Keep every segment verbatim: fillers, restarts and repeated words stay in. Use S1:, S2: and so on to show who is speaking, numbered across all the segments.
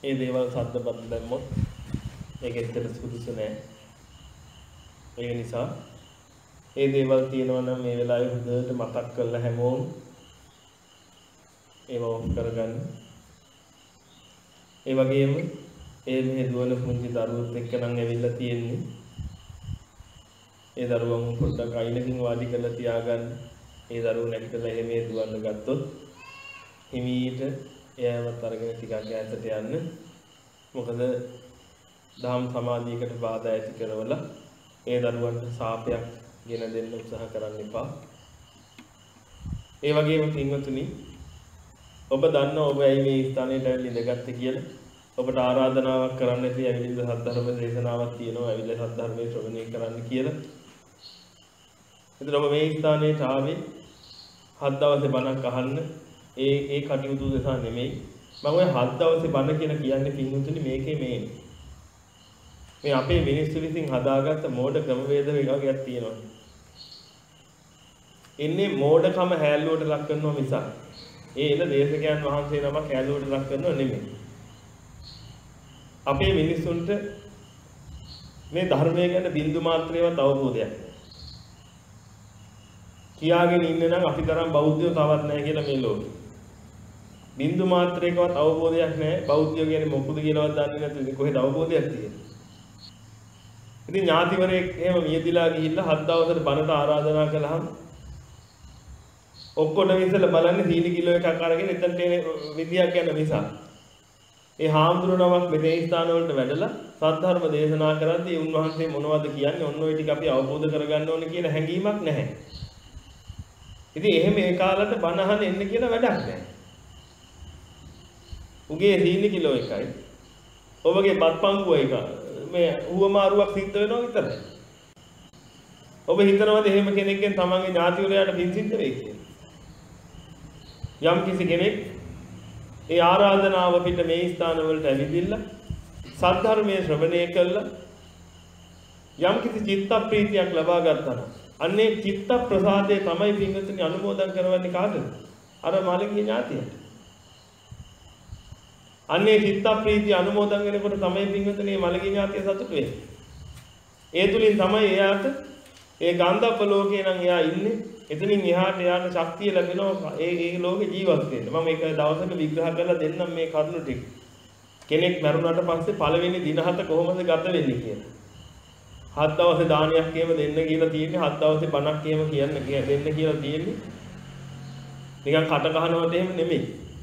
S1: ඒ දේවල් සද්ද බද්ද දැම්මොත් ඒක ඇත්තට සුදුසු නෑ. ඒ නිසා ඒ දේවල් තියෙනවා නම් මේ වෙලාවේ හොඳට මතක් කරලා හැමෝම ඒව ඔෆ් කරගන්න. ඒ වගේම ඒ මේ දුවන පුංචි දරුවොත් එක්ක නම් ඇවිල්ලා තියෙන්නේ. ඒ දරුවම පොඩ්ඩක් අයිලකින් වාඩි කරලා තියාගන්න. ඒ දරුවෝ නැගිටලා එහෙම මේ දුවන්න ගත්තොත් හිමීට එයාවත් අරගෙන ටිකක් ඈතට යන්න. මොකද දහම් සමාධියකට බාධා ඇති කරවලා ඒ දරුවන්ට සාපයක් ගෙන දෙන්න උත්සාහ කරන්න එපා. ඒ වගේම පින්වතුනි ඔබ දන්න ඔබ ඇයි මේ ස්ථානයට ඇවිල්ලා ඉඳගත්තේ කියලා ඔබට ආරාධනාවක් කරන්න ඇති ඇවිල්ලා සද්ධර්ම දේශනාවක් තියෙනවා ඇවිල්ලා සද්ධර්මයේ ශ්‍රවණය කරන්න කියලා. එතන ඔබ මේ ස්ථානයට ආවේ හත් දවසේ බණක් අහන්න ඒ ඒ කටයුතු දෙසා නෙමෙයි. මම ඔය හත් දවසේ බණ කියලා කියන්නේ පින්වතුනි මේකේ මේ මේ අපේ මිනිස්සු විසින් හදාගත්ත මෝඩ ක්‍රමවේද වගේක් තියෙනවා. ඉන්නේ මෝඩකම හැල්ලුවට ලක් කරනවා මිසක් ඒ එන දේශකයන් වහන්සේ නමක් හැල්ලුවට ලක් කරනව නෙමෙයි. අපේ මිනිස්සුන්ට මේ ධර්මය ගැන බින්දු මාත්‍රයවත් අවබෝධයක් නැහැ. කියාගෙන ඉන්නේ නම් අපි තරම් බෞද්ධයෝ තවත් නැහැ කියලා මේ ලෝකේ. බින්දු මාත්‍රයකවත් අවබෝධයක් නැහැ. බෞද්ධයෝ කියන්නේ මොකද කියලාවත් දන්නේ නැතුව කොහෙද අවබෝධයක් තියෙන්නේ. ඉතින් ඥාතිවරයෙක් එහෙම මියදිලා ගිහිල්ලා හත් දවසට බණට ආරාධනා කළාම ඔක්කොම විසල බලන්නේ සීනි කිලෝ එකක් අරගෙන එතනට එන විදියක් යන නිසා ඒ හාමුදුරුවනමක් මෙතේ ස්ථාන වලට වැඩලා සද්ධර්ම දේශනා කරද්දී උන්වහන්සේ මොනවද කියන්නේ ඔන්න ඔය ටික අපි අවබෝධ කරගන්න ඕනේ කියන හැඟීමක් නැහැ. ඉතින් එහෙම ඒ කාලෙට බණ අහන්න එන්න කියලා වැඩක් නැහැ. උගේ සීනි කිලෝ එකයි ඔබගේ බත් පංගුව එක මේ ඌවමාරුවක් සිද්ධ වෙනවා විතරයි. ඔබ හිතනවාද එහෙම කෙනෙක්ගෙන් තමන්ගේ ඥාතිවරයාට පින් සිද්ධ වෙයි කියලා? යම් කිසි කෙනෙක් ඒ ආරාධනාව පිට මේ ස්ථාන වලට ඇවිදින්න සද්ධර්මයේ ශ්‍රවණය කළා යම් කිසි චිත්ත ප්‍රීතියක් ලබා ගන්නවා. අන්නේ චිත්ත ප්‍රසාදේ තමයි පින්වතුනි අනුමෝදන් කරවන්නේ කාටද? අර මාළගේ ඥාතියට. අන්නේ චිත්ත ප්‍රීතිය අනුමෝදන් වෙනකොට තමයි පින්වතුනි මේ මාළගේ ඥාතිය සතුට වෙන්නේ. ඒ තුලින් තමයි එයාට ඒ ගන්ධබ්බ ලෝකේ නම් එයා ඉන්නේ. එතනින් එහාට එයාට ශක්තිය ලැබෙනවා ඒ ඒ ලෝකේ ජීවත් වෙන්න. මම ඒක දවසක විග්‍රහ කරලා දෙන්නම් මේ කරුණු ටික. කෙනෙක් මරුණාට පස්සේ පළවෙනි දින හත කොහොමද ගත වෙන්නේ කියලා. හත් දවසේ දානයක් එහෙම දෙන්න කියලා තියෙන්නේ. හත් දවසේ බණක් එහෙම කියන්න දෙන්න කියලා තියෙන්නේ. නිකන් කට කහනවට එහෙම නෙමෙයි.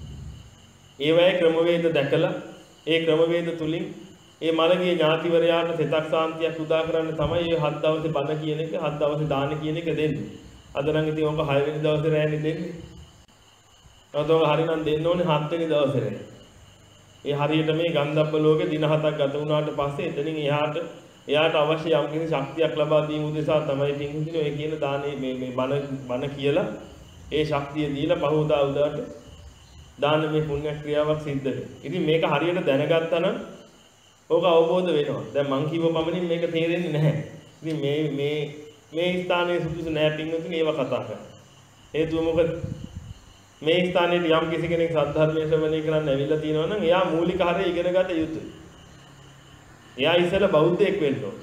S1: ඒ වගේ ක්‍රමවේද දැකලා ඒ ක්‍රමවේද තුලින් ඒ මළගේ ඥාතිවරයාට සිතක් සාන්තියක් උදා කරන්න තමයි මේ හත් දවසේ බණ කියන එක හත් දවසේ දාන කියන එක දෙන්නේ. අද නම් ඉතින් ඔක හය වෙනි දවසේ රැන්නේ දෙන්නේ. නැත්නම් හරිනම් දෙන්න ඕනේ හත් වෙනි දවසේ රැ. ඒ හරියට මේ ගන්ධබ්බ ලෝකේ දින හතක් ගත වුණාට පස්සේ එතනින් එහාට එයාට අවශ්‍ය යම් කිසි ශක්තියක් ලබා දීම උදෙසා තමයි පින්හිඳින ඔය කියන දානේ මේ මේ බණ බණ කියලා ඒ ශක්තිය දීලා පහවදා උදාට දාන මේ පුණ්‍ය ක්‍රියාවක් සිද්ධ වෙනවා. ඉතින් මේක හරියට දැනගත්තා නම් ඕක අවබෝධ වෙනවා. දැන් මං කිව්ව පමණින් මේක තේරෙන්නේ නැහැ. ඉතින් මේ මේ මේ ස්ථානයේ සුදුසු නැහැ පින්වතුනි ඒව කතා කරා. හේතුව මොකද? මේ ස්ථානයේ යම් කිසි කෙනෙක් සද්ධර්මයේ ශ්‍රවණය කරන්න ඇවිල්ලා තියෙනවා නම් එයා මූලික හරය ඉගෙන ගත යුතුයි. එයා ඉස්සෙල්ලා බෞද්ධයෙක් වෙන්න ඕන.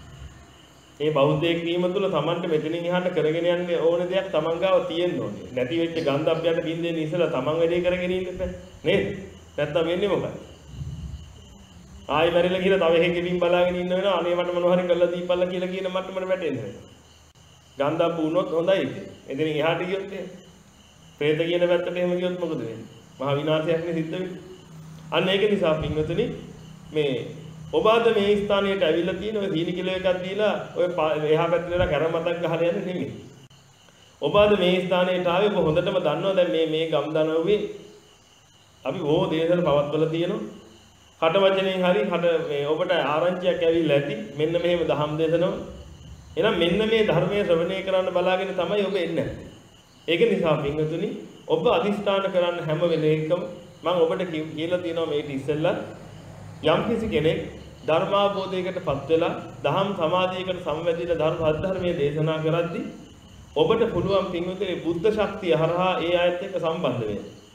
S1: ඒ බෞද්ධයෙක් වීම තුළ Tamanට මෙතනින් එහාට කරගෙන යන්න ඕන දෙයක් Taman ගාව තියෙන්න ඕනේ. නැති වෙච්ච ගන්ධබ්බයට බින්දෙන්නේ ඉස්සෙල්ලා Taman වැඩේ කරගෙන ඉන්න බෑ. නේද? නැත්තම් වෙන්නේ මොකක්ද? ආයි මැරිලා කියලා තව එකෙක්ගේ බින් බලාගෙන ඉන්න වෙනවා. අනේ මට මොනව හරි කරලා දීපල්ලා කියලා කියන මට්ටමට වැටෙන්න වෙනවා. ගන්ධබ්බ වුණොත් හොඳයි. එදින එහාට ගියොත් එහෙම. ප්‍රේත කියන පැත්තට එහෙම ගියොත් මොකද වෙන්නේ? මහා විනාශයක් නේ සිද්ධ වෙන්නේ. අන්න ඒක නිසා පින්වතුනි මේ ඔබ අද මේ ස්ථානයට ඇවිල්ලා තියෙන ඔය සීනි කිලෝ එකක් දීලා ඔය එහා පැත්තට කැරමතක් ගහලා යන්නේ නෙමෙයි. ඔබ අද මේ ස්ථානයට ආවේ ඔබ හොඳටම දන්නවා දැන් මේ මේ ගම්දනව්වේ අපි බොහෝ දේශන පවත්වලා තියෙනවා. කට වචනෙන් හරි කට මේ ඔබට ආරංචියක් ඇවිල්ලා ඇති. මෙන්න මෙහෙම දහම් දේශනාව. එහෙනම් මෙන්න මේ ධර්මයේ ශ්‍රවණය කරන්න බලාගෙන තමයි ඔබ එන්නේ. ඒක නිසා පින්වතුනි ඔබ අදිස්ථාන කරන්න හැම වෙලේකම මම ඔබට කියලා තියෙනවා මේක ඉස්සෙල්ලා යම් කිසි කෙනෙක් ධර්මාභෝධයකටපත් වෙලා දහම් සමාධියකට සම්වැදිලා ධර්ම අධර්මයේ දේශනා කරද්දී ඔබට පුළුවන් පින්වතුනි බුද්ධ ශක්තිය හරහා ඒ ආයත් එක්ක සම්බන්ධ වෙන්න.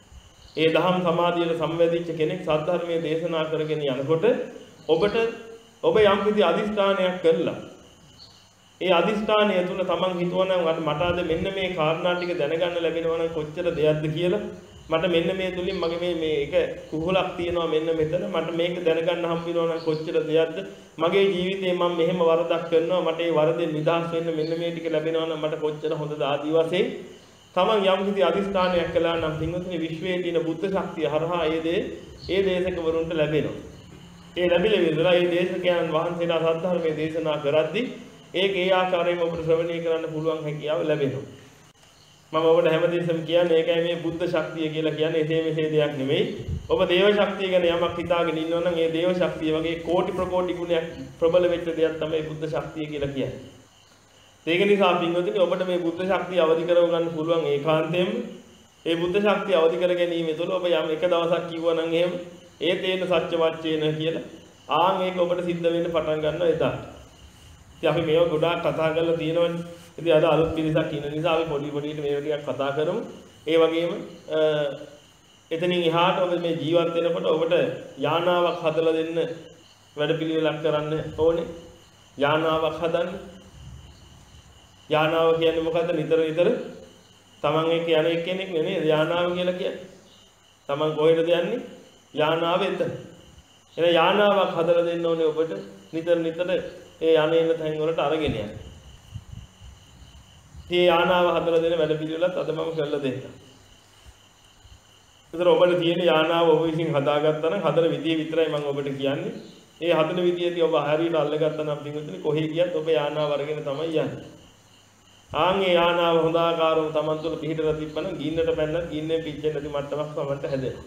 S1: ඒ දහම් සමාධියට සම්වැදිච්ච කෙනෙක් සද්ධර්මයේ දේශනා කරගෙන යනකොට ඔබට ඔබ යම් කිසි අදිස්ථානයක් කළා. ඒ අදිස්ථානය තුල තමන් හිතුවනම් මට අද මෙන්න මේ කාරණා ටික දැනගන්න ලැබෙනවා නම් කොච්චර දෙයක්ද කියලා මට මෙන්න මේ තුලින් මගේ මේ මේ එක කුහලක් තියෙනවා මෙන්න මෙතන මට මේක දැනගන්න හම්බ වෙනවා නම් කොච්චර දෙයක්ද මගේ ජීවිතේ මම මෙහෙම වරදක් කරනවා මට ඒ වරදෙන් නිදහස් වෙන්න මෙන්න මේ ටික ලැබෙනවා නම් මට කොච්චර හොඳද ආදී වශයෙන් තමන් යම් කිසි අදිස්ථානයක් කළා නම් පින්වතුනි විශ්වයේ තියෙන බුද්ධ ශක්තිය හරහා ඒ දේ ඒ දේශකවරුන්ට ලැබෙනවා. ඒ ලැබිලා විඳලා ඒ දේශකයන් වහන්සේලා සද්ධර්මයේ දේශනා කරද්දී ඒක ඒ ආකාරයෙන්ම ඔබට ශ්‍රවණය කරන්න පුළුවන් හැකියාව ලැබෙනවා. මම ඔබට හැමදෙස්සම කියන්නේ ඒකයි මේ බුද්ධ ශක්තිය කියලා කියන්නේ එසේ මෙසේ දෙයක් නෙමෙයි. ඔබ දේව ශක්තිය ගැන යමක් හිතාගෙන ඉන්නවා නම් ඒ දේව ශක්තිය වගේ කෝටි ප්‍රකෝටි ගුණයක් ප්‍රබල වෙච්ච දෙයක් තමයි බුද්ධ ශක්තිය කියලා කියන්නේ. ඒක නිසා පින්වතුනි ඔබට මේ බුද්ධ ශක්තිය අවදි කරව ගන්න පුළුවන් ඒකාන්තයෙන්ම ඒ බුද්ධ ශක්තිය අවදි කර ගැනීම තුළ ඔබ යම් එක දවසක් කිව්වා නම් එහෙම ඒ තේන සත්‍ය වච්චේන කියලා ආන් ඒක ඔබට සිද්ධ වෙන්න පටන් ගන්නවා එදා. ඉතින් අපි මේව ගොඩාක් කතා කරලා තියෙනවනේ. ඉතින් අද අලුත් පිරිසක් ඉන්න නිසා අපි පොඩි පොඩිට මේව ටිකක් කතා කරමු. ඒ වගේම එතනින් එහාට ඔබ මේ ජීවත් වෙනකොට ඔබට යානාවක් හදලා දෙන්න වැඩපිළිවෙලක් කරන්න ඕනේ. යානාවක් හදන්න. යානාව කියන්නේ මොකද්ද? නිතර නිතර තමන් එක්ක යන එක්කෙනෙක් නෙමෙයි යානාව කියලා කියන්නේ. තමන් කොහෙටද යන්නේ? යානාව එතන. එන යානාවක් හදලා දෙන්න ඕනේ ඔබට. නිතර නිතර ඒ යන්නේන තැන් වලට අරගෙන යන්න. මේ යානාව හදලා දෙන වැඩ පිළිවෙලත් අද මම කරලා දෙන්න. ඒතර ඔබට තියෙන යානාව ඔබ විසින් හදාගත්තා නම් හදන විදිය විතරයි මම ඔබට කියන්නේ. ඒ හදන විදියදී ඔබ හරියට අල්ලගත්තා නම් පින්විතනේ කොහේ ගියත් ඔබ යානාව අරගෙන තමයි යන්නේ. ආන්ගේ යානාව හොඳ ආකාරව Taman තුළ පිහිටලා තිබ්බනම් ගින්නට පැන්නත් ගින්නේ පිච්චෙන්නේ නැති මට්ටමක් සමන්ට හැදෙනවා.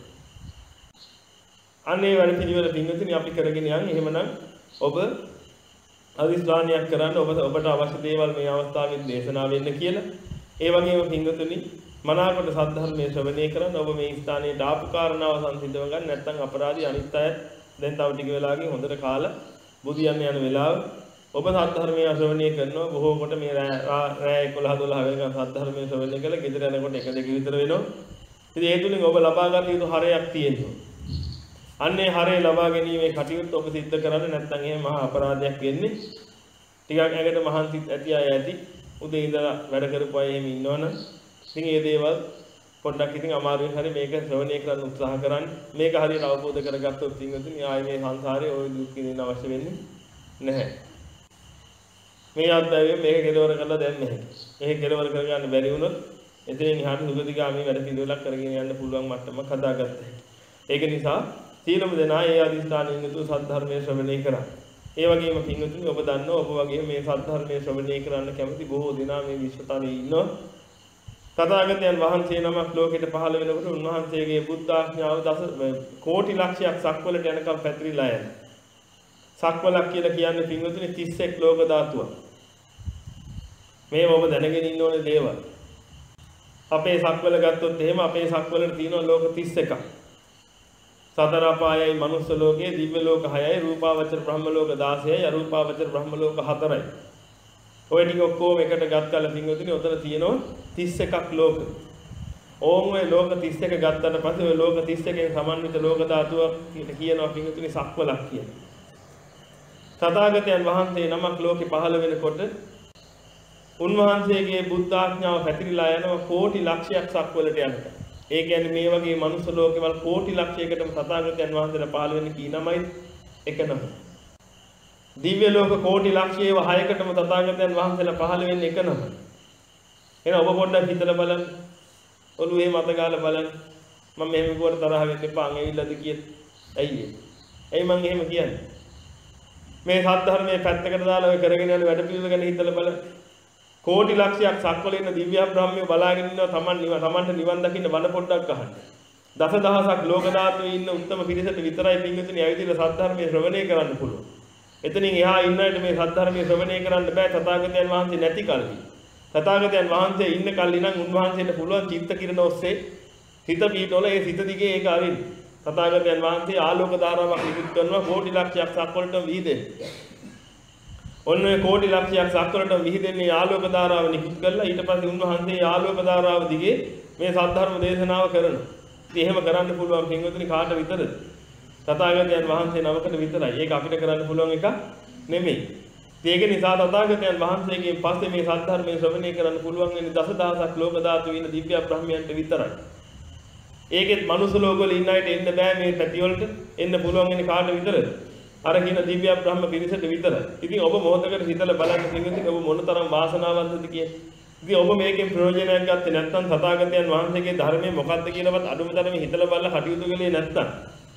S1: අනේ වැඩ පිළිවෙල පින්විතනේ අපි කරගෙන යන්නේ. එහෙමනම් ඔබ අවිස්ථානයක් කරන්න ඔබ ඔබට අවශ්‍ය දේවල් මේ අවස්ථාවේ දේශනා වෙන්න කියලා. ඒ වගේම පින්විතනේ මනාවකට සද්ධර්මයේ ශ්‍රවණය කරන්න ඔබ මේ ස්ථානයේ ඩාපු කාරණාව සංසිඳව ගන්න නැත්නම් අපරාධي අනිත් අය දැන් තව ටික වෙලාවකින් හොඳට කාලා බුදියන්න යන වෙලාව ඔබ සද්ධර්මයේ ශ්‍රවණය කරනවා බොහෝ කොට මේ රෑ එකොළහ දොළහ වෙනකන් සද්ධර්මයේ ශ්‍රවණය කළා ගෙදර යනකොට එක දෙක විතර වෙනවා. ඉතින් ඒ තුලින් ඔබ ලබා ගන්න යුතු හරයක් තියෙනවා. අන්නේ හරය ලබා ගැනීමේ කටයුත්ත ඔබ සිද්ධ කරන්නේ නැත්නම් එහෙම මහා අපරාධයක් වෙන්නේ. ටිකක් ඇඟට මහන්සිත් ඇති අය ඇති උදේ ඉඳලා වැඩ කරපු අය එහෙම ඉන්නවනම් ඉතින් මේ දේවල් පොඩ්ඩක් ඉතින් අමාරුවෙන් හරි මේක ශ්‍රවණය කරන්න උත්සාහ කරන්න. මේක හරියට අවබෝධ කරගත්තොත් ඉතින් ආයේ මේ සංසාරේ ওই දුක් විඳින්න අවශ්‍ය වෙන්නේ නැහැ. මේ අත්දැකීම මේක කෙලවර කරලා දැන් නැහැ. මේක කෙලවර කරගන්න බැරි වුණොත් එතනින් එහාට සුගතිගාමී වැඩ පිළිවෙලක් කරගෙන යන්න පුළුවන් මට්ටමක් හදාගත්තා. ඒක නිසා සීලම දෙනා ඒ අදිස්ථානයෙන් යුතු සද්ධර්මයේ ශ්‍රවණය කරා. ඒ වගේම පින්වතුනි ඔබ දන්නවා ඔබ වගේ මේ සද්ධර්මයේ ශ්‍රවණය කරන්න කැමති බොහෝ දෙනා මේ විශ්වතලයේ ඉන්නවා. තථාගතයන් වහන්සේ නමක් ලෝකෙට පහළ වෙනකොට උන්වහන්සේගේ බුද්ධාඥාව දස කෝටි ලක්ෂයක් සක්වලට යනකම් පැතිරිලා යනවා. සක්වලක් කියලා කියන්නේ පින්වතුනි තිස් එක් ලෝක ධාතුවක්. මේ ඔබ දැනගෙන ඉන්න ඕනේ දේවල්. අපේ සක්වල ගත්තොත් එහෙම අපේ සක්වලට තියෙනවා ලෝක තිස් එකක්. සතර අපායයි මනුස්ස ලෝකයේ දිව්‍ය ලෝක හයයි රූපාවචර බ්‍රහ්ම ලෝක දාසයයි අරූපාවචර බ්‍රහ්ම ලෝක හතරයි. ඔය ටික ඔක්කොම එකට ගත්තාල පින්වතුනි ඔතන තියෙනවා තිස් එකක් ලෝක. ඕම් ඔය ලෝක තිස් එක ගත්තාට පස්සේ ඔය ලෝක තිස් එකෙන් සමන්විත ලෝක ධාතුවක් කියනවා පින්වතුනි සක්වලක් කියලා. තථාගතයන් වහන්සේ නමක් ලෝකේ පහළ වෙනකොට උන්වහන්සේගේ බුද්ධාඥාව පැතිරිලා යනවා කෝටි ලක්ෂයක් සක්වලට යනකම්. ඒ කියන්නේ මේ වගේ මනුස්ස ලෝකෙවල කෝටි ලක්ෂයකටම තථාගතයන් වහන්සේලා පහළ වෙන්නේ කී නමයි? එක නම. දිව්‍ය ලෝක කෝටි ලක්ෂයව හයකටම තථාගතයන් වහන්සේලා පහළ වෙන්නේ එක නම. එහෙනම් ඔබ පොඩ්ඩක් හිතලා බලන්න. ඔළුවේ මත ගාලා බලන්න. මම මෙහෙම කිව්වට තරහ වෙන්න එපා. අන් ඇවිල්ලාද කියත්. ඇයි ඒ? ඇයි මං එහෙම කියන්නේ? මේ සද්ධර්මයේ පැත්තකට දාලා ඔය කරගෙන යන වැඩ පිළිවෙල ගැන හිතලා බලන්න. කෝටි ලක්ෂයක් සක්වල ඉන්න දිව්‍ය බ්‍රහ්මියෝ බලාගෙන ඉන්නවා Taman නිවන් Tamanට නිවන් දකින්න බණ පොඩ්ඩක් අහන්න. දසදහසක් ලෝක ධාතුවේ ඉන්න උත්තම පිරිසට විතරයි පින්විතනි ඇවිදලා සද්ධර්මයේ ශ්‍රවණය කරන්න පුළුවන්. එතනින් එහා ඉන්නයිට මේ සද්ධර්මයේ ශ්‍රවණය කරන්න බෑ තථාගතයන් වහන්සේ නැති කල්හි. තථාගතයන් වහන්සේ ඉන්න කල්හි නම් උන්වහන්සේට පුළුවන් චිත්ත කිරණ ඔස්සේ හිත පිටවල ඒ හිත දිගේ ඒක අරින්න. තථාගතයන් වහන්සේ ආලෝක ධාරාවක් නිකුත් කරනවා කෝටි ලක්ෂයක් සක්වලට විහිදෙන්නේ. ඔන්න ඔය කෝටි ලක්ෂයක් සක්වලට විහිදෙන්නේ ආලෝක ධාරාව නිකුත් කරලා ඊට පස්සේ උන්වහන්සේ ආලෝක ධාරාව දිගේ මේ සද්ධර්ම දේශනාව කරනවා. ඉතින් එහෙම කරන්න පුළුවන් පින්වතුනි කාට විතරද? තථාගතයන් වහන්සේ නමකට විතරයි. ඒක අපිට කරන්න පුළුවන් එකක් නෙමෙයි. ඒක නිසා තථාගතයන් වහන්සේගෙන් පස්සේ මේ සද්ධර්මයේ ශ්‍රවණය කරන්න පුළුවන් වෙන්නේ දසදහසක් ලෝක ධාතු වින දිව්‍ය බ්‍රහ්මයන්ට විතරයි. ඒකෙත් මනුස්ස ලෝකවල ඉන්න අයට එන්න බෑ මේ පැති වලට. එන්න පුළුවන් වෙන්නේ කාට විතරද? අර කියන දිව්‍ය බ්‍රහ්ම පිරිසට විතරයි. ඉතින් ඔබ මොහොතකට හිතලා බලන්න පින්වතුනි ඔබ මොනතරම් වාසනාවන්තද කියලා. ඉතින් ඔබ මේකෙන් ප්‍රයෝජනයක් ගත්තේ නැත්නම් තථාගතයන් වහන්සේගේ ධර්මයේ මොකක්ද කියලාවත් අඩුම තරමේ හිතලා බලලා කටයුතු කළේ නැත්නම්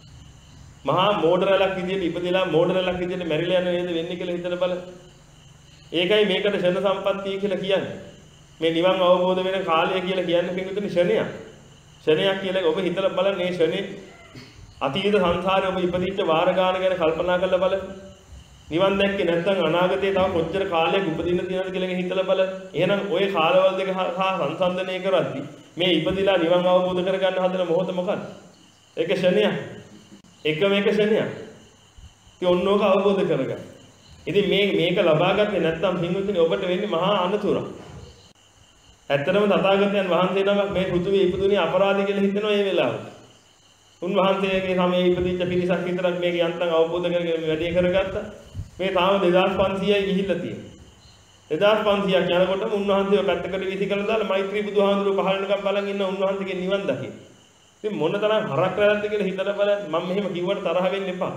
S1: මහා මෝඩරලක් විදියට ඉපදෙලා මෝඩරලක් විදියට මැරිලා යන නේද වෙන්නේ කියලා හිතලා බලන්න. ඒකයි මේකට ෂණ සම්පත්තිය කියලා කියන්නේ. මේ නිවන් අවබෝධ වෙන කාලය කියලා කියන්නේ පිටුතුනි ෂණයක්. ෂණයක් කියලා ඔබ හිතලා බලන්න මේ ෂණේ අතීත සංසාරේ ඔබ ඉපදිච්ච වාර ගාන ගැන කල්පනා කරලා බලන්න. නිවන් දැක්කේ නැත්නම් අනාගතේ තව කොච්චර කාලයක් උපදින්න තියෙනවද කියලා හිතලා බලන්න. එහෙනම් ওই කාලවල දෙක හා සංසන්දනය කරද්දී මේ ඉපදිලා නිවන් අවබෝධ කරගන්න හදන මොහොත මොකක්ද? ඒක ෂණයක්. එකම එක ෂණයක්. ඉතින් ඔන්නෝක අවබෝධ කරගන්න. ඉතින් මේ මේක ලබා ගත්තේ නැත්නම් හිඟුතුනේ ඔබට වෙන්නේ මහා අනතුරක්. ඇත්තටම තථාගතයන් වහන්සේ නමක් මේ පෘථුවියේ ඉපදුනේ අපරාධ කියලා හිතනවා මේ වෙලාවට. උන්වහන්සේගේ සමයේ ඉපදිච්ච පිරිසක් විතරක් මේක යන්තම් අවබෝධ කරගෙන වැඩේ කරගත්තා. මේ තාම දෙදාස් පන්සීයයි ගිහිල්ලා තියෙනවා. දෙදාස් පන්සීයක් යනකොටම උන්වහන්සේව පැත්තකට විසි කරලා දාලා මෛත්‍රී බුදුහාමුදුරුවෝ පහළනකම් බලන් ඉන්න උන්වහන්සේගේ නිවන් දකින්න. ඉතින් මොන තරම් හරක් රැල්ලක්ද කියලා හිතලා බලන්න. මම මෙහෙම කිව්වට තරහ වෙන්න එපා.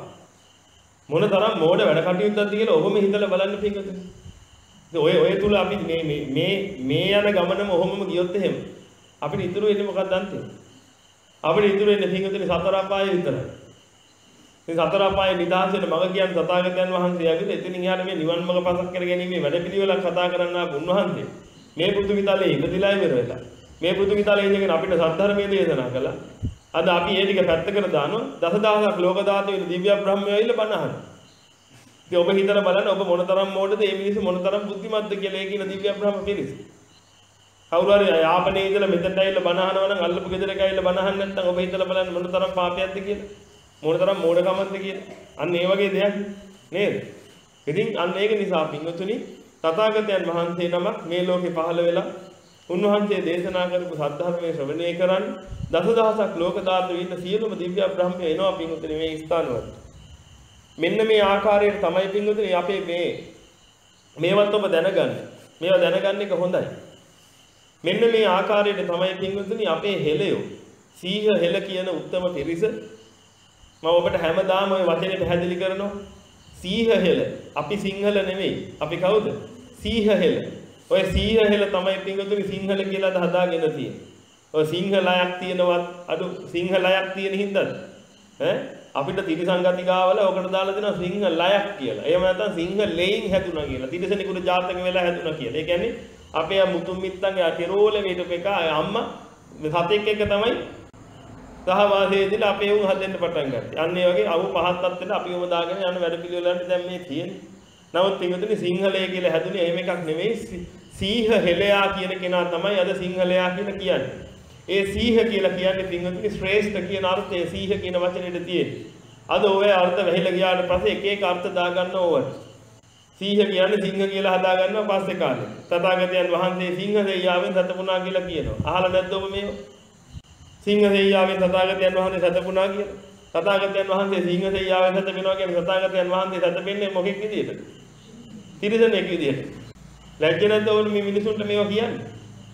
S1: මොන තරම් මෝඩ වැඩ කටයුත්තක්ද කියලා ඔබම හිතලා බලන්න පිටුතුනි. ඉතින් ඔය ඔය තුල අපි මේ මේ මේ මේ යන ගමනම ඔහොමම ගියොත් එහෙම අපිට ඉතුරු වෙන්නේ මොකක්ද අන්තිමට? අපිට ඉතුරු වෙන්නේ පිටුතුනි සතර අපායේ විතරයි. ඉතින් සතර අපායේ නිදහස් වෙන මඟ කියන්නේ තථාගතයන් වහන්සේ ඇවිල්ලා එතනින් එහාට මේ නිවන් මඟ පසක් කර ගැනීමේ වැඩ පිළිවෙලක් කතා කරන්න ආපු උන්වහන්සේ මේ පෘථිවිතලයේ ඉපදිලා ඉවර වෙලා මේ පෘථිවිතලයේ ඉඳගෙන අපිට සද්ධර්මයේ දේශනා කළා. අද අපි ඒ ටික පැත්තකට දානවා දසදහසක් ලෝක ධාතු වෙන දිව්‍ය බ්‍රහ්මයෝ ඇවිල්ලා බණ අහන. ඉතින් ඔබ හිතලා බලන්න ඔබ මොනතරම් මෝඩද මේ මිනිස්සු මොනතරම් බුද්ධිමත්ද කියලා ඒ කියන දිව්‍ය බ්‍රහ්ම පිරිස. කවුරු හරි යාපනයේ ඉඳලා මෙතනට ඇවිල්ලා බණ අහනවා නම් අල්ලපු ගෙදරක ඇවිල්ලා බණ අහන්න නැත්නම් ඔබ හිතලා බලන්න මොනතරම් පාපයක්ද කියලා. මොනතරම් මෝඩකමක්ද කියලා. අන්න ඒ වගේ දෙයක් නේද? ඉතින් අන්න ඒක නිසා පින්වතුනි තථාගතයන් වහන්සේ නමක් මේ ලෝකේ පහළ වෙලා උන්වහන්සේ දේශනා කරපු සද්ධර්මයේ ශ්‍රවණය කරන් දසදහසක් ලෝක ධාතු ඉන්න සියලුම දිව්‍ය බ්‍රහ්මය එනවා පින්වතුනි මේ ස්ථානවල. මෙන්න මේ ආකාරයට තමයි පින්වතුනි අපේ මේ මේවත් ඔබ දැනගන්න. මේවා දැනගන්න එක හොඳයි. මෙන්න මේ ආකාරයට තමයි පින්වතුනි අපේ හෙළයෝ සීහ හෙළ කියන උත්තම පිරිස මම ඔබට හැමදාම ওই වචනේ පැහැදිලි කරනවා. සීහ හෙළ අපි සිංහල නෙවෙයි. අපි කවුද? සීහ හෙළ. ඔය සීහ හෙළ තමයි පින්වතුනි සිංහල කියලා හදාගෙන තියෙන්නේ. ඔය සිංහලයක් තියෙනවත් අඩු සිංහලයක් තියෙන හින්දාද? ඈ අපිට තිරිසංගතිකාවල ඔකට දාලා දෙනවා සිංහලයක් කියලා. එහෙම නැත්නම් සිංහලෙයින් හැදුනා කියලා. තිරිසනෙකුට ජාතක වෙලා හැදුනා කියලා. ඒ කියන්නේ අපේ මුතුන් මිත්තන්ගේ කෙරෝල වේටක එක අම්මා සතෙක් එක තමයි සහවාසයේදීලා අපේ උන් හදෙන්න පටන් ගත්තා. අන්න ඒ වගේ අවු පහත්තත් වෙන අපිවම දාගෙන යන වැඩ පිළිවෙලන්ට දැන් මේ තියෙන්නේ. නමුත් පින්වතුනි සිංහලය කියලා හැදුනේ එහෙම එකක් නෙමෙයි. සීහ හෙළයා කියන කෙනා තමයි අද සිංහලයා කියලා කියන්නේ. ඒ සීහ කියලා කියන්නේ පින්වතුනි ශ්‍රේෂ්ඨ කියන අර්ථය සීහ කියන වචනේට තියෙන්නේ. අද ඔය අර්ථ වැහිලා ගියාට පස්සේ එක එක අර්ථ දාගන්න ඕන. සීහ කියන්නේ සිංහ කියලා හදා ගන්නවා පස්සේ කාලේ. තථාගතයන් වහන්සේ සිංහ දෙයියාවෙන් සතපුණා කියලා කියනවා. අහලා නැද්ද ඔබ මේව? සිංහ දෙයියාවෙන් තථාගතයන් වහන්සේ සතපුණා කියලා. තථාගතයන් වහන්සේ සිංහ දෙයියාවෙන් සතපෙනවා කියන්නේ තථාගතයන් වහන්සේ සතපෙන්නේ මොකෙක් විදියටද? තිරිසනෙක් විදියට. ලැජ්ජ නැද්ද ඔවුන් මේ මිනිසුන්ට මේවා කියන්නේ?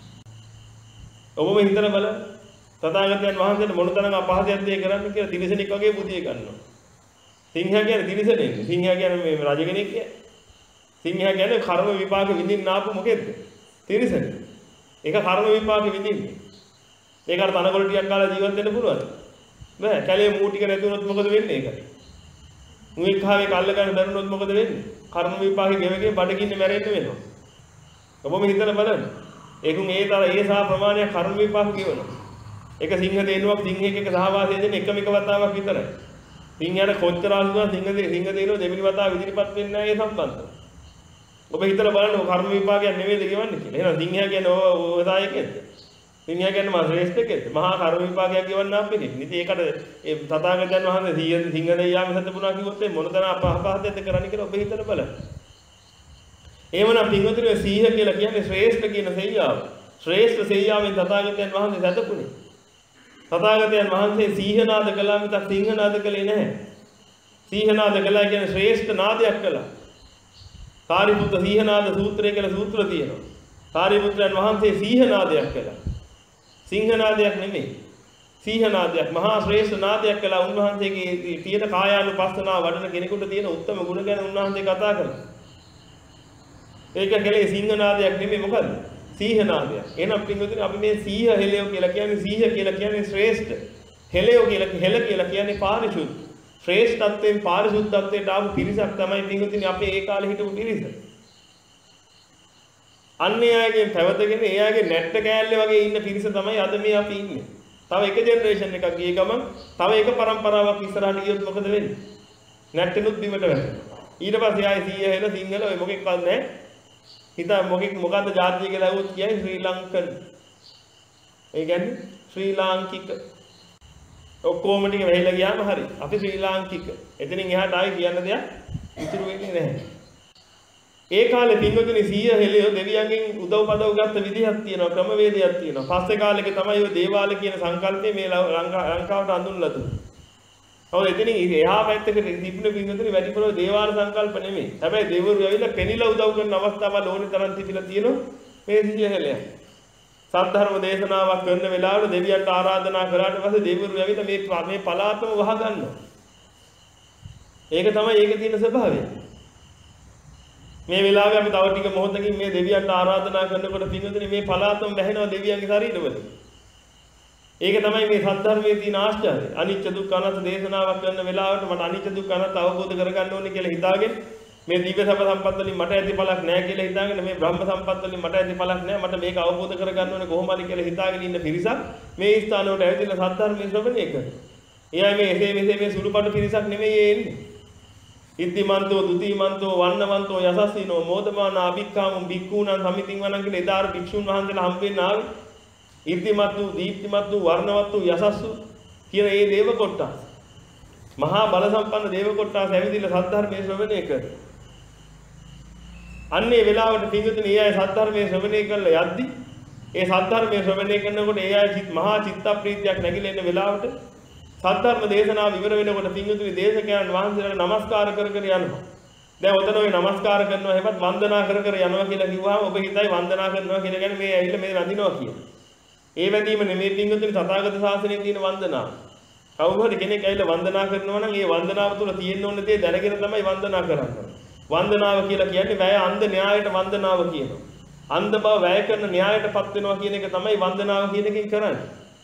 S1: ඔබම හිතලා බලන්න. තථාගතයන් වහන්සේට මොනතරම් අපහාසයක්ද ඒ කරන්නේ කියලා තිරිසනෙක් වගේ බුදිය ගන්නවා. සිංහයා කියන්නේ තිරිසනෙක්. සිංහයා කියන්නේ මේ රජ කෙනෙක් කියන්නේ. සිංහයා කියන්නේ කර්ම විපාක විඳින්න ආපු මොකෙද්ද? තිරිසනෙක්. ඒක කර්ම විපාක විඳින්නේ. ඒකට තනකොළ ටිකක් කාලා ජීවත් වෙන්න පුළුවන්ද? බෑ. කැලේ මූ ටික නැති වුණොත් මොකද වෙන්නේ ඒකට? මුවෙක් කාවේ කල්ල ගන්න බැරුණොත් මොකද වෙන්නේ? කර්ම විපාකේ ගෙවගේ බඩගින්නේ මැරෙන්න වෙනවා. ඔබම හිතලා බලන්න. ඒකුන් ඒ තර ඒ සා ප්‍රමාණයක් කර්ම විපාක ගෙවනවා. එක සිංහ දේනුවක් සිංහෙක් එක සහවාසය දෙන එකම එක වතාවක් විතරයි. සිංහයාට කොච්චර අල්ලුවා සිංහ දේ සිංහ දේනුව දෙවෙනි වතාව ඉදිරිපත් වෙන්නේ නැහැ ඒ සම්බන්ධව. ඔබ හිතලා බලන්න කර්ම විපාකයක් නෙවෙයිද ගෙවන්නේ කියලා. එහෙනම් සිංහයා කියන්නේ ඔය දායකයෙක්ද? සිංහයා කියන්නේ මා ශ්‍රේෂ්ඨකෙක්ද? මහා කර්ම විපාකයක් ගෙවන්න අපෙන්නේ. ඉතින් ඒකට ඒ තථාගතයන් වහන්සේ සිංහ දෙයියාම සතපුණා කිව්වොත් මොනතරම් අපහාසයක්ද කරන්නේ කියලා ඔබ හිතලා බලන්න. එහෙමනම් පින්වතුනි සීහ කියලා කියන්නේ ශ්‍රේෂ්ඨ කියන සෙයියාව. ශ්‍රේෂ්ඨ සෙයියාවෙන් තථාගතයන් වහන්සේ සතපුණේ. තථාගතයන් වහන්සේ සීහනාද කළා මිසක් සිංහනාද කළේ නැහැ. සීහනාද කළා කියන්නේ ශ්‍රේෂ්ඨ නාදයක් කළා. සාරිපුත්ත සීහනාද සූත්‍රය කියලා සූත්‍ර තියෙනවා. සාරිපුත්‍රයන් වහන්සේ සීහනාදයක් කළා. සිංහනාදයක් නෙමෙයි. සීහනාදයක් මහා ශ්‍රේෂ්ඨ නාදයක් කළා. උන්වහන්සේගේ තියෙන කායානුපස්සනාව වඩන කෙනෙකුට තියෙන උත්තම ගුණ ගැන උන්වහන්සේ කතා කළා. ඒක කලේ සිංහනාදයක් නෙමෙයි මොකද්ද? සීහනාදයක්. එහෙනම් පින්වතුනි අපි මේ සීහ හෙලයෝ කියලා කියන්නේ සීහ කියලා කියන්නේ ශ්‍රේෂ්ඨ. හෙලයෝ කියලා හෙල කියලා කියන්නේ පාරිශුද්ධ. ශ්‍රේෂ්ඨත්වයෙන් පාරිශුද්ධත්වයට ආපු පිරිසක් තමයි පින්වතුනි අපේ ඒ කාලේ හිටපු පිරිස. අන්නේ අයගෙන් පැවතගෙන ඒ අයගේ නැට්ට කෑල්ලේ වගේ ඉන්න පිරිස තමයි අද මේ අපි ඉන්නේ. තව එක ජෙනරේෂන් එකක් ගිය ගමන් තව එක પરම්පරාවක් ඉස්සරහට ගියොත් මොකද වෙන්නේ? නැට්ටෙනුත් බිමට වැටෙනවා. ඊට පස්සේ ආයේ සීය හෙල සිංහල ඔය මොකෙක්වත් නැහැ. හිතා මොකෙක් මොකද්ද ජාතිය කියලා ඇහුවොත් කියන්නේ ශ්‍රී ලංකන්. ඒ කියන්නේ ශ්‍රී ලාංකික. ඔක්කොම ටික වෙහෙලා ගියාම හරි. අපි ශ්‍රී ලාංකික. එතනින් එහාට ආයි කියන්න දෙයක් ඉතුරු වෙන්නේ නැහැ. ඒ කාලේ පින්වතුනි සීය හෙලියෝ දෙවියන්ගෙන් උදව් පදව් ගත්ත විදිහක් තියෙනවා, ක්‍රමවේදයක් තියෙනවා. පස්සේ කාලෙක තමයි ඔය දේවාල කියන සංකල්පය මේ ලංකාවට අඳුන්ලා දුන්නේ. ඔව් එතනින් එහා පැත්තකට තිබුණ පින්වතුනි වැඩිපුර දේවාල සංකල්ප නෙමෙයි. හැබැයි දෙවිවරු ඇවිල්ලා පෙනිලා උදව් කරන අවස්ථාවල් ඕනේ තරම් තිබිලා තියෙනවා මේ සීය හෙලිය. සද්ධර්ම දේශනාවක් කරන වෙලාවට දෙවියන්ට ආරාධනා කරාට පස්සේ දෙවිවරු ඇවිල්ලා මේ මේ පලාතම වහ ගන්නවා. ඒක තමයි ඒකේ තියෙන ස්වභාවය. මේ වෙලාවේ අපි තව ටික මොහොතකින් මේ දෙවියන්ට ආරාධනා කරනකොට පින්වතුනි මේ පලාතම වැහෙනවා දෙවියන්ගේ ශරීරවල. ඒක තමයි මේ සද්ධර්මයේ තියෙන ආශ්චර්යය. අනිච්ච දුක්ඛ අනාත්ම දේශනාවක් කරන වෙලාවට මට අනිච්ච දුක්ඛ අනාත්ම අවබෝධ කරගන්න ඕනේ කියලා හිතාගෙන මේ දිව්‍ය සම්ප සම්පත් වලින් මට ඇති පළක් නැහැ කියලා හිතාගෙන මේ බ්‍රහ්ම සම්පත් වලින් මට ඇති පළක් නැහැ මට මේක අවබෝධ කරගන්න ඕනේ කොහොම හරි කියලා හිතාගෙන ඉන්න පිරිසක් මේ ස්ථාන වලට ඇවිදලා සද්ධර්මයේ ශ්‍රවණය කරනවා. එයා මේ එසේ මෙසේ මේ සුළුපටු පිරිසක් නෙමෙයි එන්නේ. ඉද්ධිමන්තෝ දුතිමන්තෝ වන්නවන්තෝ යසස්සිනෝ මෝදමාන අභික්ඛාමු බික්ඛූණං සමිතින් වණන් කියලා එදාර භික්ෂුන් වහන්සේලා හම්බ වෙන්න ආවේ. ඉද්ධිමත්තු දීප්තිමත්තු වර්ණවත්තු යසස්සු කියන මේ දේව කොටස්. මහා බල සම්පන්න දේව කොටස් ඇවිදින්න සද්ධර්මයේ ශ්‍රවණය කරනවා. අන්නේ වෙලාවට පින්විතනේ ඒ අය සද්ධර්මයේ ශ්‍රවණය කරලා යද්දි ඒ සද්ධර්මයේ ශ්‍රවණය කරනකොට ඒ අය මහා චිත්ත ප්‍රීතියක් නැగిලා ඉන්න වෙලාවට සද්ධර්ම දේශනාව ඉවර වෙනකොට පින්විතනේ දේශකයන් වහන්සේලාට নমස්කාර කර කර යනවා. දැන් ඔතන ඔය নমස්කාර කරනවා එහෙමත් වන්දනා කර කර යනවා කියලා කිව්වහම ඔබ හිතයි වන්දනා කරනවා කියන කියන්නේ මේ ඇවිල්ලා මේ වඳිනවා කියලා. ඒ වැඳීම නෙමෙයි පින්විතනේ තථාගත ශාසනයේ තියෙන වන්දනාව. කවුරු හරි කෙනෙක් ඇවිල්ලා වන්දනා කරනවා නම් ඒ වන්දනාව තුළ තියෙන්න ඕන දේ දැනගෙන තමයි වන්දනා කරන්නේ. වන්දනාව කියලා කියන්නේ වැය අන්ධ න්‍යායයට වන්දනාව කියනවා. අන්ධ බව වැය කරන න්‍යායයටපත් වෙනවා කියන එක තමයි වන්දනාව කියන එකෙන් කරන්නේ.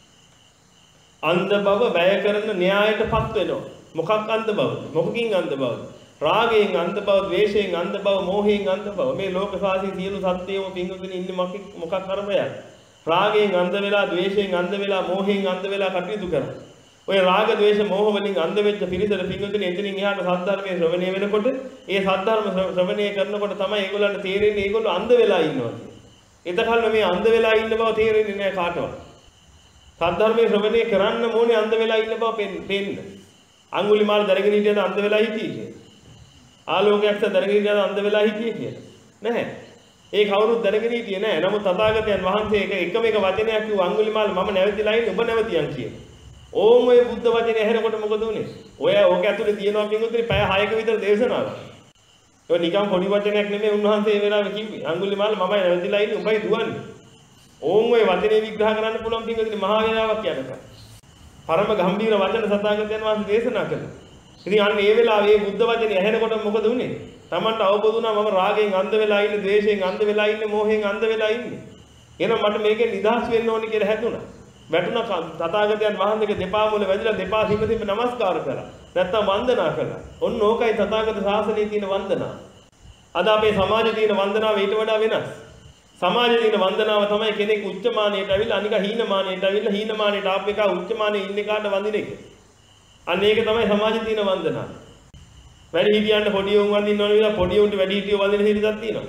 S1: අන්ධ බව වැය කරන න්‍යායයටපත් වෙනවා. මොකක් අන්ධ බවද? මොකකින් අන්ධ බවද? රාගයෙන් අන්ධ බව, ද්වේෂයෙන් අන්ධ බව, මෝහයෙන් අන්ධ බව. මේ ලෝක සාසී සියලු සත්‍යයම පිංගුතුනි ඉන්නේ මොකක් මොකක් කර්මයක්? රාගයෙන් අන්ධ වෙලා, ද්වේෂයෙන් අන්ධ වෙලා, මෝහයෙන් අන්ධ වෙලා කටයුතු කරනවා. ඔය රාග ද්වේෂ මෝහ වලින් අන්ධ වෙච්ච පිරිසට පින්වතුනි එතනින් එහාට සද්ධර්මයේ ශ්‍රවණය වෙනකොට ඒ සද්ධර්ම ශ්‍රවණය කරනකොට තමයි ඒගොල්ලන්ට තේරෙන්නේ ඒගොල්ලෝ අන්ධ වෙලා ඉන්නවා කියලා. එතකල් මේ අන්ධ වෙලා ඉන්න බව තේරෙන්නේ නැහැ කාටවත්. සද්ධර්මයේ ශ්‍රවණය කරන්න ඕනේ අන්ධ වෙලා ඉන්න බව පෙන්න. අඟුලිමාල දරගෙන හිටියද අන්ධ වෙලා හිටියේ කියලා. ආලෝකයක්ස දරගෙන හිටියද අන්ධ වෙලා හිටියේ කියලා. නැහැ. ඒ කවුරුත් දරගෙන හිටියේ නැහැ. නමුත් තථාගතයන් වහන්සේ එක එකම එක වචනයක් කිව්ව අඟුලිමාල මම නැවතිලා ඉන්නේ ඔබ නැවතියන් කියලා. ඕම් ඔය බුද්ධ වචනේ ඇහෙනකොට මොකද උනේ? ඔය ඕක ඇතුලේ තියෙනවා පින්වතුනි පැය හයක විතර දේශනාවක්. ඒක නිකන් පොඩි වචනයක් නෙමෙයි උන්වහන්සේ ඒ වෙලාවේ කිව්වේ. අඟුලිමාල මමයි නැවතිලා ඉන්නේ උඹයි දුවන්නේ. ඕම් ඔය වචනේ විග්‍රහ කරන්න පුළුවන් පින්වතුනි මහා වේලාවක් යනකම්. පරම ගම්භීර වචන සතාගතයන් වහන්සේ දේශනා කළා. ඉතින් අන්න ඒ වෙලාවේ මේ බුද්ධ වචනේ ඇහෙනකොට මොකද උනේ? Tamanට අවබෝධ වුණා මම රාගයෙන් අන්ධ වෙලා ඉන්නේ, ද්වේෂයෙන් අන්ධ වෙලා ඉන්නේ, මෝහයෙන් අන්ධ වෙලා ඉන්නේ. එහෙනම් මට මේකෙන් නිදහස් වෙන්න ඕනේ කියලා හැදුණා. වැටුණා තථාගතයන් වහන්සේගේ දෙපා මුල වැදිලා දෙපා සිම සිම නමස්කාර කළා. නැත්තම් වන්දනා කළා. ඔන්න ඕකයි තථාගත ශාසනයේ තියෙන වන්දනාව. අද අපේ සමාජයේ තියෙන වන්දනාව ඊට වඩා වෙනස්. සමාජයේ තියෙන වන්දනාව තමයි කෙනෙක් උච්චමානයට ඇවිල්ලා අනික හීනමානයට ඇවිල්ලා හීනමානයට ආපු එක උච්චමානයේ ඉන්න කාට වඳින එක. අන්න ඒක තමයි සමාජයේ තියෙන වන්දනාව. වැඩි හිටියන්ට පොඩි උන් වඳින්න ඕන විදිහ පොඩි උන්ට වැඩි හිටියෝ වඳින සිරිතක් තියෙනවා.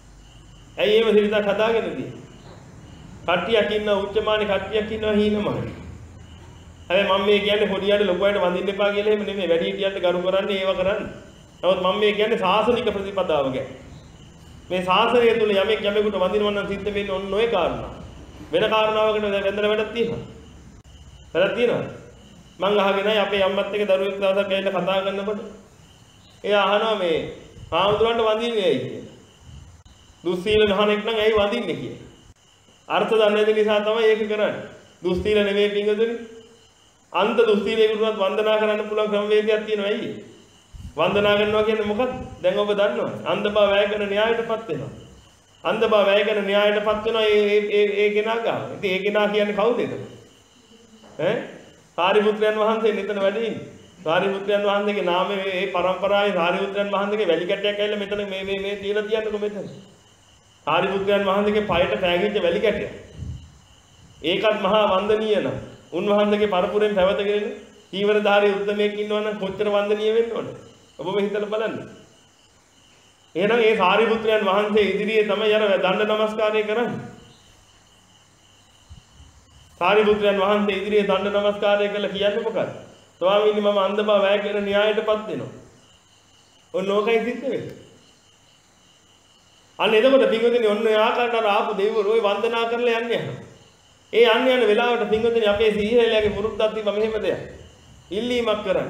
S1: ඇයි එහෙම සිරිතක් හදාගෙන තියෙන්නේ? කට්ටියක් ඉන්න උච්චමානේ කට්ටියක් ඉන්නවා හීනමානේ. හැබැයි මම මේ කියන්නේ පොඩියට ලොකුයට වඳින්න එපා කියලා එහෙම නෙමෙයි. වැඩි හිටියන්ට ගරු කරන්නේ ඒව කරන්නේ. නමුත් මම මේ කියන්නේ සාසනික ප්‍රතිපදාව ගැන. මේ ශාසනය තුල යමෙක් යමෙකුට වඳිනවා නම් සිද්ධ වෙන්නේ ඔන්න ඔය කාරණා. වෙන කාරණාවකට වැඳලා වැඩක් තියෙනවා. කරලා තියෙනවද? මං අහගෙනයි අපේ අම්මත් එක්ක දරුවෙක් දවසක් ඇවිල්ලා කතා කරනකොට එයා අහනවා මේ හාමුදුරන්ට වඳින්නේ ඇයි කියලා. දුස්සීල නහනෙක් නම් ඇයි වඳින්නේ කියලා. අර්ථ දන්නේ නැති නිසා තමයි ඒක කරන්නේ. දුස්සීල නෙමෙයි පිංගුතුනි. අන්ත දුස්සීලේකට වන්දනා කරන්න පුළුවන් ක්‍රමවේදයක් තියෙනවා ඇයි? වන්දනා කරනවා කියන්නේ මොකක්ද? දැන් ඔබ දන්නවා. අන්ධබව වැය කරන න්‍යායයටපත් වෙනවා. අන්ධබව වැය කරන න්‍යායයටපත් වෙනවා ඒ ඒ ඒ කෙනා ගාව. ඉතින් ඒ කෙනා කියන්නේ කවුද එතන? ඈ? සාරිපුත්‍රයන් වහන්සේ මෙතන වැඩ ඉන්නේ. සාරිපුත්‍රයන් වහන්සේගේ නාමයේ මේ පරම්පරාවේ සාරිපුත්‍රයන් වහන්සේගේ වැලි කැටයක් ඇවිල්ලා මෙතන මේ මේ මේ තියලා තියන්නකො මෙතන. සාරිපුත්‍රයන් වහන්සේගේ පයට පෑගිච්ච වැලි කැටයක්. ඒකත් මහා වන්දනීය නම් උන්වහන්සේගේ පරපුරෙන් පැවතගෙන ජීවනධාරී උද්දමයෙක් ඉන්නවනම් කොච්චර වන්දනීය වෙන්න ඕනද? ඔබ මේ හිතලා බලන්න. එහෙනම් ඒ සාරිපුත්‍රයන් වහන්සේ ඉදිරියේ තමයි අර දණ්ඩ නමස්කාරය කරන්නේ. සාරිපුත්‍රයන් වහන්සේ ඉදිරියේ දණ්ඩ නමස්කාරය කළා කියන්නේ මොකක්ද? ස්වාමීනි මම අන්ධබව වැය කරන න්‍යායයටපත් වෙනවා. ඔන්න ඕකයි සිද්ධ වෙන්නේ. අන්න එතකොට පින්වතුනි ඔන්න ඒ ආකාරයට ආපු දෙවිවරු ওই වන්දනා කරලා යන්නේ යනවා. ඒ යන්නේ යන වෙලාවට පින්වතුනි අපේ සීහලයාගේ මුරුද්දක් තිබ්බ මෙහෙම දෙයක්. ඉල්ලීමක් කරන්න.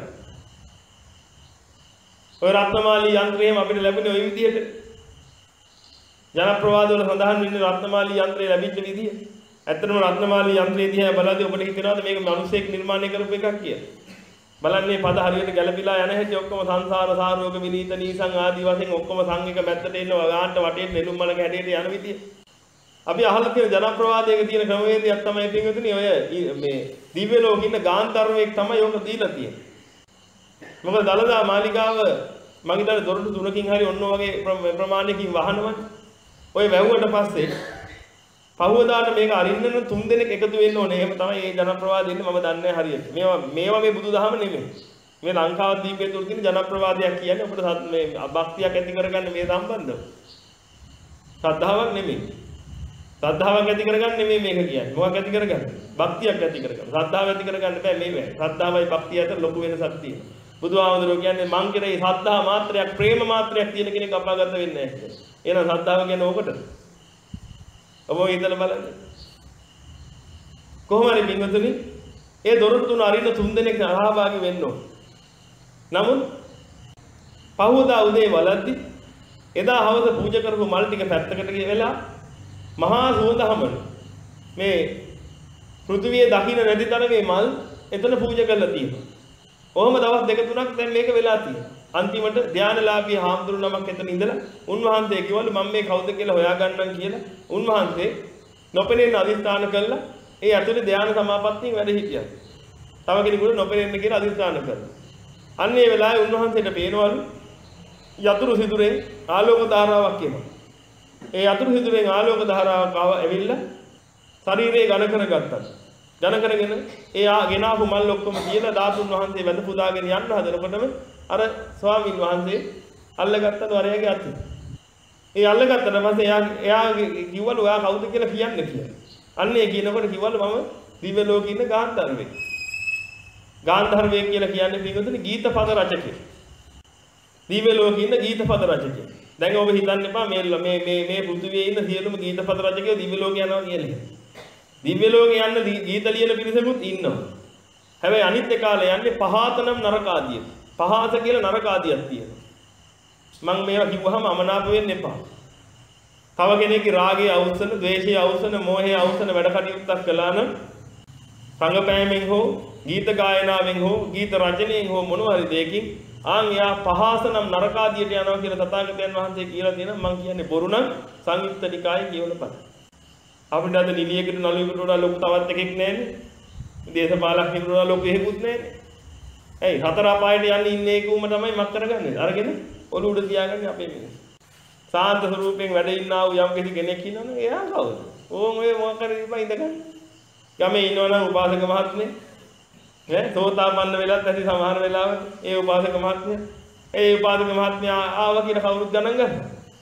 S1: ඔය රත්නමාලී යන්ත්‍රයම අපිට ලැබුණේ ওই විදිහට. ජනප්‍රවාද වල සඳහන් වෙන්නේ රත්නමාලී යන්ත්‍රය ලැබිච්ච විදිය. ඇත්තටම රත්නමාලී යන්ත්‍රය දිහා බලද්දී ඔබට හිතෙනවද මේක මිනිස්සෙක් නිර්මාණය කරපු එකක් කියලා? බලන්නේ පද හරියට ගැළපීලා යන හැටි ඔක්කොම සංසාර සාරෝග විනීත නීසං ආදී වශයෙන් ඔක්කොම සංගික මැත්තට එනවා ගාන්ට වටේට නෙළුම් මලක හැඩයට යන විදිය. අපි අහලා තියෙන ජනප්‍රවාදයක තියෙන ක්‍රමවේදයක් තමයි පින්වතුනි ඔය මේ දිව්‍ය ලෝකෙ ඉන්න ගාන්ධර්වයෙක් තමයි ඔක දීලා තියෙන්නේ. මොකද දලදා මාලිගාව මම හිතන්නේ දොරටු තුනකින් හරි ඔන්න වගේ ප්‍රමාණයකින් වහනවනේ. ඔය වැව්වට පස්සේ පහුවදාට මේක අරින්න තුන් දෙනෙක් එකතු වෙන්න ඕනේ. එහෙම තමයි මේ ජනප්‍රවාදය ඉන්නේ මම දන්නේ හරියට. මේවා මේවා මේ බුදුදහම නෙමෙයි. මේ ලංකාව දීපේ තුල තියෙන ජනප්‍රවාදයක් කියන්නේ අපිට මේ භක්තියක් ඇති කරගන්න මේ සම්බන්ධව. ශ්‍රද්ධාවක් නෙමෙයි. ශ්‍රද්ධාවක් ඇති කරගන්න නෙමෙයි මේක කියන්නේ. මොකක් ඇති කරගන්න? භක්තියක් ඇති කරගන්න. ශ්‍රද්ධාව ඇති කරගන්න බෑ මේ වෙයි. ශ්‍රද්ධාවයි භක්තිය අතර ලොකු වෙනසක් තියෙනවා. බුදුහාමුදුරුවෝ කියන්නේ මං කෙරෙහි ශ්‍රද්ධා මාත්‍රයක් ප්‍රේම මාත්‍රයක් තියෙන කෙනෙක් අපාගත වෙන්නේ නැහැ කියලා. එහෙනම් ශ්‍රද්ධාව කියන්නේ ඕකට. ඔබ හිතලා බලන්න. කොහොම හරි පින්වතුනි ඒ දොරටු තුන අරින්න තුන් දෙනෙක් සහභාගී වෙන්න ඕන. නමුත් පහවදා උදේ වලද්දි එදා හවස පූජා කරපු මල් ටික පැත්තකට ගෙවලා මහා සුවඳ හමන මේ පෘථිවියේ දකින්න නැති තරමේ මල් එතන පූජා කරලා තියෙනවා. කොහොම දවස් දෙක තුනක් දැන් මේක වෙලා තියෙනවා. අන්තිමට ධානලාභී හාමුදුරු නමක් එතන ඉඳලා උන්වහන්සේ කිව්වලු මම මේ කවුද කියලා හොයාගන්නම් කියලා. උන්වහන්සේ නොපෙනෙන අදිස්ථාන කළා. ඒ ඇතුලේ ධාන සමාපත්තියෙන් වැඩ හිටියා. තව කෙනෙකුට නොපෙනෙන්න කියලා අදිස්ථාන කළා. අන්න ඒ වෙලාවේ උන්වහන්සේට පේනවලු යතුරු සිදුරෙන් ආලෝක ධාරාවක් එනවා. ඒ යතුරු සිදුරෙන් ආලෝක ධාරාවක් ආව ඇවිල්ලා ශරීරය ඝන කරගත්තා. ඝන කරගෙන එයා ගෙනාවු මල් ඔක්කොම තියලා ධාතුන් වහන්සේ වැඳ පුදාගෙන යන්න හදනකොටම අර ස්වාමින් වහන්සේ අල්ලගත්තලු අරයාගේ අතින්. ඒ අල්ලගත්තට පස්සේ එයා එයා කිව්වලු ඔයා කවුද කියලා කියන්න කියලා. අන්න ඒ කියනකොට කිව්වලු මම දිව්‍ය ලෝකේ ඉන්න ගාන්ධර්වෙක්. ගාන්ධර්වෙක් කියලා කියන්නේ පිටුතුනේ ගීත පද රචකයෙක්. දිව්‍ය ලෝකේ ඉන්න ගීත පද රචකයෙක්. දැන් ඔබ හිතන්න එපා මේ මේ මේ මේ පෘථිවියේ ඉන්න සියලුම ගීත පද රචකයෝ දිව්‍ය ලෝකේ යනවා කියලා. දිව්‍ය ලෝකේ යන්න ගීත ලියන පිරිසකුත් ඉන්නවා. හැබැයි අනිත් කාලේ යන්නේ පහතනම් නරක ආදිය. පහත කියලා නරක ආදියක් තියෙනවා. මම මේවා කිව්වහම අමනාප වෙන්න එපා. තව කෙනෙක්ගේ රාගයේ අවසන, ද්වේෂයේ අවසන, මෝහයේ අවසන වැඩ කටයුත්තක් කළා නම් සංගපෑමෙන් හෝ ගීත ගායනාවෙන් හෝ ගීත රචනයෙන් හෝ මොනවා හරි දෙයකින් ආන් යා පහසනම් නරක ආදියට යනවා කියලා තථාගතයන් වහන්සේ කියලා තියෙනවා. මම කියන්නේ බොරු නම් සංයුක්ත නිකායේ කියවල බලන්න. අපිට අද නිලියකට නළුවෙකුට වඩා ලොකු තවත් එකෙක් නැහැනේ. දේශපාලකෙකුට වඩා ලොකු එහෙකුත් නැහැනේ. ඇයි හතර අපායට යන්නේ ඉන්නේ ඒකුම තමයි මක් කරගන්නේ. අරගෙන ඔළුව උඩ තියාගන්නේ අපේ මිනිස්සු. සාන්ත ස්වරූපයෙන් වැඩ ඉන්නා වූ යම් කිසි කෙනෙක් ඉන්නවනේ එයා කවුද? ඕන් ඔය මොකක් කරේ ඉපා ඉඳගන්න. ගමේ ඉන්නවනම් උපාසක මහත්මේ ඈ සෝතාපන්න වෙලත් ඇති සමහර වෙලාවට ඒ උපාසක මහත්මයා ඒ උපාසක මහත්මයා ආව කියලා කවුරුත් ගණන් ගන්නවා.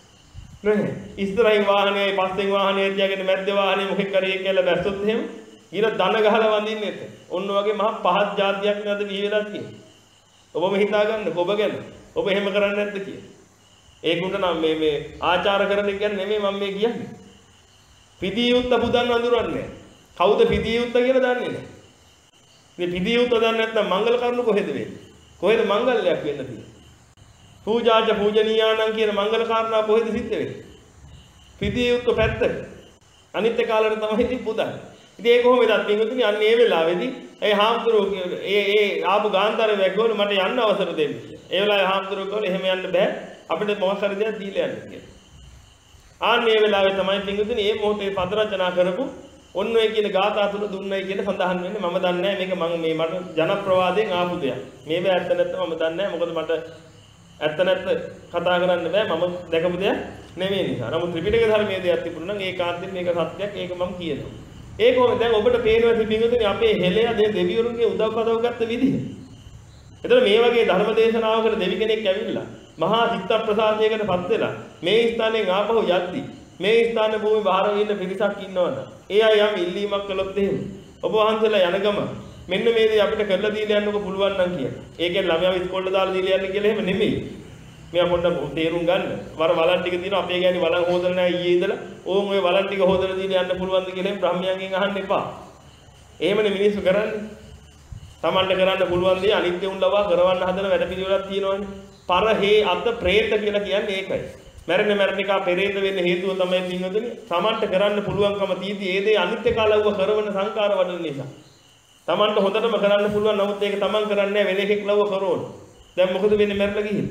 S1: නෑ ඉස්සරහින් වාහනේ පස්සෙන් වාහනේ තියාගෙන මැද්ද වාහනේ මොකෙක් කරේ කියලා බැස්සොත් එහෙම ඊළ දන ගහලා වඳින්නේ නැත. ඔන්න වගේ මහා පහත් જાතියක් නේද බිහි වෙලා තියෙන්නේ. ඔබම හිතා ගන්න ඔබ ගැන. ඔබ එහෙම කරන්නේ නැද්ද කියලා. ඒකුන්ට නම් මේ මේ ආචාර කරන එක කියන්නේ නෙමෙයි මම මේ කියන්නේ. පිදී යුත්ත පුදන් අඳුරන්නේ. කවුද පිදී යුත්ත කියලා දන්නේ නැහැ. ඉතින් පිළිය යුත්ත දන්නේ නැත්නම් මංගල කරුණු කොහෙද වෙන්නේ? කොහෙද මංගල්‍යයක් වෙන්න තියෙන්නේ? පූජාජ පූජනීයානම් කියන මංගල කාරණා කොහෙද සිද්ධ වෙන්නේ? පිළිය යුත්ත පැත්තට. අනිත් කාලවල තමයි ඉතින් පුදන්නේ. ඉතින් ඒක කොහොමද පින්වතුනි අන්න ඒ වෙලාවේදී ඒ හාමුදුරුවෝ ඒ ඒ ආපු ගාන්ධාරේ වැග්ගවල මට යන්න අවසර දෙන්න කියලා. ඒ වෙලාවේ හාමුදුරුවෝ කිව්වලු එහෙම යන්න බෑ. අපිට මොකක් හරි දෙයක් දීලා යන්න කියලා. ආන්න ඒ වෙලාවේ තමයි පින්වතුනි මේ මොහොතේ පද රචනා කරපු ඔන්න ඔය කියන ගාථා තුන දුන්නයි කියලා සඳහන් වෙන්නේ. මම දන්නේ නැහැ මේක මම මේ මට ජනප්‍රවාදයෙන් ආපු දෙයක්. මේක ඇත්ත නැත්නම් මම දන්නේ නැහැ. මොකද මට ඇත්ත නැත්ත කතා කරන්න බෑ. මම දැකපු දෙයක් නෙමෙයි නිසා. නමුත් ත්‍රිපිටක ධර්මයේ දෙයක් තිබුණා නම් ඒකාන්තයෙන් මේක සත්‍යයක්. ඒක මම කියනවා. ඒක කොහොමද දැන් ඔබට පේනවා පිටින්ගොතනේ අපේ හෙළය දැන් දෙවිවරුන්ගේ උදව් පදව ගත්ත විදිහ. එතන මේ වගේ ධර්ම දේශනාවකට දෙවි කෙනෙක් ඇවිල්ලා මහා චිත්ත ප්‍රසාදයකටපත් වෙලා මේ ස්ථානයෙන් ආපහු යද්දි මේ ස්ථාන භූමි බාහිර ඉන්න පිරිසක් ඉන්නවනේ. ඒ අය යම් ඉල්ලීමක් කළොත් එහෙම ඔබ වහන්සේලා යන ගම මෙන්න මේ දේ අපිට කරලා දීලා යන්නකො පුළුවන් නම් කියලා. ඒකෙන් ළමයාව ඉස්කෝලේ දාලා දීලා යන්න කියලා එහෙම නෙමෙයි. මෙයා පොඩ්ඩක් තේරුම් ගන්න. වර වලන් ටික තියෙනවා අපේ ගෑණි වලන් හොදලා නැහැ ඊයේ ඉඳලා. ඕන් ඔය වලන් ටික හොදලා දීලා යන්න පුළුවන්ද කියලා එහෙම බ්‍රහ්මයන්ගෙන් අහන්න එපා. එහෙමනේ මිනිස්සු කරන්නේ. Tamanට කරන්න පුළුවන් දේ අනිත්‍ය උන් ලවා කරවන්න හදන වැඩ පිළිවෙලක් තියෙනවනේ. පරහේ අත പ്രേත කියලා කියන්නේ ඒකයි. මරණ මරණිකා පෙරේත වෙන්න හේතුව තමයි පින්වතුනි Tamanට කරන්න පුළුවන්කම තියෙදි ඒ දේ අනිත්‍ය කාලවව කරවන සංකාර වඩන නිසා. Tamanට හොඳටම කරන්න පුළුවන් නමුත් ඒක Taman කරන්නේ නැහැ වෙන එකෙක් ලව්ව කරවන. දැන් මොකද වෙන්නේ මැරලා ගිහින්?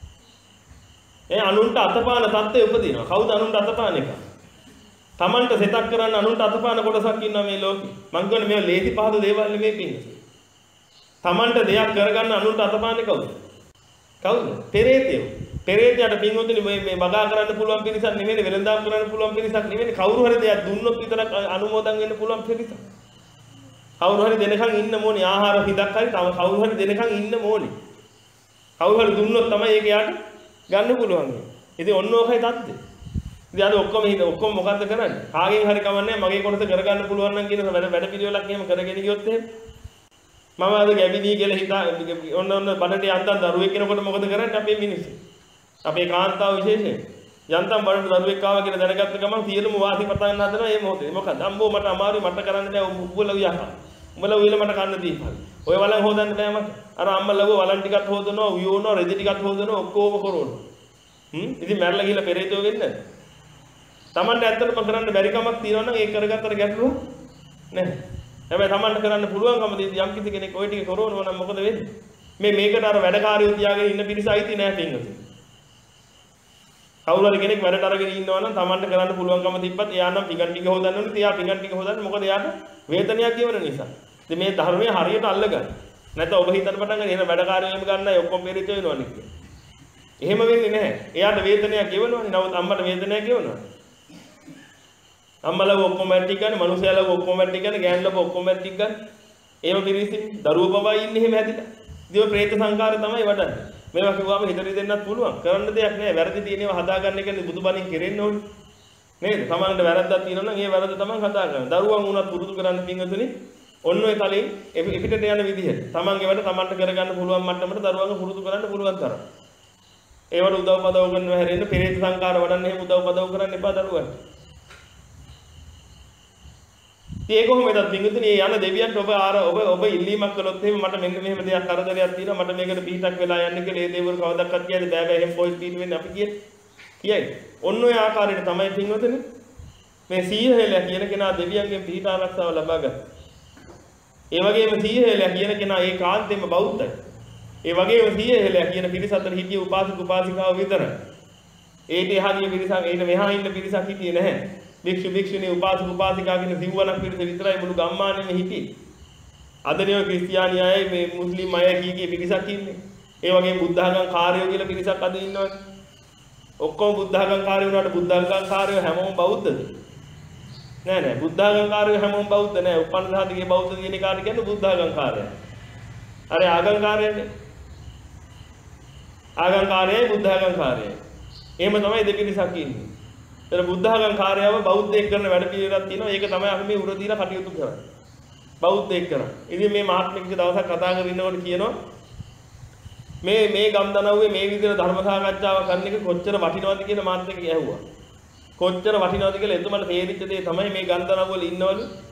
S1: ඒ අනුන්ට අතපාන தත්ත්වය උපදිනවා. කවුද අනුන්ට අතපාන එක? Tamanට සෙතක් කරන්න අනුන්ට අතපාන කොටසක් ඉන්නවා මේ ලෝකේ. මං කියන්නේ මේව ලේසි පහසු දේවල් නෙමෙයි පින්වතුනි. Tamanට දෙයක් කරගන්න අනුන්ට අතපාන්නේ කවුද? කවුද? පෙරේතයෝ. පෙරේතයාට පින්වතුනි මේ මේ මගා කරන්න පුළුවන් පිරිසක් නෙමෙයි වෙලඳාම් කරන්න පුළුවන් පිරිසක් නෙමෙයි කවුරු හරි දෙයක් දුන්නොත් විතරක් අනුමෝදන් වෙන්න පුළුවන් පිරිසක්. කවුරු හරි දෙනකන් ඉන්න ඕනේ ආහාර හිතක් හරි තව කවුරු හරි දෙනකන් ඉන්න ඕනේ. කවුරු හරි දුන්නොත් තමයි ඒක යාට ගන්න පුළුවන්. ඉතින් ඔන්න ඕකයි தත්ත්වය. ඉතින් අද ඔක්කොම හිත ඔක්කොම මොකද්ද කරන්නේ? කාගෙන් හරි කමන්නේ මගේ කොටස කරගන්න පුළුවන් නම් කියන වැඩ වැඩ පිළිවෙලක් එහෙම කරගෙන ගියොත් එහෙම මම අද ගැබිනී කියලා හිතා ඔන්න ඔන්න බඩට යන්තම් දරුවෙක් කෙනකොට මොකද කරන්නේ අපේ මිනිස්සු? අපේ කාන්තාව විශේෂයෙන් යන්තම් බඩට දරුවෙක් ආවා කියලා දැනගත්ත ගමන් සියලුම වාසි පතන්න හදනවා මේ මොහොතේ. මොකද අම්බෝ මට අමාරුයි මට කරන්න බෑ උඹලා උයහා. උඹලා උයලා මට කන්න දීපන්. ඔය වලන් හොදන්න බෑ මට. අර අම්මා ලව වලන් ටිකක් හොදනවා උයෝනවා රෙදි ටිකක් හොදනවා ඔක්කොම කරනවා. හ්ම් ඉතින් මැරලා ගිහලා පෙරේතෝ වෙන්නේ නැද්ද? Tamanට ඇත්තටම කරන්න බැරි කමක් තියෙනවා නම් ඒක කරගත්තට ගැටලුවක් නැහැ. හැබැයි Tamanට කරන්න පුළුවන්කම දෙද්දී යම් කිසි කෙනෙක් ওই ටික කරනවා නම් මොකද වෙන්නේ? මේ මේකට අර වැඩකාරයෝ තියාගෙන ඉන්න පිරිස අයිති නැහැ පින්වතුනි. කවුරු හරි කෙනෙක් වැඩට අරගෙන ඉන්නවා නම් Tamanට කරන්න පුළුවන්කම තිබ්බත් එයා නම් පිඟන් ටික හොදන්න ඕනේ. එයා පිඟන් ටික හොදන්නේ මොකද එයාට වේතනයක් ගෙවන නිසා. ඉතින් මේ ධර්මයේ හරියට අල්ලගන්න. නැත්නම් ඔබ හිතන්න පටන් ගන්න එහෙම වැඩකාරයෝ එහෙම ගන්නයි ඔක්කොම පෙරිත වෙනවා නේ කියලා. එහෙම වෙන්නේ නැහැ. එයාට වේතනයක් ගෙවනවානේ. නමුත් අම්මට වේතනයක් ගෙවනවා. අම්මලව ඔක්කොම මැට්ටික් ගන්න, මනුස්සයලව ඔක්කොම මැට්ටික් ගන්න, ගෑනුලව ඔක්කොම මැට්ටික් ගන්න. ඒව පිරිසින් දරුවෝ පවා ඉන්නේ එහෙම හැදිලා. ඉතින් ප්‍රේත සංකාරය තමයි වඩන්නේ. මේවා කිව්වම හිතට දෙන්නත් පුළුවන්. කරන්න දෙයක් නෑ. වැරදි තියෙනවා හදාගන්න එකනේ බුදුබණින් කෙරෙන්න ඕනේ. නේද? තමන්ට වැරද්දක් තියෙනවා නම් ඒ වැරද්ද තමන් හදා ගන්න. දරුවන් උනත් පුරුදු කරන්න පින්වතුනි. ඔන්න ඔය කලින් එපිටට යන විදිහට තමන්ගේ වැඩ තමන්ට කරගන්න පුළුවන් මට්ටමට දරුවන්ව පුරුදු කරන්න පුළුවන් තරම්. ඒවට උදව් පදව කරනවා හැරෙන්න පෙරේත සංකාර වඩන්න එහෙම උදව් පදව කරන්න එපා දරුවන්ට. ඒ කොහොමද පින්වතුනි මේ යන දෙවියන්ට ඔබ ආර ඔබ ඔබ ඉල්ලීමක් කළොත් එහෙම මට මෙන්න මෙහෙම දෙයක් කරදරයක් තියෙනවා මට මේකට පිටක් වෙලා යන්න කියලා ඒ දේවල් කවදාවත් කියන්නේ බෑ බෑ එහෙම පොයින්ට් පිට වෙන්නේ අපි කියන්නේ. කියයි. ඔන්න ඔය ආකාරයට තමයි පින්වතුනි මේ සීහලයා කියන කෙනා දෙවියන්ගෙන් පිට ආරක්ෂාව ලබා ගන්න. ඒ වගේම සීහලයා කියන කෙනා ඒ කාන්තේම බෞද්ධයි. ඒ වගේම සීහලයා කියන පිරිස අතර හිටිය උපාසක උපාසිකාව විතරයි. ඒට එහා ගිය පිරිසක් ඒට මෙහා ඉන්න පිරිසක් හිටියේ නැහැ. භික්ෂු භික්ෂුණී උපාසක උපාසිකා කියන සිව්වණක් පිරිස විතරයි මුළු ගම්මානෙම හිටියේ. අදනේ ඔය ක්‍රිස්තියානි අය මේ මුස්ලිම් අය කී කී පිරිසක් ඉන්නේ. ඒ වගේම බුද්ධ ආගම් කාර්යෝ කියලා පිරිසක් අද ඉන්නවනේ. ඔක්කොම බුද්ධ ආගම් කාර්යෝ වුණාට බුද්ධ ආගම් කාර්යෝ හැමෝම බෞද්ධද? නෑ නෑ බුද්ධ ආගම් කාර්යෝ හැමෝම බෞද්ධ නෑ. උපන්න සාධකයේ බෞද්ධ කියන කාට කියන්නේ බුද්ධ ආගම් කාර්යය. අර ආගම් කාර්යයනේ. ආගම් කාර්යයයි බුද්ධ ආගම් කාර්යයයි. එහෙම තමයි දෙපිරිසක් ඉන්නේ. ඒතර බුද්ධ ආගම් කාර්යව බෞද්ධයෙක් කරන වැඩ පිළිවෙලක් තියෙනවා. ඒක තමයි අපි මේ උර දීලා කටයුතු කරන්නේ. බෞද්ධයෙක් කරා. ඉතින් මේ මහත්මයෙක් දවසක් කතා කරගෙන ඉන්නකොට කියනවා මේ මේ ගම්දනව්වේ මේ විදිහට ධර්ම සාකච්ඡාවක් කරන එක කොච්චර වටිනවද කියලා මහත්මයෙක් ඇහුවා. කොච්චර වටිනවද කියලා එතුමන්ට තේරිච්ච දේ තමයි මේ ගම්දනව් වල ඉන්නවලු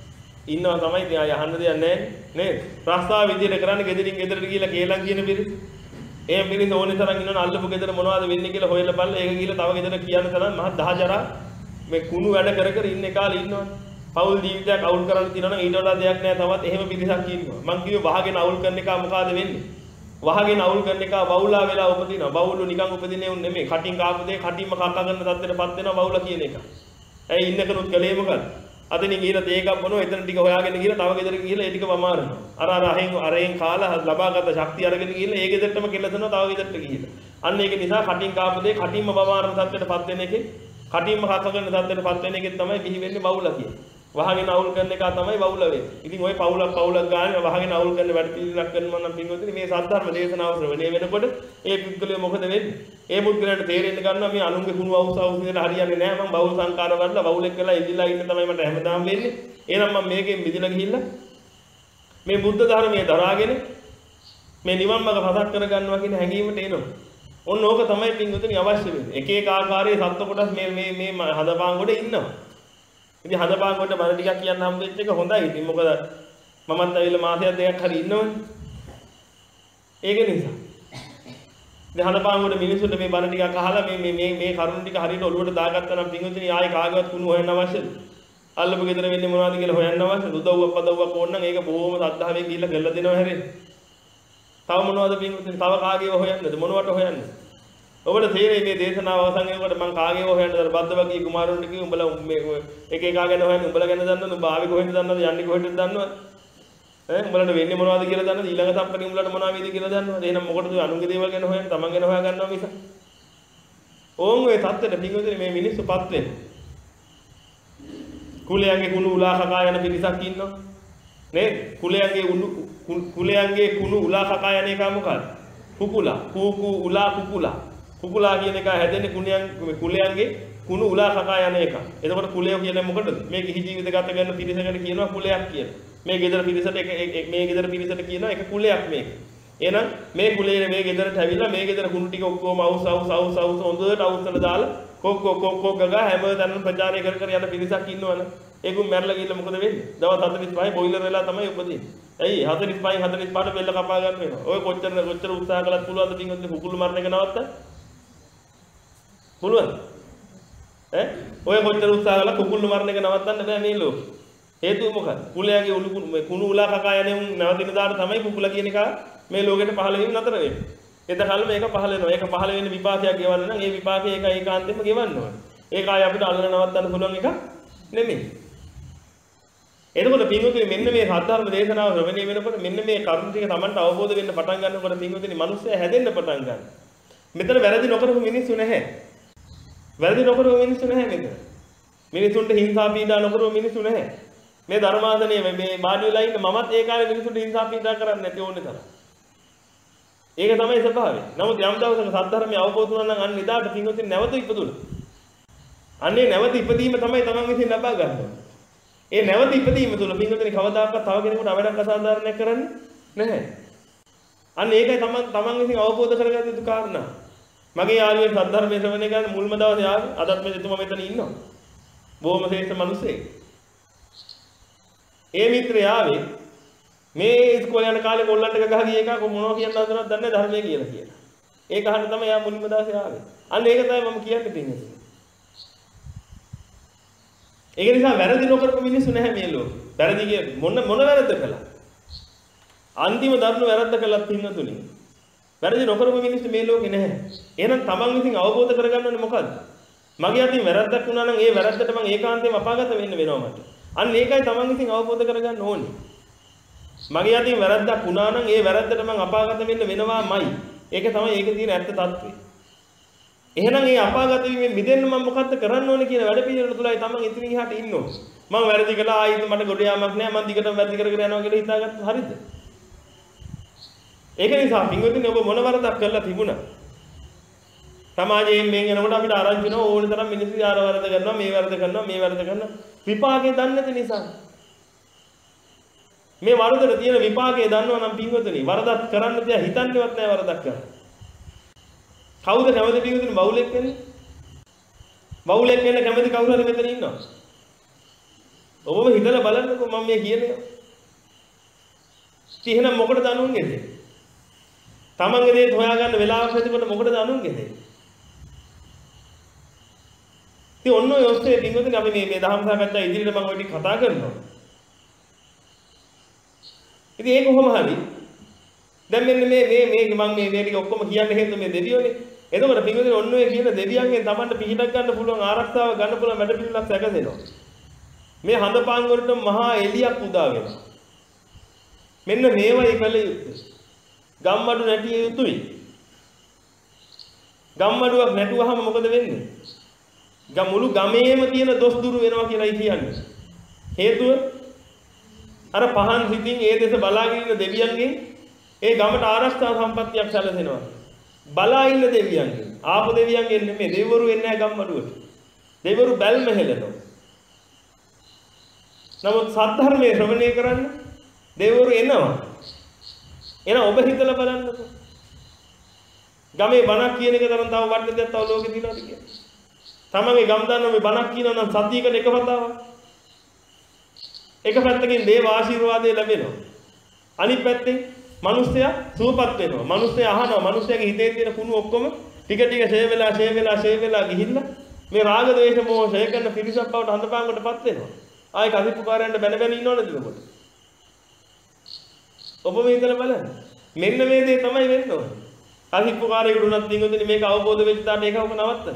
S1: ඉන්නවා තමයි ඉතින් ආය අහන්න දෙයක් නැහැ නේද? රස්සා විදියට කරන්නේ ගෙදරින් ගෙදරට ගිහලා කේලම් කියන පිරිස. එහෙම පිරිස ඕනේ තරම් ඉන්නවනේ අල්ලපු ගෙදර මොනවද වෙන්නේ කියලා හොයලා බලලා ඒක ගිහලා තව ගෙදර කියන්න තරම් මහ දහජරා මේ කුණු වැඩ කර කර ඉන්න කාලේ ඉන්නවනේ. පෞල් ජීවිතයක් අවුල් කරන්න තියෙනවා නම් ඊට වඩා දෙයක් නෑ තවත් එහෙම පිරිසක් ඉන්නවා. මං කිව්වේ වහගෙන අවුල් කරන එක මොකಾದ වෙන්නේ? වහගෙන අවුල් කරන එක වවුලා වෙලා උපදිනවා. වවුලු නිකන් උපදින්නේ උන් නෙමෙයි. කටින් කාපු දෙය කටින්ම කක්ක කරන තත්ත්වයටපත් වෙනවා වවුලා කියන එක. ඇයි ඉන්න කෙනුත් කලේ මොකද? අතනින් ගිහලා තේ එකක් බොනවා එතන ටික හොයාගෙන ගිහලා තව ගෙදරක ගිහලා ඒ ටික වමාරනවා. අර අර අහෙන් අරෙන් කාලා ලබාගත ශක්තිය අරගෙන ගිහලා ඒ ගෙදරටම කෙලසනවා තව ගෙදරට ගිහලා. අන්න ඒක නිසා කටින් කාපු දෙය කටින්ම වමාරන තත්ත්වයටපත් වෙන එකේ කටින්ම කක්ක කරන තත්ත්වයටපත් වෙන එකේ තමයි බිහි වෙන්නේ වවුලා කියන්නේ. වහගෙන අවුල් කරන එක තමයි වවුල වෙන්නේ. ඉතින් ওই පවුලක් පවුලක් ගන්න වහගෙන අවුල් කරන වැඩ පිළිලක් කරනවා නම් පින්වතුනි මේ සද්ධර්ම දේශනාව ශ්‍රවණය වෙනකොට ඒ පුද්ගලයා මොකද වෙන්නේ? ඒ පුද්ගලයාට තේරෙන්න ගන්නවා මේ අනුන්ගේ කුණු අවුස් අවුස් විදිහට හරියන්නේ නැහැ. මම බෞද්ධ සංකාර වලලා වවුලෙක් වෙලා ඉදිලා ඉන්න තමයි මට හැමදාම වෙන්නේ. එහෙනම් මම මේකෙන් මිදලා ගිහිල්ලා මේ බුද්ධ ධර්මයේ දරාගෙන මේ නිවන් මාර්ග පසක් කර ගන්නවා කියන හැඟීමට එනවා. ඔන්න ඕක තමයි පින්වතුනි අවශ්‍ය වෙන්නේ. එක එක ආකාරයේ සත්ත්ව කොටස් මේ මේ මේ හදපාන් කොට ඉන්නවා. ඉතින් හදපාන් කොට බණ ටිකක් කියන්න හම්බ වෙච්ච එක හොඳයි. ඉතින් මොකද මමත් ඇවිල්ලා මාසයක් දෙකක් හරි ඉන්නවනේ. ඒක නිසා. ඉතින් හදපාන් කොට මිනිස්සුන්ට මේ බණ ටිකක් අහලා මේ මේ මේ මේ කරුණු ටික හරියට ඔළුවට දාගත්තා නම් පින්වතුනි ආයේ කාගවත් කුණු හොයන්න අවශ්‍යද? අල්ලපු ගෙදර වෙන්නේ මොනවද කියලා හොයන්න අවශ්‍යද? උදව්වක් පදව්වක් ඕන නම් ඒක බොහොම සද්ධාවෙන් ගිහිල්ලා කරලා දෙනවා හැරෙන්නේ. තව මොනවද පින්වතුනි? තව කාගේව හොයන්නද? මොනවට හොයන්නද? ඔබට තේරෙයි මේ දේශනාව අවසන් වෙනකොට මම කාගේව හොයන්නද? බද්දවගේ කුමාරුන්ට කිව්ව උඹලා මේ එක එක ගැන හොයන්න උඹලා ගැන දන්නවද? උඹ ආවේ කොහෙන්ද දන්නවද? යන්නේ කොහෙන්ද දන්නවද? ඈ උඹලට වෙන්නේ මොනවද කියලා දන්නවද? ඊළඟ සම්පතේ උඹලට මොනවා වේද කියලා දන්නවද? එහෙනම් මොකටද අනුන්ගේ දේවල් ගැන හොයන්නේ? තමන් ගැන හොයා ගන්නවා මිස. ඕන් ඔය தත්තෙට පින්වතුනි මේ මිනිස්සුපත් වෙන්නේ. කුලයන්ගේ කුණු උලා කකා යන පිරිසක් ඉන්නවා. නේද? කුලයන්ගේ උණු කුලයන්ගේ කුණු උලා කකා යන එක මොකක්ද? කුකුලා. කූකු උලා කුකුලා. කුකුලා කියන එක හැදෙන්නේ කුණයන් කුලයන්ගේ කුණු උලා කකා යන එක. එතකොට කුලය කියන්නේ මොකටද? මේ කිහි ජීවිත ගත කරන පිරිසකට කියනවා කුලයක් කියලා. මේ ගෙදර පිරිසට එක මේ ගෙදර පිරිසට කියනවා එක කුලයක් මේක. එහෙනම් මේ කුලයේ මේ ගෙදරට ඇවිල්ලා මේ ගෙදර කුණු ටික ඔක්කොම අවුස් අවුස් අවුස් අවුස් හොඳට අවුස්සලා දාලා කොක් කොක් කොක් කොක් ගගා හැමදාම ප්‍රචාරය කර කර යන පිරිසක් ඉන්නවනේ. ඒකුම් මැරලා ගිහලා මොකද වෙන්නේ? දවස් හතළිස් පහේ බොයිලර් වෙලා තමයි උපදින්නේ. ඇයි හතළිස් පහෙන් හතළිස් පහට බෙල්ල කපා ගන්න වෙනවා. ඔය කොච්චර කොච්චර උත්සාහ කළත් පුළුවන්ද පින්වත්නි කුකුළු මරණ එක නවත්තන්න? පුළුවන්ද? ඈ ඔය කොච්චර උත්සාහ කළා කුකුළු මරණ එක නවත්තන්න බෑ මේ ලෝකේ. හේතුව මොකක්ද? කුලයාගේ උණු කුණු උලා කකා යන්නේ උන් නැවතින දාට තමයි කුකුලා කියන එක මේ ලෝකෙට පහළ වීම නතර වෙන්නේ. එතකල් මේක පහළ වෙනවා. ඒක පහළ වෙන්න විපාකයක් ගෙවන්න නම් ඒ විපාකය ඒක ඒකාන්තයෙන්ම ගෙවන්න ඕනේ. ඒක ආය අපිට අල්ලන නවත්තන්න පුළුවන් එකක් නෙමෙයි. එතකොට පින්වතුනි මෙන්න මේ සද්ධර්ම දේශනාව ශ්‍රවණය වෙනකොට මෙන්න මේ කරුණු ටික Tamanට අවබෝධ වෙන්න පටන් ගන්නකොට පින්වතුනි මිනිස්සයා හැදෙන්න පටන් ගන්නවා. මෙතන වැරදි නොකරපු මිනිස්සු නැහැ. වැරදි නොකරපු මිනිස්සු නැහැ මෙතන. මිනිසුන්ට හිංසා පීඩා නොකරපු මිනිස්සු නැහැ. මේ ධර්මාසනයේ මේ බාඩි වෙලා ඉන්න මමත් ඒ කාලේ මිනිසුන්ට හිංසා පීඩා කරන්නේ නැති ඕනේ තරම්. ඒක තමයි ස්වභාවය. නමුත් යම් දවසක සද්ධර්මය අවබෝධ වුණා නම් අන්න ඉදාට පින්වතුනි නැවත ඉපදුණා. අන්නේ නැවත ඉපදීම තමයි Taman විසින් ලබා ගන්න ඕනේ. ඒ නැවත ඉපදීම තුළ පින්වතුනි කවදාකවත් තව කෙනෙකුට අවඩක් අසාධාරණයක් කරන්නේ නැහැ. අන්න ඒකයි Taman Taman විසින් අවබෝධ කරගන්න යුතු කාරණා. මගේ යාළුවෙක් සද්ධර්මයේ ශ්‍රවණය කරන මුල්ම දවසේ ආවේ අදත් මේ එතුමා මෙතන ඉන්නවා. බොහොම ශ්‍රේෂ්ඨ මිනිස්සෙක්. ඒ මිත්‍රය ආවේ මේ ඉස්කෝලේ යන කාලේ කොල්ලන්ට ගහ ගිය එක මොනවා කියන්න හදනවද දන්නේ නැහැ ධර්මයේ කියලා කියලා. ඒක අහන්න තමයි යා මුලින්ම දවසේ ආවේ. අන්න ඒක තමයි මම කියන්නේ තින්නේ. ඒක නිසා වැරදි නොකරපු මිනිස්සු නැහැ මේ ලෝකේ. වැරදි කිය මොන මොන වැරද්ද කළා? අන්තිම ධර්ම වැරද්ද කළා පින්නතුනි. වැරදි නොකරපු මිනිස්සු මේ ලෝකේ නැහැ. එහෙනම් Taman විසින් අවබෝධ කරගන්න ඕනේ මොකද්ද? මගේ අතින් වැරද්දක් වුණා නම් ඒ වැරද්දට මම ඒකාන්තයෙන්ම අපාගත වෙන්න වෙනවා මට. අන්න ඒකයි Taman විසින් අවබෝධ කරගන්න ඕනේ. මගේ අතින් වැරද්දක් වුණා නම් ඒ වැරද්දට මම අපාගත වෙන්න වෙනවාමයි. ඒක තමයි ඒකේ තියෙන ඇත්ත తත්වය. එහෙනම් මේ අපාගත වීමෙන් මිදෙන්න මම මොකද්ද කරන්න ඕනේ කියන වැඩ පිළිවෙල තුලයි Taman ඉතින් එහාට ඉන්න ඕනේ. මම වැරදි කළා ආයෙත් මට ගොඩ යාමක් නැහැ මම දිගටම වැරදි කරගෙන යනවා කියලා හිතාගත්තොත් හරියද? ඒක නිසා පින්වතුනි ඔබ මොන වරදක් කරලා තිබුණා? සමාජයෙන් මෙන් යනකොට අපිට ආරංචි වෙනවා ඕන තරම් මිනිස්සු ආර වරද කරනවා මේ වරද කරනවා මේ වරද කරනවා විපාකේ දන්නේ නැති නිසා. මේ වරදට තියෙන විපාකේ දන්නවා නම් පින්වතුනි වරදක් කරන්න තියා හිතන්නේවත් නැහැ වරදක් කරන්න. කවුද කැමති පින්වතුනි බවුලෙක් වෙන්නේ? බවුලෙක් වෙන්න කැමති කවුරු හරි මෙතන ඉන්නවා. ඔබම හිතලා බලන්නකෝ මම මේ කියන්නේ. එහෙනම් මොකටද අනුන්ගේ දෙන්නේ? තමන්ගේ දේ හොයාගන්න වෙලාවක් නැතිකොට මොකටද අනුන්ගේ දෙන්නේ? ඉතින් ඔන්න ඔය ඔස්සේ පින්වතුනි අපි මේ මේ දහම් සාකච්ඡා ඉදිරියට මම ඔය ටික කතා කරනවා. ඉතින් ඒක කොහොම හරි දැන් මෙන්න මේ මේ මේ මම මේ මේ ටික ඔක්කොම කියන්න හේතුව මේ දෙවියෝනේ. එතකොට පින්වතුනි ඔන්න ඔය කියන දෙවියන්ගෙන් Tamanට පිහිටක් ගන්න පුළුවන් ආරක්ෂාව ගන්න පුළුවන් වැඩ පිළිවෙලක් සැකසෙනවා. මේ හඳපාන් වලට මහා එළියක් උදා වෙනවා. මෙන්න මේවයි කළ යුත්තේ. ගම්මඩු නැටිය යුතුයි. ගම්මඩුවක් නැටුවහම මොකද වෙන්නේ? ගම් මුළු ගමේම තියෙන දොස් දුරු වෙනවා කියලායි කියන්නේ. හේතුව අර පහන් සිතින් ඒ දෙස බලාගෙන ඉන්න දෙවියන්ගෙන් ඒ ගමට ආරක්ෂා සම්පත්තියක් සැලසෙනවා. බලා ඉන්න දෙවියන්ගෙන් ආපු දෙවියන්ගෙන් නෙමෙයි දෙවිවරු එන්නේ නැහැ ගම්මඩුවට. දෙවිවරු බැල්ම හෙලනවා. නමුත් සද්ධර්මයේ ශ්‍රවණය කරන්න දෙවිවරු එනවා. එහෙනම් ඔබ හිතලා බලන්නකෝ. ගමේ බණක් කියන එක තරම් තව වටින දෙයක් තව ලෝකේ තියෙනවද කියලා. තමන්ගේ ගම් දන්නෝ මේ බණක් කියනවා නම් සතියකට එක වතාවක්. එක පැත්තකින් දේව ආශිර්වාදය ලැබෙනවා. අනිත් පැත්තෙන් මිනිස්සයා සුවපත් වෙනවා. මිනිස්සයා අහනවා. මිනිස්සයාගේ හිතේ තියෙන කුණු ඔක්කොම ටික ටික ෂේ වෙලා ෂේ වෙලා ෂේ වෙලා ගිහිල්ලා මේ රාග ද්වේෂ මොහ ෂේ කරන පිරිසක් බවට හඳපාංගකටපත් වෙනවා. ආයි කසිප්පුකාරයන්ට බැන බැන ඉන්නවද එතකොට? ඔබ මේ ඉතල බලන්න. මෙන්න මේ දේ තමයි වෙන්න ඕනේ. කසිප්පුකාරයෙකුට උනත් දින්ගොතනේ මේක අවබෝධ වෙච්ච දාට ඒක ඔක නවත්තන.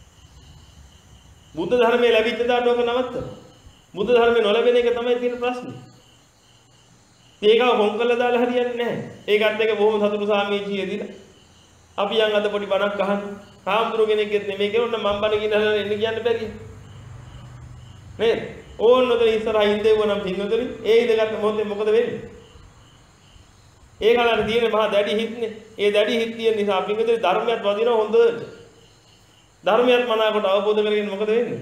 S1: බුද්ධ ධර්මයේ ලැබිච්ච දාට ඔක නවත්තන. බුද්ධ ධර්මයේ නොලැබෙන එක තමයි තියෙන ප්‍රශ්නේ. ඒකව හොන් කළා දාලා හරියන්නේ නැහැ. ඒකත් එක බොහොම සතුටු සාමීචියේදීලා අපි යන් අද පොඩි බණක් අහන්න. හාමුදුරු කෙනෙක්ගෙත් නෙමෙයි කියලා මම බණ කියනහලා එන්න කියන්න බැරිය. නේද? ඕන්න ඔතන ඉස්සරහා ඉඳෙව්ව නම් පින්වතුනි ඒ ඉඳගත් මොහොතේ මොකද වෙන්නේ? ඒකලට තියෙන මහා දැඩි හිත්නේ. ඒ දැඩි හිත් තියෙන නිසා පින්වතුනි ධර්මයක් වදිනවා හොඳට. ධර්මයක් මනාවකට අවබෝධ කරගෙන මොකද වෙන්නේ?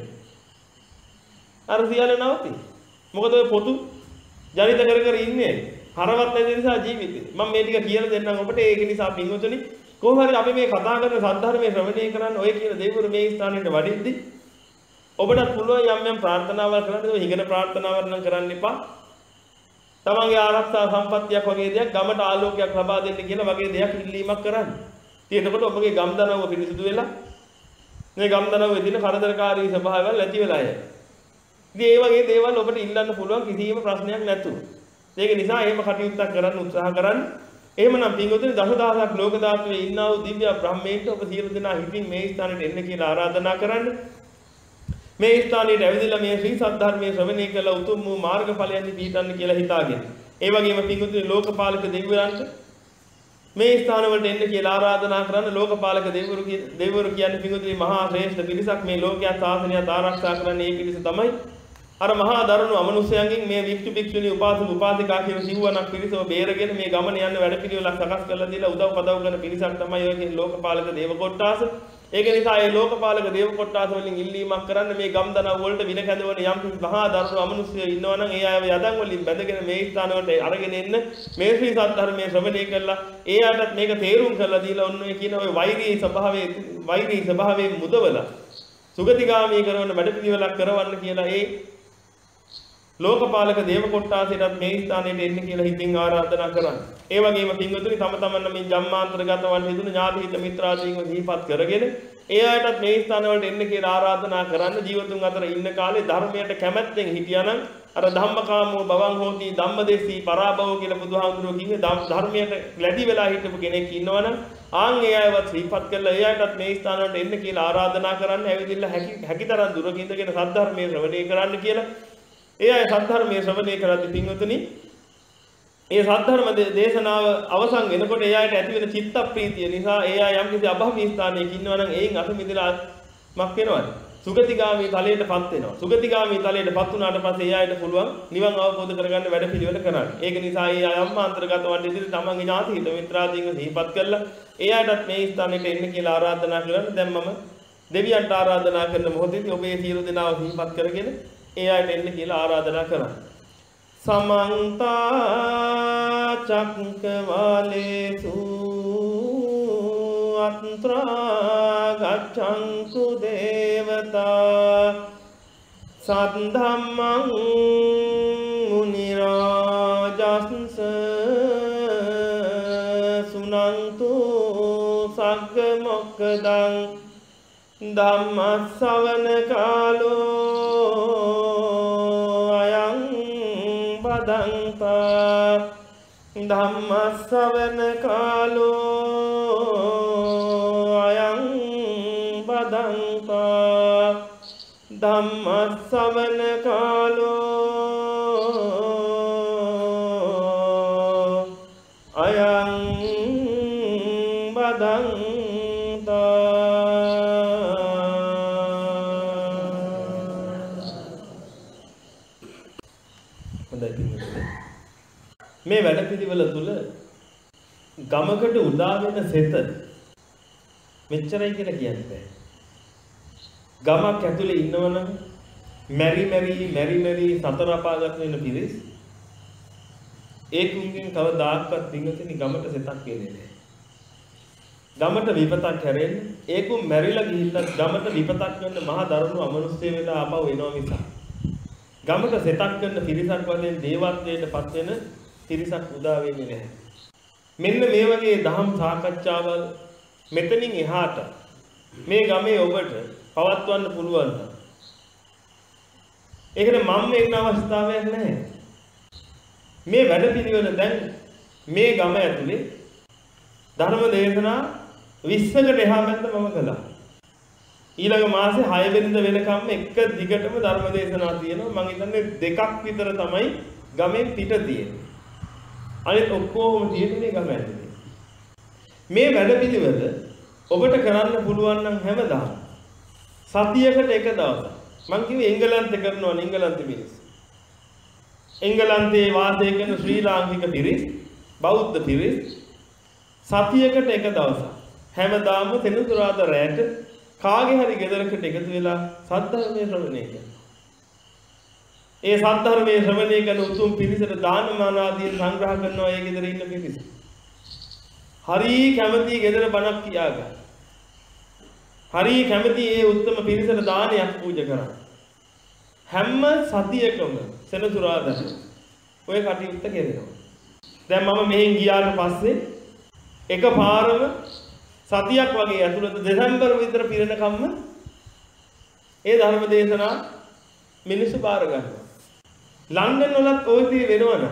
S1: අර සියල්ල නවති. මොකද ඔය පොදු ජනිත කර කර ඉන්නේ හරවත් නැති නිසා ජීවිතේ. මම මේ ටික කියලා දෙන්නම් ඔබට. ඒක නිසා පින්වතුනි කොහොම හරි අපි මේ කතා කරන සද්ධර්මයේ ශ්‍රවණය කරන්න ඔය කියන දේවරු මේ ස්ථානෙට වඩිද්දි ඔබට පුළුවන් යම් යම් ප්‍රාර්ථනාවල් කරන්න. ඒක හිඟන ප්‍රාර්ථනාවක් නම් කරන්න එපා. තමන්ගේ ආරක්ෂා සම්පත්තියක් වගේ දෙයක් ගමට ආලෝකයක් ලබා දෙන්න කියලා වගේ දෙයක් ඉල්ලීමක් කරන්න. ඉතින් එතකොට ඔබගේ ගම් දනව්ව පිරිසිදු වෙලා මේ ගම් දනව්වේ තියෙන කරදරකාරී ස්වභාවයන් නැති වෙලා යයි. ඉතින් ඒ වගේ දේවල් ඔබට ඉල්ලන්න පුළුවන් කිසිම ප්‍රශ්නයක් නැතුව. ඒක නිසා එහෙම කටයුත්තක් කරන්න උත්සාහ කරන්න. එහෙමනම් පින්වතුනි දසදහසක් ලෝක ධාතුවේ ඉන්නා වූ දිව්‍ය බ්‍රහ්මීන්ට ඔබ සියලු දෙනා හිතින් මේ ස්ථානෙට එන්න කියලා ආරාධනා කරන්න. මේ ස්ථානෙට ඇවිදලා මේ ශ්‍රී සද්ධර්මයේ ශ්‍රවණය කළ උතුම් වූ මාර්ගඵලයන් දීතන්න කියලා හිතාගෙන. ඒ වගේම පින්වතුනි ලෝකපාලක දෙවිවරුන්ට මේ ස්ථාන වලට එන්න කියලා ආරාධනා කරන්න. ලෝකපාලක දෙවිවරු දෙවිවරු කියන්නේ පින්වතුනි මහා ශ්‍රේෂ්ඨ පිරිසක්. මේ ලෝකයක් සාසනයත් ආරක්ෂා කරන්නේ මේ පිරිස තමයි. අර මහා දරුණු අමනුෂ්‍යයන්ගෙන් මේ වික්ෂු භික්ෂුණී උපාසක උපාසිකා කියන සිව්වණක් පිරිසව බේරගෙන මේ ගමන යන වැඩ පිළිවෙලක් සකස් කරලා දීලා උදව් පදව් කරන පිරිසක් තමයි ඔය කියන්නේ ලෝකපාලක දේව කොට්ටාස. ඒක නිසා ඒ ලෝකපාලක දේව කොට්ටාස වලින් ඉල්ලීමක් කරන්න මේ ගම් දනව් වලට වින කැඳවන යම් මහා දරුණු අමනුෂ්‍යයෝ ඉන්නවා නම් ඒ අයව යදන් වලින් බැඳගෙන මේ ස්ථාන වලට අරගෙන එන්න මේ ශ්‍රී සද්ධර්මයේ ශ්‍රවණය කළා. ඒ අයටත් මේක තේරුම් කරලා දීලා ඔන්න ඔය කියන ඔය වෛරී ස්වභාවයේ වෛරී ස්වභාවයෙන් මුදවලා සුගතිගාමී කරන වැඩ පිළිවෙලක් කරවන්න කියලා ඒ ලෝකපාලක දේව කොට්ටාසයටත් මේ ස්ථානෙට එන්න කියලා හිතින් ආරාධනා කරන්න. ඒ වගේම පින්වතුනි තම තමන් මේ ජම්මාන්තරගතවන් හිතුණු ඥාති හිත මිත්‍රාදීන්ව දීපත් කරගෙන ඒ අයටත් මේ ස්ථාන වලට එන්න කියලා ආරාධනා කරන්න. ජීවතුන් අතර ඉන්න කාලේ ධර්මයට කැමැත්තෙන් හිටියානම් අර ධම්මකාමෝ බවං හෝති ධම්මදේශී පරාභවෝ කියලා බුදුහාමුදුරුවෝ කිව්වේ ධර්මයට ලැබි වෙලා හිටපු කෙනෙක් ඉන්නවනම් ආන් ඒ අයවත් දීපත් කළා. ඒ අයටත් මේ ස්ථාන වලට එන්න කියලා ආරාධනා කරන්න. ඇවිදින්න හැකි හැකිතරම් දුරකින් ඉඳගෙන සද්ධර්මයේ ශ්‍රවණය කරන්න කියලා. ඒ අය සද්ධර්මයේ ශ්‍රවණය කරද්දී පින්වතුනි ඒ සද්ධර්ම දේශනාව අවසන් වෙනකොට ඒ අයට ඇති වෙන චිත්ත ප්‍රීතිය නිසා ඒ අය යම් කිසි අභවී ස්ථානයක ඉන්නවා නම් ඒන් අත මිදලා මක් වෙනවද? සුගතිගාමී තලයටපත් වෙනවා. සුගතිගාමී තලයටපත් වුණාට පස්සේ ඒ අයට පුළුවන් නිවන් අවබෝධ කරගන්න වැඩ පිළිවෙල කරන්න. ඒක නිසා ඒ අය අම්මාන්තරගත වන්නේ ඉතින් තමන්ගේ ඥාති හිත මිත්‍රාදීන්ව දීපත් කළා. ඒ අයටත් මේ ස්ථානෙට එන්න කියලා ආරාධනා කරන්න. දැන් මම දෙවියන්ට ආරාධනා කරන මොහොතේදී ඔබේ සියලු දෙනාව දීපත් කරගෙන ඒ අයට එන්න කියලා ආරාධනා කරන්න. සමන්ත චක්කවාලේසු අත්‍රා ගච්ඡන්තු දේවතා සද්ධම්මං මුනි රාජස්ස සුනන්තු සග්ග මොක්ඛදං ධම්ම ශ්‍රවණ කාලෝ අයං බදන්තා ධම්ම ශ්‍රවණ කාලෝ අයං බදන්තා ධම්ම ශ්‍රවණ කාලෝ අයං බදන්තා. මේ වැඩපිළිවෙල තුල ගමකට උදා වෙන සෙත මෙච්චරයි කියලා කියන්න බෑ. ගමක් ඇතුලේ ඉන්නවනම් මෙරි මෙරි මෙරි මෙරි සතර අපාගත වෙන පිරිස් ඒකුන්ගෙන් කවදාක්වත් දිනකෙනි ගමට සෙතක් කියන්නේ නැහැ. ගමට විපතක් හැරෙන්න ඒකුන් මැරිලා ගිහිල්ලා ගමට විපතක් වෙන්න මහා දරුණු අමනුෂ්‍ය වෙලා ආපහු එනවා මිසක් ගමට සෙතක් කරන පිරිසක් වශයෙන් දේවත්වයට පත් වෙන පිරිසක් උදා වෙන්නේ නැහැ. මෙන්න මේ වගේ දහම් සාකච්ඡාවල් මෙතනින් එහාට මේ ගමේ ඔබට පවත්වන්න පුළුවන්. ඒකට මම ඉන්න අවස්ථාවක් නැහැ. මේ වැඩපිළිවෙල දැන් මේ ගම ඇතුලේ ධර්ම දේශනා විස්සකට එහා පැත්ත මම කළා. ඊළඟ මාසේ හය වෙනිදා වෙනකම් එක දිගටම ධර්ම දේශනා තියෙනවා. මම හිතන්නේ දෙකක් විතර තමයි ගමෙන් පිට තියෙන්නේ. අනිත් ඔක්කොම තියෙන්නේ ගම ඇතුලේ. මේ වැඩපිළිවෙල ඔබට කරන්න පුළුවන් නම් හැමදාම සතියකට එක දවසක්. මං කිව්වේ එංගලන්තේ කරනවා නේ එංගලන්තේ මිනිස්සු. එංගලන්තේ වාසය කරන ශ්‍රී ලාංකික පිරිස් බෞද්ධ පිරිස් සතියකට එක දවසක් හැමදාම සෙනසුරාදා රැට කාගේ හරි ගෙදරකට එකතු වෙලා සද්ධර්මයේ ශ්‍රවණය කරනවා. ඒ සද්ධර්මයේ ශ්‍රවණය කරන උතුම් පිරිසට දානමාන ආදී සංග්‍රහ කරනවා ඒ ගෙදර ඉන්න පිරිස. හරි කැමති ගෙදර බණක් කියාගන්න. හරි කැමති ඒ උත්තම පිරිසට දානයක් පූජා කරන්න. හැම සතියකම සෙනසුරාදා ඔය කටයුත්ත කරනවා. දැන් මම මෙහෙන් ගියාට පස්සේ එකපාරම සතියක් වගේ ඇතුළත දෙසැම්බර් විතර පිරෙනකම්ම ඒ ධර්ම දේශනා මිනිස්සු බාර ගන්නවා. ලන්ඩන් වලත් ওই දේ වෙනවනේ.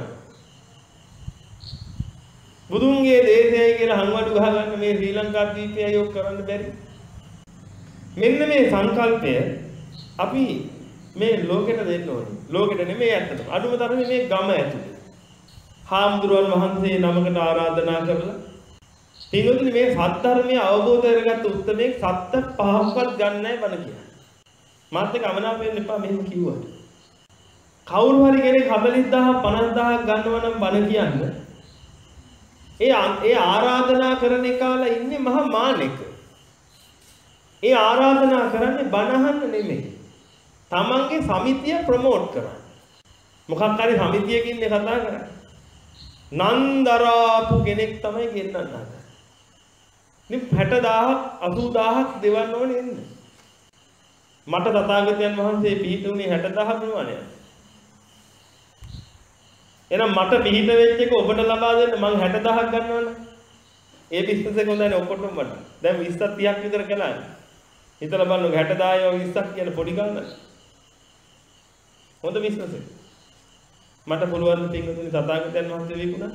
S1: බුදුන්ගේ දේශයයි කියලා හංවඩු ගහ ගන්න මේ ශ්‍රී ලංකා දීපය යොක් කරන්න බැරි. මෙන්න මේ සංකල්පය අපි මේ ලෝකෙට දෙන්න ඕනේ. ලෝකෙට නෙමෙයි ඇත්තටම. අඩුම තරමේ මේ ගම ඇතුලේ. හාමුදුරුවන් වහන්සේ නමකට ආරාධනා කරලා පින්වතුනි මේ සත්‍ය අවබෝධ කරගත්ත උත්තරේ සත්‍ය පහක්වත් ගන්නෑ බණ කියන්නේ. මාත් එක්ක අමනාප වෙන්න එපා මෙහෙම කිව්වට. කවුරු හරි කෙනෙක් හතළිස් දහස් පනස් දහස් ගන්නව නම් බණ කියන්න. ඒ ඒ ආරාධනා කරන එකාලා ඉන්නේ මහා මානෙක. ඒ ආරාධනා කරන්නේ බණ අහන්න නෙමෙයි. තමන්ගේ සමිතිය ප්‍රොමෝට් කරන්න. මොකක් හරි සමිතියකින් ඉන්නේ කතා කරන්නේ. නන්දරාපු කෙනෙක් තමයි ගෙන්නන්න හදන්නේ. ඉතින් හැට දහසක් අසූ දහසක් දෙවන්න ඕනේ එන්නේ. මට තථාගතයන් වහන්සේ පිහිටුනේ හැට දහසක් නෙවනේ. එහෙනම් මට පිහිට වෙච්ච එක ඔබට ලබා දෙන්න මං හැට දහසක් ගන්නවනේ. ඒ බිස්නස් එක හොඳයි ඔක්කොටම මට. දැන් විස්ස තිහක් විතර කළා. හිතලා බලන්න හැට දහය විස්සක් කියන පොඩි ගන්නද? හොඳ බිස්නස් එක. මට පුළුවන් පින්වතුනි තථාගතයන් වහන්සේ විකුණා.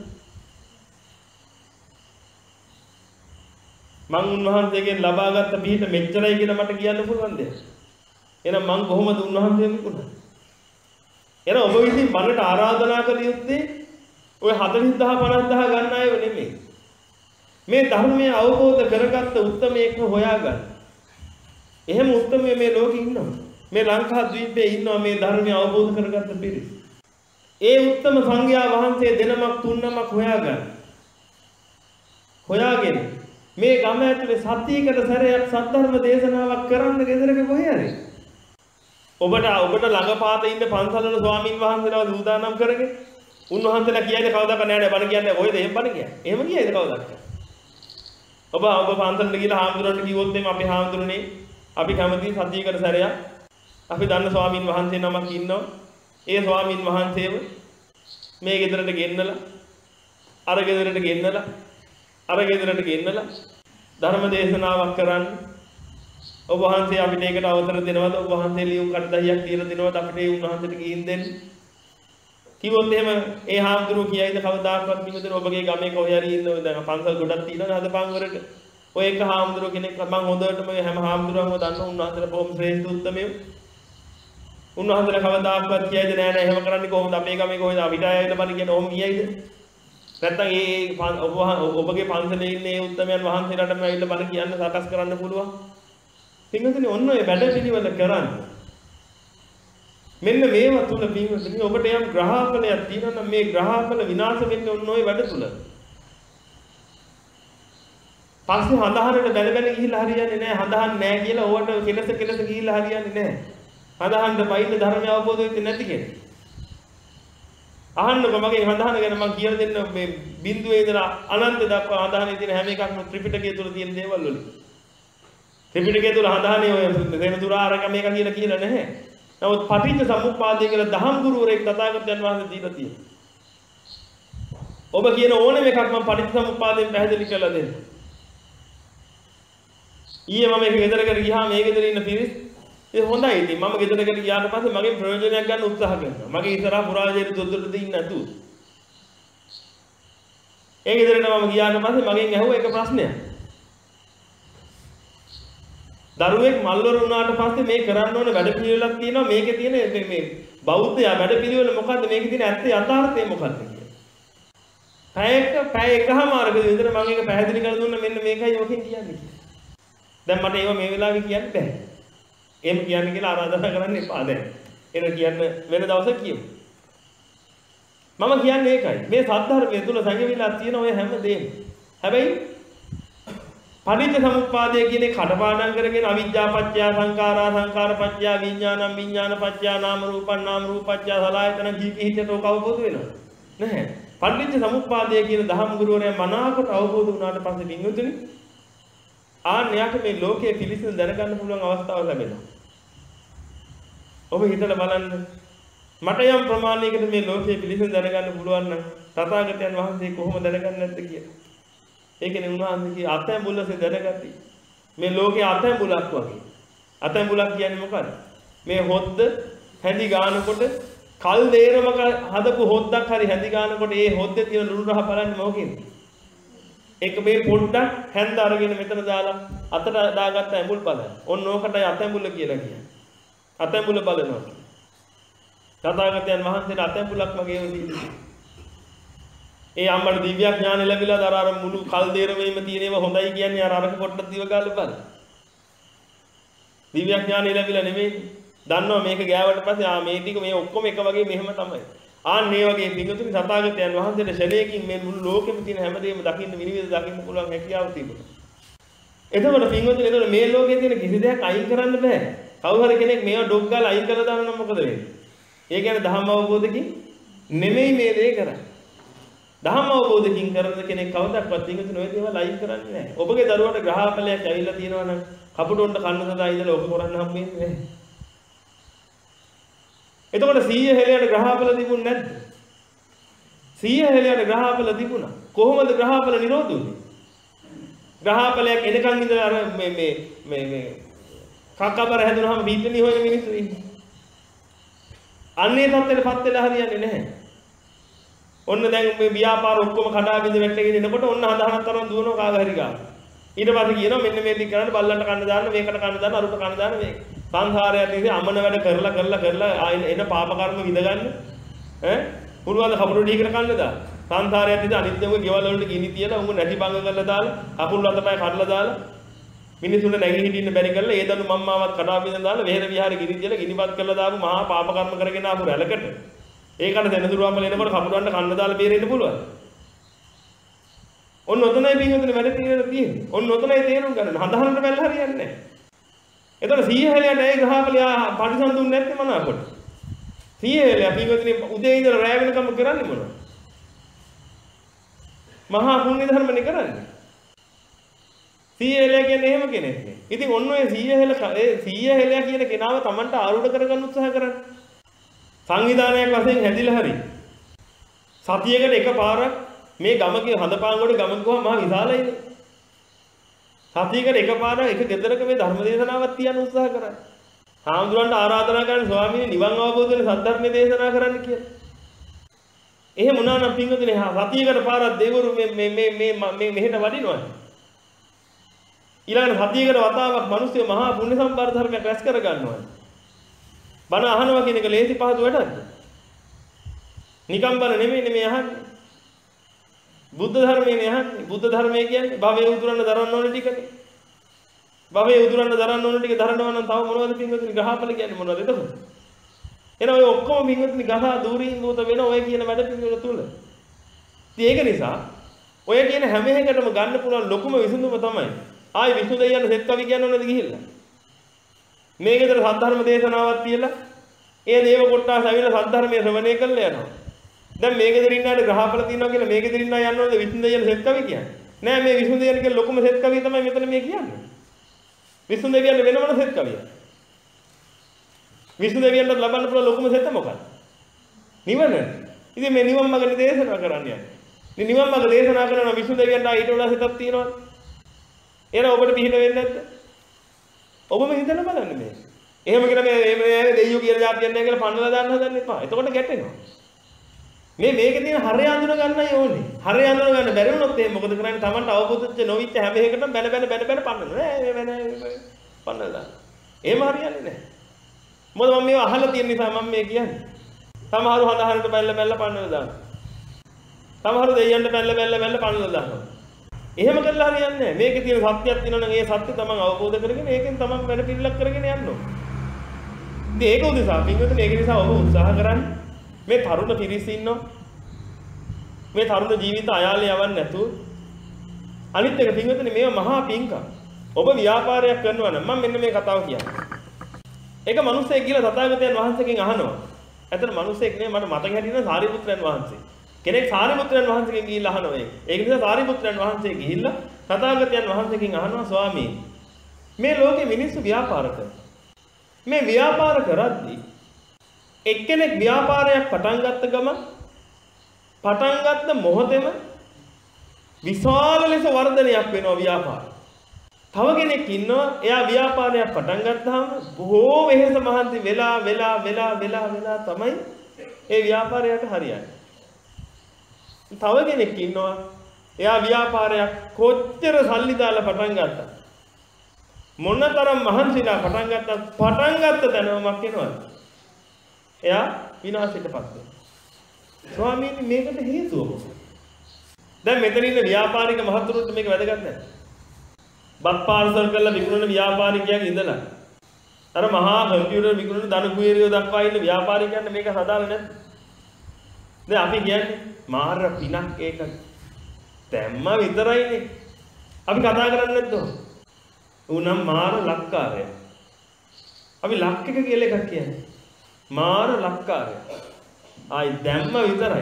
S1: මං උන්වහන්සේගෙන් ලබාගත්ත පිහිට මෙච්චරයි කියලා මට කියන්න පුළුවන් දෙයක්. එහෙනම් මං කොහොමද උන්වහන්සේ විකුණන්නේ? එහෙනම් ඔබ විසින් බණට ආරාධනා කළ යුත්තේ ඔය හතළිස් දහස් පනස් දහස් ගන්න අයව නෙමෙයි. මේ ධර්මයේ අවබෝධ කරගත්ත උත්මයෙක් හොයාගන්න. එහෙම උත්මයෙ මේ ලෝකෙ ඉන්නවා. මේ ලංකා ද්වීපයේ ඉන්නවා මේ ධර්මය අවබෝධ කරගත්ත පිරිස. ඒ උත්තම සංඝයා වහන්සේ දෙනමක් තුන්නමක් හොයාගන්න. හොයාගෙන මේ ගම ඇතුලේ සතියකට සැරයක් සද්ධර්ම දේශනාවක් කරන්න ගෙදරක කොහේ හරි. ඔබට ඔබට ළඟපාත ඉන්න පන්සලවල ස්වාමින් වහන්සේලා සූදානම් කරගෙන උන්වහන්සේලා කියන්නේ කවදාක නෑ නෑ බණ කියන්නේ කොහෙද එහෙම බණ කියන්නේ. එහෙම කියයිද කවදාක? ඔබ ඔබ පන්සලට ගිහලා හාමුදුරන්ට කිව්වොත් එimhe අපි හාමුදුරනේ අපි කැමති සතියකට සැරයක් අපි දන්න ස්වාමින් වහන්සේ නමක් ඉන්නවා. ඒ ස්වාමින් වහන්සේව මේ ගෙදරට ගෙන්නලා අර ගෙදරට ගෙන්නලා අර ගෙදරට ගෙන්නලා ධර්ම දේශනාවක් කරන්න. ඔබ වහන්සේ අපිට ඒකට අවසර දෙනවද? ඔබ වහන්සේ ලියුම් කඩදාසියක් කියලා දෙනවද අපිට ඒ උන්වහන්සේට ගිහින් දෙන්න? කිව්වොත් එහෙම ඒ හාමුදුරුවෝ කියයිද කවදාකවත් නිමුදන ඔබගේ ගමේ කොහේ හරි ඉන්නව දැන් පන්සල් ගොඩක් තියෙනවා හදපන් වරට. ඔය එක හාමුදුරුවෝ කෙනෙක් මම හොඳටම හැම හාමුදුරුවන්ව දන්න උන්වහන්සේලා බොහොම ශ්‍රේෂ්ඨ උත්තමයෝ. උන්වහන්සේලා කවදාකවත් කියයිද නෑ නෑ එහෙම කරන්නේ කොහොමද අපේ ගමේ කොහෙද අපිට ආයෙත් බණ කියන ඕම් කියයිද? නැත්තම් ඒ ඔබ ඔබගේ පන්සලේ ඉන්න ඒ උත්තමයන් වහන්සේලාටම ඇවිල්ලා බණ කියන්න සකස් කරන්න පුළුවන්. පින්වතුනි ඔන්න ඔය වැඩ පිළිවෙල කරන්න. මෙන්න මේවා තුල පින්වතුනි ඔබට යම් ග්‍රහඵලයක් තියෙනවා නම් මේ ග්‍රහඵල විනාශ වෙන්නේ ඔන්න ඔය වැඩ තුල. පස්සේ හඳහරට බැල බැල ගිහිල්ලා හරියන්නේ නැහැ. හඳහන් නැහැ කියලා ඕවට කෙලස කෙලස ගිහිල්ලා හරියන්නේ නැහැ. හඳහන්න බයින්න ධර්මය අවබෝධ වෙන්නේ නැති කෙනෙක්. අහන්නකො මගේ හඳහන ගැන මම කියලා දෙන්න මේ බිඳුවේ ඉඳලා අනන්ත දක්වා හඳහනේ තියෙන හැම එකක්ම ත්‍රිපිටකය තුල තියෙන දේවල් වලින්. ත්‍රිපිටකය තුල හඳහනේ ඔය දෙන දුරාරක මේක කියලා කියලා නැහැ. නමුත් පටිච්ච සමුප්පාදය කියලා දහම් ගුරුවරයෙක් තථාගතයන් වහන්සේ දීලා තියෙනවා. ඔබ කියන ඕනෙම එකක් මම පටිච්ච සමුප්පාදයෙන් පැහැදිලි කරලා දෙන්න. ඊයේ මම එක ගෙදරකට ගියාම මේ ගෙදර ඉන්න පිරිස් ඒ හොඳයි ඉතින් මම ගෙදරකට ගියාට පස්සේ මගෙන් ප්‍රයෝජනයක් ගන්න උත්සාහ කරනවා. මගේ ඉස්සරහා පුරාජයට දොඩට දෙන්නේ නැතුව. ඒ ගෙදරට මම ගියාට පස්සේ මගෙන් ඇහුවා එක ප්‍රශ්නයක්. දරුවෙක් මල්වර වුණාට පස්සේ මේ කරන්න ඕනේ වැඩ පිළිවෙලක් තියෙනවා. මේකේ තියෙන මේ බෞද්ධයා වැඩ පිළිවෙල මොකද්ද? මේකේ තියෙන ඇත්ත යථාර්ථය මොකද්ද කියලා. පැයක පැය එකමාරක විතර මම ඒක පැහැදිලි කරලා දුන්නා මෙන්න මේකයි ඔකෙන් කියන්නේ. දැන් මට ඒව මේ වෙලාවේ කියන්න බෑ. එහෙම කියන්න කියලා ආරාධනා කරන්න එපා දැන්. එන කියන්න වෙන දවසක් කියමු. මම කියන්නේ ඒකයි. මේ සද්ධර්මයේ තුල සංයවිලා තියෙන ඔය හැම දෙයක්ම. හැබැයි පටිච්ච සමුප්පාදය කියන්නේ කඩපාඩම් කරගෙන අවිජ්ජා පත්‍ය සංඛාරා සංඛාර පත්‍ය විඥානං විඥාන පත්‍ය නාම රූපං නාම රූපත්‍ය සලආයතන කීකී හිතට ඔක අවබෝධ වෙනවා. නැහැ. පටිච්ච සමුප්පාදය කියන දහම් ගුරුවරයා මනාවකට අවබෝධ වුණාට පස්සේ වින්දුතුනි ආන්‍යයට මේ ලෝකයේ පිළිසිඳ දැනගන්න පුළුවන් අවස්ථාව ලැබෙනවා. ඔබ හිතලා බලන්න මට යම් ප්‍රමාණයකට මේ ලෝකයේ පිළිසිඳ දැනගන්න පුළුවන් නම් තථාගතයන් වහන්සේ කොහොම දැනගන්නේ නැද්ද කියලා. ඒ කියන්නේ උන්වහන්සේ කිය අතැඹුලසේ දැනගatti. මේ ලෝකයේ අතැඹුලක් වගේ. අතැඹුලක් කියන්නේ මොකද්ද? මේ හොද්ද හැඳි ගන්නකොට කල් දේරමක හදපු හොද්දක් හරි හැඳි ගන්නකොට ඒ හොද්දේ තියෙන ලුණු රහ බලන්නේ මොකකින්ද? ඒක මේ පොඩ්ඩක් හැන්ද අරගෙන මෙතන දාලා අතට දාගත්ත ඇඹුල් බලන්න. ඔන්න ඕකටයි අතැඹුල කියලා කියන්නේ. අතැඹුල බලනවා. තථාගතයන් වහන්සේට අතැඹුලක් වගේ වුණා. ඒ අම්මට දිව්‍ය ඥාන ලැබිලා අර අර මුළු කල් දේරමේම තියෙන ඒවා හොඳයි කියන්නේ අර අරක පොට්ටක් දිව ගාලා බලන්න. දිව්‍ය ඥාන ලැබිලා නෙමෙයි. දන්නවා මේක ගෑවට පස්සේ ආ මේ ටික මේ ඔක්කොම එක වගේ මෙහෙම තමයි. ආන් මේ වගේ පිඟුතුනි තථාගතයන් වහන්සේට ශරීරයෙන් මේ මුළු ලෝකෙම තියෙන හැමදේම දකින්න විනිවිද දකින්න පුළුවන් හැකියාව තිබුණා. එතකොට පිඟුතුනි එතකොට මේ ලෝකයේ තියෙන කිසි දෙයක් අයින් කරන්න බෑ. කවුරු හරි කෙනෙක් මේව ඩොග් ගාලා අයින් කරලා දානවා නම් මොකද වෙන්නේ? ඒ කියන්නේ ධම්ම අවබෝධකින් නෙමෙයි මේ දේ කරන්නේ. ධම්ම අවබෝධකින් කරන කෙනෙක් කවදාවත් පිඟුතුනි ඔය දේවල් අයින් කරන්නේ නැහැ. ඔබගේ දරුවට ග්‍රහඵලයක් ඇවිල්ලා තියෙනවා නම් කපුටොන්ට කන්න සදා ඉඳලා ඔක කරන්න හම්බෙන්නේ නැහැ. එතකොට සීය හෙලයට ග්‍රහඵල තිබුණ නැද්ද? සීය හෙලයට ග්‍රහඵල තිබුණා. කොහොමද ග්‍රහඵල නිරෝධ වුනේ? ග්‍රහඵලයක් එනකන් ඉඳලා අර මේ මේ මේ මේ කක්කබර හැදුනහම බීප්පනි හොයන මිනිස්සු ඉන්නේ. අන්නේ තත්ත්වෙටපත් වෙලා හරියන්නේ නැහැ. ඔන්න දැන් මේ ව්‍යාපාර ඔක්කොම කඩා බිඳ වැටගෙන එනකොට ඔන්න හදාහනක් තරම් දුවනවා කාග හරි ගාන. ඊට පස්සේ කියනවා මෙන්න මේ ටික කරන්න බල්ලන්ට කන්න දාන්න මේකට කන්න දාන්න අරුට කන්න දාන්න මේක. සංසාරයත් ඉතින් අමන වැඩ කරලා කරලා කරලා එන පාප කර්ම විඳ ගන්න ඈ පුළුවන් ද කපුරු ඩීකට කන්න දා සංසාරයත් ඉතින් අනිත්‍යම ගෙවල් වලට ගිනි තියලා උඹ නැති බංග කරලා දාලා අකුල් අතපය කඩලා දාලා මිනිසුන්ට නැගී හිටින්න බැරි කරලා ඒ දනු මම්මාවත් කඩා බිඳ දාලා වෙහෙර විහාරේ ගිනි තියලා ගිනිපත් කරලා දාපු මහා පාප කර්ම කරගෙන ආපු රැලකට ඒකට සෙනසුරුවම එනකොට කපුරන්ට කන්න දාලා බේරෙන්න පුළුවන්. ඔන්න ඔතනයි පින්වතුනි වැඩ පිළිවෙල තියෙන්නේ. ඔන්න ඔතනයි තේරුම් ගන්න. හඳහනට බැලලා හරියන්නේ නැහැ. එතකොට සීය හෙලයට ඒ ග්‍රහඵලයා පරිසම් දුන්නේ නැත්නම් මනාකොට. සීය හෙලයා පින්වතුනි උදේ ඉඳලා රැය වෙනකම් කරන්නේ මොනවද? මහා පුණ්‍ය ධර්මනේ කරන්නේ. සීය හෙලයා කියන්නේ එහෙම කෙනෙක් නේ. ඉතින් ඔන්න ඔය සීය හෙල ඒ සීය හෙලයා කියන කෙනාව Tamanට ආරූඪ කරගන්න උත්සාහ කරන්න. සංවිධානයක් වශයෙන් හැදිලා හරි. සතියකට එකපාරක් මේ ගමකේ හඳපාංගොඩ ගමක ගියාම මහා විශාලයිනේ. සතියකට එකපාරක් එක ගෙදරක මේ ධර්ම දේශනාවක් තියන්න උත්සාහ කරා. හාමුදුරන්ට ආරාධනා කරන ස්වාමීනි නිවන් අවබෝධ වෙන සද්ධර්ම දේශනා කරන්න කියලා. එහෙම වුණා නම් පින්වතුනි සතියකට පාරක් දෙවිවරු මේ මේ මේ මේ මෙහෙට වඩිනවා. ඊළඟ සතියකට වතාවක් මිනිස්සු මහා පුණ්‍ය සම්පන්න ධර්මයක් රැස් කර ගන්නවා. බණ අහනවා කියන එක ලේසි පහසු වැඩක්ද? නිකම් බණ නෙමෙයි මේ අහන්නේ. බුද්ධ ධර්මයේ අහන්නේ. බුද්ධ ධර්මයේ කියන්නේ භවයේ උතුරන්න දරන්න ඕන ටිකනේ. භවයේ උතුරන්න දරන්න ඕන ටික දරනවා නම් තව මොනවද පින්වතුනි ගහපල කියන්නේ මොනවද එතකොට? එන ඔය ඔක්කොම පින්වතුනි ගහා දූරින් භූත වෙන ඔය කියන වැඩ පිළිවෙල තුල. ඉතින් ඒක නිසා ඔය කියන හැම එකකටම ගන්න පුළුවන් ලොකුම විසඳුම තමයි ආයි විසුදු දෙයයන් සෙත් කවි කියන්න ඕනද ගිහිල්ලා. මේ ගෙදර සද්ධර්ම දේශනාවක් තියලා ඒ දේව කොට්ටාස ඇවිල්ලා සද්ධර්මයේ ශ්‍රවණය කරලා යනවා. දැන් මේ ගෙදර ඉන්නාට ග්‍රහපල තියනවා කියලා මේ ගෙදර ඉන්නා යන්න ඕනද විසුදු දෙයයන් සෙත් කවි කියන්නේ? නෑ මේ විසුදු දෙයයන් කියන ලොකුම සෙත් කවිය තමයි මෙතන මේ කියන්නේ. විසුදු දෙවියන් වෙන මොන සෙත් කවියද? විසුදු දෙවියන්ට ලබන්න පුළුවන් ලොකුම සෙත මොකක්ද? නිවන. ඉතින් මේ නිවන් මාර්ග දේශනා කරන්න යන්නේ. ඉතින් නිවන් මාර්ග දේශනා කරනවා විසුදු දෙවියන්ට ඊට වඩා සෙතක් තියෙනවද? එහෙනම් ඔබට පිහිට වෙන්නේ නැද්ද? ඔබම හිතලා බලන්න මේ. එහෙම කියලා මේ මේ දෙයියෝ කියලා જાතියක් නැහැ කියලා පන්නලා දාන්න හදන්න එපා. එතකොට ගැටෙනවා. මේ මේකේ තියෙන හරය අඳුන ගන්නයි ඕනේ. හරය අඳුන ගන්න බැරි වුණොත් එහෙනම් මොකද කරන්නේ? Tamanට අවබෝධච්ච නොවිච්ච හැම එකකටම බැන බැන බැන බැන පන්නනවා. නෑ මේ පන්නලා දාන්න. එහෙම හරියන්නේ නැහැ. මොකද මම මේව අහලා තියෙන නිසා මම මේ කියන්නේ. සමහරව හඳ හරට බැල්ල බැල්ල පන්නලා දානවා. සමහරව දෙයියන්ට බැල්ල බැල්ල බැල්ල පන්නලා දානවා. එහෙම කරලා හරියන්නේ නැහැ. මේකේ තියෙන සත්‍යයක් තියෙනවා නම් ඒ සත්‍ය තමන් අවබෝධ කරගෙන ඒකෙන් තමන් වැඩ පිළිලක් කරගෙන යන්න ඕනේ. ඉතින් ඒක උදෙසා පින්වතුනි ඒක නිසා ඔබ උත්සාහ කරන්න මේ තරුණ පිරිස ඉන්නවා. මේ තරුණ ජීවිත අයාලේ යවන්න නැතුව අනිත් එක පින්වතුනි මේව මහා පිංකම්. ඔබ ව්‍යාපාරයක් කරනවා නම් මම මෙන්න මේ කතාව කියන්නේ. ඒක මිනිස්සෙක් කියලා තථාගතයන් වහන්සේගෙන් අහනවා. ඇත්තට මිනිස්සෙක් නෙමෙයි මට මතක හිටින සාරිපුත්‍රයන් වහන්සේ. කෙනෙක් සාරිපුත්‍රයන් වහන්සේගෙන් ගිහිල්ලා අහනවා ඒක. ඒක නිසා සාරිපුත්‍රයන් වහන්සේ ගිහිල්ලා තථාගතයන් වහන්සේගෙන් අහනවා ස්වාමී මේ ලෝකේ මිනිස්සු ව්‍යාපාර කරනවා. මේ ව්‍යාපාර කරද්දී එක්කෙනෙක් ව්‍යාපාරයක් පටන් ගත්ත ගම පටන් ගත්ත මොහොතේම විශාල ලෙස වර්ධනයක් වෙනවා ව්‍යාපාරය. තව කෙනෙක් ඉන්නවා එයා ව්‍යාපාරයක් පටන් ගත්තාම බොහෝ වෙහෙස මහන්සි වෙලා වෙලා වෙලා වෙලා වෙලා තමයි ඒ ව්‍යාපාරයට හරියන්නේ. තව කෙනෙක් ඉන්නවා එයා ව්‍යාපාරයක් කොච්චර සල්ලි දාලා පටන් ගත්තා මොනතරම් මහන්සිලා පටන් ගත්තා පටන් ගත්ත තැනමක් එනවද එයා විනාශයටපත් වෙනවා. ස්වාමීනි මේකට හේතුව මොකක්ද? දැන් මෙතන ඉන්න ව්‍යාපාරික මහතුරුන්ට මේක වැදගත් නැහැ. බත් පාර්සල් කරලා විකුණන ව්‍යාපාරිකයන් ඉඳලා අර මහා කම්පියුටර් විකුණන ධන කුවේරියෝ දක්වා ඉන්න ව්‍යාපාරිකයන්ට මේක සදාල නැද්ද? දැන් අපි කියන්නේ මාර පිනක් ඒක දැම්ම විතරයිනේ. අපි කතා කරන්නේ නැද්ද? උනම් මාර ලක්කාරය. අපි ලක් එක කියලා එකක් කියන්නේ. මාර ලක්කාරය. ආයි දැම්ම විතරයි.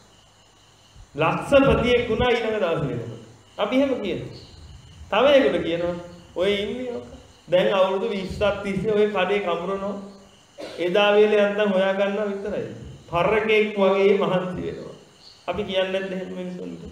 S1: ලක්ෂපතියෙක් වුණා ඊළඟ දවසේ. අපි එහෙම කියනවා. තව එකකට කියනවා ඔය ඉන්නේ දැන් අවුරුදු විස්සක් තිස්සේ ඔය කඩේ කඹරනවා. එදා වේලේ නැත්තම් හොයා ගන්නවා විතරයි. පරකෙක් වගේ මහන්සි වෙනවා. අපි කියන්නේ නැද්ද එහෙම මිනිස්සුන්ට?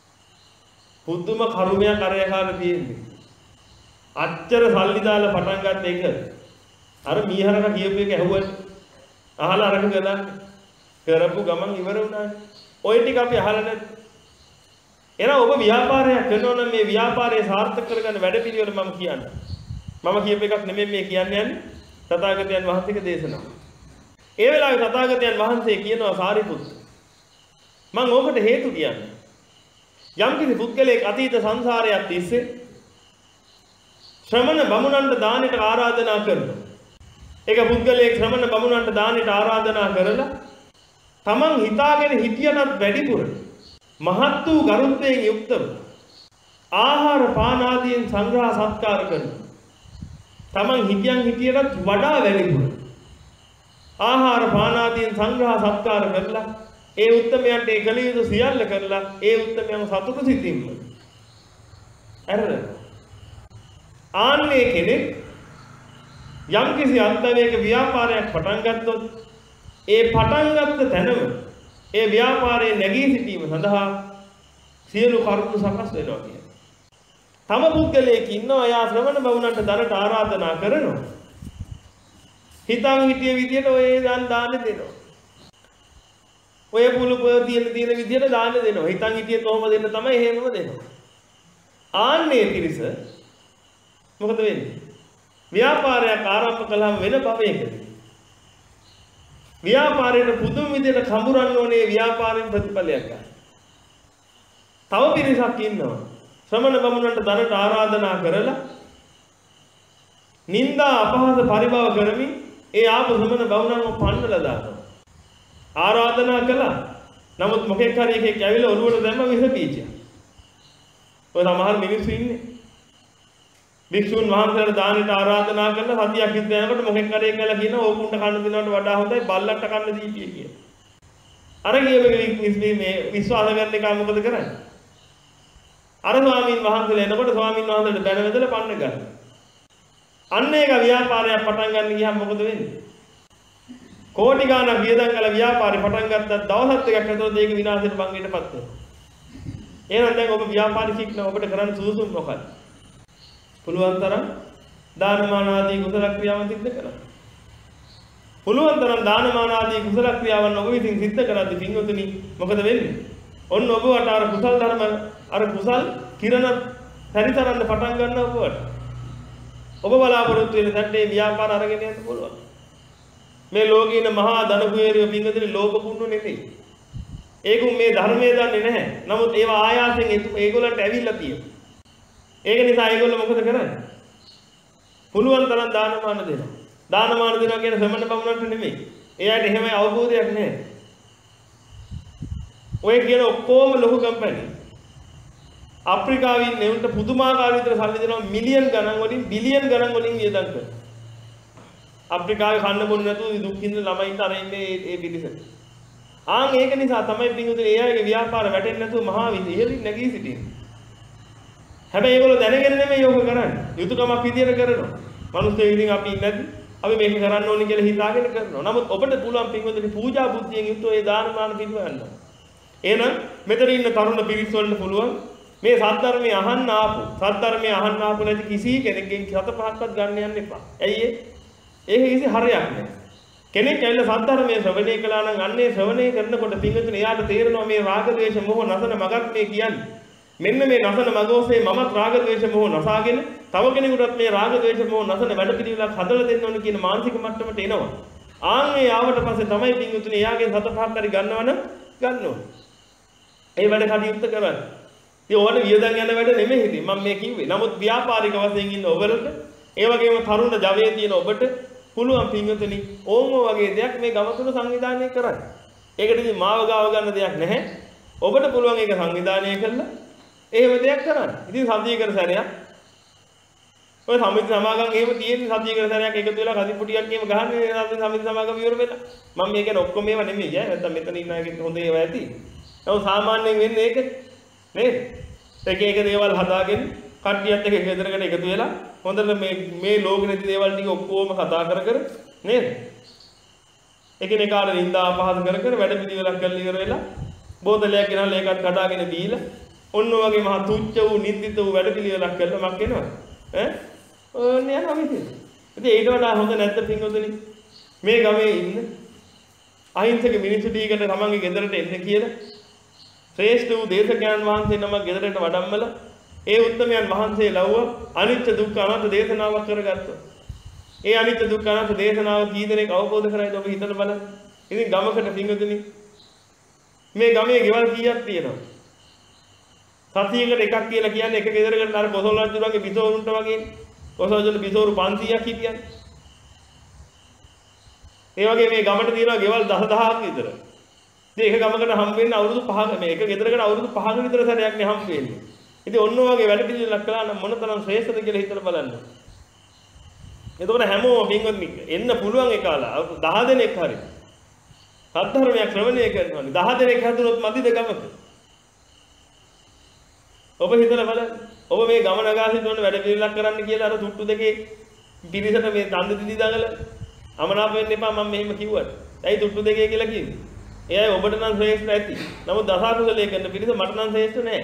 S1: පුදුම කර්මයක් අරය කාලා තියෙන්නේ. අච්චර සල්ලි දාලා පටන් ගත්ත එක අර මීහරක කියපු එක ඇහුවට අහලා අරක ගලන්නේ කරපු ගමන් ඉවර වුණානේ. ඔය ටික අපි අහලා නැද්ද? එහෙනම් ඔබ ව්‍යාපාරයක් කරනවා නම් මේ ව්‍යාපාරය සාර්ථක කරගන්න වැඩපිළිවෙල මම කියන්නේ. මම කියපු එකක් නෙමෙයි මේ කියන්නේ යන්නේ තථාගතයන් වහන්සේගේ දේශනාව. ඒ වෙලාවේ තථාගතයන් වහන්සේ කියනවා සාරිපුත්ත මම ඕකට හේතු කියන්නේ. යම් කිසි පුද්ගලයෙක් අතීත සංසාරයක් තිස්සේ ශ්‍රමණ බමුණන්ට දානෙට ආරාධනා කරනවා. ඒක පුද්ගලයෙක් ශ්‍රමණ බමුණන්ට දානෙට ආරාධනා කරලා තමන් හිතාගෙන හිටියනත් වැඩිපුර මහත් වූ ගරුත්වයෙන් යුක්තව ආහාර පාන ආදීන් සංග්‍රහ සත්කාර කරනවා. තමන් හිටියන් හිටියටත් වඩා වැඩිපුර ආහාර පාන ආදීන් සංග්‍රහ සත්කාර කරලා ඒ උත්තමයන්ට ඒ කල යුතු සියල්ල කරලා ඒ උත්තමයන් සතුටු සිතින්ම අර ආන්නේ කෙනෙක් යම් කිසි අත්දැකීමක ව්‍යාපාරයක් පටන් ගත්තොත් ඒ පටන් ගත්ත තැනම ඒ ව්‍යාපාරයේ නැගී සිටීම සඳහා සියලු කරුණු සකස් වෙනවා කියන්නේ. තම පුද්ගලයෙක් ඉන්නවා යා ශ්‍රමණ බවුණන්ට දරට ආරාධනා කරනවා. හිතන් හිටිය විදියට ඔය දන් දාන්න දෙනවා. ඔය පුළු තියෙන තියෙන විදියට දාන්න දෙනවා. හිතන් හිටියේ කොහොම දෙන්න තමයි එහෙමම දෙනවා. ආන්නේ පිරිස මොකද වෙන්නේ? ව්‍යාපාරයක් ආරම්භ කළාම වෙන භවයකදී ව්‍යාපාරයට පුදුම විදියට කඹරන්න ඕනේ ව්‍යාපාරයෙන් ප්‍රතිඵලයක් ගන්න. තව පිරිසක් ඉන්නවා. ශ්‍රමණ බමුණන්ට දරට ආරාධනා කරලා නිന്ദා අපහාස පරිභව කරමින් ඒ ආපු ශ්‍රමණ බමුණන්ව පන්නලා දානවා. ආරාධනා කළා. නමුත් මොකෙක් හරි එකෙක් ඇවිල්ලා ඔළුවට දැම්ම විස බීජයක්. ඔය සමහර මිනිස්සු ඉන්නේ. භික්ෂුන් වහන්සේලාට දානෙට ආරාධනා කරලා සතියක් ඉඳ යනකොට මොකෙක් හරි එකලා කියනවා ඕකුන්ට කන්න දෙනවට වඩා හොඳයි බල්ලන්ට කන්න දීපිය කියලා. අර ගියේ මේ විශ්වාස කරන එක මොකද කරන්නේ? අර ස්වාමීන් වහන්සේලා එනකොට ස්වාමීන් වහන්සේට බැන වැදලා පන්න ගන්නවා. අන්න ඒක ව්‍යාපාරයක් පටන් ගන්න ගියහම මොකද වෙන්නේ? කෝටි ගාණක් වියදම් කළ ව්‍යාපාරේ පටන් ගත්තත් දවස් දෙකක් ඇතුළත ඒක විනාශයට බංගෙටපත් වෙනවා. එහෙනම් දැන් ඔබ ව්‍යාපාරිකෙක් නම් ඔබට කරන්න සුදුසුම මොකක්ද? පුළුවන් තරම් දානමාන ආදී කුසල ක්‍රියාවන් සිද්ධ කරන්න. පුළුවන් තරම් දානමාන ආදී කුසල ක්‍රියාවන් ඔබ විසින් සිද්ධ කරද්දී පින්වතුනි මොකද වෙන්නේ? ඔන්න ඔබ වට අර කුසල් ධර්ම අර කුසල් කිරණ පරිතරන්න පටන් ගන්නවා ඔබට. ඔබ බලාපොරොත්තු වෙන තැනට ව්‍යාපාර අරගෙන යන්න පුළුවන්. මේ ලෝකේ ඉන්න මහා ධනකුවේරිය පින්වතුනි ලෝභ කුණු නෙමෙයි. ඒකුම් මේ ධර්මයේ දන්නේ නැහැ. නමුත් ඒවා ආයාසයෙන් ඒගොල්ලන්ට ඇවිල්ලා තියෙනවා. ඒක නිසා ඒගොල්ලෝ මොකද කරන්නේ? පුළුවන් තරම් දානමාන දෙනවා. දානමාන දෙනවා කියන ශ්‍රමණ බමුණන්ට නෙමෙයි. එයාට එහෙම අවබෝධයක් නැහැ. ඔය කියන ඔක්කොම ලොකු කම්පැනි. අප්‍රිකාවේ නෙවුන්ට පුදුමාකාර විදිහට සල්ලි දෙනවා මිලියන් ගණන් වලින් බිලියන් ගණන් වලින් වියදම් කරනවා. අප්‍රිකාවේ කන්න බොන්න නැතුව දුක් විඳින ළමයින්ට අර ඉන්නේ ඒ පිරිස. ආන් ඒක නිසා තමයි පිටුතුනේ ඒ අයගේ ව්‍යාපාර වැටෙන්නේ නැතුව මහා ඉහළින් නැගී සිටින්නේ. හැබැයි ඒගොල්ලෝ දැනගෙන නෙමෙයි යෝග කරන්නේ. යුතුයකමක් විදියට කරනවා. මිනිස්සු ඉතින් අපි ඉන්නේ නැති. අපි මේක කරන්න ඕනේ කියලා හිතාගෙන කරනවා. නමුත් ඔබට පුළුවන් පින්වතුනි පූජා බුද්ධියෙන් යුතුව ඒ දානමාන පිළිවෙන්න. එහෙනම් මෙතන ඉන්න තරුණ පිරිස් වලට පුළුවන් මේ සද්ධර්මයේ අහන්න ආපු සද්ධර්මයේ අහන්න ආපු නැති කිසි කෙනෙක්ගෙන් සත පහක්වත් ගන්න යන්න එපා. ඇයි ඒ? ඒක කිසි හරයක් නෑ. කෙනෙක් ඇවිල්ලා සද්ධර්මයේ ශ්‍රවණය කළා නම් අන්නේ ශ්‍රවණය කරනකොට පින්වතුනි එයාට තේරෙනවා මේ රාග ද්වේෂ මොහ නසන මගක් මේ කියන්නේ. මෙන්න මේ නසන මග ඔස්සේ මමත් රාග ද්වේෂ මොහ නසාගෙන තව කෙනෙකුටත් මේ රාග ද්වේෂ මොහ නසන වැඩ පිළිවෙලක් හදලා දෙන්න ඕන කියන මානසික මට්ටමට එනවා. ආන්නේ ආවට පස්සේ තමයි පින්වතුනි එයාගෙන් සත පහක් හරි ගන්නවනම් ගන්න ඕනේ. ඒ වැඩ කටයුත්ත කරන්න. ඒ ඕනේ වියදම් යන වැඩ නෙමෙයි ඉතින් මම මේ කිව්වේ. නමුත් ව්‍යාපාරික වශයෙන් ඉන්න ඔබලට ඒ වගේම තරුණ ජවයේ තියෙන ඔබට පුළුවන් පින්වතුනි ඕම වගේ දෙයක් මේ ගම තුන සංවිධානය කරන්න. ඒකට ඉතින් මාව ගාව ගන්න දෙයක් නැහැ. ඔබට පුළුවන් ඒක සංවිධානය කළා එහෙම දෙයක් කරන්න. ඉතින් සතියකට සැරයක් ඔය සමිති සමාගම් එහෙම තියෙන සතියකට සැරයක් එකතු වෙලා කදිපුටියක් එහෙම ගහන්නේ සමිති සමාගම් විවර වෙලා. මම මේ කියන්නේ ඔක්කොම ඒවා නෙමෙයි ඈ. නැත්තම් මෙතන ඉන්න අයගෙත් හොඳ ඒවා ඇති. නමුත් සාමාන්‍යයෙන් වෙන්නේ ඒක නේද? එක එක දේවල් හදාගෙන කට්ටියත් එක්ක ගෙදරකට එකතු වෙලා හොඳට මේ මේ ලෝකෙ නැති දේවල් ටික ඔක්කොම කතා කර කර නේද? එකිනෙකාට නින්දා අපහාස කර කර වැඩ පිළිවෙලක් කරලා ඉවර වෙලා බෝතලයක් ගෙනල්ලා ඒකත් කඩාගෙන දීලා ඔන්න වගේ මහා තුච්ච වූ නින්දිත වූ වැඩ පිළිවෙලක් කරලා මක් වෙනවා ඈ ඕන්නේ යනවා විදිහ. ඉතින් ඊට වඩා හොඳ නැද්ද පින්වතුනි මේ ගමේ ඉන්න අහිංසක මිනිස්සු ටිකට තමන්ගේ ගෙදරට එන්න කියලා ශ්‍රේෂ්ඨ වූ දේශකයන් වහන්සේ නමක් ගෙදරට වඩම්මලා ඒ උත්තමයන් වහන්සේ ලව්ව අනිත්‍ය දුක්ඛ අනාත්ම දේශනාවක් කරගත්තා. ඒ අනිත්‍ය දුක්ඛ අනාත්ම දේශනාව කී දෙනෙක් අවබෝධ කරයිද ඔබ හිතලා බලන්න. ඉතින් ගමකට පින්වතුනි මේ ගමේ ගෙවල් කීයක් තියෙනවද? සතියකට එකක් කියලා කියන්නේ එක ගෙදරකට අර කොසල් රජුගේ බිසෝරුන්ට වගේ කොසල් රජුගේ බිසෝරු පන්සීයක් හිටියන්නේ. ඒ වගේ මේ ගමට තියෙනවා ගෙවල් දහදහක් විතර. ඉතින් එක ගමකට හම් වෙන්නේ අවුරුදු පහක මේ එක ගෙදරකට අවුරුදු පහක විතර සැරයක් නේ හම් වෙන්නේ. ඉතින් ඔන්න වගේ වැඩ පිළිවෙලක් කළා නම් මොනතරම් ශ්‍රේෂ්ඨද කියලා හිතලා බලන්න. එතකොට හැමෝම පින්වත්නි එන්න පුළුවන් එකලා දහ දෙනෙක් හරි සද්ධර්මයක් ශ්‍රවණය කරනවා. දහ දෙනෙක් හැදුනොත් මදිද ගමක? ඔබ හිතලා බලන්න. ඔබ මේ ගම නගා සිටවන වැඩ පිළිලක් කරන්න කියලා අර තුට්ටු දෙකේ පිරිසට මේ ඡන්ද දිදි දඟල අමනාප වෙන්න එපා මම මෙහෙම කිව්වට. ඇයි තුට්ටු දෙකේ කියලා කිව්වේ? එයයි ඔබට නම් ශ්‍රේෂ්ඨ ඇති. නමුත් දසකුසලයේ කරන පිරිස මට නම් ශ්‍රේෂ්ඨ නෑ.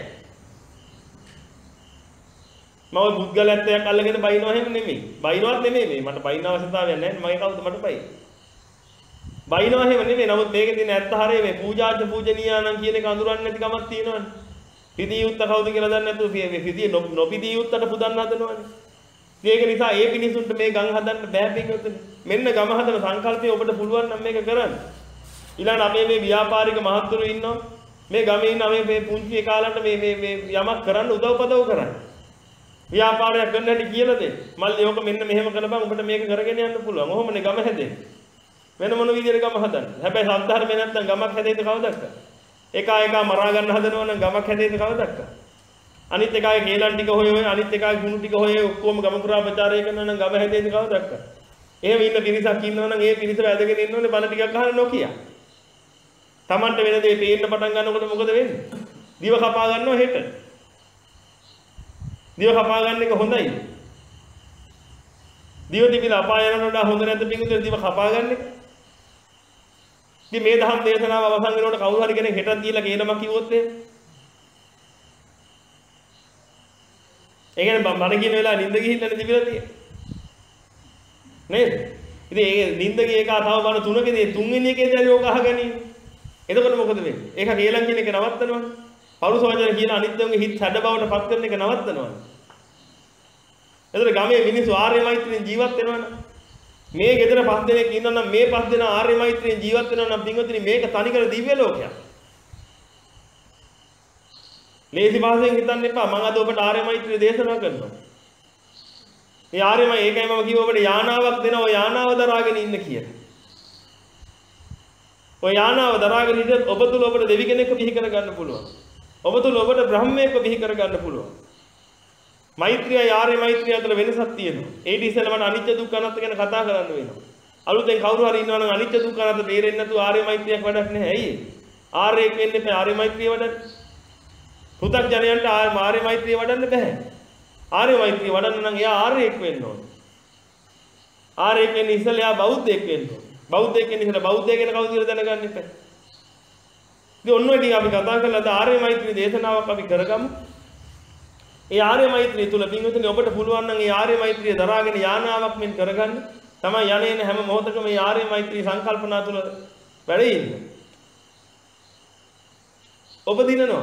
S1: මම පුද්ගලත්වයක් අල්ලගෙන බයිනවා එහෙම නෙමෙයි. බයිනවත් නෙමෙයි මේ. මට බයින අවශ්‍යතාවයක් නැහැ. මගේ කවුද මට බයි. බයිනවා එහෙම නෙමෙයි. නමුත් මේකේ තියෙන ඇත්ත හරිය මේ පූජාච්ච පූජනීයානම් කියන එක අඳුරන්නේ නැති කමක් තියෙනවනේ. පිදී යුත්ත කවුද කියලා දන්නේ නැතුව මේ පිදී නොපිදී යුත්තට පුදන්න හදනවනේ. ඒක නිසා ඒ පිනිසුන්ට මේ ගම් හදන්න බෑ පිටුතුනේ. මෙන්න ගම හදන සංකල්පය ඔබට පුළුවන් නම් මේක කරන්න. ඊළඟ අපේ මේ ව්‍යාපාරික මහත්තුරු ඉන්නවා. මේ ගමේ ඉන්න මේ මේ පුංචි කාලන්ට මේ මේ මේ යමක් කරන්න උදව්පදව් කරන්න. ව්‍යාපාරයක් කරන්න හැටි කියලා දෙන්න. මල්ලි ඔක මෙන්න මෙහෙම කරපන් ඔබට මේක කරගෙන යන්න පුළුවන්. ඔහොමනේ ගම හැදෙන්නේ. වෙන මොන විදියට ගම හදන්න. හැබැයි සද්ධර්මේ නැත්තම් ගමක් හැදෙයිද කවදක්ද? එක එක මරා ගන්න හදනවා නම් ගමක් හැදෙයිද කවදක්ද? අනිත් එකගේ කේලන් ටික හොය හොය අනිත් එකගේ ගුණ ටික හොය ඔක්කොම ගම පුරා ප්‍රචාරය කරනවා නම් ගම හැදෙයිද කවදක්ද? එහෙම ඉන්න පිරිසක් ඉන්නවා නම් ඒ පිරිස වැදගෙන ඉන්නෝනේ බණ ටිකක් අහන්න නොකිය. Tamanට වෙන දේ පේන්න පටන් ගන්නකොට මොකද වෙන්නේ? දිව කපා ගන්නවා හෙට. දිව කපා ගන්න එක හොඳයි. දිව තිබිලා අපාය යනකොට වඩා හොඳ නැද්ද පිටුදේ දිව කපා ගන්න එක? ඉතින් මේ දහම් දේශනාව අවසන් වෙනකොට කවුරු හරි කෙනෙක් හෙටත් ගිහලා කියනම කිව්වොත් එහෙම. ඒ කියන්නේ බණ කියන වෙලාව නිින්ද ගිහිල්ලානේ තිබිලා තියෙන්නේ. නේද? ඉතින් ඒ නිින්ද ගිය එක තව බණ තුනකදී තුන්වෙනි එකේදී හරි ඕක අහගනින්. එතකොට මොකද වෙන්නේ? ඒක කේලම් කියන එක නවත්තනවනේ. පරුස වචන කියන අනිත්‍යංගේ හිත හැඩ බවට පත් කරන එක නවත්තනවනේ. එතකොට ගමේ මිනිස්සු ආර්ය මෛත්‍රියෙන් ජීවත් වෙනවනේ. මේ ගෙදර පස් දෙනෙක් ඉන්නවා නම් මේ පස් දෙනා ආර්ය මෛත්‍රියෙන් ජීවත් වෙනවා නම් පින්වතුනි මේක තනිකර දිව්‍ය ලෝකයක්. ලේසි භාෂෙන් හිතන්න එපා. මම අද ඔබට ආර්ය මෛත්‍රිය දේශනා කරනවා. මේ ආර්යම ඒකයි මම කිව්ව ඔබට යානාවක් දෙනවා. ඔය යානාව දරාගෙන ඉන්න කියලා. ඔය යානාව දරාගෙන ඉඳන් ඔබ තුල ඔබට දෙවි කෙනෙක්ව බිහි කර ගන්න පුළුවන්. ඔබ තුල ඔබට බ්‍රහ්මයෙක්ව බිහි කර ගන්න පුළුවන්. මෛත්‍රිය ආර්ය මෛත්‍රිය අතර වෙනසක් තියෙනවා. ඒටි ඉස්සෙල්ලා මට අනිත්‍ය දුක්ඛ අනාත්ම ගැන කතා කරන්න වෙනවා. අලුතෙන් කවුරු හරි ඉන්නවා නම් අනිත්‍ය දුක්ඛ අනාත්ම තේරෙන්නේ නැතුව ආර්ය මෛත්‍රියක් වැඩක් නැහැ. ඇයි ඒ? ආර්යෙක් වෙන්න එපා ආර්ය මෛත්‍රිය වඩන්න. පු탁ජනයන්ට ආර්ය මෛත්‍රිය වඩන්න බෑ. ආර්ය මෛත්‍රිය වඩන්න නම් එයා ආර්යෙක් වෙන්න ඕනේ. ආර්යෙක් වෙන්න ඉස්සෙල්ලා එයා බෞද්ධයෙක් වෙන්න ඕනේ. බෞද්ධයෙක් වෙන්න ඉස්සෙල්ලා බෞද්ධය ගැන කවුද කියලා දැනගන්න එපා. ඉතින් ඔන්න ඔය ටික අපි කතා කරලා ආර්ය මෛත්‍රී දේශනාවක් අපි කරගමු. ඒ ආර්ය මෛත්‍රිය තුල පින්වතුනි ඔබට පුළුවන් නම් ඒ ආර්ය මෛත්‍රිය දරාගෙන යානාවක් මෙන් කරගන්න. තමයි යන්නේන හැම මොහොතකම මේ ආර්ය මෛත්‍රී සංකල්පනා තුල වැඩ ඉන්න. ඔබ දිනනවා.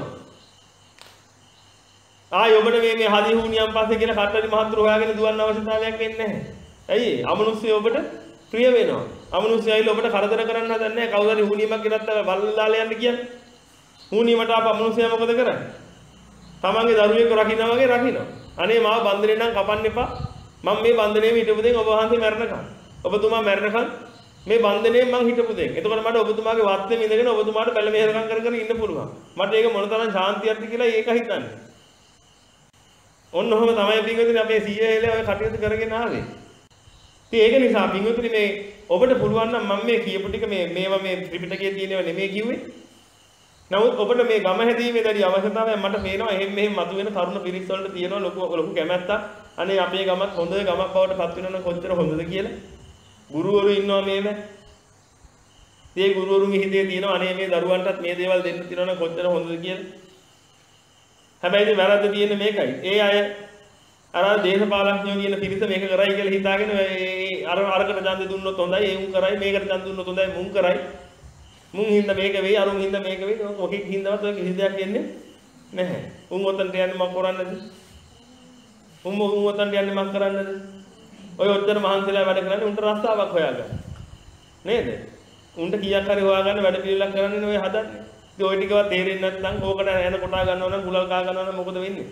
S1: ආයි ඔබට මේ මේ හදි හුනියන් පස්සේ කියන කට්ටරි මහත්තුරු හොයාගෙන දුවන්න අවශ්‍යතාවයක් වෙන්නේ නැහැ. ඇයි ඒ? අමනුෂ්‍යය ඔබට ප්‍රිය වෙනවා. අමනුෂ්‍යය ඇවිල්ලා ඔබට කරදර කරන්න හදන්නේ නැහැ. කවුරු හරි හුනියමක් ගෙනත් බල්ලලා දාලා යන්න කියන්නේ. හුනියමට ආපු අමනුෂ්‍යයා මොකද කරන්නේ? තමන්ගේ දරුවෙක් රකින්න වගේ රකින්නවා. අනේ මාව බන්ධනේ නම් කපන්න එපා. මම මේ බන්ධනේම හිටපු දෙන් ඔබ වහන්සේ මැරෙනකම්. ඔබතුමා මැරෙනකම් මේ බන්ධනේම මං හිටපු දෙන්. එතකොට මට ඔබතුමාගේ වත්තේ ඉඳගෙන ඔබතුමාට බැල මෙහෙරකම් කර කර ඉන්න පුළුවන්. මට ඒක මොනතරම් ශාන්තියක්ද කියලා ඒක හිතන්නේ. ඔන්න ඔහම තමයි පින්වතුනි අපේ සීය හේලේ ඔය කටයුතු කරගෙන ආවේ. ඉතින් ඒක නිසා පින්වතුනි මේ ඔබට පුළුවන් නම් මම මේ කියපු ටික මේ මේවා මේ ත්‍රිපිටකයේ තියෙනව නෙමෙයි කිව්වේ. නමුත් ඔබට මේ ගම හැදීමේ දැඩි අවශ්‍යතාවය මට පේනවා එහෙම මෙහෙම මතුවෙන තරුණ පිරිස් වලට තියෙනවා ලොකු ලොකු කැමැත්තක්. අනේ අපේ ගමත් හොඳ ගමක් බවට පත් වෙනවා නම් කොච්චර හොඳද කියලා. ගුරුවරු ඉන්නවා මේව. ඒ ගුරුවරුන්ගේ හිතේ තියෙනවා අනේ මේ දරුවන්ටත් මේ දේවල් දෙන්න තියෙනවා නම් කොච්චර හොඳද කියලා. හැබැයි ඉතින් වැරද්ද තියෙන්නේ මේකයි. ඒ අය අර දේශපාලඥයෝ කියන පිරිස මේක කරයි කියලා හිතාගෙන ඒ අර අරකට ඡන්දෙ දුන්නොත් හොඳයි, ඒ උන් කරයි මේකට ඡන්ද දුන්නොත් හොඳයි, මුන් කරයි. මුන් හින්දා මේක වෙයි, අරුන් හින්දා මේක වෙයි. ඔකෙක් හින්දාවත් ඔය කිසි දෙයක් එන්නේ නැහැ. උන් ඔතනට යන්නේ මම කරන්නද? උන් උන් ඔතනට යන්නේ මම කරන්නද? ඔය ඔච්චර මහන්සිලා වැඩ කරන්නේ උන්ට රස්සාවක් හොයාගන්න. නේද? උන්ට කීයක් හරි හොයාගන්න වැඩ පිළිවෙලක් කරන්නේ ඔය හදන්නේ. ඉතින් ওই ටිකවත් තේරෙන්නේ නැත්නම් ඕකට යන කොටා ගන්නවා නම් ගුලල් කා ගන්නවා නම් මොකද වෙන්නේ?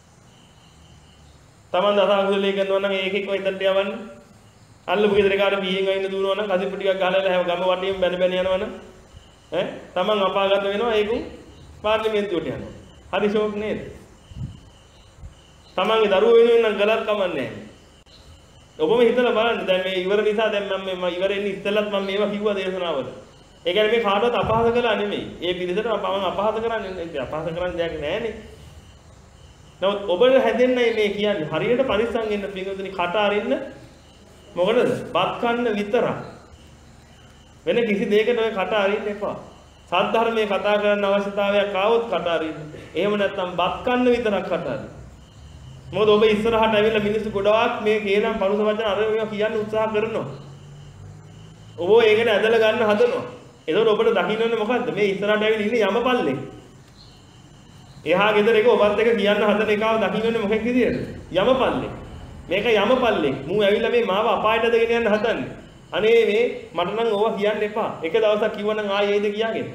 S1: Taman දසකුසලයේ කරනවා නම් ඒකෙක් ඔය ඉදට යවන්නේ. අල්ලපු ගෙදර කාට බීහෙන් අයින්න දුවනවා නම් කසිප්පු ටිකක් ගහලා හැම ගම වටේම බැන බැන යනවා නම් ඈ Taman අපාගත වෙනවා ඒකුන් පාර්ලිමේන්තුවට යනවා. හරි ෂෝක් නේද? Tamanගේ දරුවෝ වෙනුවෙන් නම් ගලක් කමන්නේ නැහැ. ඔබම හිතලා බලන්න දැන් මේ ඉවර නිසා දැන් මම මේ ඉවර වෙන්නේ ඉස්සෙල්ලත් මම මේවා කිව්වා දේශනාවල. ඒ කියන්නේ මේ කාටවත් අපහාස කළා නෙමෙයි. ඒ පිළිසෙට මම අපහාස කරන්නේ නැහැ. අපහාස කරන්න දෙයක් නැහැනේ. නමුත් ඔබට හැදෙන්නයි මේ කියන්නේ. හරියට පරිස්සම් වෙන්න පින්වතුනි කට අරින්න මොකටද? බත් කන්න විතරක්. වෙන කිසි දෙයකට ඔය කට අරින්න එපා. සද්ධර්මයේ කතා කරන්න අවශ්‍යතාවයක් ආවොත් කට අරින්න. එහෙම නැත්නම් බත් කන්න විතරක් කට අරින්න. මොකද ඔබ ඉස්සරහට ඇවිල්ලා මිනිස්සු ගොඩාක් මේ කේනම් පරුස වචන අර මේවා කියන්න උත්සාහ කරනවා. ඔබ ඒකට ඇදලා ගන්න හදනවා. ඒතකොට ඔබට දකින්නන්නේ මොකද්ද? මේ ඉස්සරහට ඇවිල්ලා ඉන්නේ යමපල්ලේ. එහා ගෙදර එක ඔබත් එක කියන්න හදන එකව දකින්නන්නේ මොකෙක් විදියට? යමපල්ලේ. මේක යමපල්ලේ. මූ ඇවිල්ලා මේ මාව අපායට දෙගෙන යන්න හදන්නේ. අනේ මේ මට නම් ඕවා කියන්න එපා. එක දවසක් කිව්වනම් ආයේ ඒද කියාගෙන.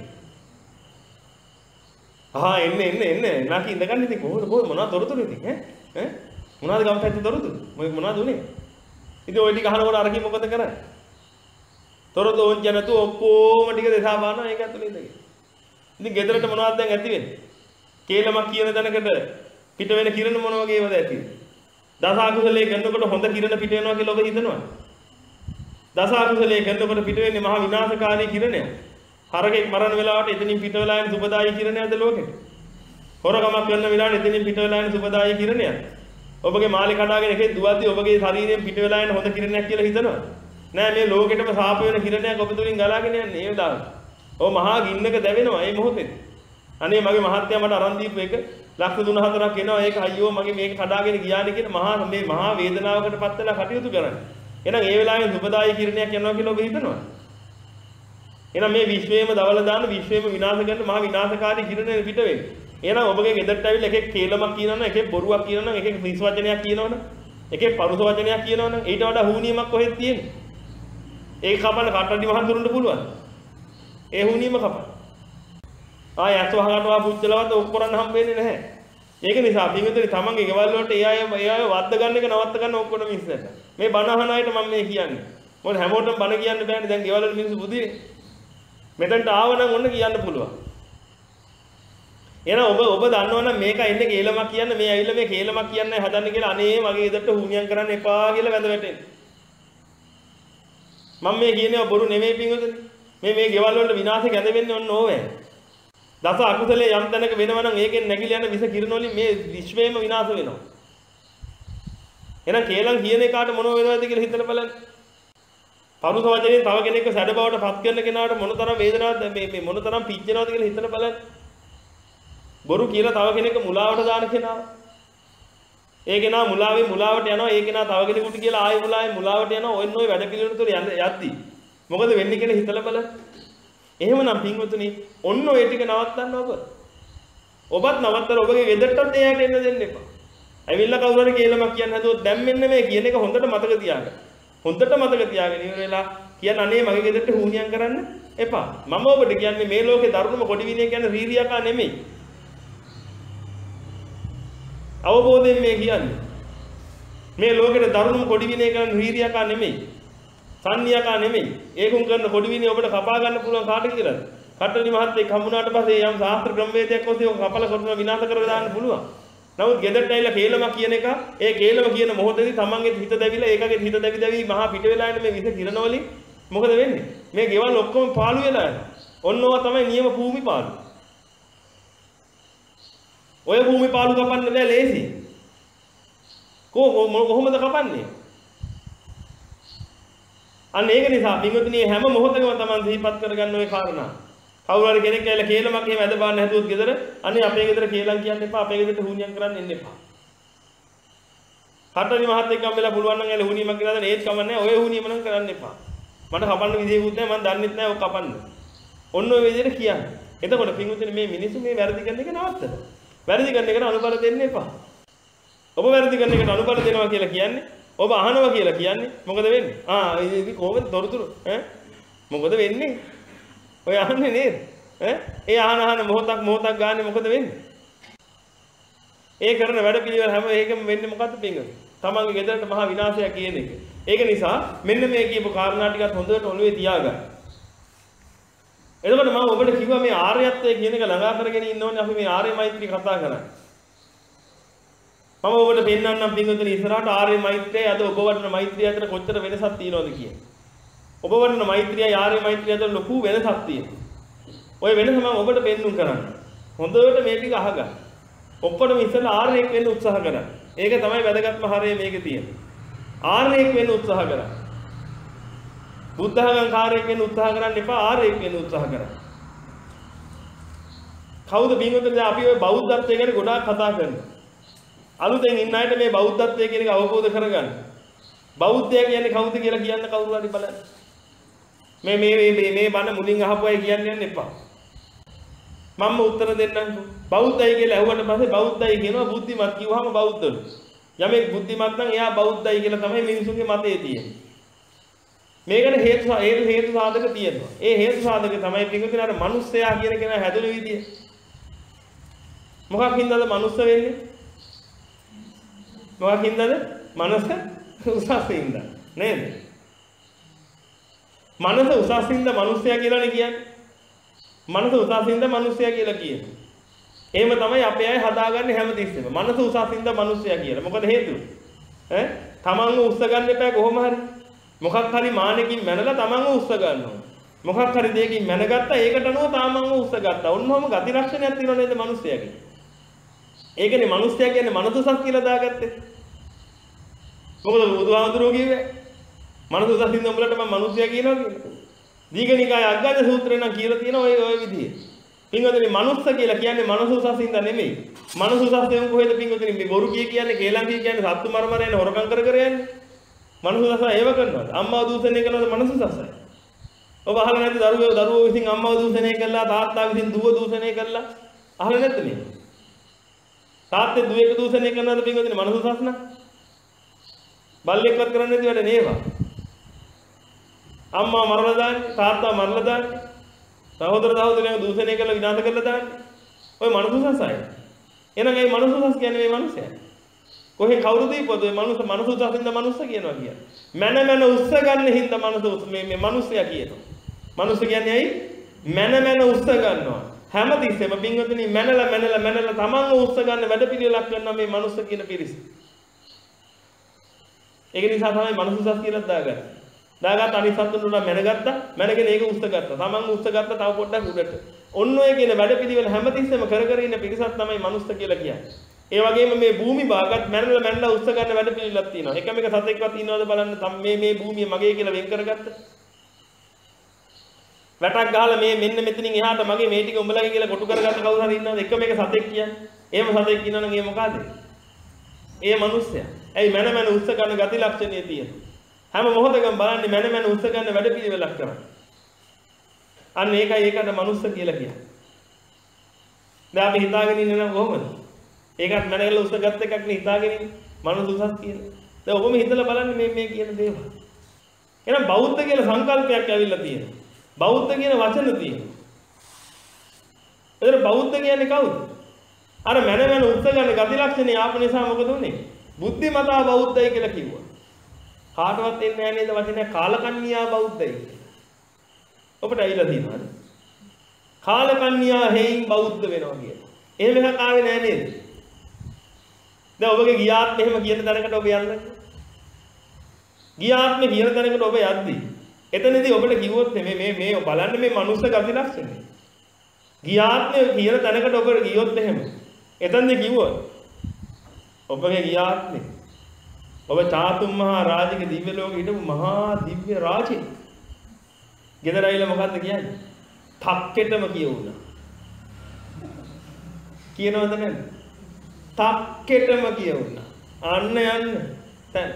S1: ආ එන්න එන්න එන්න. නාකි ඉඳගන්න ඉතින් කොහොමද කොහොමද මොනවද තොරතුරු ඉතින් ඈ? ඈ මොනවද ගම් පැත්තේ තොරතුරු? මොනවද උනේ? ඉතින් ওই ටික අහනකොට අර කි මොකද කරන්නේ? තොරතුරු ඕන්ජ නැතු ඔක්කොම ටික දෙසා බලනවා ඒක ඇතුලේ ඉඳගෙන. ඉතින් ගෙදරට මොනවද දැන් ඇති වෙන්නේ? කේලමක් කියන තැනකට පිට වෙන කිරණ මොන වගේවද ඇති වෙන්නේ? දස අකුසලයේ කරනකොට හොඳ කිරණ පිට වෙනවා කියලා ඔබ හිතනවද? දස අකුසලයේ කරනකොට පිට වෙන්නේ මහා විනාශකාරී කිරණයක්. හරකෙක් මරන වෙලාවට එතනින් පිට වෙලා යන සුබදායි කිරණයක්ද ලෝකෙට? හොරකමක් කරන වෙලාවට එතනින් පිට වෙලා යන සුබදායි කිරණයක්. ඔබගේ මාළේ කඩාගෙන එකේ දුවද්දි ඔබගේ ශරීරයෙන් පිට වෙලා යන හොඳ කිරණයක් කියලා හිතනවද? නෑ මේ ලෝකෙටම සාප වෙන කිරණයක් ඔබ තුලින් ගලාගෙන යන්නේ ඒ වෙලාවට. ඔව් මහා ගින්නක දැවෙනවා මේ මොහොතේ. අනේ මගේ මහත්තයා මට අරන් දීපු එක ලක්ෂ තුන හතරක් එනවා ඒක අයියෝ මගේ මේක කඩාගෙන ගියානේ කියන මහා මේ මහා වේදනාවකට පත් වෙලා කටයුතු කරන්නේ. එහෙනම් ඒ වෙලාවේ සුබදායි කිරණයක් යනවා කියලා ඔබ හිතනවා. එහෙනම් මේ විශ්වයේම දවල දාන විශ්වයේම විනාශ කරන මහා විනාශකාරී කිරණය පිට වෙන්නේ. එහෙනම් ඔබගේ ගෙදරට ඇවිල්ලා එකෙක් කේලමක් කියනවනම් එකෙක් බොරුවක් කියනවනම් එකෙක් හිස් වචනයක් කියනවනම් එකෙක් පරුස වචනයක් කියනවනම් ඊට වඩා හුනියමක් කොහෙද තියෙන්නේ? ඒක කපන්න කට්ටඩි මහන් දුරන්න පුළුවන්. ඒ හුනියම කපන්න. ආය ඇස් වහගන්නවා පුච්චලවත් ඔක් කරන්න හම්බ වෙන්නේ නැහැ. ඒක නිසා පින්විතනි තමන්ගේ ගෙවල් වලට ඒ අය ඒ අය වද්ද ගන්න එක නවත්ත ගන්න ඔක්කොම මිස්සන්න. මේ බණ අහන අයට මම මේ කියන්නේ. මොකද හැමෝටම බණ කියන්න බෑනේ දැන් ගෙවල් වල මිනිස්සු බුදිනේ. මෙතනට ආවනම් ඔන්න කියන්න පුළුවන්. එහෙනම් ඔබ ඔබ දන්නවනම් මේක එන්නේ කේලමක් කියන්න මේ ඇවිල්ලා මේ කේලමක් කියන්නයි හදන්නේ කියලා අනේ මගේ ගෙදරට හුනියම් කරන්න එපා කියලා වැඳ වැටෙන්න. මම මේ කියන්නේ බොරු නෙමෙයි පින්විතනි. මේ මේ ගෙවල් වලට විනාශය ගැද වෙන්නේ ඔන්න ඕවේ. දස අකුසලයේ යම් තැනක වෙනවා නම් ඒකෙන් නැగిලා යන විස කිරණ වලින් මේ විශ්වයම විනාශ වෙනවා. එහෙනම් කේලම් කියන එකාට මොනව වෙනවද කියලා හිතලා බලන්න. පරුස වචනේ තව කෙනෙක්ව සැඩ බවට පත් කරන කෙනාට මොනතරම් වේදනාවක්ද මේ මේ මොනතරම් පිච්චෙනවද කියලා හිතලා බලන්න. බොරු කියලා තව කෙනෙක්ව මුලාවට දාන කෙනා. ඒ කෙනා මුලාවෙන් මුලාවට යනවා. ඒ කෙනා තව කෙනෙකුට කියලා ආයෙ මුලාවෙන් මුලාවට යනවා. ඔන්න ඔය වැඩ පිළිවෙල තුළ යද්දි මොකද වෙන්නේ කියලා හිතලා බලන්න. එහෙමනම් පින්වතුනි ඔන්න ඔය ටික නවත්තන්න ඔබ. ඔබත් නවත්තලා ඔබගේ ගෙදරටත් එයාට එන්න දෙන්න එපා. ඇවිල්ලා කවුරු හරි කේලමක් කියන්න හදුවොත් දැන් මෙන්න මේ කියන එක හොඳට මතක තියාගන්න. හොඳට මතක තියාගෙන ඉවර වෙලා කියන්න අනේ මගේ ගෙදරට හුනියම් කරන්න එපා. මම ඔබට කියන්නේ මේ ලෝකේ දරුණුම කොඩි විනය කියන්නේ රීරියාකා නෙමෙයි. අවබෝධයෙන් මේ කියන්නේ. මේ ලෝකේ දරුණුම කොඩි විනය කියන්නේ රීරියාකා නෙමෙයි. සංනියකා නෙමෙයි. ඒකුම් කරන කොඩි විනය ඔබට කපා ගන්න පුළුවන් කාට කියලාද? කට්ටලි මහත්තයෙක් හම්බුනාට පස්සේ යම් ශාස්ත්‍ර ක්‍රමවේදයක් ඔස්සේ ඔක කපල කරනවා විනාශ කරලා දාන්න පුළුවන්. නමුත් ගෙදරට ඇවිල්ලා කේලම කියන එක ඒ කේලම කියන මොහොතේදී තමන්ගේ හිත දැවිලා ඒකගේ හිත දැවි දැවි මහා පිට වෙලා යන මේ විස කිරණ වලින් මොකද වෙන්නේ? මේ ගෙවල් ඔක්කොම පාළු වෙලා යනවා. ඔන්න ඕවා තමයි නියම භූමි පාළු. ඔය භූමි පාළු කපන්න බෑ ලේසි. කො කොහොමද කපන්නේ? අන්න ඒක නිසා පින්වතුනි හැම මොහොතකම තමන් සිහිපත් කරගන්න ওই කාරණා. කවුරු හරි කෙනෙක් ඇවිල්ලා කේලමක් එහෙම ඇද බාන්න හැදුවොත් ගෙදර අනේ අපේ ගෙදර කේලම් කියන්න එපා අපේ ගෙදරට හුනියම් කරන්න එන්න එපා. කට්ටලි මහත්තයෙක් ගම්බෙලා පුළුවන් නම් ඇවිල්ලා හුනියමක් කියලා දැන් ඒත් කමන්නේ ඔය හුනියම නම් කරන්න එපා. මට කපන්න විදියකුත් නැහැ මම දන්නෙත් නැහැ ඔක කපන්න. ඔන්න ඔය විදිහට කියන්නේ. එතකොට පින්වතුනි මේ මිනිස්සු මේ වැරදි කරන එක නවත්තන. වැරදි කරන එකට අනුබල දෙන්න එපා. ඔබ වැරදි කරන එකට අනුබල දෙනවා කියලා කියන්නේ ඔබ අහනවා කියලා කියන්නේ මොකද වෙන්නේ? ආ ඉතින් කොහොමද තොරතුරු ඈ මොකද වෙන්නේ? ඔය අහන්නේ නේද? ඈ ඒ අහන අහන මොහොතක් මොහොතක් ගානේ මොකද වෙන්නේ? ඒ කරන වැඩ පිළිවෙල හැම එකම වෙන්නේ මොකද්ද පින්වතුනි? තමන්ගේ ගෙදරට මහා විනාශයක් කියන එක. ඒක නිසා මෙන්න මේ කියපු කාරණා ටිකත් හොඳට ඔළුවේ තියාගන්න. එතකොට මම ඔබට කිව්වා මේ ආර්යත්වයේ කියන එක ළඟා කරගෙන ඉන්න ඕනේ අපි මේ ආර්ය මෛත්‍රී කතා කරන්නේ. මම ඔබට පෙන්නන්නම් පින්වතුනි ඉස්සරහට ආර්ය මෛත්‍රියයි අද ඔබ වඩන මෛත්‍රිය අතර කොච්චර වෙනසක් තියෙනවද කියන්නේ. ඔබ වඩන මෛත්‍රියයි ආර්ය මෛත්‍රිය අතර ලොකු වෙනසක් තියෙනවා. ওই වෙනස මම ඔබට පෙන්නුම් කරන්න. හොඳට මේ ටික අහගන්න. ඔක්කොටම ඉස්සෙල්ලා ආර්යෙක් වෙන්න උත්සාහ කරා. ඒක තමයි වැදගත්ම හරය මේකේ තියෙන්නේ. ආර්යෙක් වෙන්න උත්සාහ කරා. බුද්ධඝංකාරයෙක් වෙන්න උත්සාහ කරන්න එපා ආර්යෙක් වෙන්න උත්සාහ කරා. කවුද බින්දුනේ අපි ඔය බෞද්ධත්වය ගැන ගොඩාක් කතා කරනවා. අලුතෙන් ඉන්න අයට මේ බෞද්ධත්වය කියන එක අවබෝධ කරගන්න. බෞද්ධය කියන්නේ කවුද කියලා කියන්න කවුරු හරි බලන්න. මේ මේ මේ මේ බණ මුලින් අහපු අය කියන්න යන්න එපා. මම උත්තර දෙන්නම්කෝ. බෞද්ධයි කියලා ඇහුවට පස්සේ බෞද්ධයි කියනවා බුද්ධිමත් කිව්වහම බෞද්ධලු. යමෙක් බුද්ධිමත් නම් එයා බෞද්ධයි කියලා තමයි මිනිසුන්ගේ මතය තියෙන්නේ. මේකට හේතු හේතු හේතු සාධක තියෙනවා. ඒ හේතු සාධක තමයි පිටුදින අර මිනිස්සයා කියන කෙනා හැදුණු විදිය. මොකක් හින්දාද මනුස්ස වෙන්නේ? මොකක් හින්දාද? මනස උසස්ින්ද නේද? මනස උසස්ින්ද මිනිස්සයා කියලානේ කියන්නේ. මනස උසස්ින්ද මිනිස්සයා කියලා කියන්නේ. එහෙම තමයි අපේ අය හදාගන්නේ හැමතිස්සෙම. මනස උසස්ින්ද මිනිස්සයා කියලා. මොකද හේතුව? ඈ තමන්ව උස්ස ගන්න එපා කොහොම හරි. මොකක් හරි මානෙකින් මැනලා තමන්ව උස්ස ගන්නවා. මොකක් හරි දෙයකින් මැනගත්තා ඒකට අනුව තමන්ව උස්ස ගත්තා. ඔන්නෝම ගති ලක්ෂණයක් තියෙනව නේද මිනිස්සයාගේ? ඒකනේ මිනිස්සයා කියන්නේ මනස උසස් කියලා දාගත්තේ. මොකද බුදුහාමුදුරුවෝ කිව්වේ මනස උසස්ින්ද උඹලට මම මිනිස්සයා කියනවා කියලා. දීඝනිකාය අග්ගඤ්ඤ සූත්‍රේ නම් කියලා තියෙනවා ඔය ඔය විදිහේ. පින්වතුනි මනුස්ස කියලා කියන්නේ මනස උසස්ින්ද නෙමෙයි. මනස උසස් දෙවුන් කොහෙද පින්වතුනි මේ බොරු කිය කියන්නේ කේලම් කිය කියන්නේ සත්තු මර මර යන හොරකම් කර කර යන්නේ. මනස උසස් ඒව කරනවාද? අම්මාව දූෂණය කරනවාද මනස උසස්යි. ඔබ අහලා නැද්ද දරුවෝ දරුවෝ විසින් අම්මාව දූෂණය කළා තාත්තා විසින් දුව දූෂණය කළා අහලා නැද්ද මේ? තාත්තේ දුවේක දූෂණය කරනවාද පින්වතුනි මනස උසස් නම්? බල්ලෙක්වත් කරන්නේ නැති වැඩ නේවා. අම්මා මරලා දාන්නේ තාත්තා මරලා දාන්නේ සහෝදර සහෝදරියන් දූෂණය කරලා විනාශ කරලා දාන්නේ ඔය මනුස්ස සසයි. එහෙනම් ඒ මනුස්ස සස් කියන්නේ මේ මනුස්සයා. කොහෙන් කවුරුද ඉපොද මේ මනුස්ස මනුස්ස සසින්ද මනුස්ස කියනවා කියන්නේ. මන මන උස්ස ගන්න හින්දා මනුස්ස මේ මේ මනුස්සයා කියනවා. මනුස්ස කියන්නේ ඇයි? මන මන උස්ස ගන්නවා. හැමතිස්සෙම පින්වතුනි මනලා මනලා මනලා තමන්ව උස්ස ගන්න වැඩ පිළිවෙලක් කරනවා මේ මනුස්ස කියන පිරිස. ඒක නිසා තමයි මනුස්ස සස් කියලා දාගන්නේ. දාගත්ත අනිත් සතුන් උඩ මැනගත්තා මැනගෙන ඒක උස්ස ගත්තා තමන් උස්ස ගත්තා තව පොඩ්ඩක් උඩට ඔන්න ඔය කියන වැඩපිළිවෙල හැමතිස්සෙම කර කර ඉන්න පිරිසක් තමයි මනුස්ස කියලා කියන්නේ. ඒ වගේම මේ භූමි භාගත් මැනලා මැනලා උස්ස ගන්න වැඩපිළිවෙලක් තියෙනවා. එකම එක සතෙක්වත් ඉන්නවද බලන්න මේ මේ භූමිය මගේ කියලා වෙන් කරගත්ත. වැටක් ගහලා මේ මෙන්න මෙතනින් එහාට මගේ මේ ටික උඹලගේ කියලා කොටු කරගත්ත කවුරු හරි ඉන්නවද? එකම එක සතෙක් කියන්නේ. එහෙම සතෙක් ඉන්නවනම් ඒ මොකද? ඒ මනුස්සයා. ඇයි මැන මැන උස්ස ගන්න ගති ලක්ෂණය තියෙනවා. හැම මොහොතකම බලන්නේ මැන මැන උස්ස ගන්න වැඩ පිළිවෙලක් කරන්නේ. අන්න ඒකයි ඒකට මනුස්ස කියලා කියන්නේ. දැන් අපි හිතාගෙන ඉන්නේ නම් කොහොමද? ඒකත් මැනගල උස්ස ගත්ත එකක් නේ හිතාගෙන ඉන්නේ. මනුස්ස උසස් කියලා. දැන් ඔබම හිතලා බලන්න මේ මේ කියන දේවල්. එහෙනම් බෞද්ධ කියලා සංකල්පයක් ඇවිල්ලා තියෙනවා. බෞද්ධ කියන වචන තියෙනවා. එතන බෞද්ධ කියන්නේ කවුද? අර මැන මැන උස්ස ගන්න ගති ලක්ෂණ ආපු නිසා මොකද උනේ? බුද්ධිමතා බෞද්ධයි කියලා කිව්වා. කාටවත් එන්නේ නැහැ නේද වචනය කාලකන්‍යා බෞද්ධයි කියලා. ඔබට ඇවිල්ලා තියෙනවද? කාලකන්‍යා හේයින් බෞද්ධ වෙනවා කියලා. එහෙම එකක් ආවේ නැහැ නේද? දැන් ඔබගේ ගියාත්ම එහෙම කියන තැනකට ඔබ යන්නේ. ගියාත්ම කියන තැනකට ඔබ යද්දි එතනදී ඔබට කිව්වොත් මේ මේ මේ බලන්න මේ මනුස්ස ගති ලක්ෂණය. ගියාත්ම කියන තැනකට ඔබ ගියොත් එහෙම එතනදී කිව්වොත් ඔබගේ ගියාත්මේ ඔබ චාතුම් මහා රාජික දිව්‍ය ලෝකෙ හිටපු මහා දිව්‍ය රාජෙක්. ගෙදර ඇවිල්ලා මොකද්ද කියන්නේ? තක්කෙටම කියවුණා. කියනවද නැද්ද? තක්කෙටම කියවුණා. අන්න යන්න. දැන්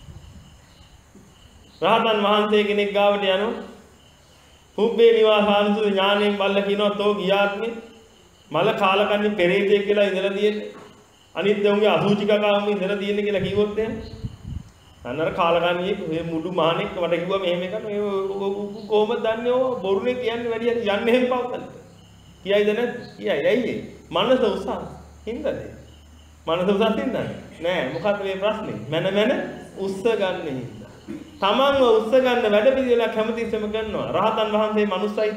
S1: රහතන් වහන්සේ කෙනෙක් ගාවට යනවා. පුබ්බේ නිවාසානුසුති ඥාණයෙන් බල්ලා කියනවා තෝ ගියාත්මේ මල කාලකන්ණි පෙරේතයෙක් කියලා ඉඳලා තියෙන්නේ. අනිත් දවුන්ගේ අසුචි කකාවම ඉඳලා තියෙන්නේ කියලා කිව්වොත් එහෙනම් අන්නර කාලකන්ණියේ මේ මුඩු මහණෙක් මට කිව්වා මෙහෙම එකක් මේ කොහොමද දන්නේ ඔය බොරුනේ කියන්නේ වැඩි හරි යන්නේ එහෙම පවතන. කියයිද නැද්ද? කියයි. ඇයි ඒ? මනස උසස්. හින්දාද? මනස උසස් හින්දාද? නෑ මොකක්ද මේ ප්‍රශ්නේ? මන මන උස්ස ගන්න හින්දා. තමන්ව උස්ස ගන්න වැඩ පිළිවෙලක් හැමතිස්සෙම කරනවා. රහතන් වහන්සේ මනුස්සයිද?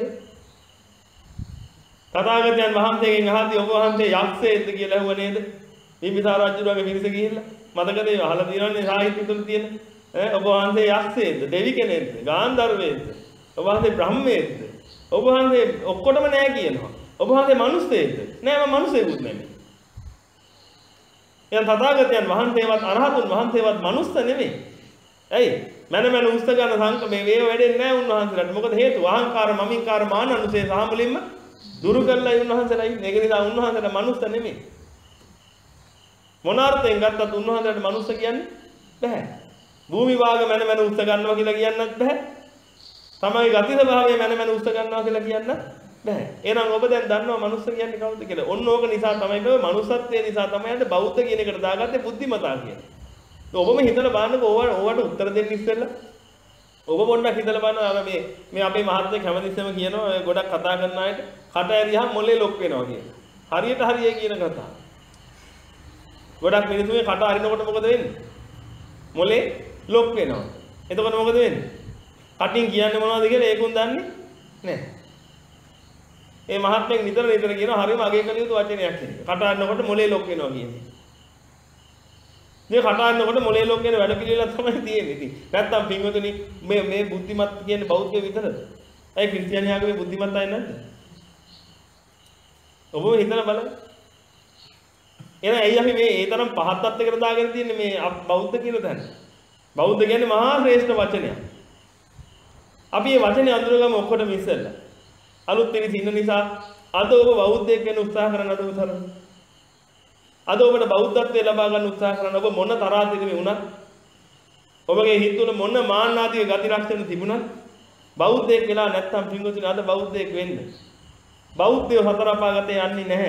S1: තථාගතයන් වහන්සේගෙන් අහද්දී ඔබ වහන්සේ යක්ෂයෙක්ද කියලා ඇහුවා නේද? බිම්බිසාර රජුගේ පිරිස ගිහිල්ලා මතකද ඒ අහලා තියෙනවනේ සාහිත්‍ය තුල තියෙන ඈ ඔබ වහන්සේ යක්ෂයෙක්ද? දෙවි කෙනෙක්ද? ගාන්ධර්වයෙක්ද? ඔබ වහන්සේ බ්‍රහ්මයෙක්ද? ඔබ වහන්සේ ඔක්කොටම නෑ කියනවා. ඔබ වහන්සේ මිනිස්සෙක්ද? නෑ මම මිනිස්සෙකුත් නෙමෙයි. යන් තථාගතයන් වහන්සේවත් අරහතුන් වහන්සේවත් මනුස්ස නෙමෙයි. ඇයි? මන මන උස්ස ගන්න සංක මේ වේව වැඩෙන්නේ නැහැ උන්වහන්සේලාට. මොකද හේතුව අහංකාර මමින්කාර මාන අනුසේ සහ මුලින්ම දුරු කරලා උන්වහන්සේලා ඉන්නේ. ඒක නිසා උන්වහන්සේලා මනුස්ස නෙමෙයි. මොන අර්ථයෙන් ගත්තත් උන්වහන්සේලාට මනුස්ස කියන්නේ බෑ. භූමි වාග මන මන උස්ස ගන්නවා කියලා කියන්නත් බෑ. තමයි ගති ස්වභාවය මන මන උස්ස ගන්නවා කියලා කියන්නත් බෑ. එහෙනම් ඔබ දැන් දන්නවා මනුස්ස කියන්නේ කවුද කියලා. ඔන්න ඕක නිසා තමයි මේ මනුස්සත්වයේ නිසා තමයි අද බෞද්ධ කියන එකට දාගත්තේ බුද්ධිමතා කියලා. ඔබම හිතලා බලන්නකෝ ඕවට ඕවට උත්තර දෙන්න ඉස්සෙල්ලා. ඔබ පොඩ්ඩක් හිතලා බලන්න මේ මේ අපේ මහත්තයෙක් හැමතිස්සෙම කියනවා ඔය ගොඩක් කතා කරන අයට කට ඇරියහම මොලේ ලොක් වෙනවා කියලා. හරියට හරියයි කියන කතාව. ගොඩක් මිනිස්සුගේ කට අරිනකොට මොකද වෙන්නේ? මොලේ ලොක් වෙනවා. එතකොට මොකද වෙන්නේ? කටින් කියන්නේ මොනවද කියලා ඒකුන් දන්නේ නැහැ. ඒ මහත්මයෙක් නිතර නිතර කියනවා හරියම අගය කළ යුතු වචනයක් ඒක. කට අරිනකොට මොලේ ලොක් වෙනවා කියන්නේ. මේ කට අරිනකොට මොලේ ලොක් වෙන වැඩ පිළිවෙලක් තමයි තියෙන්නේ. ඉතින් නැත්තම් පින්වතුනි මේ මේ බුද්ධිමත් කියන්නේ බෞද්ධ විතරද? ඒ ක්‍රිස්තියානි ආගමේ බුද්ධිමත් අය නැද්ද? ඔබ හිතලා බලන්න. එහෙනම් ඇයි අපි මේ ඒ තරම් පහත් තත්යකට දාගෙන තියන්නේ මේ බෞද්ධ කියලා දැන? බෞද්ධ කියන්නේ මහා ශ්‍රේෂ්ඨ වචනයක්. අපි මේ වචනේ අඳුරගම ඔක්කොටම ඉස්සෙල්ලා. අලුත් පිරිස ඉන්න නිසා අද ඔබ බෞද්ධයෙක් වෙන්න උත්සාහ කරන අද උතර. අද ඔබට බෞද්ධත්වයේ ලබා ගන්න උත්සාහ කරන ඔබ මොන තරහදෙමි වුණත් ඔබගේ හිත තුළ මොන මාන්නාදී ගති ලක්ෂණ තිබුණත් බෞද්ධයෙක් වෙලා නැත්තම් පින්වතුනි අද බෞද්ධයෙක් වෙන්න. බෞද්ධයෝ හතර අපාගතේ යන්නේ නැහැ.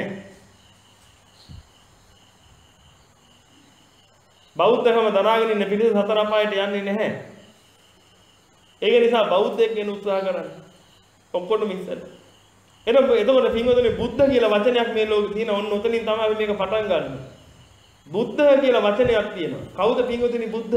S1: බෞද්ධකම දරාගෙන ඉන්න පිරිස හතර අපායට යන්නේ නැහැ. ඒක නිසා බෞද්ධයෙක් වෙන්න උත්සාහ කරන්න. ඔක්කොටම ඉස්සෙල්ලා. එතකොට එතකොට පින්වතුනි බුද්ධ කියලා වචනයක් මේ ලෝකේ තියෙන ඔන්න උතනින් තමයි මේක පටන් ගන්න. බුද්ධ කියලා වචනයක් තියෙනවා. කවුද පින්වතුනි බුද්ධ?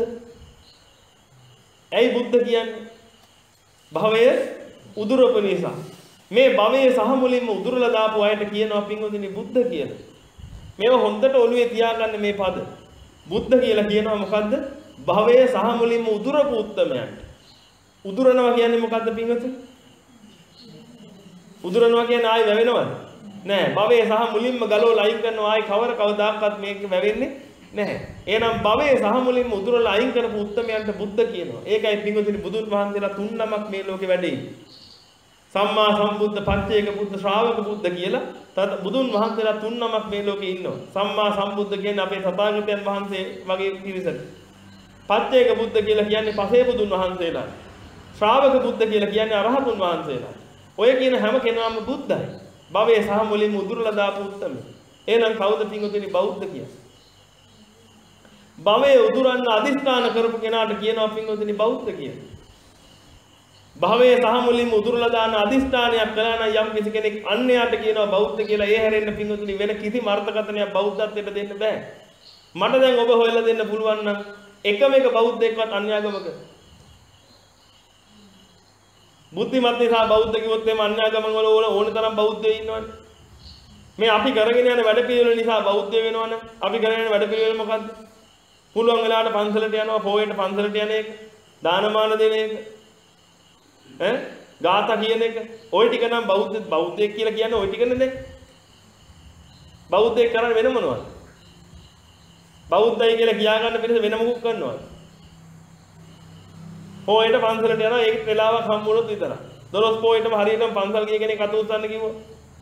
S1: ඇයි බුද්ධ කියන්නේ? භවය උදුරපු නිසා. මේ භවයේ සහ මුලින්ම උදුරලා දාපු අයට කියනවා පින්වතුනි බුද්ධ කියලා. මේව හොඳට ඔළුවේ තියාගන්න මේ පද. බුද්ධ කියලා කියනවා මොකද්ද? භවයේ සහ මුලින්ම උදුරපු උත්තමයන්ට. උදුරනවා කියන්නේ මොකද්ද පින්වතුනි? උදුරනවා කියන්නේ ආයි වැවෙනවද? නෑ. භවයේ සහ මුලින්ම ගලවලා අයින් කරනවා ආයි කවර කවදාකවත් මේක වැවෙන්නේ නැහැ. එහෙනම් භවයේ සහ මුලින්ම උදුරලා අයින් කරපු උත්තමයන්ට බුද්ධ කියනවා. ඒකයි පින්වතුනි බුදුන් වහන්සේලා තුන් නමක් මේ ලෝකේ වැඩේ. සම්මා සම්බුද්ධ පච්චේක බුද්ධ ශ්‍රාවක බුද්ධ කියලා තත් බුදුන් වහන්සේලා තුන් නමක් මේ ලෝකේ ඉන්නවා. සම්මා සම්බුද්ධ කියන්නේ අපේ තථාගතයන් වහන්සේ වගේ පිරිසට. පච්චේක බුද්ධ කියලා කියන්නේ පසේ බුදුන් වහන්සේලා. ශ්‍රාවක බුද්ධ කියලා කියන්නේ අරහතුන් වහන්සේලා. ඔය කියන හැම කෙනාම බුද්ධයි. භවයේ සහ මුලින්ම උදුරලා දාපු උත්තම. එහෙනම් කවුද පින්වතුනි බෞද්ධ කියන්නේ? භවයේ උදුරන්න අදිස්ථාන කරපු කෙනාට කියනවා පින්වතුනි බෞද්ධ කියලා. භවයේ සහ මුලින්ම උදුරලා දාන අදිස්ථානයක් කළා නම් යම් කිසි කෙනෙක් අන්‍යයට කියනවා බෞද්ධ කියලා. ඒ හැරෙන්න පින්වතුනි වෙන කිසිම අර්ථකථනයක් බෞද්ධත්වයට දෙන්න බෑ. මට දැන් ඔබ හොයලා දෙන්න පුළුවන් නම් එකම එක බෞද්ධයෙක්වත් අන්‍යාගමක බුද්ධිමත් නිසා බෞද්ධ කිව්වොත් එහම අන්‍යාගමන් වල ඕන තරම් බෞද්ධයෝ ඉන්නවනේ. මේ අපි කරගෙන යන වැඩ පිළිවෙල නිසා බෞද්ධ වෙනවනම් අපි කරගෙන යන වැඩ පිළිවෙල මොකද්ද? පුළුවන් වෙලාවට පන්සලට යනවා, පොයේට පන්සලට යන එක, දානමාන දෙන එක, ඈ ගාථා කියන එක. ওই ටික නම් බෞද්ධ බෞද්ධයෙක් කියලා කියන්නේ ওই ටිකනේ නේ. බෞද්ධයෙක් කරන්නේ වෙන මොනවද? බෞද්ධයි කියලා කියා ගන්න පිළිස වෙන මොකක් කරනවද? පොයේට පන්සලට යනවා ඒක වෙලාවක් හම්බුනොත් විතරයි. දොළොස් පොයේටම හරියටම පන්සල් ගිය කෙනෙක් අත උස්සන්න කිව්වොත්.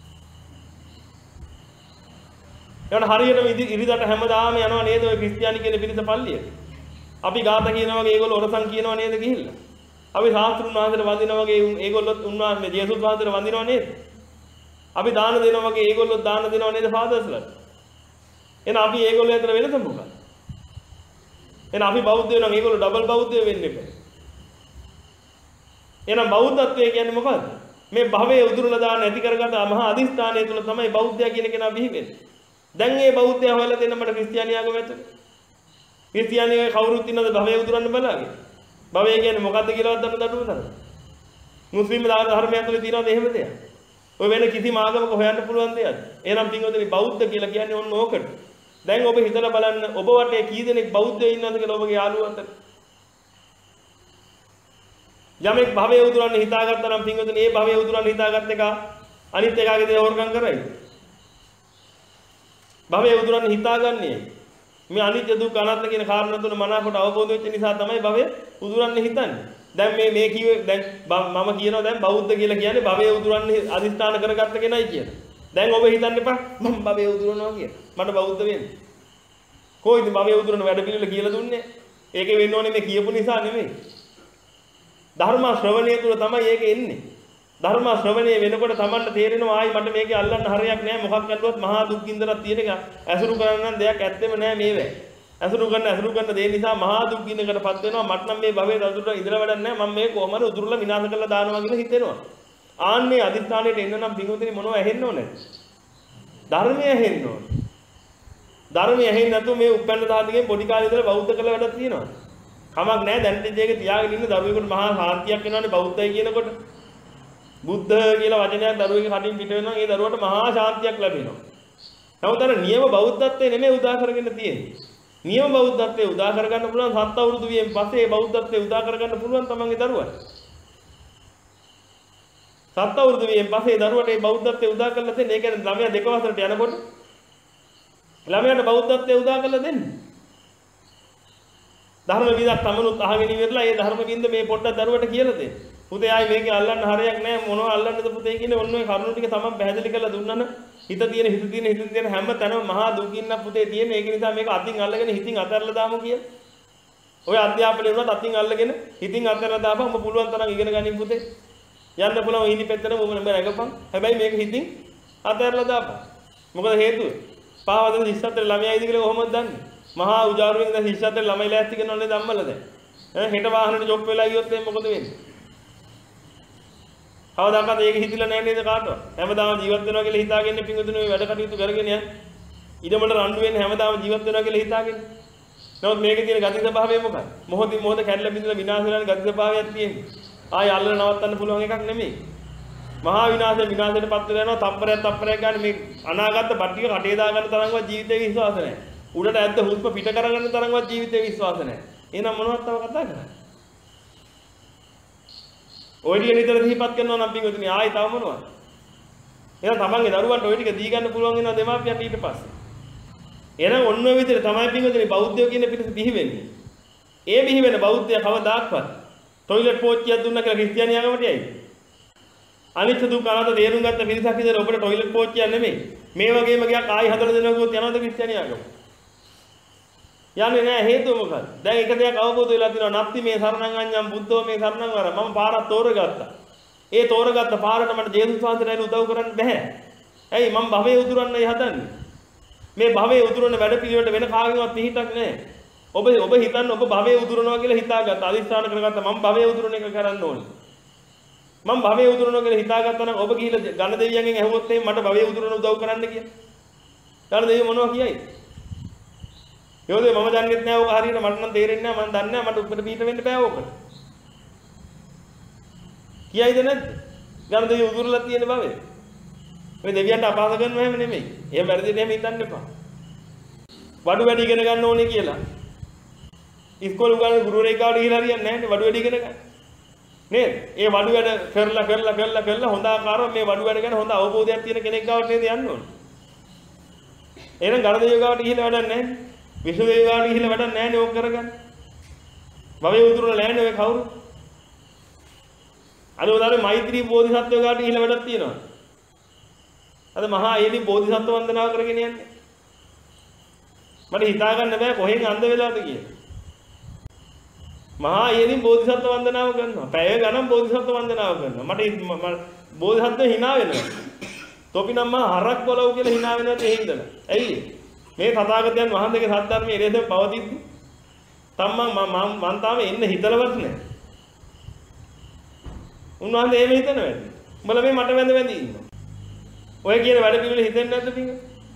S1: එවන හරියටම ඉරිදට හැමදාම යනවා නේද ඔය ක්‍රිස්තියානි කියන පිරිස පල්ලියට. අපි ගාථා කියනවා වගේ ඒගොල්ලෝ ඔරසන් කියනවා නේද ගිහිල්ලා. අපි ශාස්ත්‍රුන් වහන්සේට වඳිනවා වගේ ඒගොල්ලොත් උන්වහන්සේ ජේසුස් වහන්සේට වඳිනවා නේද? අපි දාන දෙනවා වගේ ඒගොල්ලොත් දාන දෙනවා නේද ෆාදර්ස්ලාට? එහෙනම් අපි ඒගොල්ලෝ අතර වෙනස මොකක්ද? එහෙනම් අපි බෞද්ධයෝ නම් ඒගොල්ලෝ ඩබල් බෞද්ධයෝ වෙන්නේ නැහැ. එහෙනම් බෞද්ධත්වය කියන්නේ මොකද්ද? මේ භවයේ උදුරලා දාන්න ඇති කරගත මහා අදිස්ථානය තුල තමයි බෞද්ධයා කියන කෙනා බිහි වෙන්නේ. දැන් මේ බෞද්ධයා හොයලා දෙන්න මට ක්‍රිස්තියානි ආගම ඇතුලේ. ක්‍රිස්තියානියේ කවුරුත් ඉන්නවද භවයේ උදුරන්න බලාගෙන? භවය කියන්නේ මොකද්ද කියලාවත් දන්න දඩුව තරම. මුස්ලිම් ධර්මය ඇතුලේ තියෙනවද එහෙම දෙයක්? ඔය වෙන කිසිම ආගමක හොයන්න පුළුවන් දෙයක්ද? එහෙනම් පින්වතුනි බෞද්ධ කියලා කියන්නේ ඔන්න ඕකට. දැන් ඔබ හිතලා බලන්න ඔබ වටේ කී දෙනෙක් බෞද්ධයෝ ඉන්නවද කියලා ඔබගේ යාළුවෝ අතර. යමෙක් භවයේ උදුරන්න හිතාගත්තා නම් පින්වතුනි ඒ භවයේ උදුරන්න හිතාගත් එක අනිත් එකාගේ දේ හොරකම් කරයි. භවයේ උදුරන්න හිතාගන්නේ මේ අනිත්‍ය දුක්ඛ අනාත්ම කියන කාරණා තුන මනාවකට අවබෝධ වෙච්ච නිසා තමයි භවය උදුරන්නේ හිතන්නේ. දැන් මේ මේ කිව්වේ දැන් මම කියනවා දැන් බෞද්ධ කියලා කියන්නේ භවය උදුරන්නේ අදිස්ථාන කරගත්ත කෙනයි කියලා. දැන් ඔබ හිතන්න එපා මම භවය උදුරනවා කියලා. මට බෞද්ධ වෙන්න. කොයිද භවය උදුරන වැඩ පිළිවෙල කියලා දුන්නේ? ඒකේ වෙන්න ඕනේ මේ කියපු නිසා නෙමෙයි. ධර්ම ශ්‍රවණය තුල තමයි ඒක එන්නේ. ධර්ම ශ්‍රවණය වෙනකොට Tamanට තේරෙනවා ආයි මට මේකේ අල්ලන්න හරියක් නැහැ මොකක් කරුවත් මහා දුක් විඳලා තියෙන එක ඇසුරු කරන්න නම් දෙයක් ඇත්තෙම නැහැ මේවේ. ඇසුරු කරන ඇසුරු කරන දේ නිසා මහා දුක් විඳකටපත් වෙනවා මට නම් මේ භවයේ දදුරට ඉඳලා වැඩක් නැහැ මම මේ කොහමද උදුරලා විනාශ කරලා දානවා කියලා හිතෙනවා. ආන්නේ අදිස්ථානයට එන්න නම් පින්වතුනි මොනව ඇහෙන්න ඕනේ? ධර්මය ඇහෙන්න ඕනේ. ධර්මය ඇහෙන්නේ නැතුව මේ උපැන්න දාතිකෙන් පොඩි කාලේ ඉඳලා බෞද්ධ කරලා වැඩක් තියෙනවා. කමක් නැහැ දැන් දෙයක තියාගෙන ඉන්න දරුවෙකුට මහා සාන්තියක් වෙනවානේ බෞද්ධයි කියනකොට. බුද්ධ කියලා වචනයක් දරුවෙකුගේ කටින් පිට වෙනවා ඒ දරුවට මහා ශාන්තියක් ලැබෙනවා. නමුත් අර නියම බෞද්ධත්වයේ නෙමෙයි උදා කරගෙන තියෙන්නේ. නියම බෞද්ධත්වයේ උදා කරගන්න පුළුවන් සත් අවුරුදු වියෙන් පස්සේ බෞද්ධත්වයේ උදා කරගන්න පුළුවන් තමන්ගේ දරුවා. සත් අවුරුදු වියෙන් පස්සේ දරුවට මේ බෞද්ධත්වයේ උදා කරලා දෙන්න. ඒ කියන්නේ ළමයා දෙක වසරට යනකොට ළමයාට බෞද්ධත්වයේ උදා කරලා දෙන්න. ධර්ම විදක් තමනුත් අහගෙන ඉවරලා ඒ ධර්ම වින්ද මේ පොඩ්ඩක් දරුවට කියලා දෙන්න. පුතේ ආයි මේකේ අල්ලන්න හරියක් නැහැ මොනවා අල්ලන්නද පුතේ කියන්නේ ඔන්න ඔය කරුණු ටික තමයි පැහැදිලි කරලා දුන්නා හිත තියෙන හිත තියෙන හිතින් තියෙන හැම තැනම මහා දුකින්න පුතේ තියෙන ඒක නිසා මේක අතින් අල්ලගෙන හිතින් අතහැරලා දාමු කියලා. ඔය අධ්‍යාපනය වුණත් අතින් අල්ලගෙන හිතින් අතහැරලා දාපන් ඔබ පුළුවන් තරම් ඉගෙන ගනින් පුතේ. යන්න පුළුවන් ඉනි පෙත්තට ඔබ නැගපන්. හැබැයි මේක හිතින් අතහැරලා දාපන්. මොකද හේතුව? පාවදෙන ශිෂ්‍යත්වයට ළමයියිද කියලා කොහොමද දන්නේ? මහා උජාරුවෙන් දැන් ශිෂ්‍යත්වයට ළමයි ලෑස්ති කරනවනේ ධම්මල දැන්. ඈ හෙට වාහනේට ජොබ් වෙලා ගියොත් එහෙනම් මොකද වෙන්නේ? කවදාකවත් ඒක හිතිලා නැහැ නේද කාටවත්? හැමදාම ජීවත් වෙනවා කියලා හිතාගෙන පිංගුතුනේ මේ වැඩ කටයුතු කරගෙන යන්නේ. ඊළමට රණ්ඩු වෙන්නේ හැමදාම ජීවත් වෙනවා කියලා හිතාගෙන. නමුත් මේකේ තියෙන ගති ස්වභාවය මොකක්ද? මොහොතින් මොහොත කැඩලා බිඳලා විනාශ වෙන ගති ස්වභාවයක් තියෙන්නේ. ආය අල්ලලා නවත්තන්න පුළුවන් එකක් නෙමෙයි. මහා විනාශය විනාශයටපත් වෙලා යනවා තප්පරයක් තප්පරයක් ගන්න මේ අනාගත බට්ටික කටේ දාගන්න තරම්වත් ජීවිතේ විශ්වාස නැහැ. උඩට ඇද්ද හුස්ම පිට කරගන්න තරම්වත් ජීවිතේ විශ්වාස නැහැ. එහෙනම් මොනවද තව කතා කරන්නේ? ඔය ටික නිතර සිහිපත් කරනවා නම් පින්වතුනි ආයි තව මොනවද? එහෙනම් තමන්ගේ දරුවන්ට ඔය ටික දී ගන්න පුළුවන් වෙනවා දෙමාපියන්ට ඊට පස්සේ. එහෙනම් ඔන්න ඔය විදිහට තමයි පින්වතුනි බෞද්ධයෝ කියන පිටස බිහි වෙන්නේ. ඒ බිහි වෙන බෞද්ධය කවදාක්වත් টয়ලට් පෝච්චියක් දුන්නා කියලා ක්‍රිස්තියානි ආගමට යයිද? අනිත්‍ය දුක්ඛ අනාත්ම තේරුම් ගත්ත පිරිසක් විතර ඔබට টয়ලට් පෝච්චියක් නෙමෙයි. මේ වගේම ගියක් ආයි හදලා දෙනවා කිව්වොත් යනවද ක්‍රිස්තියානි ආගම? යන්නේ නැහැ හේතුව මොකක්ද? දැන් එක දෙයක් අවබෝධ වෙලා තියෙනවා නත්ති මේ සරණං අඤ්ඤං බුද්ධෝ මේ සරණං වර මම පාරක් තෝරගත්තා. ඒ තෝරගත්ත පාරට මට ජේසුස් වහන්සේට උදව් කරන්න බෑ. ඇයි මම භවයේ උදුරන්නයි හදන්නේ. මේ භවයේ උදුරන වැඩ පිළිවෙලට වෙන කාගෙන්වත් පිහිටක් නැහැ. ඔබ ඔබ හිතන්නේ ඔබ භවයේ උදුරනවා කියලා හිතාගත්ත අදිස්ථාන කරගත්ත මම භවයේ උදුරන එක කරන්න ඕනේ. මම භවයේ උදුරනවා කියලා හිතාගත්තා නම් ඔබ ගිහිල්ලා ගණ දෙවියන්ගෙන් ඇහුවොත් එහෙනම් මට භවයේ උදුරන උදව් කරන්න කියලා. ගණ දෙවියෝ මොනවා කියයි? යෝදේ මම දන්නෙත් නෑ ඕක හරියට මට නම් තේරෙන්නේ නෑ මම දන්නේ නෑ මට උඩට පිට වෙන්න බෑ ඕකට. කියයිද නැද්ද? ගණ දෙවියෝ උදුරලා තියෙන භවයේ. මේ දෙවියන්ට අපහාස කරනවා එහෙම නෙමෙයි. එහෙම වැරදිට එහෙම හිතන්න එපා. වඩු වැඩි ඉගෙන ගන්න ඕනේ කියලා. ඉස්කෝලේ උගන්වන ගුරුවරයෙක් ගාවට ගිහිල්ලා හරියන්නේ නැහැ නේ වඩු වැඩි ඉගෙන ගන්න. නේද? ඒ වඩු වැඩ කරලා කරලා කරලා කරලා හොඳ ආකාරව මේ වඩු වැඩ ගැන හොඳ අවබෝධයක් තියෙන කෙනෙක් ගාවට නේද යන්න ඕනේ. එහෙනම් ගණ දෙවියෝ ගාවට ගිහිල්ලා වැඩක් නැහැ. විශ්ව දෙවියෝ ගාවට ගිහිල්ලා වැඩක් නැහැ නේ ඕක කරගන්න. භවයේ උතුරන ලෑනේ ඔය කවුරු? අද උදාහරණේ මෛත්‍රී බෝධිසත්වයෝ ගාවට ගිහිල්ලා වැඩක් තියෙනවා. අද මහා ඒදී බෝධිසත්ව වන්දනාව කරගෙන යන්නේ. මට හිතා ගන්න බෑ කොහෙන් අන්ධ වෙලාද කියලා. මහා ඒදී බෝධිසත්ව වන්දනාව කරනවා. පැය ගණන් බෝධිසත්ව වන්දනාව කරනවා. මට බෝධිසත්ව hina වෙනවා. තොපි නම් මහා හරක් බලව කියලා hina වෙනවා ඒ හින්දා. ඇයි? මේ තථාගතයන් වහන්සේගේ සත්‍යධර්මයේ ඉරේසෙන් පවතිද්දි තමන් මම මන් තාම එන්න හිතලවත් නැහැ. උන්වහන්සේ එහෙම හිතන වැඩි. උඹලා මේ මට වැඳ වැඳ ඉන්නවා. ඔය කියන වැඩ පිළිවෙල හිතෙන්නේ නැද්ද පිටින්?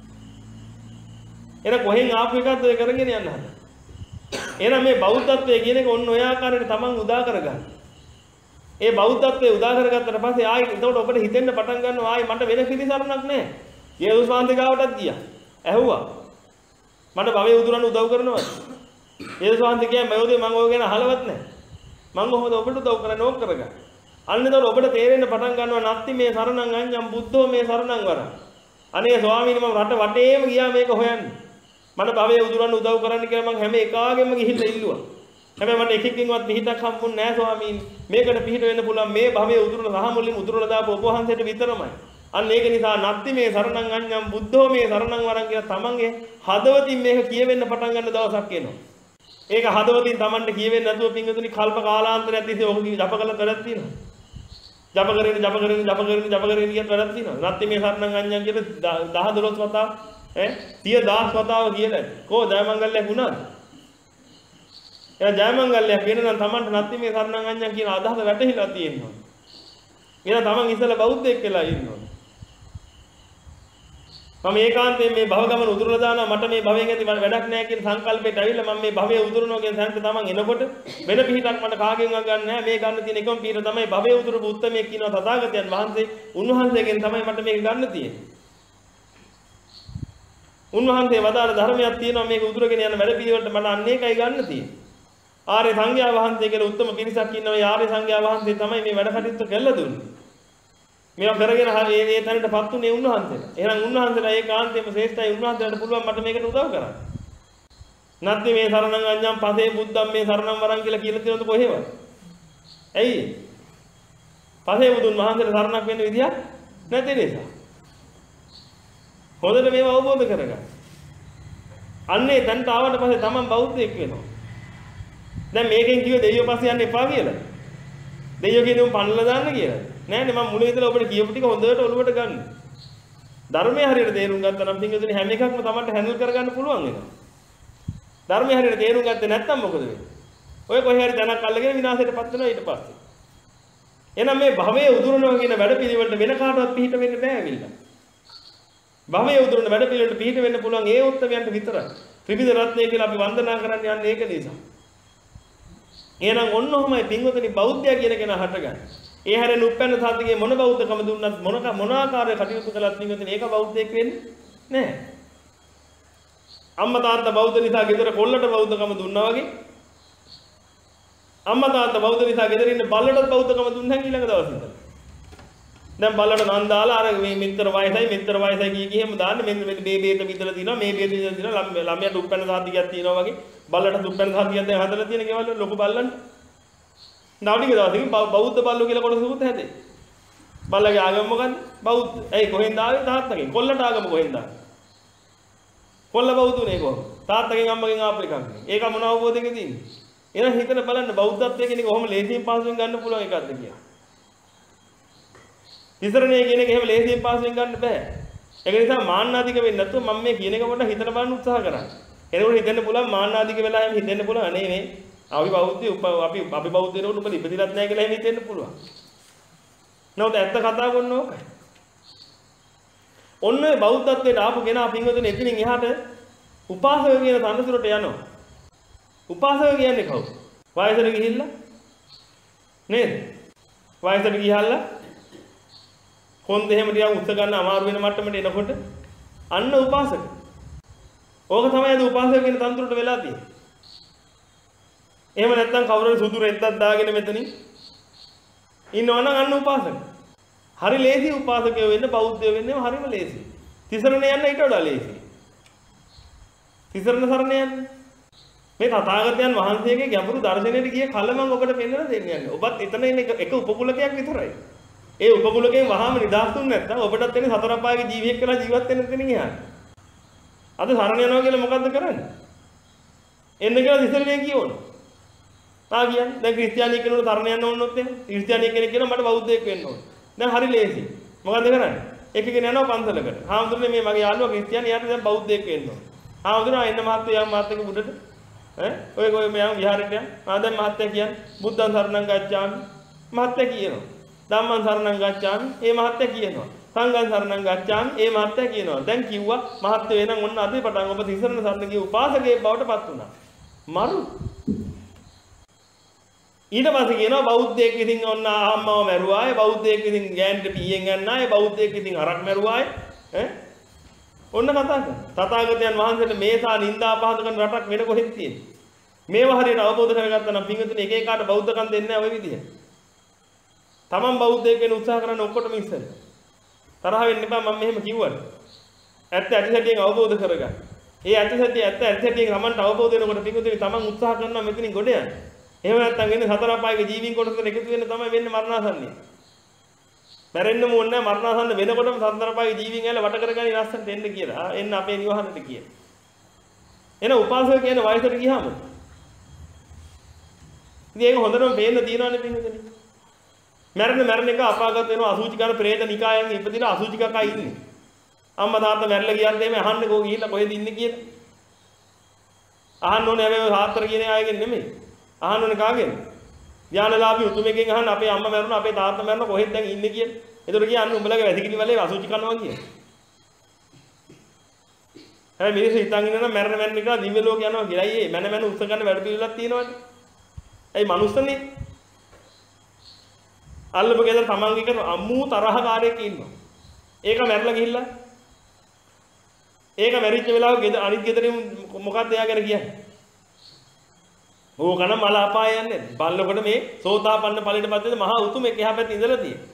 S1: එන කොහෙන් ආපු එකක්ද ඔය කරගෙන යන්න හදන්නේ? එහෙනම් මේ බෞද්ධත්වයේ කියන එක ඔන්න ඔය ආකාරයට තමන් උදා කරගන්න. ඒ බෞද්ධත්වයේ උදා කරගත්තට පස්සේ ආයි එතකොට ඔබට හිතෙන්න පටන් ගන්නවා ආයි මට වෙන පිළිසරණක් නැහැ. යේසුස් වහන්සේ ගාවටත් ගියා. ඇහුවා. මට භවයේ උදුරන්න උදව් කරනවද? යේසුස් වහන්සේ කියයි මම ඔය මම ඔය ගැන අහලවත් නැහැ. මම කොහොමද ඔබට උදව් කරන්නේ ඕක කරගන්න. අන්න එතකොට ඔබට තේරෙන්න පටන් ගන්නවා නැත්ති මේ සරණං අඤ්ඤං බුද්ධෝ මේ සරණං වරං. අනේ ස්වාමීනි මම රට වටේම ගියා මේක හොයන්න. මට භවයේ උදුරන්න උදව් කරන්න කියලා මම හැම එකාගෙම ගිහිල්ලා ඉල්ලුවා. හැබැයි මට එකෙක්ගෙන්වත් පිහිටක් හම්බුන්නේ නැහැ ස්වාමීනි. මේකට පිහිට වෙන්න පුළුවන් මේ භවයේ උදුරන රහ මුලින් උදුරලා දාපු ඔබ වහන්සේට විතරමයි. අන්න ඒක නිසා නත්ති මේ සරණං අඤ්ඤං බුද්ධෝ මේ සරණං වරං කියලා තමන්ගේ හදවතින් මේක කියවෙන්න පටන් ගන්න දවසක් එනවා. ඒක හදවතින් තමන්ට කියවෙන්නේ නැතුව පින්වතුනි කල්ප කාලාන්තරයක් තිස්සේ ඔක ජප කළ කරක් තියෙනවා. ජප කරගෙන ජප කරගෙන ජප කරගෙන ජප කරගෙන කියන වැඩක් තියෙනවා. නත්ති මේ සරණං අඤ්ඤං කියන දහ දොළොස් වතාව ඈ සිය දහස් වතාව කියලා ඇති. කෝ ජයමංගල්‍යයක් වුණාද? එයා ජයමංගල්‍යයක් වෙන නම් තමන්ට නත්ති මේ සරණං අඤ්ඤං කියන අදහස වැටහිලා තියෙනවා. එහෙනම් තමන් ඉස්සෙල්ලා බෞද්ධයෙක් වෙලා ඉන්නවා. මම ඒකාන්තයෙන් මේ භව ගමන උදුරලා දානවා මට මේ භවයෙන් ඇති වැඩක් නැහැ කියන සංකල්පයට ඇවිල්ලා මම මේ භවයේ උදුරනවා කියන තැනට තමන් එනකොට වෙන පිහිටක් මට කාගෙන්වත් ගන්න නැහැ මේ ගන්න තියෙන එකම පිහිට තමයි භවයේ උදුරපු උත්තමයෙක් කියනවා තථාගතයන් වහන්සේ උන්වහන්සේගෙන් තමයි මට මේක ගන්න තියෙන්නේ. උන්වහන්සේ වදාළ ධර්මයක් තියෙනවා මේක උදුරගෙන යන වැඩ පිළිවෙලට මට අන්න ඒකයි ගන්න තියෙන්නේ. ආර්ය සංඝයා වහන්සේ කියලා උත්තම පිරිසක් ඉන්නවා. ඒ ආර්ය සංඝයා වහන්සේ තමයි මේ වැඩ කටයුතු කළා දුන්නේ. මේවා කරගෙන හරි මේ තැනටපත් උනේ උන්වහන්සේලා. එහෙනම් උන්වහන්සේලා ඒකාන්තයෙන්ම ශ්‍රේෂ්ඨයි. උන්වහන්සේලාට පුළුවන් මට මේකට උදව් කරන්න. නැත්නම් මේ සරණං අඤ්ඤං පසේ බුද්ධම් මේ සරණං වරං කියලා කියලා තියෙනවද කොහෙවත්? ඇයි? පසේ බුදුන් වහන්සේට සරණක් වෙන්න විදියක් නැති නිසා. හොඳට මේව අවබෝධ කරගන්න. අන්නේ දැන් ආවට පස්සේ තමන් බෞද්ධයෙක් වෙනවා. දැන් මේකෙන් කිව්වේ දෙයියෝ පස්සේ යන්න එපා කියලා. දෙයියෝ කියන්නේ උන් පන්නලා දාන්න කියලා. නෑනේ මම මුලින් ඉඳලා ඔබට කියපු ටික හොඳට ඔලුවට ගන්න. ධර්මයේ හරියට තේරුම් ගත්තා නම් පින්වතුනි හැම එකක්ම තමන්ට හැන්ඩල් කරගන්න පුළුවන් වෙනවා. ධර්මයේ හරියට තේරුම් ගත්තේ නැත්නම් මොකද වෙන්නේ? ඔය කොහේ හරි දැනක් අල්ලගෙන විනාශයටපත් වෙනවා ඊට පස්සේ. එහෙනම් මේ භවයේ උදුරනවා කියන වැඩ පිළිවෙලට වෙන කාටවත් පිහිට වෙන්න බෑ ඇවිල්ලා. භවයේ උදුරන වැඩ පිළිවෙලට පිහිට වෙන්න පුළුවන් ඒ උත්තමයන්ට විතරයි. ත්‍රිවිධ රත්නය කියලා අපි වන්දනා කරන්න යන්නේ ඒක නිසා. එහෙනම් ඔන්න ඔහමයි පින්වතුනි බෞද්ධය කියන කෙනා හටගන්නේ. ඒ හැරෙන උපැන්න සාතිකේ මොන බෞද්ධකම දුන්නත් මොන මොන ආකාරයක කටයුතු කළත් පින්වතුනි ඒක බෞද්ධයෙක් වෙන්නේ නැහැ. අම්මා තාත්තා බෞද්ධ නිසා ගෙදර කොල්ලට බෞද්ධකම දුන්නා වගේ අම්මා තාත්තා බෞද්ධ නිසා ගෙදර ඉන්න බල්ලටත් බෞද්ධකම දුන්නා ඊළඟ දවසේ ඉඳලා. දැන් බල්ලට නන් දාලා අර මේ මිත්‍ර වයසයි මිත්‍ර වයසයි කිය කියෙම දාන්නේ මෙන්න මේ බේබේත විතර දිනවා මේ බේබේත විතර දිනවා ළමයාට උපැන්න සාතිකයක් තියෙනවා වගේ බල්ලට උපැන්න සාතිකයක් දැන් හදලා තියෙන කේවල ලොකු බල්ලන්ට නාටික දවසකින් බෞද්ධ බල්ලෝ කියලා කොටසකුත් හැදේ. බල්ලගේ ආගම මොකද්ද? බෞද්ධ. ඇයි කොහෙන්ද ආවේ තාත්තගෙන්? කොල්ලට ආගම කොහෙන්ද ආවේ? කොල්ල බෞද්ධුනේ කොහොමද? තාත්තගෙන් අම්මගෙන් ආපු එකක් නේ. ඒක මොන අවබෝධයකද තියෙන්නේ? එහෙනම් හිතන බලන්න බෞද්ධත්වයේ කියන එක කොහොම ලේසියෙන් පාසුවෙන් ගන්න පුළුවන් එකක්ද කියලා. තිසරණේ කියන එක එහෙම ලේසියෙන් පාසුවෙන් ගන්න බෑ. ඒක නිසා මාන්නාධික වෙන්නේ නැතුව මම මේ කියන එක පොඩ්ඩක් හිතන බලන්න උත්සාහ කරන්න. එතකොට හිතෙන්න පුළුවන් මාන්නාධික වෙලා එහෙම හිතෙන්න පුළුවන් අනේ මේ අපි බෞද්ධ අපි අපි බෞද්ධ වෙනකොට උඹ ඉපදිලත් නැහැ කියලා එහෙම හිතෙන්න පුළුවන්. නමුත් ඇත්ත කතා කරන ඕකයි. ඔන්න ඔය බෞද්ධත්වයට ආපු කෙනා පින්වතුනි එතනින් එහාට උපාසක කියන තනතුරට යනවා. උපාසක කියන්නේ කවුද? වයසට ගිහිල්ලා නේද? වයසට ගිහලා කොන්ද එහෙම ටිකක් උස්ස ගන්න අමාරු වෙන මට්ටමට එනකොට අන්න උපාසක. ඕක තමයි අද උපාසක කියන තනතුරට වෙලා තියෙන්නේ. එහෙම නැත්නම් කවුරුහරි සුදු රෙද්දක් දාගෙන මෙතනින් ඉන්නවනම් අන්න උපාසක. හරි ලේසි උපාසකයෝ වෙන්න බෞද්ධයෝ වෙන්නම හරිම ලේසි. තිසරණ යන්න ඊට වඩා ලේසි. තිසරණ සරණ යන්න. මේ තථාගතයන් වහන්සේගේ ගැඹුරු දර්ශනයට ගිය කල මම ඔබට පෙන්වලා දෙන්නේ යන්නේ. ඔබත් එතන ඉන්න එක උපකුලකයක් විතරයි. ඒ උපකුලකයෙන් වහාම නිදහස් දුන්නේ නැත්නම් ඔබටත් එන්නේ සතර අපායේ ජීවියෙක් කියලා ජීවත් වෙන්න දෙන්නේ එහාට. අද සරණ යනවා කියලා මොකද්ද කරන්නේ? එන්න කියලා තිසරණේ කියවනවා. තා කියන්නේ දැන් ක්‍රිස්තියානි කෙනෙකුට තරණ යන්න ඕනොත් එහෙම ක්‍රිස්තියානි කෙනෙක් කියනවා මට බෞද්ධයෙක් වෙන්න ඕන. දැන් හරි ලේසි. මොකද්ද කරන්නේ? එකකින් යනවා පන්සලකට. හාමුදුරනේ මේ මගේ යාළුවා ක්‍රිස්තියානි යාට දැන් බෞද්ධයෙක් වෙන්න ඕන. හාමුදුරනේ එන්න මහත්තයා යම් මහත්තයෙකු බුඩට ඈ ඔය ඔය මෙයා විහාරයට යන. ආ දැන් මහත්තයා කියන්නේ බුද්ධං සරණං ගච්ඡාමි. මහත්තයා කියනවා. ධම්මං සරණං ගච්ඡාමි. ඒ මහත්තයා කියනවා. සංඝං සරණං ගච්ඡාමි. ඒ මහත්තයා කියනවා. දැන් කිව්වා මහත්තයෝ එනං ඔන්න අද පටන් ඔබ තිසරණ සරණ ගිය උපාසකයෙක් බවට පත් වුණා. මරු ඊට පස්සේ කියනවා බෞද්ධයෙක් ඉතින් ඔන්න අම්මව මැරුවාය බෞද්ධයෙක් ඉතින් ගෑනට පීයෙන් යන්නාය බෞද්ධයෙක් ඉතින් අරක් මැරුවාය ඈ ඔන්න කතා කරා තථාගතයන් වහන්සේට මේසා නින්දා පහද කරන රටක් වෙන කොහෙද තියෙන්නේ මේවා හරියට අවබෝධ කරගත්තා නම් පින්විතනේ එක එකාට බෞද්ධකම් දෙන්නේ නැහැ ওই විදිහ තමන් බෞද්ධයෙක් වෙන්න උත්සාහ කරන ඔක්කොටම ඉස්සෙල්ලා තරහ වෙන්න එපා මම මෙහෙම කිව්වට ඇත්ත ඇටි සැටියෙන් අවබෝධ කරගන්න ඒ ඇත්ත සත්‍ය ඇත්ත ඇත්ත සත්‍යයෙන් Tamanට අවබෝධ වෙනකොට පිටුතුනි Taman උත්සාහ කරනවා මෙතනින් ගොඩ යන්න. එහෙම නැත්නම් වෙන්නේ සතර අපායේ ජීවීන් කොටසට එකතු වෙන්න තමයි වෙන්නේ මරණාසන්නය. මැරෙන්නම ඕනේ නැහැ මරණාසන්න වෙනකොටම සතර අපායේ ජීවීන් ඇවිල්ලා වට කරගනි ලස්සනට එන්න කියලා. එන්න අපේ නිවහනට කියලා. එන උපාසක කියන වයසට ගියාම ඉතින් ඒක හොඳටම පේන්න තියෙනවනේ පිටුතුනි. මැරෙන මැරෙන එක අපාගත වෙනවා අසුචි කරන ප්‍රේත නිකායෙන් ඉපදිලා අසුචි කකා ඉන්නේ. අම්මා තාත්තා මැරලා ගියත් එමේ අහන්නේ කෝ ගිහිල්ලා කොහෙද ඉන්නේ කියලා. අහන්න ඕනේ හැබැයි තාත්තර කියන අයගෙන් නෙමෙයි. අහන්න ඕනේ කාගෙන්? ඥානලාභී උතුමෙක්ගෙන් අහන්න අපේ අම්මා මැරුණා අපේ තාත්තා මැරුණා කොහෙද දැන් ඉන්නේ කියලා. ඒතකොට කියන්නේ උඹලගේ වැසිකිලි වලේ අසුචි කරනවා කියලා. හැබැයි මිනිස්සු හිතන් ඉන්නවා මැරෙන මැරෙන එක දිව්‍ය ලෝක යනවා කියලා. අයියේ මැන මැන උත්සව ගන්න වැඩ පිළිවෙලක් තියෙනවනේ. ඇයි මනුස්සනේ? අල්ලපු ගෙදර තමන්ගේ කරන අම්මු තරහකාරයෙක් ඉන්නවා. ඒක මැරලා ගිහිල්ලා ඒක මැරිච්ච වෙලාව ගෙදර අනිත් ගෙදරින් මොකක්ද එයාගෙන කියන්නේ? ඕකනම් මල අපාය යන්නේ. බල්ලකොට මේ සෝතාපන්න ඵලයට පස්සේ මහා උතුමෙක් එහා පැත්තේ ඉඳලා තියෙනවා.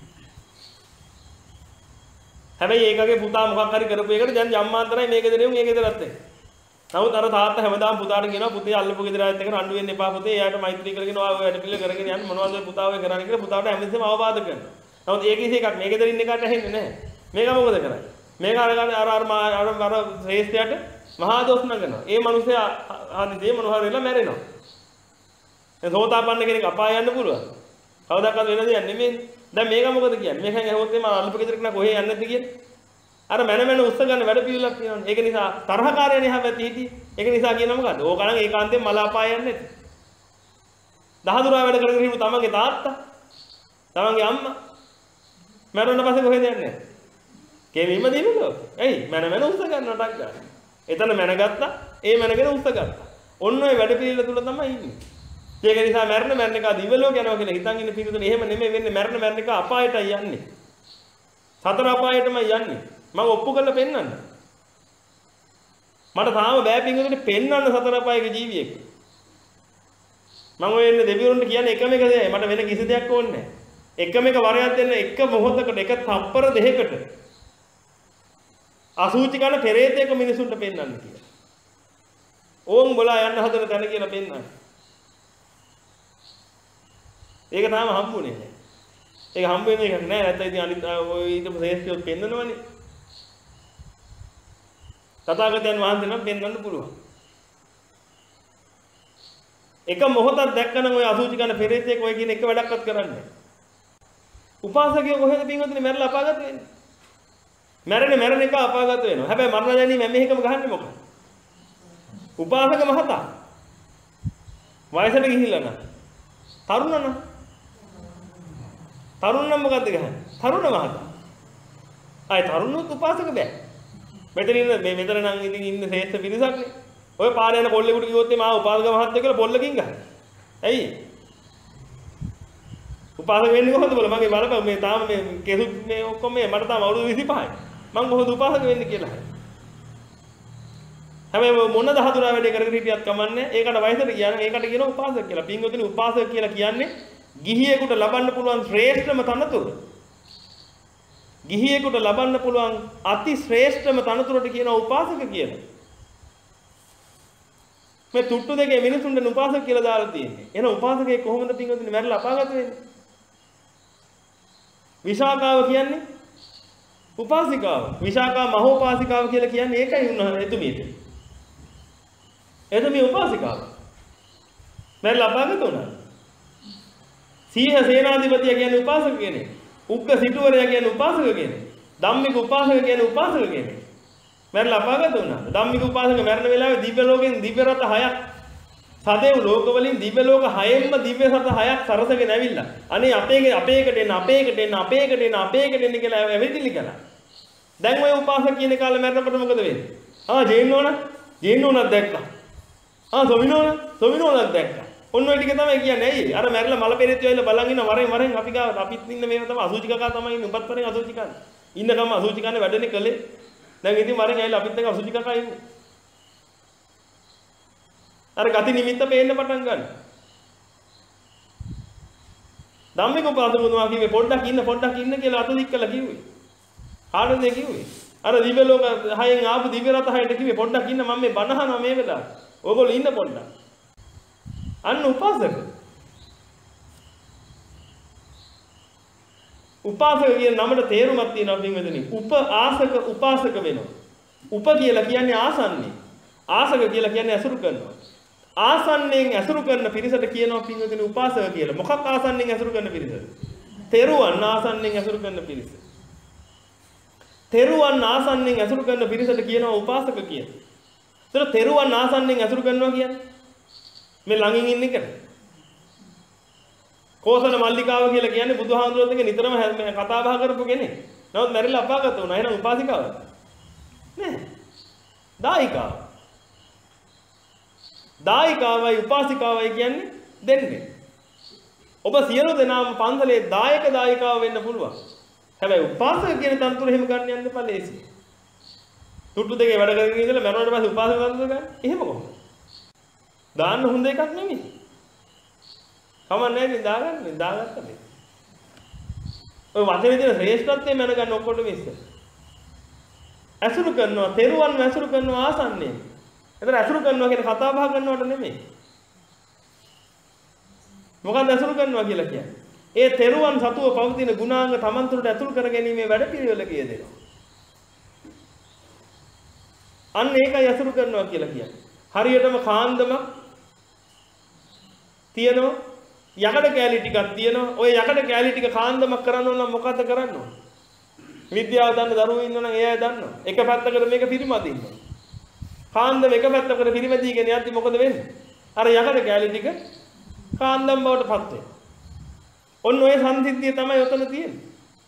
S1: හැබැයි ඒකගේ පුතා මොකක් හරි කරපු එකට දැන් ජම්මාන්තරයි මේ ගෙදරින් මේ ගෙදරත් එක්ක. නමුත් අර තාත්තා හැමදාම පුතාට කියනවා පුතේ අල්ලපු ගෙදර ආයත් එක්ක රණ්ඩු වෙන්න එපා පුතේ. එයාට මෛත්‍රී කරගෙන ඔය වැඩ පිළිවෙල කරගෙන යන්න මොනවද පුතා ඔය කරන්නේ කියලා පුතාට හැමදේම අවවාද කරනවා. නමුත් ඒක ඉතින් එකක් මේ ගෙදර ඉන්න එකට ඇහෙන්නේ නැහැ. මේක මොකද කරන්නේ? මේක අර අර අර අර අර ශ්‍රේෂ්ඨයට මහා දොස් නගනවා. ඒ මිනිස්සයා හදිසියේ මොනවා වෙලා මැරෙනවා. ඒ සෝතාපන්න කෙනෙක් අපාය යන්න පුළුවන්. කවදාකවත් වෙන දෙයක් නෙමෙයි. දැන් මේක මොකද කියන්නේ? මේකෙන් ඇහුවොත් එම අල්ප ගෙදර කෙනා කොහේ යන්නේ නැද්ද කියන්නේ? අර මැන මැන උස්ස ගන්න වැඩ පිළිවෙලක් තියෙනවනේ. ඒක නිසා තරහකාරයනේ එහා පැත්තේ හිටියේ. ඒක නිසා කියනවා මොකද්ද? ඕකනම් ඒකාන්තයෙන් මල අපාය යන්නේ නැති. දහදුරා වැඩ කරගෙන හිටපු තමන්ගේ තාත්තා, තමන්ගේ අම්මා මැරුණ පස්සේ කොහෙද යන්නේ? කෙවිම දිනුලෝ. එයි මැන මැන උස්ස ගන්නටක් ගන්න. එතන මැනගත්තා, ඒ මැනගෙන උස්ස ගත්තා. ඔන්න ඔය වැඩ පිළිවෙල තුල තමයි ඉන්නේ. ඒක නිසා මැරෙන මැරෙන එක දිව්‍ය ලෝක යනවා කියලා හිතන් ඉන්න පිටුතුනේ එහෙම නෙමෙයි වෙන්නේ. මැරෙන මැරෙන එක අපායටයි යන්නේ. සතර අපායටමයි යන්නේ. මම ඔප්පු කරලා පෙන්නන්න. මට තාම බෑ පිටුතුනේ පෙන්නන්න සතර අපායක ජීවියෙක්. මම ඔය ඉන්නේ දෙවිවරුන්ට කියන්නේ එකම එක දෙයයි. මට වෙන කිසි දෙයක් ඕනේ නැහැ. එකම එක වරයක් දෙන්න එක මොහොතකට එක තප්පර දෙකකට අසුචි කරන පෙරේතයක මිනිසුන්ට පෙන්නන්න කියලා. ඕන් බලා යන්න හදන තැන කියලා පෙන්නන්න. ඒක තාම හම්බුනේ නැහැ. ඒක හම්බ වෙන එකක් නෑ. නැත්නම් ඉතින් අනිත් ඔය ඊට ශ්‍රේෂ්ඨයෝ පෙන්නනවනේ. තථාගතයන් වහන්සේ නම් පෙන්වන්න පුළුවන්. එක මොහොතක් දැක්කනම් ඔය අසුචි කරන පෙරේතෙක් ඔය කියන එක වැඩක්වත් කරන්නේ නැහැ. උපාසකයෝ කොහෙද පින්වතුනි මැරලා අපාගත වෙන්නේ? මැරෙන මැරෙන එක අපාගත වෙනවා. හැබැයි මරණ දැනීම මේකම ගහන්නේ මොකක්ද? උපාසක මහතා වයසට ගිහිල්ලා නම් තරුණ නම් තරුණ නම් මොකද්ද ගහන්නේ? තරුණ මහතා. ආයි තරුණුත් උපාසක බෑ. මෙතන ඉන්න මේ මෙතන නම් ඉතින් ඉන්න ශ්‍රේෂ්ඨ පිරිසක් නේ. ඔය පාර යන කොල්ලෙකුට කිව්වොත් මා උපාසක මහත්තයා කියලා පොල්ලකින් ගහන. ඇයි? උපාසක වෙන්නේ කොහොමද බල මගේ බලපන් මේ තාම මේ කෙසුත් මේ ඔක්කොම මේ මට තාම අවුරුදු විසිපහයි. මං කොහොමද උපාසක වෙන්නේ කියලා. හැබැයි මොන දහතුරා වැඩේ කරගෙන හිටියත් කමන්නේ. ඒකට වයසට කියන්නේ ඒකට කියනවා උපාසක කියලා. පින්වතුනි උපාසක කියලා කියන්නේ ගිහියෙකුට ලබන්න පුළුවන් ශ්‍රේෂ්ඨම තනතුර. ගිහියෙකුට ලබන්න පුළුවන් අති ශ්‍රේෂ්ඨම තනතුරට කියනවා උපාසක කියලා. මේ තුට්ටු දෙකේ මිනිසුන්ට උපාසක කියලා දාලා තියෙන්නේ. එහෙනම් උපාසකේ කොහොමද පින්වතුනි මැරලා අපාගත වෙන්නේ? විශාකාව කියන්නේ උපාසිකාව. විශාකා මහෝපාසිකාව කියලා කියන්නේ ඒකයි උන්වහන්සේ එතුමියට. එතුමිය උපාසිකාව. මැරලා අපාගත වුණා. සීහ සේනාධිපතිය කියන්නේ උපාසක කෙනෙක්. උග්ග සිටුවරයා කියන්නේ උපාසක කෙනෙක්. ධම්මික උපාසක කියන්නේ උපාසක කෙනෙක්. මැරලා අපාගත වුණා. ධම්මික උපාසක මැරෙන වෙලාවේ දිව්‍ය ලෝකෙන් දිව්‍ය රත හයක් සදේව් ලෝකවලින් දිව්‍ය ලෝක හයෙන්ම දිව්‍ය රත හයක් සරසගෙන ඇවිල්ලා. අනේ අපේ අපේකට එන්න අපේකට එන්න අපේකට එන්න අපේකට එන්න කියලා ඇවිදිලි කළා. දැන් ඔය උපාසක කියන කාලේ මැරෙනකොට මොකද වෙන්නේ? ආ ජේන්නෝන ජේන්නෝනක් දැක්කා. ආ සොවිනෝන සොවිනෝනක් දැක්කා. ඔන්න ඔය ටික තමයි කියන්නේ. ඇයි? අර මැරලා මල පෙරේතය වෙලා බලන් ඉන්න වරෙන් වරෙන් අපි ගාව අපිත් ඉන්න මේව තමයි අසුචි කකා තමයි ඉන්නේ. උඹත් වරෙන් අසුචි කන්නේ. ඉන්නකම අසුචි කන්නේ වැඩනේ කළේ. දැන් ඉතින් වරෙන් ඇවිල්ලා අපිත් එක්ක අසුචි කකා ඉන්නේ. අර ගති නිමිත්ත පේන්න පටන් ගන්න. ධම්මික උපාසක වුණා කිව්වේ පොඩ්ඩක් ඉන්න පොඩ්ඩක් ඉන්න කියලා අත දික් කළා කිව්වේ. කාටද කිව්වේ? අර දිව්‍ය ලෝක හයෙන් ආපු දිව්‍ය රත හයට කිව්වේ පොඩ්ඩක් ඉන්න මම මේ බණ අහනවා මේ වෙලාවේ. ඕගොල්ලෝ ඉන්න පොඩ්ඩක්. අන්න උපාසක. උපාසක කියන නමට තේරුමක් තියෙනවා පින්වතුනි. උපාසක උපාසක වෙනවා. උප කියලා කියන්නේ ආසන්නේ. ආසක කියලා කියන්නේ ඇසුරු කරනවා. ආසන්නෙන් ඇසුරු කරන පිරිසට කියනවා පින්වතුනි උපාසක කියලා. මොකක් ආසන්නෙන් ඇසුරු කරන පිරිසද? තෙරුවන් ආසන්නෙන් ඇසුරු කරන පිරිස. තෙරුවන් ආසන්නෙන් ඇසුරු කරන පිරිසට කියනවා උපාසක කියලා. ඒතර තෙරුවන් ආසන්නෙන් ඇසුරු කරනවා කියන්නේ මේ ළඟින් ඉන්න එකට. කෝසල මල්ලිකාව කියලා කියන්නේ බුදුහාමුදුරුවෝත් එක්ක නිතරම කතා බහ කරපු කෙනෙක්. නමුත් මැරිලා අපාගත වුණා. එහෙනම් උපාසිකාවද? නෑ. දායිකාව. දායිකාවයි උපාසිකාවයි කියන්නේ දෙන්නේ. ඔබ සියලු දෙනාම පන්සලේ දායක දායිකාව වෙන්න පුළුවන්. හැබැයි උපාසක කියන තනතුර එහෙම ගන්න යන්න එපා ලේසි. තුට්ටු දෙකේ වැඩ කරගෙන ඉඳලා මරණයට පස්සේ උපාසක තනතුර ගන්න. එහෙම කොහොමද? දාන්න හොඳ එකක් නෙමෙයි. කමන්නේ නේ දාගන්න දාගත්ත මේ. ඔය වචනේ තියෙන ශ්‍රේෂ්ඨත්වය මැනගන්න ඔක්කොටම ඉස්සර. ඇසුරු කරනවා, තෙරුවන් ඇසුරු කරනවා ආසන්නේ. එතන ඇසුරු කරනවා කියන්නේ කතා බහ කරනවට නෙමෙයි. මොකක්ද ඇසුරු කරනවා කියලා කියන්නේ? ඒ තෙරුවන් සතුව පවතින ගුණාංග තමන් තුළට ඇතුළු කර ගැනීමේ වැඩපිළිවෙල කියදෙනවා. අන්න ඒකයි ඇසුරු කරනවා කියලා කියන්නේ. හරියටම කාන්දමක් තියෙනවා, යකඩ කෑලි ටිකක් තියෙනවා. ওই යකඩ කෑලි ටික කාන්දමක් කරන්න ඕන නම් මොකද්ද කරන්න ඕන? විද්‍යාව දන්න දරුවෝ ඉන්නවනම් ඒ අය දන්නවා. එක පැත්තකට මේක පිරිමදින්නවා. කාන්දම එක පැත්තකට පිරිමදීගෙන යද්දි මොකද වෙන්නේ? අර යකඩ කෑලි ටික කාන්දම් බවට පත් වෙනවා. ඔන්න ඔය සංසිද්ධිය තමයි උතන තියෙන්නේ.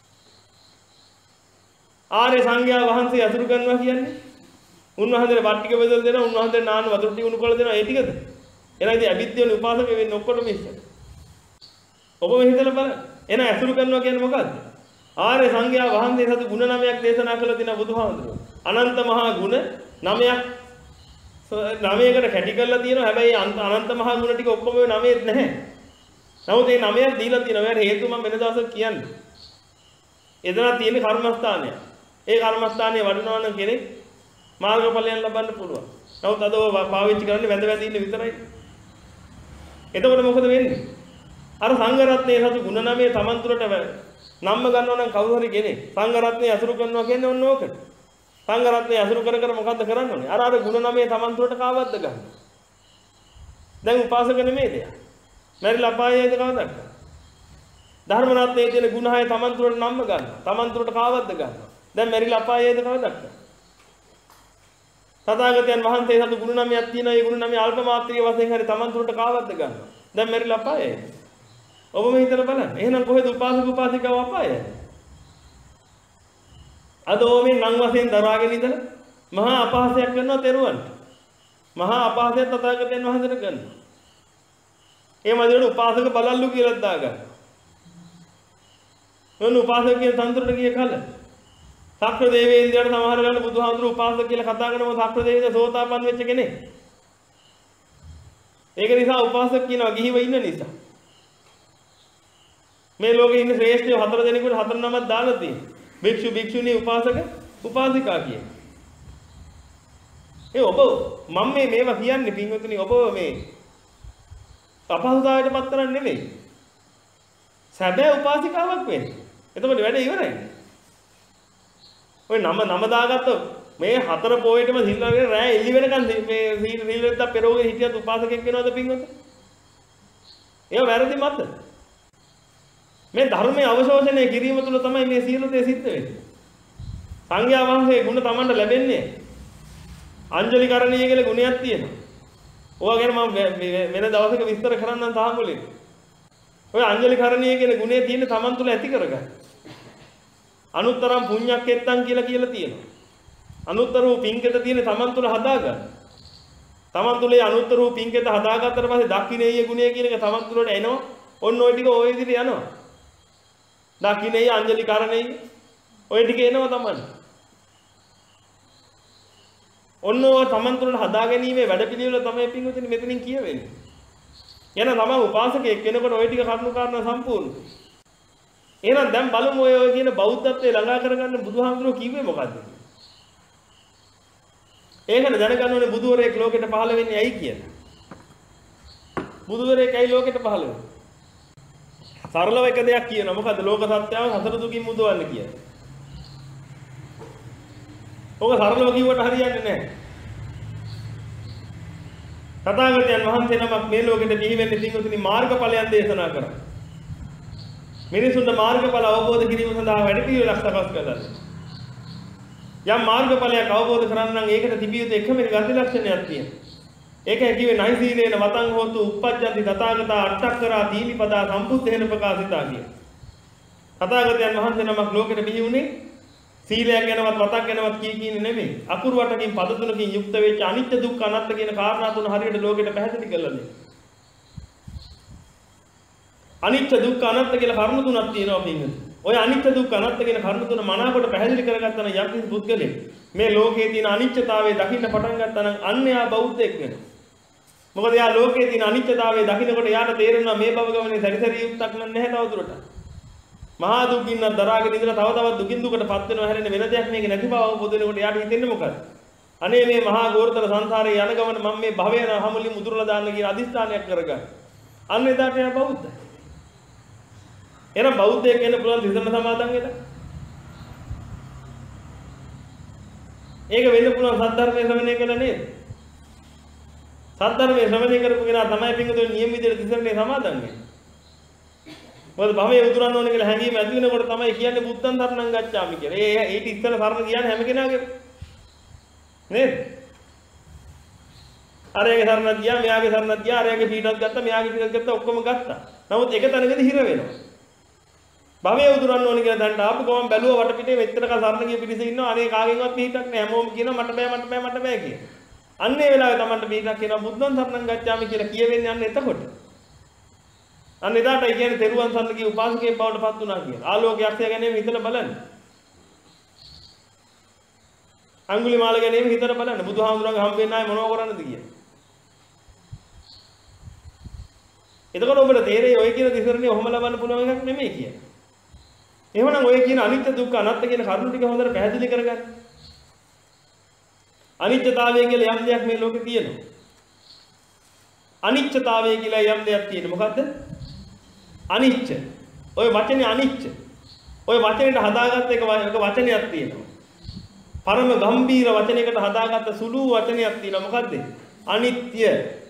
S1: ආර්ය සංඝයා වහන්සේ අසුරු කරනවා කියන්නේ උන්වහන්සේට වත් ටික බෙදලා දෙනවා, උන්වහන්සේට නාන වතුර ටික උණු කරලා දෙනවා. ඒ ටිකද? එහෙනම් ඉතින් අවිද්‍යාවනේ උපාසක වෙන්නේ ඔක්කොටම ඉස්සර. ඔබ මේ හිතලා බලන්න. එහෙනම් අසුරු කරනවා කියන්නේ මොකද්ද? ආර්ය සංඝයා වහන්සේ සතු ගුණ නවයක් දේශනා කළ දින බුදුහාමුදුරුවෝ. අනන්ත මහා ගුණ නවයක් නවයකට කැටි කරලා තියෙනවා. හැබැයි අනන්ත මහා ගුණ ටික ඔක්කොම ඔය නවයේත් නැහැ. නමුත් මේ නවයක් දීලා තියෙනවා. ඒකට හේතුව මම වෙන දවසක් කියන්නේ. එතන තියෙන කර්මස්ථානය. ඒ කර්මස්ථානයේ වඩනවා නම් කෙනෙක් මාර්ගඵලයන් ලබන්න පුළුවන්. නමුත් අද ඔය පාවිච්චි කරන්නේ වැඳ වැඳ ඉන්න විතරයි. එතකොට මොකද වෙන්නේ? අර සංඝ රත්නයේ සතු ගුණ නවයේ Taman තුරට නම්ම ගන්නවා නම් කවුරු හරි කෙනෙක් සංඝ රත්නයේ අසුරු කරනවා කියන්නේ ඔන්න ඕකට. සංඝ රත්නයේ අසුරු කර කර මොකද්ද කරන්න ඕනේ? අර අර ගුණ නවයේ Taman තුරට කාවද්ද ගන්න. දැන් උපාසක නෙමෙයිද? මැරිලා අපායේද කවදාද? ධර්ම රත්නයේ තියෙන ගුණ හය Taman තුරට නම්ම ගන්නවා. Taman තුරට කාවද්ද ගන්නවා. දැන් මැරිලා අපායේද කවදාද? තථාගතයන් වහන්සේ සතු ගුණ නමයක් තියෙනවා. ඒ ගුණ නමය අල්ප මාත්‍රික වශයෙන් හරි Taman තුරට කාවද්ද ගන්නවා. දැන් මැරිලා අපායේද? ඔබම හිතලා බලන්න. එහෙනම් කොහෙද උපාසක උපාසිකාව අපායයි? අද ඕමෙන් නම් වශයෙන් දරාගෙන ඉඳලා මහා අපහාසයක් කරනවා තෙරුවන්ට. මහා අපහාසයක් තථාගතයන් වහන්සේට කරනවා. ඒ මදිවට උපාසක බලල්ලු කියලා දාගන්න. නෝන උපාසක කියන තන්ත්‍රට ගිය කල සක්‍ර දේවේන්ද්‍රයාට සමහර වෙලාවට බුදුහාමුදුරුවෝ උපාසක කියලා කතා කරනකොට සක්‍ර දේවේන්ද්‍ර සෝතාපන්න වෙච්ච කෙනෙක්. ඒක නිසා උපාසක කියනවා ගිහිව ඉන්න නිසා. මේ ලෝකේ ඉන්න ශ්‍රේෂ්ඨයෝ හතර දෙනෙකුට හතර නමක් දාලා තියෙනවා. භික්ෂු භික්ෂුණී උපාසක උපාසිකා කියන. ඒ ඔබ මම මේ මේවා කියන්නේ පින්වතුනි ඔබ මේ අපහසුතාවයට පත් කරන්නේ නෙමෙයි. සැබෑ උපාසිකාවක් වෙන්න. එතකොට වැඩ ඉවරයි. ඔය නම නම දාගත්තොත් මේ හතර පොයේටම සිල් අරගෙන රෑ එළි වෙනකන් මේ සීල සීල වෙද්දා පෙරෝගේ හිටියත් උපාසකෙක් වෙනවද පින්වතුනි? ඒව වැරදි මත. මේ ධර්මයේ අවශෝෂණය කිරීම තුළ තමයි මේ සියලු දේ සිද්ධ වෙන්නේ. සංඝයා වහන්සේ ගුණ Tamanට ලැබෙන්නේ අංජලි කරණීය කියලා ගුණයක් තියෙනවා. ඔය ගැන මම වෙන දවසක විස්තර කරන්නම් තාමුලින්. ඔය අංජලි කරණීය කියන ගුණය තියෙන්නේ Taman තුළ ඇති කරගන්න. අනුත්තරම් පුඤ්ඤක්කෙත්තං කියලා කියලා තියෙනවා. අනුත්තර වූ පින්කෙත තියෙන්නේ Taman තුළ හදාගන්න. Taman තුළ ඒ අනුත්තර වූ පින්කෙත හදාගත්තට පස්සේ දක්ඛිනේය ගුණය කියන එක Taman තුළට එනවා. ඔන්න ඔය ටික ඔය විදිහට යනවා. දක්ඛිනේය අංජලි කරණීය ඔය ටික එනවා Taman. ඔන්න ඔය Taman තුළට හදාගැනීමේ වැඩපිළිවෙල තමයි පින්වතුනි මෙතනින් කියවෙන්නේ. එන තමයි උපාසකයෙක් වෙනකොට ඔය ටික කරුණු කාරණා සම්පූර්ණ. එහෙනම් දැන් බලමු ඔය ඔය කියන බෞද්ධත්වයේ ළඟා කරගන්න බුදුහාමුදුරුවෝ කිව්වේ මොකද්ද? ඒකනේ දැනගන්න ඕනේ බුදුවරයෙක් ලෝකෙට පහළ වෙන්නේ ඇයි කියලා. බුදුවරයෙක් ඇයි ලෝකෙට පහළ වෙන්නේ? සරලව එක දෙයක් කියනවා. මොකද ලෝක සත්‍යව හතර දුකින් මුදවන්න කියන්නේ. ඔක සරලව කිව්වට හරියන්නේ නැහැ. තථාගතයන් වහන්සේ නමක් මේ ලෝකෙට බිහි වෙන්නේ පින්වතුනි මාර්ගඵලයන් දේශනා කරා. මිනිසුන්ට මාර්ගඵල අවබෝධ කිරීම සඳහා වැඩ පිළිවෙලක් සකස් කළා. යම් මාර්ගඵලයක් අවබෝධ කරගන්න නම් ඒකට තිබිය යුතු එකම ගති ලක්ෂණයක් තියෙනවා. ඒකයි කිව්වේ නයිසීලේන වතං හෝතු uppajjanti තථාගතා අට්ඨක්කරා දීලිපදා සම්පුත්තේන ප්‍රකාශිතා කිය. තථාගතයන් වහන්සේ නමක් ලෝකෙට බිහි වුණේ සීලයක් ගැනවත් වතක් ගැනවත් කී කියන්නේ නෙමෙයි. අකුරු වටකින් පද තුනකින් යුක්ත වෙච්ච අනිත්‍ය දුක්ඛ අනාත්ම කියන කාරණා තුන හරියට ලෝකෙට පැහැදිලි කරලා දෙන්න. අනිත්‍ය දුක්ඛ අනාත්ම කියලා කරුණු තුනක් තියෙනවා පින්වතුනි. ඔය අනිත්‍ය දුක්ඛ අනාත්ම කියන කරුණු තුන මනාවකට පැහැදිලි කරගත්තා නම් යම් කිසි පුද්ගලෙක් මේ ලෝකයේ තියෙන අනිත්‍යතාවය දකින්න පටන් ගත්තා නම් අන්න එයා බෞද්ධයෙක් වෙනවා. මොකද එයා ලෝකයේ තියෙන අනිත්‍යතාවය දකින්නකොට එයාට තේරෙනවා මේ භව ගමනේ සැරිසැරිය යුක්තක් නැහැ තවදුරටත්. මහා දුකින් දරාගෙන ඉඳලා තව තවත් දුකින් දුකටපත් වෙනවා හැරෙන්න වෙන දෙයක් මේක නැති බව අවබෝධ වෙනකොට එයාට හිතෙන්නේ මොකක්ද? අනේ මේ මහා ගෝරතර සංසාරේ යන ගමන මම මේ භවයන හැමලින් මුදුරලා දාන්න කියන අදිස්ථානයක් කරගන්න. අන්න එදාට එයා බෞද්ධයි. එහෙනම් බෞද්ධයෙක් වෙන්න පුළුවන් දිසම සමාදන් වෙලා. ඒක වෙන්න පුළුවන් සද්ධර්මයේ ශ්‍රවණය කළා නේද? සද්ධර්මයේ ශ්‍රවණය කරපු කෙනා තමයි පින්වතුනි නියම විදිහට දිසරණේ සමාදන් වෙන්නේ. මොකද භවයේ උදුරන්න ඕනේ කියලා හැඟීම ඇති වෙනකොට තමයි කියන්නේ බුද්ධං සරණං ගච්ඡාමි කියලා. ඒ ඊට ඉස්සෙල්ලා සරණ කියන්නේ හැම කෙනාගේම නේද? අරයාගේ සරණක් ගියා, මෙයාගේ සරණක් ගියා, අරයාගේ පීඩක් ගත්තා, මෙයාගේ පීඩක් ගත්තා, ඔක්කොම ගත්තා. නමුත් එක තැනකදී හිර වෙනවා. භවයේ උදුරන්න ඕනේ කියලා දැන් ආපු ගමන් බැලුවා වටපිටේ මෙච්චර කල් සරණ ගිය පිරිස ඉන්නවා. අනේ කාගෙන්වත් පිටක් නෑ. හැමෝම කියනවා මට බෑ මට බෑ මට බෑ කියලා. අන්න ඒ වෙලාවේ Tamanට පිටක් කියනවා බුද්ධං සරණං ගච්ඡාමි කියලා කියවෙන්නේ අන්න එතකොට. අන්න එදාටයි කියන්නේ තෙරුවන් සරණ ගිය උපාසකයෙක් බවට පත් වුණා කියලා. ආලෝකයක් ඇස්ය ගැනීම හිතලා බලන්න. අඟුලිමාල ගැනීම හිතලා බලන්න. බුදුහාමුදුරන්ගේ හම්බ වෙන්න ආයේ මොනව කරන්නද කියලා. එතකොට ඔබට තේරෙයි ඔය කියන දිසරණේ ඔහොම ලබන්න පුළුවන් එකක් නෙමෙයි කියන්නේ. එහෙමනම් ඔය කියන අනිත්‍ය දුක්ඛ අනාත්ම කියන කරුණු ටික හොඳට පැහැදිලි කරගන්න. අනිත්‍යතාවය කියලා යම් දෙයක් මේ ලෝකේ තියෙනවා. අනිත්‍යතාවය කියලා යම් දෙයක් තියෙනවා. මොකද්ද? අනිත්‍ය. ඔය වචනේ අනිත්‍ය. ඔය වචනෙට හදාගත්ත එක එක වචනයක් තියෙනවා. පරම ගම්බීර වචනයකට හදාගත්ත සුළු වචනයක් තියෙනවා. මොකද්ද? අනිත්‍ය.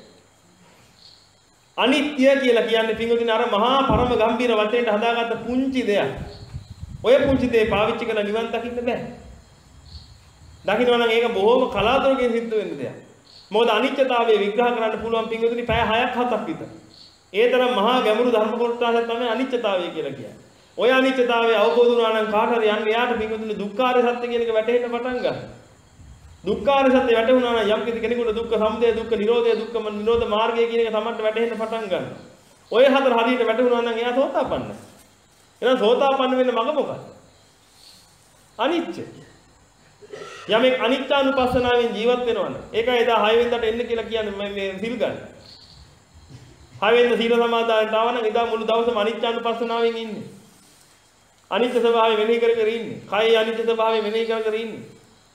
S1: අනිත්‍ය කියලා කියන්නේ පින්වතුනි අර මහා පරම ගම්බීර වචනයට හදාගත්ත පුංචි දෙයක්. ඔය පුංචි දේ පාවිච්චි කරලා නිවන් දකින්න බෑ. දකින්නවා නම් ඒක බොහොම කලාතුරකින් සිද්ධ වෙන්න දෙයක්. මොකද අනිත්‍යතාවය විග්‍රහ කරන්න පුළුවන් පින්වතුනි පැය හයක් හතක් විතර. ඒ තරම් මහා ගැඹුරු ධර්ම කොටසක් තමයි අනිත්‍යතාවය කියලා කියන්නේ. ඔය අනිත්‍යතාවය අවබෝධ වුණා නම් කාට හරි යන්නේ එයාට පින්වතුනි දුක්ඛාර සත්‍ය කියන එක වැටහෙන්න පටන් ගන්නවා. දුක්ඛාර සත්‍ය වැටුණා නම් යම් කෙනෙකුට දුක්ඛ සමුදය දුක්ඛ නිරෝධය දුක්ඛ නිරෝධ මාර්ගය කියන එක තමයි වැටහෙන්න පටන් ගන්නවා. ඔය හතර හරියට වැටුණා නම් එයා සෝතාපන්නයි. එහෙනම් සෝතාපන්න වෙන්න මඟ මොකක්ද? අනිත්‍ය. යමෙක් අනිත්‍යානුපස්සනාවෙන් ජීවත් වෙනවනේ. ඒකයි එදා හය වෙනිදාට එන්න කියලා කියන්නේ මම මේ සිල් ගන්න. හය වෙනිදා සීල සමාදානයට ආව නම් එදා මුළු දවසම අනිත්‍යානුපස්සනාවෙන් ඉන්නේ. අනිත්‍ය ස්වභාවය මෙනෙහි කර කර ඉන්නේ. කය අනිත්‍ය ස්වභාවය මෙනෙහි කර කර ඉන්නේ.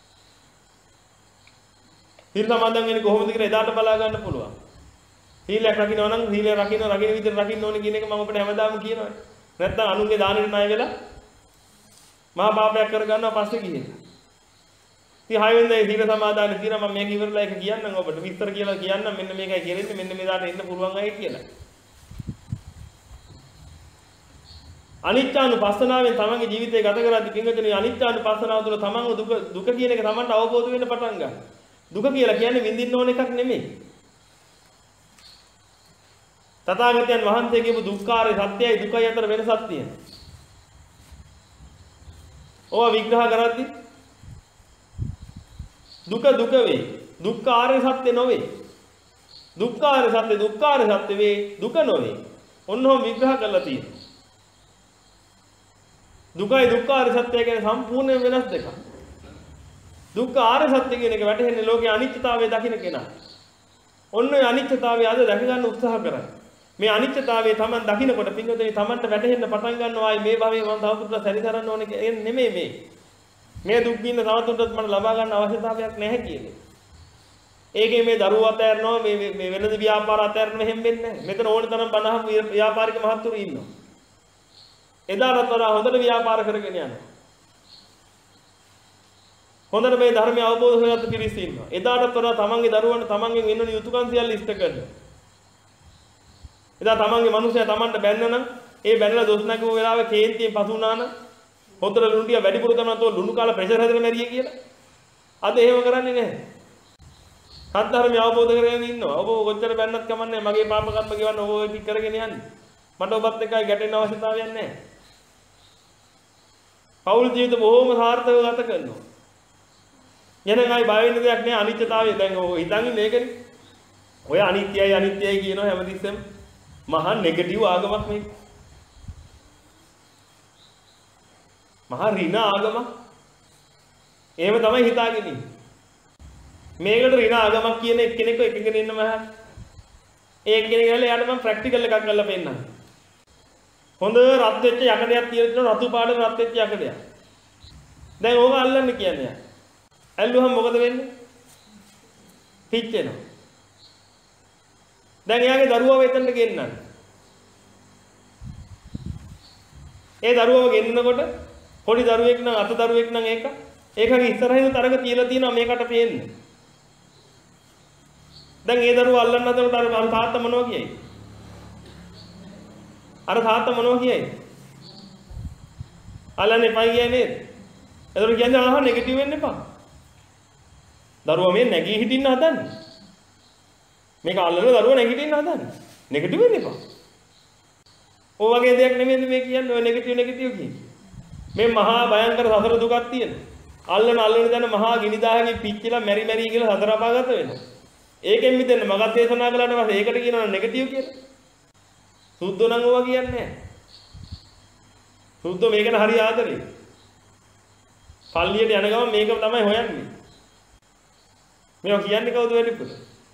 S1: සීල සමාදන් වෙන්නේ කොහොමද කියලා එදාට බලා ගන්න පුළුවන්. සීලයක් රකින්නවා නම් සීලය රකින්න රකින්න විදිහට රකින්න ඕනේ කියන එක මම ඔබට හැමදාම කියනවා. නැත්නම් අනුන්ගේ දානෙට ණය වෙලා මහා පාපයක් කර ගන්නවා පස්සේ ගිහින්. ඉතින් හය වෙනිදා සීල සමාදානෙ තියෙනවා මම මේක ඉවරලා ඒක කියන්නම් ඔබට විස්තර කියලා කියන්නම් මෙන්න මේකයි කියන්නේ මෙන්න මේ දාට එන්න පුළුවන් අය කියලා. අනිත්‍යානුපස්සනාවෙන් තමන්ගේ ජීවිතය ගත කරද්දී පින්වතුනි අනිත්‍යානුපස්සනාව තුළ තමන්ව දුක දුක කියන එක තමන්ට අවබෝධ වෙන්න පටන් ගන්නවා. දුක කියලා කියන්නේ විඳින්න ඕන එකක් නෙමෙයි. තථාගතයන් වහන්සේ කියපු දුක්ඛාරය සත්‍යයි දුකයි අතර වෙනසක් තියෙනවා. ඕවා විග්‍රහ කරද්දී දුක දුක වේ. දුක්ඛාරය සත්‍ය නොවේ. දුක්ඛාරය සත්‍ය දුක්ඛාරය සත්‍ය වේ දුක නොවේ. ඔන්නෝම විග්‍රහ කරලා තියෙනවා. දුකයි දුක්ඛාරය සත්‍ය කියන්නේ සම්පූර්ණයෙන් වෙනස් දෙකක්. දුක්ඛාරය සත්‍ය කියන එක වැටහෙන්නේ ලෝකේ අනිත්‍යතාවය දකින්න කෙනා. ඔන්න ඔය අනිත්‍යතාවය අද දැක ගන්න උත්සාහ කරන්නේ. මේ අනිත්‍යතාවය Taman දකින්නකොට පින්වතුනි Tamanට වැටහෙන්න පටන් ගන්නවායි මේ භවයේ මම තවදුරටත් සැරිසරන්න ඕනේ නෙමෙයි මේ. මේ දුක් විඳ තවදුරටත් මට ලබා ගන්න අවශ්‍යතාවයක් නැහැ කියන්නේ. ඒකේ මේ දරුවෝ අතෑරනවා මේ මේ වෙනද ව්‍යාපාර අතෑරන මෙහෙම වෙන්නේ නැහැ. මෙතන ඕන තරම් බනහම් ව්‍යාපාරික මහත්තුරු ඉන්නවා. එදාටත් වඩා හොඳට ව්‍යාපාර කරගෙන යනවා. හොඳට මේ ධර්මය අවබෝධ කරගත්ත පිරිස ඉන්නවා. එදාටත් වඩා තමන්ගේ දරුවන්ට තමන්ගෙන් වෙන යුතුයකම් සියල්ල ඉෂ්ට කරනවා. එදා තමන්ගේ මිනිස්සයා තමන්ට බැන්න නම් ඒ බැනලා දොස් නැගපු වෙලාවේ කේන්තියෙන් පසු වුණා නම් හොතර ලුණු ටික වැඩිපුර තමයි තෝ ලුණු කාලා ප්‍රෙෂර් හැදලා මැරියේ කියලා. අද එහෙම කරන්නේ නැහැ. සත්‍ය ධර්මය අවබෝධ කරගෙන ඉන්නවා. ඔබ කොච්චර බැන්නත් කමන්නේ මගේ පාප කර්ම ගෙවන්න ඔබ ඔය ටික කරගෙන යන්නේ. මට ඔබත් එක්කයි ගැටෙන්න අවශ්‍යතාවයක් නැහැ. පෞල් ජීවිත බොහොම සාර්ථකව ගත කරනවා. එනං ආයි බය වෙන්න දෙයක් නැහැ අනිත්‍යතාවය. දැන් ඔය හිතන් ඉන්නේ ඒකනේ. ඔය අනිත්‍යයි අනිත්‍යයි කියනවා හැමතිස්සෙම මහා නෙගටිව් ආගමක් මේක. මහා ඍණ ආගමක්. එහෙම තමයි හිතාගෙන ඉන්නේ. මේකට ඍණ ආගමක් කියන එක්කෙනෙක් එකගෙන ඉන්න මහා. ඒ එක්කෙනෙක් ගාලා එයාට මම ප්‍රැක්ටිකල් එකක් කරලා පෙන්නන්නම්. හොඳ රත් වෙච්ච යකඩයක් තියෙන රතු පාට රත් වෙච්ච යකඩයක්. දැන් ඕක අල්ලන්න කියන්නේ. ඇල්ලුවහම මොකද වෙන්නේ? පිච්චෙනවා. දැන් එයාගේ දරුවව එතනට ගෙන්නන්න. ඒ දරුවව ගෙන්නනකොට පොඩි දරුවෙක් නම් අත දරුවෙක් නම් ඒක ඒකගේ ඉස්සරහින් තරග තියලා තියෙනවා මේකට පේන්නේ. දැන් ඒ දරුවා අල්ලන්න හදනකොට අර තාත්තා මොනවා කියයි? අර තාත්තා මොනවා කියයි? අල්ලන්න එපා කියන්නේ නේද? ඒතර කියන්නේ අහහ නෙගටිව් වෙන්න එපා. දරුවා මේ නැගී හිටින්න හදන්නේ. මේක අල්ලන දරුවා නැගිටින්න හදන්නේ. නෙගටිව් වෙන්න එපා. ඔය වගේ දෙයක් නෙමෙයි මේ කියන්නේ ඔය නෙගටිව් නෙගටිව් කියන්නේ. මේ මහා භයංකර සතර දුකක් තියෙනවා. අල්ලන අල්ලන දැන මහා ගිනි දාහකින් පිච්චිලා මෙරි මෙරි කියලා සතර අපාගත වෙනවා. ඒකෙන් මිදෙන්න මගක් දේශනා කළාට පස්සේ ඒකට කියනවා නෙගටිව් කියලා. සුද්ධෝ නම් ඕවා කියන්නේ නැහැ. සුද්ධෝ මේකට හරි ආදරේ. පල්ලියට යන ගමන් මේක තමයි හොයන්නේ. මේවා කියන්නේ කවුද වැඩිපුර?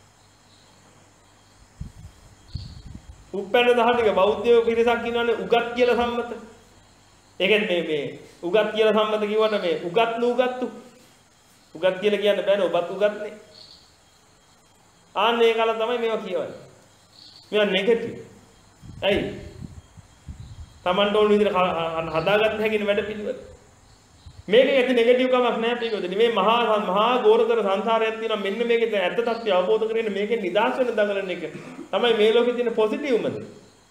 S1: උපැන්න දහටික බෞද්ධයෝ පිරිසක් ඉන්නවනේ උගත් කියලා සම්මත. ඒ කියන්නේ මේ මේ උගත් කියලා සම්මත කිව්වට මේ උගත් නුගත්තු. උගත් කියලා කියන්න බෑනේ ඔබත් උගත්නේ. ආන්නේ කල තමයි මේවා කියවන්නේ. මේවා නෙගටිව්. ඇයි? Tamanට ඕන විදිහට හදාගන්න හැකින වැඩ පිළිවෙල. මේකේ ඇති නෙගටිව් කමක් නැහැ පිටුදෙනි. මේ මහා මහා ගෝරතර සංසාරයක් තියෙනවා. මෙන්න මේකේ ඇත්ත තත්ත්වය අවබෝධ කරගෙන මේකෙන් නිදහස් වෙන දඟලන එක තමයි මේ ලෝකේ තියෙන පොසිටිව්ම දේ.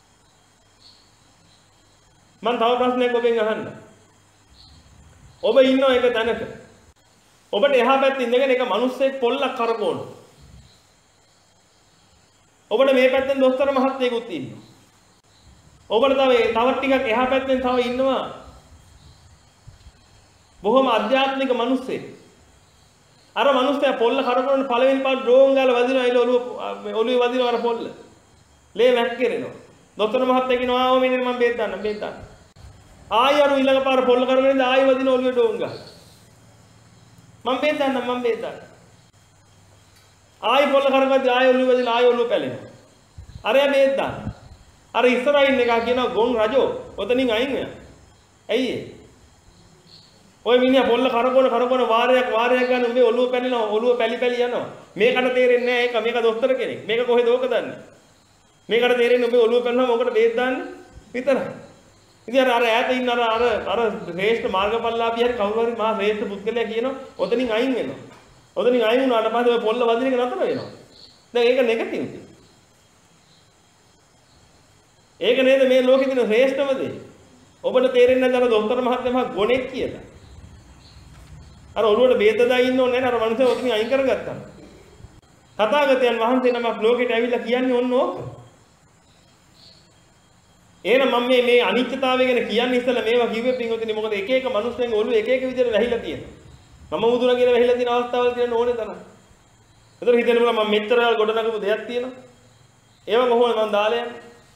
S1: මම තව ප්‍රශ්නයක් ඔබෙන් අහන්න. ඔබ ඉන්නව එක තැනක. ඔබට එහා පැත්තේ ඉඳගෙන එක මිනිස්සෙක් පොල්ලක් කරකවනවා. ඔබට මේ පැත්තෙන් දොස්තර මහත්තයෙකුත් ඉන්නවා. ඔබට තව තව ටිකක් එහා පැත්තෙන් තව ඉන්නවා. බොහොම අධ්‍යාත්මික මිනිස්සෙක්. අර මිනිස්සයා පොල්ල කරකවන පළවෙනි පාට ඩ්‍රෝන් ගාලා වදිනවා ඒ ඔළුව ඔළුවේ වදිනවා අර පොල්ල. ලේ වැක්කිරෙනවා. දොස්තර මහත්තයා කියනවා ආව මෙන්න මම බේත් දාන්න බේත් දාන්න. ආයෙ අර ඊළඟ පාර පොල්ල කරගෙන ඉඳලා ආයෙ වදිනවා ඔළුවේ ඩ්‍රෝන් ගාලා. මම බේත් දාන්න මම බේත් දාන්න. ආයෙ පොල්ල කරකවද්දී ආයෙ ඔළුව වදිලා ආයෙ ඔළුව පැලෙනවා. අරයා බේත් දාන්න. අර ඉස්සරහින් එකා කියනවා ගොන් රජෝ ඔතනින් අයින් වෙනවා. ඇයි ඒ? ඔය මිනිහා පොල්ල කරකවන කරකවන වාරයක් වාරයක් ගන්න උඹේ ඔළුව පැලිනවා ඔළුව පැලි පැලි යනවා. මේකට තේරෙන්නේ නැහැ ඒක මේක දොස්තර කෙනෙක්. මේක කොහෙද ඕක දන්නේ? මේකට තේරෙන්නේ උඹේ ඔළුව පැලනවා මොකට බේත් දාන්නේ විතරයි. ඉතින් අර අර ඈත ඉන්න අර අර අර ශ්‍රේෂ්ඨ මාර්ගඵලලාභී හරි කවුරු හරි මහා ශ්‍රේෂ්ඨ පුද්ගලයා කියනවා ඔතනින් අයින් වෙනවා. ඔතනින් අයින් වුණාට පස්සේ ඔය පොල්ල වදින එක නතර වෙනවා. දැන් ඒක නෙගටිව්. ඒක නේද මේ ලෝකෙ තියෙන ශ්‍රේෂ්ඨම දේ. ඔබට තේරෙන්නේ නැද්ද අර දොස්තර මහත්තයා මහා ගොනෙක් කියලා? අර ඔළුවට බේත දා ඉන්න ඕනේ නැහැ අර මනුස්සයා ඔතනින් අයින් කරගත්තා. තථාගතයන් වහන්සේ නමක් ලෝකෙට ඇවිල්ලා කියන්නේ ඔන්න ඕක. එහෙනම් මම මේ මේ අනිත්‍යතාවය ගැන කියන්නේ ඉස්සෙල්ලා මේවා කිව්වේ පින්වතුනි මොකද එක එක මනුස්සයන්ගේ ඔළුව එක එක විදිහට වැහිලා තියෙනවා. මම උදුන කියලා වැහිලා තියෙන අවස්ථාවල් තියෙන ඕනේ තරම්. ඒතර හිතෙන්න පුළුවන් මම මෙච්චර ගොඩ නගපු දෙයක් තියෙනවා. ඒව කොහොමද මම දාලා යන්නේ?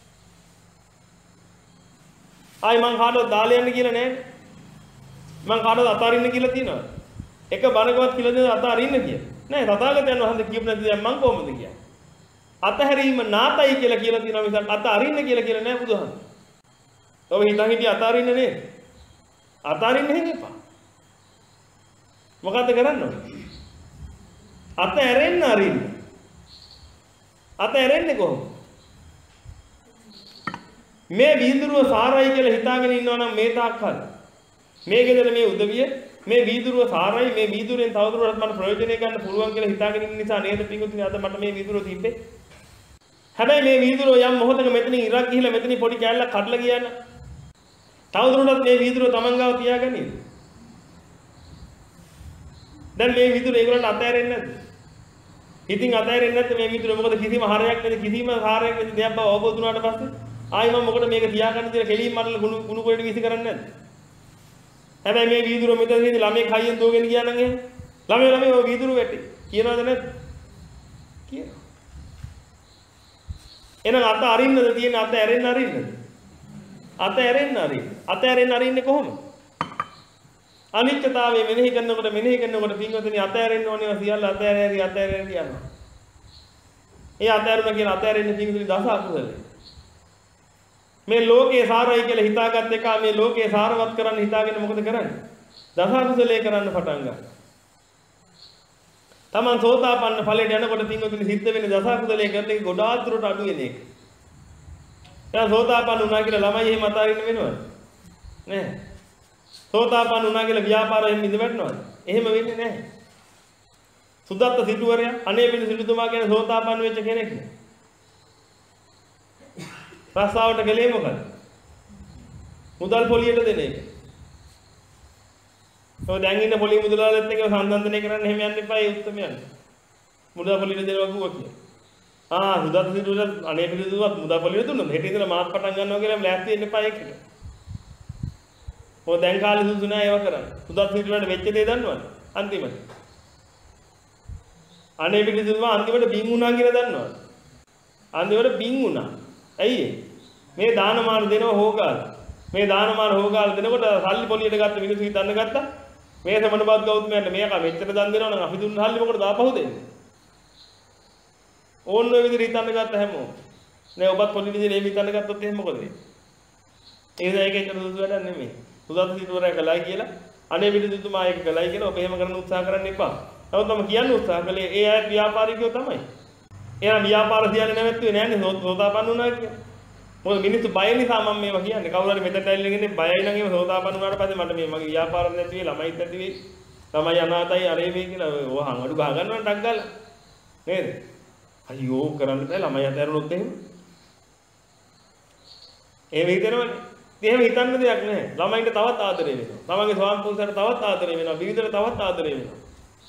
S1: ආයි මං කාටවත් දාලා යන්න කියලා නෑනේ. මං කාටවත් අතාරින්න කියලා තියනවා. එක බණකවත් කියලා දෙන අතාරින්න කියලා. නෑ තථාගතයන් වහන්සේ කියපු නැති දැන් මං කොහොමද කියන්නේ? අතහැරීම නාතයි කියලා කියලා තියෙනවා මිසක් අතාරින්න කියලා කියලා නෑ බුදුහාම. ඔබ හිතන් හිටිය අතාරින්න නේද? අතාරින්න හිතපා. මොකද්ද කරන්න ඕනේ? අත ඇරෙන්න අරින්න. අත ඇරෙන්නේ කොහොමද? මේ වීදුරුව සාරයි කියලා හිතාගෙන ඉන්නවා නම් මේ තාක්කල් මේ ගෙදර මේ උදවිය මේ වීදුරුව සාරයි මේ වීදුරුවෙන් තවදුරටත් මට ප්‍රයෝජනය ගන්න පුළුවන් කියලා හිතාගෙන ඉන්න නිසා නේද පිටුතුනි අද මට මේ වීදුරුව තිබ්බේ. හැබැයි මේ වීදුරුව යම් මොහොතක මෙතනින් ඉරක් ගිහිලා මෙතනින් පොඩි කෑල්ලක් කඩලා ගියා නම් තවදුරටත් මේ වීදුරුව තමන් ගාව තියාගන්නේ. දැන් මේ වීදුරුව ඒගොල්ලන්ට අතෑරෙන්නේ නැද්ද? ඉතින් අතෑරෙන්නේ නැත්නම් මේ වීදුරුව මොකද කිසිම හරයක් නැති කිසිම සාරයක් නැති දෙයක් බව අවබෝධ වුණාට පස්සේ ආයි මම මොකද මේක තියාගන්න කියලා කෙලින් මරලා ගුණ ගුණ කොටට විසි කරන්නේ නැද්ද? හැබැයි මේ වීදුරුව මෙතන තියෙන ළමෙක් හයියෙන් දුවගෙන ගියා නම් එහෙම ළමයි ළමයි ඔය වීදුරුව වැටි කියනවද නැද්ද? කියනවා. එහෙනම් අත අරින්නද තියෙන අත ඇරෙන්න අරින්නද? අත ඇරෙන්න අරින්න. අත ඇරෙන්න අරින්නේ කොහොමද? අනිත්‍යතාවය මෙනෙහි කරනකොට මෙනෙහි කරනකොට පින්වතුනි අත ඇරෙන්න ඕනේ සියල්ල අත ඇරෙරි අත ඇරෙරි යනවා. ඒ අත ඇරුණා කියන අත ඇරෙන්නේ පින්වතුනි දස අකුසලයි. මේ ලෝකේ සාරයි කියලා හිතාගත් එක මේ ලෝකේ සාරවත් කරන්න හිතාගෙන මොකද කරන්නේ? දස අකුසලයේ කරන්න පටන් ගන්නවා. Taman සෝතාපන්න ඵලයට යනකොට පින්වතුනි සිද්ධ වෙන්නේ දස අකුසලයේ කරන එක ගොඩාක් දුරට අඩු වෙන එක. දැන් සෝතාපන්න වුණා කියලා ළමයි එහෙම අතාරින්න වෙනවද? නෑ. සෝතාපන්න වුණා කියලා ව්‍යාපාරයෙන් මිද වැටෙනවද? එහෙම වෙන්නේ නැහැ. සුදත්ත සිටුවරයා අනේ පිළි සිටුතුමා කියන සෝතාපන්න වෙච්ච කෙනෙක් නේ. රස්සාවට ගලේ මොකද? මුදල් පොලියට දෙන එක. ඔය දැන් ඉන්න පොලිය මුදලාලෙත් එක්ක සම්බන්ධනය කරන්න එහෙම යන්න එපා ඒ උත්තරමයන්. මුදල් පොලියට දෙනවා කිව්වා කියලා. ආ සුදත්ත සිටුවරයා අනේ පිළි සිටුතුමා මුදල් පොලියට දුන්නොත් හෙට ඉඳලා මාත් පටන් ගන්නවා කියලා ලෑස්ති වෙන්න එපා ඒකට. ඔය දැන් කාලේ සුදු නෑ ඒව කරන්නේ. සුදත් සිටුවරට වෙච්ච දේ දන්නවද? අන්තිමට. අනේ පිළි සිටුතුමා අන්තිමට බින් වුණා කියලා දන්නවද? අන්තිමට බින් වුණා. ඇයි මේ දානමාන දෙනව හොගාල මේ දානමාන හොගාල දෙනකොට සල්ලි පොලියට ගත්ත මිනිස්සු හිතන්න ගත්තා මේ සමනබත් ගෞතමයන්ට මේක මෙච්චර දන් දෙනවා නම් අපි දුන්න සල්ලි මොකටද ආපහු දෙන්නේ ඕන්න ඔය විදිහට හිතන්න ගත්ත හැමෝම නේ ඔබත් පොලි විදිහට එහෙම හිතන්න ගත්තොත් එහෙම මොකද වෙන්නේ ඒ දයකේ කරන සුදු වැඩක් නෙමෙයි සුදත් සිටුවරයා කළයි කියලා අනේ විදුතුමා ඒක කළයි කියලා ඔබ එහෙම කරන්න උත්සාහ කරන්න එපා නමුත් මම කියන්න උත්සාහ කළේ ඒ අය ව්‍යාපාරිකයෝ තමයි එහෙනම් ව්‍යාපාර සියල්ල නැවැත්තුවේ නැන්නේ සෝතාපන්න වුණා කියලා. මොකද මිනිස්සු බය නිසා මම මේවා කියන්නේ. කවුරු හරි මෙතනට ඇවිල්ලා ඉන්නේ බයයි නම් එහෙම සෝතාපන්න වුණාට පස්සේ මට මේ මගේ ව්‍යාපාර නැති වෙයි, ළමයිත් නැති වෙයි. ළමයි අනාතයි අරේ මේ කියලා ඔය හංගඩු ගහ ගන්නවා ටක් ගාලා. නේද? අයියෝ කරන්න බෑ ළමයි අතහැරුණොත් එහෙම. එහෙම හිතනවනේ. එහෙම හිතන්න දෙයක් නැහැ. ළමයින්ට තවත් ආදරේ වෙනවා. තමන්ගේ ස්වාමි පුරුෂයාට තවත් ආදරේ වෙනවා. බිරිඳට තවත් ආදරේ වෙනවා.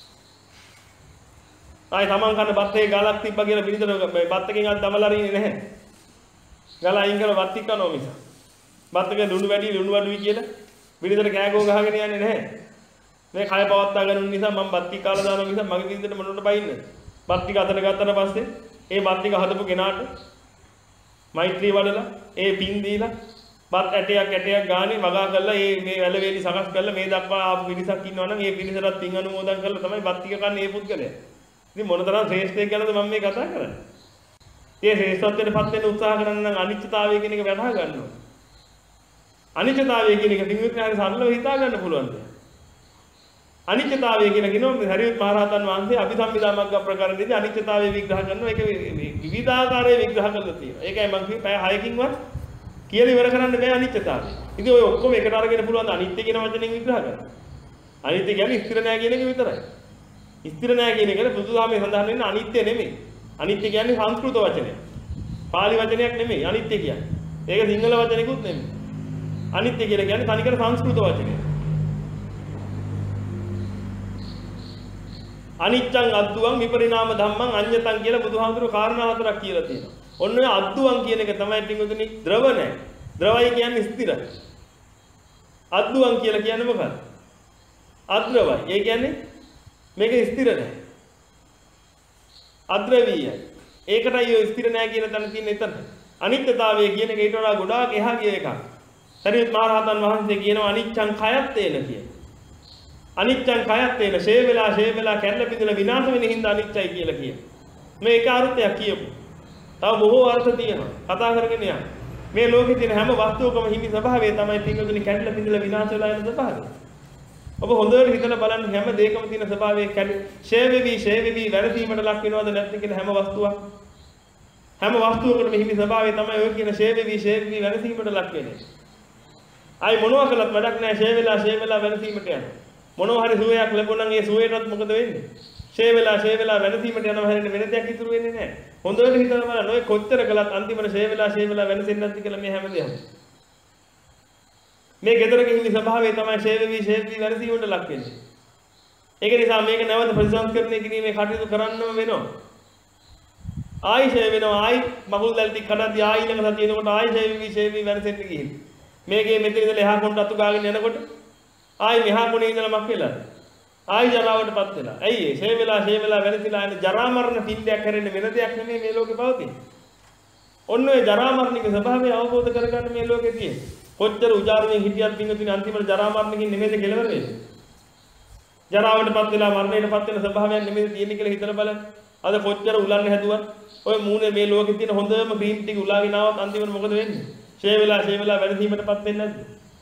S1: ආයි තමන් කන බත් එකේ ගලක් තිබ්බා කියලා බිරිඳට මේ බත් එකෙන් අත් දමලා අරින්නේ නැහැ. ගල අයින් කරලා බත් එක්කනවා මිස. බත් එකේ ලුණු වැඩි ලුණු අඩුයි කියලා බිරිඳට කෑගෝ ගහගෙන යන්නේ නැහැ. මේ කය පවත්තා ගන්න නිසා මම බත් ටික කාලා දානවා නිසා මගේ බිරිඳට මොනකට බයින්නේ. බත් ටික අතට ගත්තට පස්සේ ඒ බත් ටික හදපු කෙනාට මෛත්‍රී වඩලා ඒ පින් දීලා බත් ඇටයක් ඇටයක් ගානේ වගා කරලා ඒ මේ වැලවේලි සකස් කරලා මේ දක්වා ආපු පිරිසක් ඉන්නවා නම් ඒ පිරිසට පින් අනුමෝදන් කරලා තමයි බත් ටික කන්නේ ඒ පුද්ගලයා. ඉතින් මොනතරම් ශ්‍රේෂ්ඨයෙක් ගැනද මම මේ කතා කරන්නේ. ඒ ශ්‍රේෂ්ඨත්වයටපත් වෙන්න උත්සාහ කරන නම් අනිත්‍යතාවය කියන එක වැටහා ගන්න ඕනේ. අනිත්‍යතාවය කියන එක පින්විතනාරි සරලව හිතා ගන්න පුළුවන් දෙයක්. අනිත්‍යතාවය කියන කෙනා හරියත් මහරහතන් වහන්සේ අභිසම්පදා මග්ග ප්‍රකරණයේදී අනිත්‍යතාවය විග්‍රහ කරනවා. ඒක විවිධාකාරයේ විග්‍රහ කරලා තියෙනවා. ඒකයි මම කිව්වේ පැය හයකින්වත් කියලා ඉවර කරන්න බෑ අනිත්‍යතාවය. ඉතින් ඔය ඔක්කොම එකට අරගෙන පුළුවන් අනිත්‍ය කියන වචනෙන් විග්‍රහ කරන්න. අනිත්‍ය කියන්නේ ස්ථිර නෑ කියන එක විතරයි. ස්ථිර නෑ කියන එක බුදුදහමේ සඳහන් වෙන්නේ අනිත්‍ය නෙමෙයි. අනිත්‍ය කියන්නේ සංස්කෘත වචනයක්. පාලි වචනයක් නෙමෙයි අනිත්‍ය කියන්නේ. ඒක සිංහල වචනයකුත් නෙමෙයි. අනිත්‍ය කියලා කියන්නේ තනිකර සංස්කෘත වචනයක්. අනිච්චං අද්දුවං විපරිණාම ධම්මං අඤ්ඤතං කියලා බුදුහාමුදුරුවෝ කාරණා හතරක් කියලා තියෙනවා. ඔන්න ඔය අද්දුවං කියන එක තමයි පිටුදුනි ද්‍රව නැහැ. ද්‍රවයි කියන්නේ ස්ථිරයි. අද්දුවං කියලා කියන්නේ මොකක්ද? අද්‍රවයි. ඒ කියන්නේ මේක ස්ථිර නැහැ. අද්‍රවීයයි. ඒකටයි ඔය ස්ථිර නැහැ කියන තැන තියෙන එතන. අනිත්‍යතාවය කියන එක ඊට වඩා ගොඩාක් එහා ගිය එකක්. සරියුත් මහ රහතන් වහන්සේ කියනවා අනිච්චං කයත් තේන කියලා. අනිච්චං කයත් තේන ෂේ වෙලා ෂේ වෙලා කැඩලා බිඳලා විනාශ වෙන හින්දා අනිච්චයි කියලා කියනවා. මේ එක අර්ථයක් කියමු. තව බොහෝ අර්ථ තියෙනවා. කතා කරගෙන යන්න. මේ ලෝකේ තියෙන හැම වස්තුවකම හිමි ස්වභාවය තමයි පින්වතුනි කැඩලා බිඳලා විනාශ වෙලා යන ස්වභාවය. ඔබ හොඳට හිතලා බලන්න හැම දෙයකම තියෙන ස්වභාවය කැඩි ෂේ වෙවි ෂේ වෙවි වැරදීමට ලක් වෙනවද නැත්ද කියලා හැම වස්තුවක් හැම වස්තුවකටම හිමි ස්වභාවය තමයි ඔය කියන ෂේ වෙවි ෂේ වෙවි වැරදීමට ලක් වෙන්නේ. ආයි මොනවා කළත් වැඩක් නැහැ ෂේ වෙලා ෂේ වෙලා වැරදීමට යනවා. මොනවා හරි සුවයක් ලැබුණා නම් ඒ සුවයටත් මොකද වෙන්නේ? ෂේ වෙලා ෂේ වෙලා වැරදීමට යනවා හැරෙන්න වෙන දෙයක් ඉතුරු වෙන්නේ නැහැ. හොඳට හිතලා බලන්න ඔය කොච්චර කළත් අන්තිමට ෂේ වෙලා ෂේ වෙලා වෙනසෙන්නේ නැද්ද කියලා මේ හැමදේම. මේ ගෙදරක හිමි ස්වභාවය තමයි ෂේ වෙවි ෂේ වෙවි වැරදීමට ලක් වෙන්නේ. ඒක නිසා මේක නැවත ප්‍රතිසංස්කරණය කිරීමේ කටයුතු කරන්නම වෙනවා. ආයි ෂේ වෙනවා ආයි මකුල් දැල් ටික කඩද්දී ආයි ළඟ සතිය එනකොට ආයි ෂේ වෙවි ෂේ වෙවි වෙනසෙන්න ගිහින්. මේකේ මෙතන ඉඳලා එහා කොන්ට අතු ගාගෙන යනකොට ආයි මෙහා කොනේ ඉඳලා මක් වෙලා ආයි ජරාවටපත් වෙලා. ඇයි ඒ ෂේ වෙලා ෂේ වෙලා වෙනසිලා යන ජරා මරණ පින්ඩයක් හැරෙන්න වෙන දෙයක් නෙමෙයි මේ ලෝකේ පවතින. ඔන්න ඔය ජරා මරණික ස්වභාවය අවබෝධ කරගන්න මේ ලෝකේ තියෙන්නේ. කොච්චර උජාරුවෙන් හිටියත් පින්තුනේ අන්තිමට ජරා මරණකින් නෙමෙයිද කෙලවර වෙන්නේ. ජරාවටපත් වෙලා මරණයටපත් වෙන ස්වභාවයක් නෙමෙයිද තියෙන්නේ කියලා හිතලා බලන්න. අද කොච්චර උලන්න හැදුවත් ඔය මූණේ මේ ලෝකේ තියෙන හොඳම ක්‍රීම් ටික උලාගෙන ආවත් අන්තිමට මොකද වෙන්නේ? ෂේ වෙලා ෂේ වෙලා වැරදීමටපත් වෙන්නේ නැද්ද?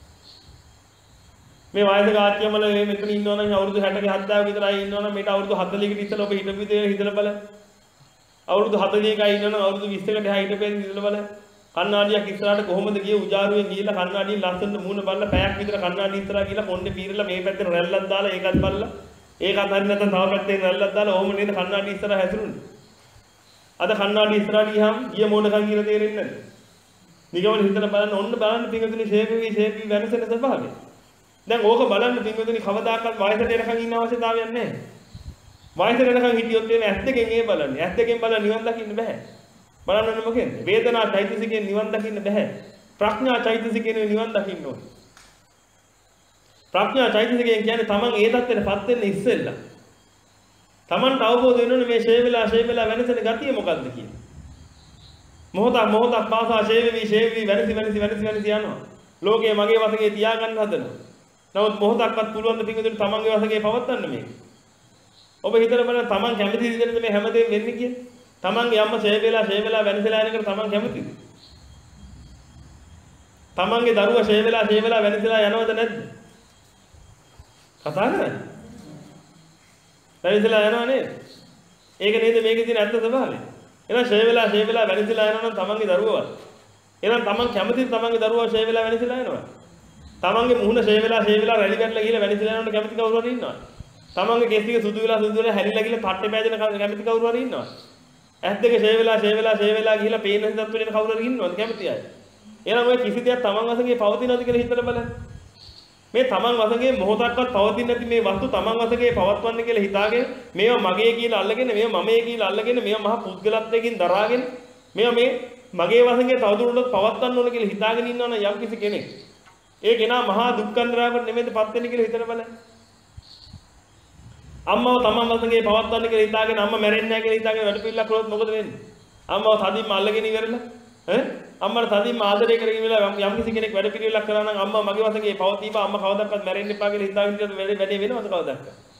S1: මේ වයසක ආච්චියමල මේ මෙතන ඉන්නවනම් අවුරුදු හැටක හත්දාක විතරයි ඉන්නවනම් මේට අවුරුදු හතළිහකට ඉස්සෙල්ලා ඔබ හිටපු විදිහට හිතලා බලන්න. අවුරුදු හතළිහකයි ඉන්නවනම් අවුරුදු විස්සකට එහා හිටපෙන් හිතලා බලන්න. කන්නාඩියක් ඉස්සරහට කොහොමද ගියේ උජාරුවෙන් ගිහලා කන්නාඩියෙන් ලස්සනට මූණ බලලා පැයක් විතර කන්නාඩිය ඉස්සරහා ගිහලා කොණ්ඩේ පීරලා මේ පැත්තේ රැල්ලක් දාලා ඒකත් බලලා ඒකත් හරි නැත්නම් තව පැත්තෙන් රැල්ලක් දාලා ඕම නේද කන්නාඩිය ඉස්සරහා හැසිරුනේ. අද කන්නාඩිය ඉස්සරහට ගියාම ගිය මොඩකම් කියලා තේරෙන්නේ නැහැ. නිගමන හිතලා බලන්න ඔන්න බලන්න පිංගුතුනි ෂේප් ෂේප් වෙනසෙන ස්වභාවය. දැන් ඕක බලන්න පිංගුතුනි කවදාකවත් වයසට එනකන් ඉන්න අවශ්‍යතාවයක් නැහැ. වයසට එනකන් හිටියොත් එන්නේ ඇස් දෙකෙන් ඒ බලන්නේ. ඇස් දෙකෙන් බලලා නිවන් දකින්න බෑ. බලන්න ඕනේ මොකෙන්ද? වේදනා චෛතසිකයෙන් නිවන් දකින්න බෑ. ප්‍රඥා චෛතසිකයෙන් නිවන් දකින්න ඕනේ. ප්‍රඥා චෛතසිකයෙන් කියන්නේ තමන් ඒ தත්ත්වෙටපත් වෙන්න ඉස්සෙල්ලා. තමන්ට අවබෝධ වෙන්න ඕනේ මේ ෂේ වෙලා ෂේ වෙලා වෙනසෙන ගතිය මොකක්ද කියලා. මොහොතක් මොහොතක් පාසා ෂේ වෙවි ෂේ වෙවි වෙනසි වෙනසි වෙනසි වෙනසි යනවා. ලෝකයේ මගේ වශයෙන් තියාගන්න හදනවා. නමුත් මොහොතක්වත් පුළුවන් ද පිටුදුට තමන්ගේ වශයෙන් පවත්වන්න මේක. ඔබ හිතලා බලන්න තමන් කැමති විදිහට මේ හැමදේම වෙන්නේ කියලා. තමන්ගේ අම්මා ෂේ වෙලා ෂේ වෙලා වෙනසලා යන එකට තමන් කැමතිද? තමන්ගේ දරුවා ෂේ වෙලා ෂේ වෙලා වෙනසලා යනවද නැද්ද? කතා කරන්නේ. වෙනසලා යනව නේද? ඒක නේද මේකේ තියෙන ඇත්ත ස්වභාවය. එහෙනම් ෂේ වෙලා ෂේ වෙලා වෙනසලා යනවා නම් තමන්ගේ දරුවවත්. එහෙනම් තමන් කැමතිද තමන්ගේ දරුවා ෂේ වෙලා වෙනසලා යනවා? තමන්ගේ මුහුණ ෂේ වෙලා ෂේ වෙලා රැලි ගැටලා ගිහලා වෙනසලා යනවට කැමති කවුරු හරි ඉන්නවද? තමන්ගේ කෙස් ටික සුදු වෙලා සුදු වෙලා හැලිලා ගිහලා පට්ටේ පෑදෙන කැමති කවුරු හරි ඉන්නවද? ඇස් දෙක ෂේ වෙලා ෂේ වෙලා ෂේ වෙලා ගිහලා පේන හිතත් වෙන කවුරු හරි ඉන්නවද කැමති අය? එහෙනම් ඔය කිසි දෙයක් තමන් වශයෙන් පවතිනවද කියලා හිතලා බලන්න. මේ තමන් වශයෙන් මොහොතක්වත් පවතින්නේ නැති මේ වස්තු තමන් වශයෙන් පවත්වන්න කියලා හිතාගෙන මේවා මගේ කියලා අල්ලගෙන මේවා මමේ කියලා අල්ලගෙන මේවා මහා පුද්ගලත්වයෙන් දරාගෙන මේවා මේ මගේ වශයෙන් තවදුරටත් පවත්වන්න ඕන කියලා හිතාගෙන ඉන්නවනම් යම් කිසි කෙනෙක් ඒ කෙනා මහා දුක්ඛන්දරාවට නෙමෙයිද පත් වෙන්නේ කියලා හිතලා බලන්න. අම්මව තමන් වශයෙන් පවත්වන්න කියලා හිතාගෙන අම්මා මැරෙන්නේ නැහැ කියලා හිතාගෙන වැඩ පිළිලක් කරොත් මොකද වෙන්නේ? අම්මව තදින්ම අල්ලගෙන ඉවරලා ඈ අම්මට තදින්ම ආදරය කරගෙන ඉවරලා යම් කිසි කෙනෙක් වැඩ පිළිවෙලක් කරා නම් අම්මා මගේ වශයෙන් පවතිපා අම්මා කවදාවත් මැරෙන්න එපා කියලා හිතාගෙන ඉඳලා වැඩේ වැඩේ වෙනවද කවදාවත්?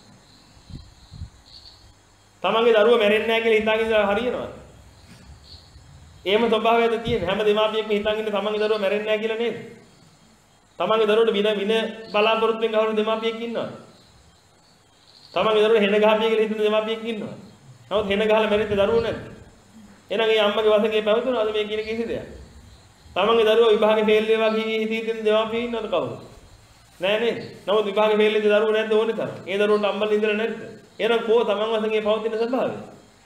S1: තමන්ගේ දරුවා මැරෙන්නේ නැහැ කියලා හිතාගෙන ඉඳලා හරියනවද? එහෙම ස්වභාවයද තියෙන්නේ හැම දෙමාපියෙක්ම හිතාගෙන ඉන්න තමන්ගේ දරුවා මැරෙන්නේ නැහැ කියලා නේද? තමන්ගේ දරුවට වින වින බලාපොරොත්තුෙන් ගහන දෙමාපියෙක් ඉන්නවද? තමන්ගේ දරුවා හෙන ගහපිය කියලා හිතන දෙමාපියෙක් ඉන්නවද? නමුත් හෙන ගහලා මැරිච්ච දරුවෝ නැද්ද? එහෙනම් ඒ අම්මගේ වශයෙන් පැවතුනවද මේ කියන කිසි දෙයක්? තමන්ගේ දරුවා විභාගේ ෆේල් වේවා කී හිතීතින් දෙමාපිය ඉන්නවද කවුරු? නෑ නේද? නමුත් විභාගේ ෆේල් වෙච්ච දරුවෝ නැද්ද ඕනේ තරම්? ඒ දරුවන්ට අම්මලා ඉඳලා නැද්ද? එහෙනම් කෝ තමන් වශයෙන් පවතින ස්වභාවය?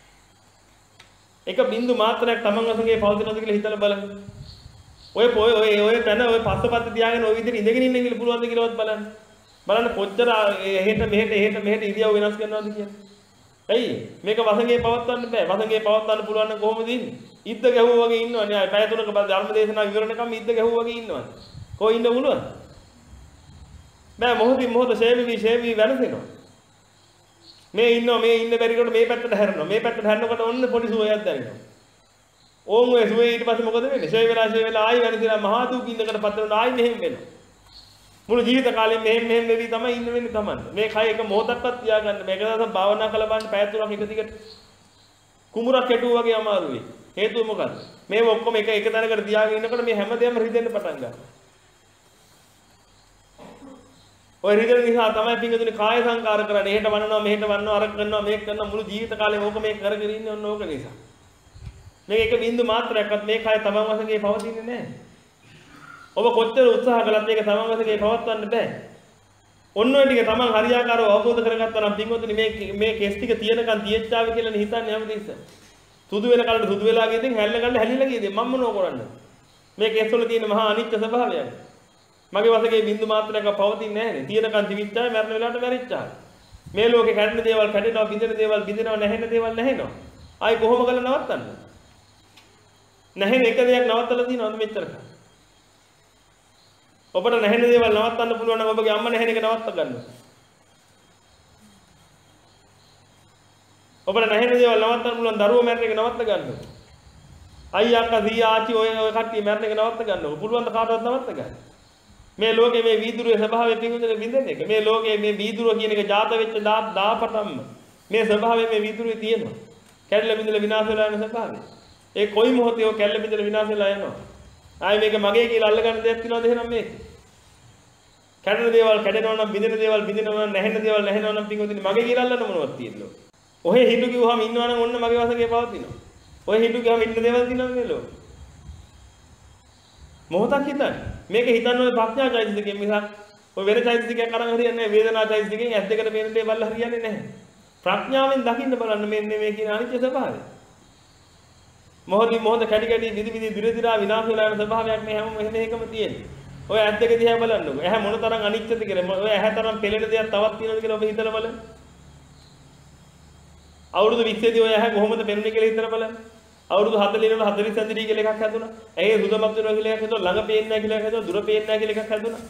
S1: එක බින්දු මාත්‍රයක් තමන් වශයෙන් පවතිනවද කියලා හිතලා බලන්න. ඔය ඔය ඔය ඔය තැන ඔය පස්සපත්ත තියාගෙන ඔය විදිහට ඉඳගෙන ඉන්න කියලා පුළුවන්ද කියලාවත් බලන්න. බලන්න කොච්චර එහෙට මෙහෙට එහෙට මෙහෙට ඉරියව් වෙනස් කරනවද කියලා. ඇයි මේක වශයෙන් පවත්වන්න බෑ. වශයෙන් පවත්වන්න පුළුවන් නම් කොහොමද ඉන්නේ? ඉද්ද ගැහුවා වගේ ඉන්නවනේ. ආය පැය තුනක ධර්ම දේශනාව ඉවරනකම් ඉද්ද ගැහුවා වගේ ඉන්නවනේ. කොහොම ඉන්න පුළුවන්ද? බෑ මොහොතින් මොහොත ෂේවි ෂේවි වෙනසෙනවා. මේ ඉන්නවා මේ ඉන්න බැරිකොට මේ පැත්තට හැරෙනවා. මේ පැත්තට හැරෙනකොට ඔන්න පොඩි සුවයක් දැනෙනවා. ඕම් ඔය සුවේ ඊට පස්සේ මොකද වෙන්නේ? ෂේ වෙලා ෂේ වෙලා ආයි වෙනදිලා මහා දුකින්දකට පත් වෙනවා. ආයි මෙහෙම වෙනවා. මුළු ජීවිත කාලෙම මෙහෙම මෙහෙම වෙවි තමයි ඉන්න වෙන්නේ Tamanne. මේ කය එක මොහොතක්වත් තියාගන්න මේක තමයි භාවනා කළ බලන්න පැය තුනක් එක දිගට කුඹුරක් කැටුවා වගේ අමාරු වෙයි. හේතුව මොකද්ද? මේ ඔක්කොම එක එක තැනකට තියාගෙන ඉන්නකොට මේ හැමදේම රිදෙන්න පටන් ගන්නවා. ඔය රිදෙන නිසා තමයි පින්වතුනි කාය සංකාර කරන්නේ. එහෙට වන්නනවා මෙහෙට වන්නනවා අර කරනවා මේක කරනවා මුළු ජීවිත කාලෙම ඕක මේක කරගෙන ඉන්නේ ඔන්න ඕක නිසා. මේක එක බින්දු මාත්‍රයක්වත් මේ කය තමන් වශයෙන් පවතින්නේ නැහැ. ඔබ කොච්චර උත්සාහ කළත් මේක තමන් වශයෙන් පවත්වන්න බෑ. ඔන්න ඔය ටික තමන් හරියාකාරව අවබෝධ කරගත්තා නම් පින්වතුනි මේ මේ කෙස් ටික තියෙනකන් තියෙච්චාවි කියලා හිතන්නේ හැමතිස්සෙම. සුදු වෙන කලට සුදු වෙලා ගියදී හැල්ල ගන්න හැලිලා ගියදී මම මොනව කරන්නේ? මේ කෙස් වල තියෙන මහා අනිත්‍ය ස්වභාවයයි. මගේ වශයෙන් බින්දු මාත්‍රයක පවතින්නේ නැහැනේ. තියෙනකන් තිබිච්චායි මරණ වෙලාවට මැරිච්චායි. මේ ලෝකේ කැඩෙන දේවල් කැඩෙනවා, බිඳෙන දේවල් බිඳෙනවා, නැහෙන දේවල් නැහෙනවා. ආයි කොහොම කළා නවත්තන්නේ? නැහෙන එක දෙයක් නවත්තලා තියෙනවද මෙච්චර? ඔබට නැහෙන දේවල් නවත්තන්න පුළුවන් නම් ඔබගේ අම්මා නැහෙන එක නවත්ත ගන්න. ඔබට නැහෙන දේවල් නවත්තන්න පුළුවන් දරුවෝ මැරෙන එක නවත්ත ගන්න. අයියා අක්කා සීයා ආච්චි ඔය ඔය කට්ටිය මැරෙන එක නවත්ත ගන්න. පුළුවන් ද කාටවත් නවත්ත ගන්න. මේ ලෝකේ මේ වීදුරුවේ ස්වභාවය පින්විතනේ බින්දෙන එක. මේ ලෝකේ මේ වීදුරුව කියන එක ජාත වෙච්ච දාපටම්ම මේ ස්වභාවය මේ වීදුරුවේ තියෙනවා. කැඩලා බින්දලා විනාශ වෙලා යන ස්වභාවය. ඒ කොයි මොහොතේ ඔය කැඩලා බින්දලා විනාශ වෙලා යනවා. ආයි මේක මගේ කියලා අල්ලගන්න දෙයක් තියනවද එහෙනම් මේක? කැඩෙන දේවල් කැඩෙනවා නම් බින්දෙන දේවල් බින්දෙනවා නම් නැහෙන දේවල් නැහෙනවා නම් පින්විතනේ මගේ කියලා අල්ලන්න මොනවද තියෙන්නේ? ඔහෙ හිටු කිව්වහම ඉන්නවා නම් ඔන්න මගේ වශයෙන් පවතිනවා. ඔය හිටු ගියාම ඉන්න දේවල් තියෙනවද මේ ලෝකේ? මොහොතක් හිතන්න. මේක හිතන්න ඔය ප්‍රඥා චෛතසිකයෙන් මිසක් ඔය වෙන චෛතසිකයක් අරන් හරියන්නේ නැහැ. වේදනා චෛතසිකයෙන් ඇස් දෙකට පේන දේ බලලා හරියන්නේ නැහැ. ප්‍රඥාවෙන් දකින්න බලන්න මෙන්න මේ කියන අනිත්‍ය ස්වභාවය. මොහොතින් මොහොත කැඩි කැඩි විදි විදි දිර දිරා විනාශ වෙලා යන ස්වභාවයක් මේ හැම මෙහෙම එකම තියෙන්නේ. ඔය ඇස් දෙක දිහා බලන්නකො. ඇහැ මොන තරම් අනිත්‍යද කියලා. ඔය ඇහැ තරම් පෙළෙන දෙයක් තවත් තියෙනවද කියලා ඔබ හිතලා බලන්න. අවුරුදු විස්සේ දී ඔය ඇහැ කොහොමද පෙනුනේ කියලා හිතලා බලන්න. අවුරුදු හතළිස් වල හතළිස් සැඳිරි කියලා එකක් හැදුණා. ඇහි සුදමත් වෙනවා කියලා එකක් හැදුණා. ළඟ පේන්නේ නැහැ කියලා එකක් හැදුණා. දුර පේන්නේ නැහැ කියලා එකක් හැදුණා.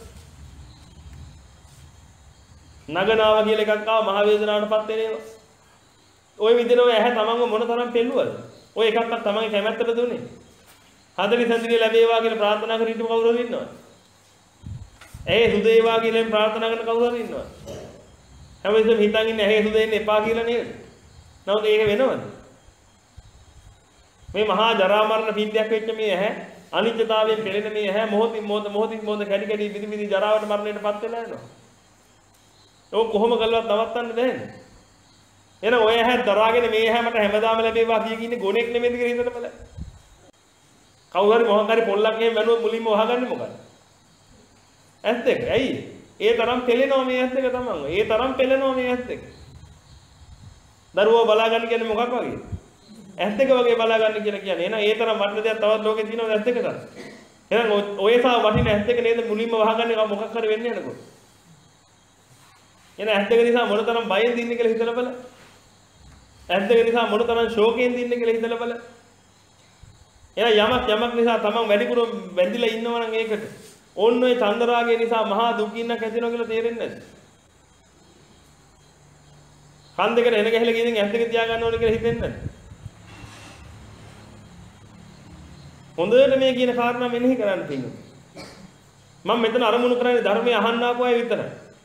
S1: නගනාව කියලා එකක් ආව මහ වේදනාවටපත් වෙන ඒවා. ওই විදිහට ඔය ඇහැ තමන්ව මොන තරම් පෙළුවද? ඔය එකක්වත් තමන්ගේ කැමැත්තට දුන්නේ. හතළිස් සැඳිරි ලැබේවා කියලා ප්‍රාර්ථනා කර හිටපු කවුරුද ඉන්නවද? ඇහි සුදේවා කියලා ප්‍රාර්ථනා කරන කවුරුද ඉන්නවද? හැමතිස්සෙම හිතන් ඉන්නේ ඇහි සුදෙන්න එපා කියලා නේද? නමුත් ඒක වෙනවද? මේ මහා ජරා මරණ පින්ඩයක් වෙච්ච මේ ඇහැ අනිත්‍යතාවයෙන් පෙළෙන මේ ඇහැ මොහොතින් මොහොත මොහොතින් මොහොත කැඩි කැඩි විදි විදි ජරාවට මරණයටපත් වෙලා යනවා. ඒක කොහොම කළවත් නවත්තන්න බෑනේ. එහෙනම් ඔය ඇහැ දරාගෙන මේ ඇහැ මට හැමදාම ලැබේවා කිය කින්නේ ගොනෙක් නෙමෙයිද කියලා හිතන්න බලන්න. කවුරු හරි මොහොන් හරි පොල්ලක් එහෙම වැළුව මුලින්ම වහගන්නේ මොකද? ඇස් දෙක. ඇයි? ඒ තරම් පෙළෙනවා මේ ඇස් දෙක තමන්ව. ඒ තරම් පෙළෙනවා මේ ඇස් දෙක. දරුවෝ බලා ගන්න කියන්නේ මොකක් වගේ? ඇස් දෙක වගේ බලා ගන්න කියලා කියන්නේ. එහෙනම් ඒ තරම් වටින දෙයක් තවත් ලෝකේ තියෙනවද ඇස් දෙක තරම්? එහෙනම් ඔය සා වටින ඇස් දෙක නේද මුලින්ම වහගන්නේ මොකක් හරි වෙන්නේ නැනකොට. එහෙනම් ඇස් දෙක නිසා මොන තරම් බයෙන් දින්නේ කියලා හිතලා බලන්න. ඇස් දෙක නිසා මොන තරම් ශෝකයෙන් දින්නේ කියලා හිතලා බලන්න. එහෙනම් යමක් යමක් නිසා තමන් වැඩිපුර වැඳිලා ඉන්නවා නම් ඒකට ඕන්න ඔය චන්දරාගය නිසා මහා දුකින්නක් ඇති වෙනවා කියලා තේරෙන්නේ නැද්ද? කන් දෙකට එන ගහලා ගියකින් ඇස් දෙක තියා ගන්න ඕනේ කියලා හිතෙන්නේ නැද්ද? හොඳට මේ කියන කාරණා මෙනෙහි කරන්න තියෙනවා. මම මෙතන අරමුණු කරන්නේ ධර්මය අහන්න ආපු අය විතරයි.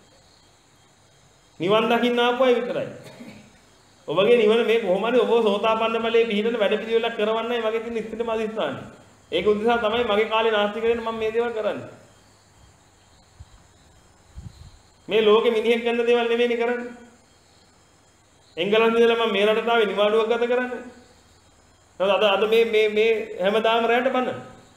S1: නිවන් දකින්න ආපු අය විතරයි. ඔබගේ නිවන මේ කොහොම හරි ඔබ සෝතාපන්න ඵලයේ පිහිටන වැඩ පිළිවෙලක් කරවන්නයි මගේ තියෙන ඉස්තිරම අදිස්ථානය. ඒක උදෙසා තමයි මගේ කාලේ නාස්ති කරගෙන මම මේ දේවල් කරන්නේ. මේ ලෝකෙ මිනිහෙක් කරන දේවල් නෙමෙයිනේ කරන්නේ. එංගලන්තේ ඉඳලා මම මේ රටට ආවේ නිවාඩුවක් ගත කරන්නේ. නේද? අද අද මේ මේ මේ හැමදාම රැට බන්න.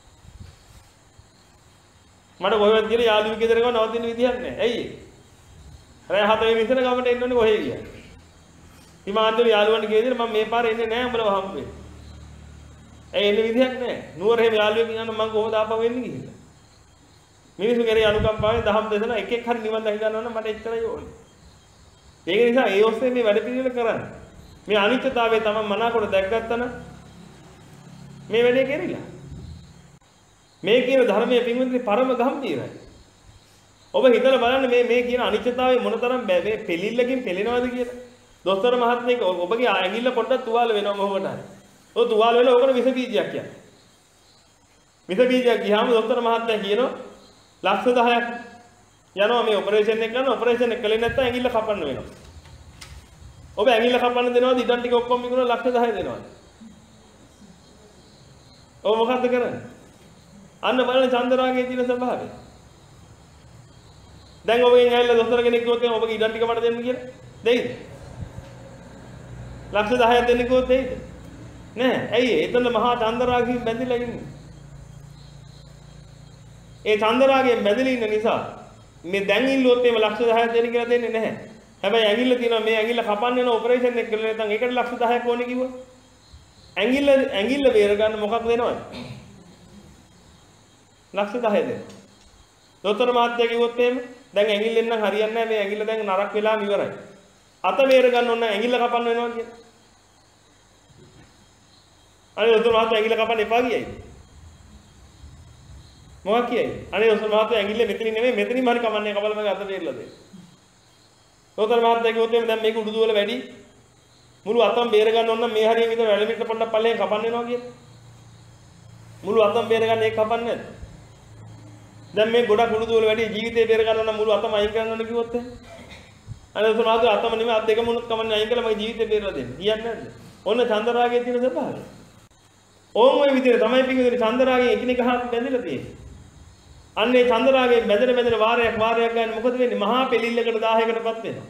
S1: මට කොහෙවත් ගිහලා යාළුවෙක් ගෙදර ගාව නවතින විදිහක් නැහැ. ඇයි? රැ හත වෙනි ඉතන ගමට එන්න ඕනේ කොහෙ ගියා. හිමාන්තේ යාළුවන්ට ගියදී මම මේ පාරේ එන්නේ නැහැ උඹලව හම්බෙන්නේ. ඇයි එන්න විදිහක් නැහැ. නුවර හැම යාළුවෙක් යනවා මම කොහොමද ආපහු වෙන්නේ කියලා. මිනිස්සු කරේ අනුකම්පාවෙන් දහම් දෙසන එක එක හරි නිවන් දැක ගන්නවා නම් මට එච්චරයි ඕනේ. ඒක නිසා ඒ ඔස්සේ මේ වැඩ පිළිවෙල කරන්න. මේ අනිත්‍යතාවය තමයි මනාකොට දැක්ගත්තා නම් මේ වැඩේ කෙරිලා. මේ කියන ධර්මයේ පින්වත්නි පරම ගම්භීරයි. ඔබ හිතලා බලන්න මේ මේ කියන අනිත්‍යතාවය මොනතරම් මේ පෙලිල්ලකින් පෙලෙනවද කියලා. දොස්තර මහත්මයෙක් ඔබගේ ඇඟිල්ල පොඩ්ඩක් තුවාල වෙනවා මොහොකට හරි. ඔය තුවාල වෙලා ඔකට විස බීජයක් කියන්නේ. විස බීජයක් ගියාම දොස්තර මහත්මයා කියනවා ලක්ෂ දහයක් යනවා මේ ඔපරේෂන් එක කරන ඔපරේෂන් එක කළේ නැත්නම් ඇඟිල්ල කපන්න වෙනවා. ඔබ ඇඟිල්ල කපන්න දෙනවද ඉඩම් ටික ඔක්කොම විකුණලා ලක්ෂ දහය දෙනවද? ඔබ මොකද්ද කරන්නේ? අන්න බලන්න චන්දරාගයේ තියෙන ස්වභාවය. දැන් ඔබගෙන් ඇවිල්ලා දොස්තර කෙනෙක් කිව්වොත් එහෙනම් ඔබගේ ඉඩම් ටික මට දෙන්න කියලා දෙයිද? ලක්ෂ දහයක් දෙන්න කිව්වොත් දෙයිද? නෑ. ඇයි ඒ? එතන මහා චන්දරාගයෙන් බැඳිලා ඉන්නේ. ඒ චන්දරාගයෙන් බැඳිලා ඉන්න නිසා මේ දැන් ඉල්ලුවොත් එහෙම ලක්ෂ දහයක් දෙන්න කියලා දෙන්නේ නැහැ. හැබැයි ඇඟිල්ල තියෙනවා මේ ඇඟිල්ල කපන්න යන ඔපරේෂන් එක කරලා නැත්නම් ඒකට ලක්ෂ දහයක් ඕනේ කිව්වා. ඇඟිල්ල ඇඟිල්ල බේර ගන්න මොකක් දෙනවද? ලක්ෂ දහය දෙන්න. දොස්තර මහත්තයා කිව්වොත් එහෙම දැන් ඇඟිල්ලෙන් නම් හරියන්නේ නැහැ මේ ඇඟිල්ල දැන් නරක් වෙලාම ඉවරයි. අත බේර ගන්න ඕන ඇඟිල්ල කපන්න වෙනවා කියන්නේ. අනේ දොස්තර මහත්තයා ඇඟිල්ල කපන්න එපා කියයි. මොකක් කියයි? අනේ දොස්තර මහත්තයා ඇඟිල්ල මෙතනින් නෙමෙයි මෙතනින්ම හරි කමන්නේ කපලා මගේ අත බේරලා දෙන්න. දොස්තර මහත්තයා කිව්වොත් එහෙම දැන් මේක උඩු දුවල වැඩි මුළු අතම බේර ගන්න ඕන නම් මේ හරියෙන් විතර වැලමිට පොඩ්ඩක් පල්ලෙන් කපන්න වෙනවා කියන්නේ. මුළු අතම බේර ගන්න ඒක කපන්නේ නැද්ද? දැන් මේ ගොඩක් උඩු දුවල වැඩි ජීවිතේ බේර ගන්න නම් මුළු අතම අයින් කරන්න ඕන කිව්වොත් එහෙම. අනේ දොස්තර මහත්තයා අතම නෙමෙයි අත් දෙකම උනොත් කමන්නේ අයින් කරලා මගේ ජීවිතේ බේරලා දෙන්න. කියන්නේ නැද්ද? ඔන්න චන්දරාගයේ තියෙන ස්වභාවය. ඕම් ওই විදිහට තමයි පිටින් චන්දරාගයේ එකිනෙක හා බැඳිලා තියෙන්නේ. අන්නේ චන්දරාගයේ බැඳෙන බැඳෙන වාරයක් වාරයක් ගන්න මොකද වෙන්නේ? මහා පෙලිල්ලකට දහයකටපත් වෙනවා.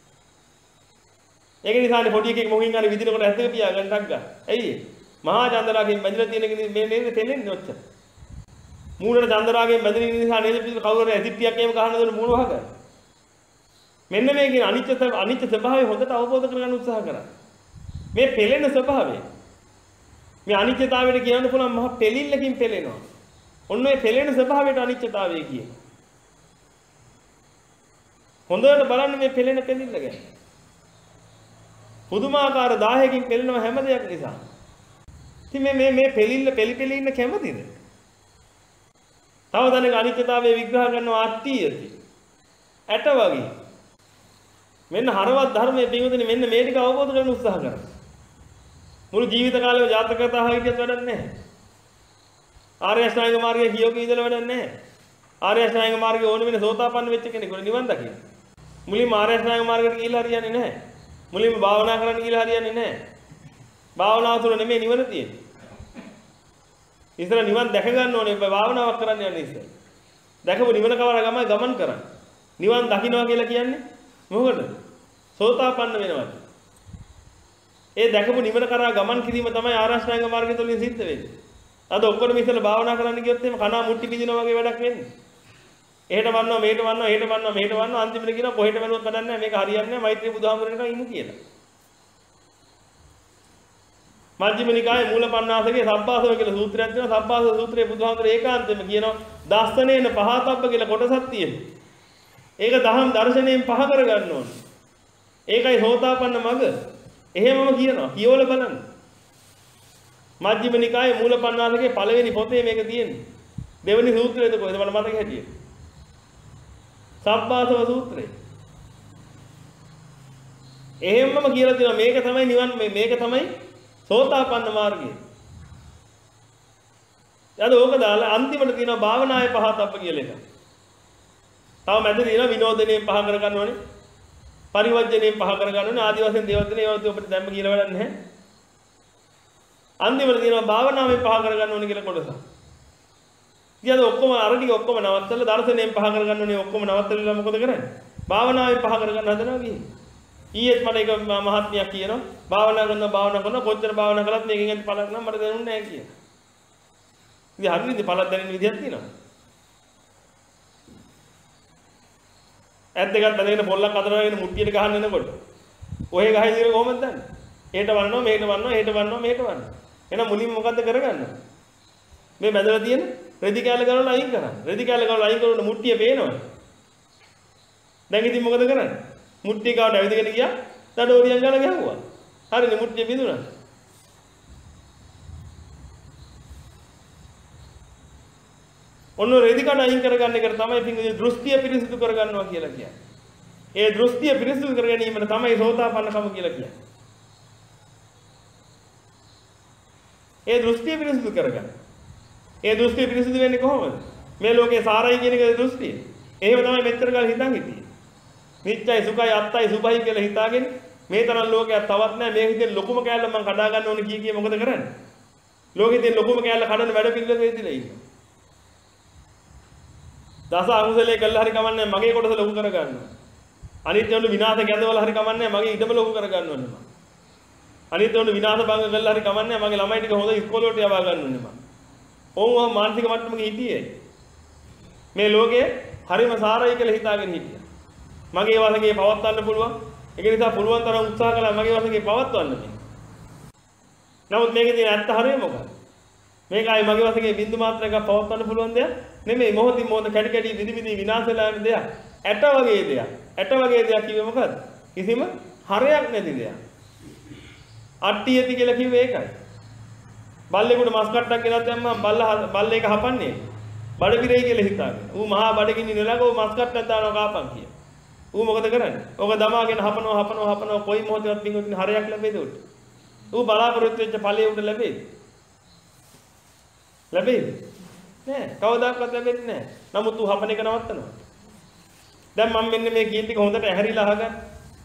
S1: ඒක නිසානේ පොඩි එකෙක් මොකින් හරි විදිනකොට ඇත්තක පියා ගන්නක් ගන්න. ඇයි ඒ? මහා චන්දරාගයෙන් බැඳිලා තියෙන එක මේ නේද තෙලෙන්නේ ඔච්චර. මූණට චන්දරාගයෙන් බැඳෙන නිසා නේද පිට කවුරු හරි ඇසිඩ්ටියක් එහෙම ගහන දොන මූණ වහගන්න. මෙන්න මේ කියන අනිත්‍ය අනිත්‍ය ස්වභාවය හොඳට අවබෝධ කරගන්න උත්සාහ කරා. මේ පෙළෙන ස්වභාවය. මේ අනිත්‍යතාවයට කියන්න පුළුවන් මහා පෙලිල්ලකින් පෙළෙනවා. ඔන්න ඔය පෙළෙන ස්වභාවයට අනිත්‍යතාවය කියනවා. හොඳට බලන්න මේ පෙළෙන පෙලිල්ල ගැන. පුදුමාකාර දාහයකින් පෙළෙනව හැම දෙයක් නිසා. ඉතින් මේ මේ මේ පෙලිල්ල පෙලි පෙලි ඉන්න කැමතිද? තව දැනක අනිත්‍යතාවය විග්‍රහ කරනවා අට්ටියති. ඇට වගේ. මෙන්න හරවත් ධර්මයේ පිටුදින මෙන්න මේ ටික අවබෝධ කරගන්න උත්සාහ කරා. මුළු ජීවිත කාලෙම ජාතක කතා හිටියත් වැඩක් නැහැ. ආර්ය අෂ්ටාංග මාර්ගයේ කියෝක ඉඳලා වැඩක් නැහැ. ආර්ය අෂ්ටාංග මාර්ගයේ ඕන වෙන සෝතාපන්න වෙච්ච කෙනෙකුට නිවන් දකින්න. මුලින්ම ආර්ය අෂ්ටාංග මාර්ගයට ගිහිල්ලා හරියන්නේ නැහැ. මුලින්ම භාවනා කරන්න ගිහිල්ලා හරියන්නේ නැහැ. භාවනාව තුළ නෙමෙයි නිවන තියෙන්නේ. ඉතින් නිවන් දැක ගන්න ඕනේ භාවනාවක් කරන්න යන්නේ ඉතින්. දැකපු නිවන කවර ගමයි ගමන් කරන්නේ. නිවන් දකින්නවා කියලා කියන්නේ මොකටද? සෝතාපන්න වෙනවා. ඒ දැකපු නිවන කරා ගමන් කිරීම තමයි ආරෂ්ඨාංග මාර්ගය තුළින් සිද්ධ වෙන්නේ. අද ඔක්කොම ඉස්සෙල්ලා භාවනා කරන්න ගියොත් එහෙම කනා මුට්ටි පිදිනවා වගේ වැඩක් වෙන්නේ. එහෙට වන්නවා මෙහෙට වන්නවා එහෙට වන්නවා මෙහෙට වන්නවා අන්තිමට කියනවා කොහෙට වැළුවත් වැඩක් නැහැ මේක හරියන්නේ නැහැ මෛත්‍රී බුදුහාමුදුරනකන් ඉමු කියලා. මජ්ක්‍ධිම නිකායේ මූලපණ්ණාසකේ සබ්බාසව කියලා සූත්‍රයක් තියෙනවා. සබ්බාසව සූත්‍රයේ බුදුහාමුදුර ඒකාන්තයෙන්ම කියනවා දස්සනේන පහතබ්බ කියලා කොටසක් තියෙනවා. ඒක දහම් දර්ශනයෙන් පහ කර ගන්න ඕනේ. ඒකයි සෝතාපන්න මඟ. එහෙමම කියනවා. කියවල බලන්න. මජ්ක්‍ධිම නිකායේ මූලපණ්ණාසකේ පළවෙනි පොතේ මේක තියෙන්නේ. දෙවෙනි සූත්‍රයේද කොහෙද මට මතක හැටියට. සබ්බාසව සූත්‍රය. එහෙමම කියලා තියෙනවා මේක තමයි නිවන් මේක තමයි සෝතාපන්න මාර්ගය. ඊට ඕක දාලා අන්තිමට තියෙනවා භාවනාවේ පහතබ්බ කියලා එක. තව මැද තියෙනවා විනෝදනයෙන් පහ කර ගන්න ඕනේ. පරිවර්ජණයෙන් පහ කර ගන්න ඕනේ. ආදි වශයෙන් දේවල් තියෙන ඒවා ඔබට දැම්ම කියලා වැඩක් නැහැ. අන්තිමට තියෙනවා භාවනාවෙන් පහ කර ගන්න ඕනේ කියලා කොටස. ඊට ඔක්කොම අර ටික ඔක්කොම නවත්තලා දර්ශනයෙන් පහ කර ගන්න ඕනේ ඔක්කොම නවත්තලා මොකද කරන්නේ? භාවනාවෙන් පහ කර ගන්න හදනවා කියන්නේ. ඊයේත් මට එක මහත්මියක් කියනවා භාවනා කරනවා භාවනා කරනවා කොච්චර භාවනා කළත් මේකෙන් ඇති පළක් නම් මට දැනුන්නේ නැහැ කියලා. ඉතින් හරියද පළක් දැනෙන විදියක් තියෙනවා. ඇත් දෙකක් දැනගෙන පොල්ලක් අතරගෙන මුට්ටියට ගහන්න එනකොට ඔහෙ ගහයි දිර කොහොමද දන්නේ? එහෙට වන්නව මෙහෙට වන්නව එහෙට වන්නව මෙහෙට වන්නව. එහෙනම් මුලින්ම මොකද්ද කරගන්නේ? මේ මැදලා තියෙන රෙදි කැල ගලවලා අයින් කරන්න. රෙදි කැල ගලවලා අයින් කරනකොට මුට්ටිය පේනවනේ. දැන් ඉතින් මොකද කරන්නේ? මුට්ටිය ගාවට ඇවිදගෙන ගියා. දඩෝරියන් ගාලා ගැහුවා. හරිනේ මුට්ටිය බිඳුණා. ඔන්න රෙදි කඩ අයින් කරගන්න එක තමයි පින්විත දෘෂ්ටිය පිරිසිදු කරගන්නවා කියලා කියන්නේ. ඒ දෘෂ්ටිය පිරිසිදු කර ගැනීමට තමයි සෝතාපන්නකම කියලා කියන්නේ. ඒ දෘෂ්ටිය පිරිසිදු කරගන්න. ඒ දෘෂ්ටිය පිරිසිදු වෙන්නේ කොහොමද? මේ ලෝකේ සාරයි කියන එක දෘෂ්ටිය. එහෙම තමයි මෙච්චර කාලෙ හිතන් හිටියේ. නිත්‍යයි සුඛයි අත්තයි සුභයි කියලා හිතාගෙන මේ තරම් ලෝකයක් තවත් නැහැ. මේක ඉතින් ලොකුම කෑල්ල මම කඩා ගන්න ඕනේ කිය කිය මොකද කරන්නේ? ලෝකෙ ඉතින් ලොකුම කෑල්ල කඩන වැඩ පිළිවෙල වෙදිලා ඉන්නවා. දස අකුසලයේ කළා හරි කමන්නේ මගේ කොටස ලොකු කර ගන්නවා. අනිත් උන්ට විනාශ ගැදවල හරි කමන්නේ මගේ ඉඩම ලොකු කර ගන්න ඕනේ මම. අනිත් උන්ට විනාශ භංග කළා හරි කමන්නේ මගේ ළමයි ටික හොඳ ඉස්කෝලේට යවා ගන්න ඕනේ මම. ඕම මානසික මට්ටමක හිටියේ. මේ ලෝකේ හරිම සාරයි කියලා හිතාගෙන හිටියා. මගේ වශයෙන් පවත්වන්න පුළුවන්. ඒක නිසා පුළුවන් තරම් උත්සාහ කළා මගේ වශයෙන් පවත්වන්න මේ. නමුත් මේකේ තියෙන ඇත්ත හරිය මොකක්ද? මේක ආයි මගේ වශයෙන් බින්දු මාත්‍රයක් පවත්වන්න පුළුවන් දෙයක් නෙමෙයි. මොහොතින් මොහොත කැඩි කැඩි විදි විදි විනාශ වෙලා යන දෙයක්. ඇට වගේ දෙයක්. ඇට වගේ දෙයක් කිව්වේ මොකද්ද? කිසිම හරයක් නැති දෙයක්. අට්ටියති කියලා කිව්වේ ඒකයි. බල්ලෙකුට මස් කට්ටක් ගෙනත් දැම්මම බල්ලා බල්ලේක හපන්නේ බඩ පිරෙයි කියලා හිතාගෙන. ඌ මහා බඩගිනි නෙලග ඌ මස් කට්ටක් දානවා කාපන් කිය. ඌ මොකද කරන්නේ? ඕක දමාගෙන හපනවා හපනවා හපනවා කොයි මොහොතවත් පින්වතුනි හරයක් ලැබෙයිද උට? ඌ බලාපොරොත්තු වෙච්ච ඵලයේ උට ලැබෙයිද? ලැබෙයිද? නෑ. කවදාකවත් ලැබෙන්නේ නෑ. නමුත් ඌ හපන එක නවත්තනවා. දැන් මම මෙන්න මේ කීන් ටික හොඳට ඇහැරිලා අහගන්න.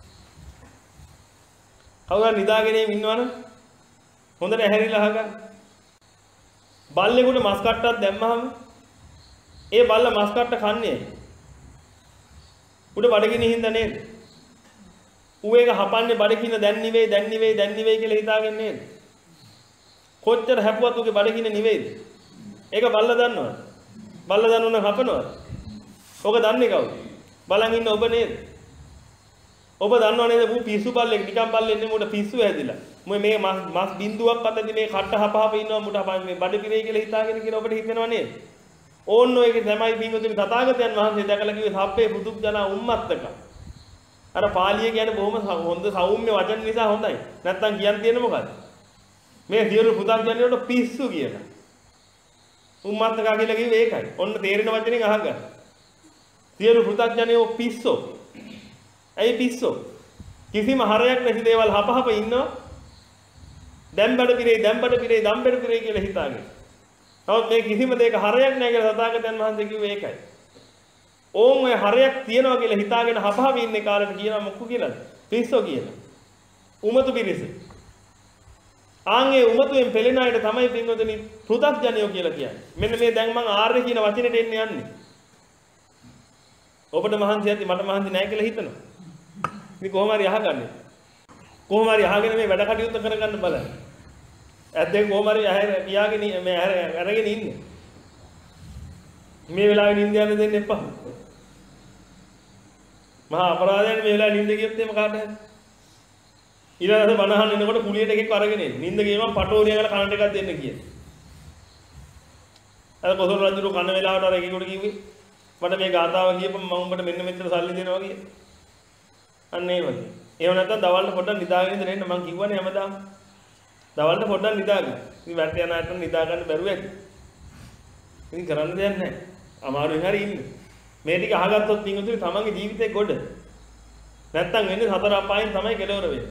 S1: කවුරුහරි නිදාගෙන ඉන්නවනම් හොඳට ඇහැරිලා අහගන්න. බල්ලෙකුට මස් කට්ටක් දැම්මහම ඒ බල්ල මස් කට්ට කන්නේ ඇයි? උඩ බඩගිනි හින්දා නේද? ඌ ඒක හපන්නේ බඩගින්න දැන් නිවෙයි දැන් නිවෙයි දැන් නිවෙයි කියලා හිතාගෙන නේද? කොච්චර හැපුවත් ඌගේ බඩගින්න නිවෙයිද? ඒක බල්ල දන්නවද? බල්ල දන්නවනම් හපනවද? ඔක දන්නේ කවුද? බලන් ඉන්න ඔබ නේද? ඔබ දන්නව නේද ඌ පිස්සු බල්ලෙක් නිකන් බල්ලෙක් නෙමෙයි උඩ පිස්සු හැදිලා. මොයි මේ මස් මස් බින්දුවක් අතදී මේ කට්ට හප හප ඉන්නවා මුට හප මේ බඩ පිරෙයි කියලා හිතාගෙන කියන ඔබට හිතෙනව නේද? ඕන්න ඔයගේ තමයි පින්වතුනි තථාගතයන් වහන්සේ දැකලා කිව්වේ සබ්බේ පුදුක්ජනා උම්මත්තක. අර පාලිය කියන්නේ බොහොම හොඳ සෞම්‍ය වචන නිසා හොඳයි. නැත්තම් කියන්න තියෙන්නේ මොකද්ද? මේ සියලු පුදුක්ජනයට පිස්සු කියලා. උම්මත්තක කියලා කිව්වේ ඒකයි. ඔන්න තේරෙන වචනෙන් අහගන්න. සියලු පුදුක්ජනයෝ පිස්සෝ. ඇයි පිස්සෝ? කිසිම හරයක් නැති දේවල් හපහප ඉන්නවා. දැන් බඩ පිරෙයි දැන් බඩ පිරෙයි දැන් බඩ පිරෙයි කියලා හිතාගෙන. නමුත් මේ කිසිම දෙයක හරයක් නැහැ කියලා තථාගතයන් වහන්සේ කිව්වේ ඒකයි. ඕන් ඔය හරයක් තියනවා කියලා හිතාගෙන හපහව ඉන්නේ කාලෙට කියනවා මොකු කියලාද? පිස්සෝ කියලා. උමතු පිරිස. ආන්ගේ උමතුෙන් පෙළෙන අයට තමයි පින්වතුනි පෘථග්ජනයෝ කියලා කියන්නේ. මෙන්න මේ දැන් මම ආර්ය කියන වචනෙට එන්නේ යන්නේ. ඔබට මහන්සි ඇති මට මහන්සි නැහැ කියලා හිතනවා. ඉතින් කොහොම හරි අහගන්නේ. කොහොම හරි අහගෙන මේ වැඩ කටයුතු කරගන්න බලන්න. ඇද්දෙන් කොහොම හරි ඇහැ පියාගෙන මේ අරගෙන ඉන්නේ. මේ වෙලාවේ නිින්ද යන්න දෙන්න එපා. මහා අපරාධයන් මේ වෙලාවේ නිින්ද ගියොත් එහෙම කාට හරි. ඊළඟට බනහන් එනකොට කුලියට එකෙක් අරගෙන එන්නේ. නිින්ද ගියම පටෝරියකට කනට එකක් දෙන්න කියලා. අර කොසල් රජුට කන වෙලාවට අර එකෙකුට කිව්වේ මට මේ ගාතාව කියපම මම උඹට මෙන්න මෙච්චර සල්ලි දෙනවා කියලා. අන්න ඒ වගේ. ඒව නැත්නම් දවල්ට පොඩ්ඩක් නිදාගෙන ඉඳලා එන්න මං කිව්වනේ හැමදාම. දවල්ට පොඩ්ඩක් නිදාගන්න. ඉතින් වැට යන අයට නිදා ගන්න බැරුව ඇති. ඉතින් කරන්න දෙයක් නැහැ. අමාරුවෙන් හරි ඉන්න. මේ ටික අහගත්තොත් පින්වතුනි තමන්ගේ ජීවිතේ ගොඩ. නැත්තම් වෙන්නේ හතර අපායන් තමයි කෙලවර වෙන්නේ.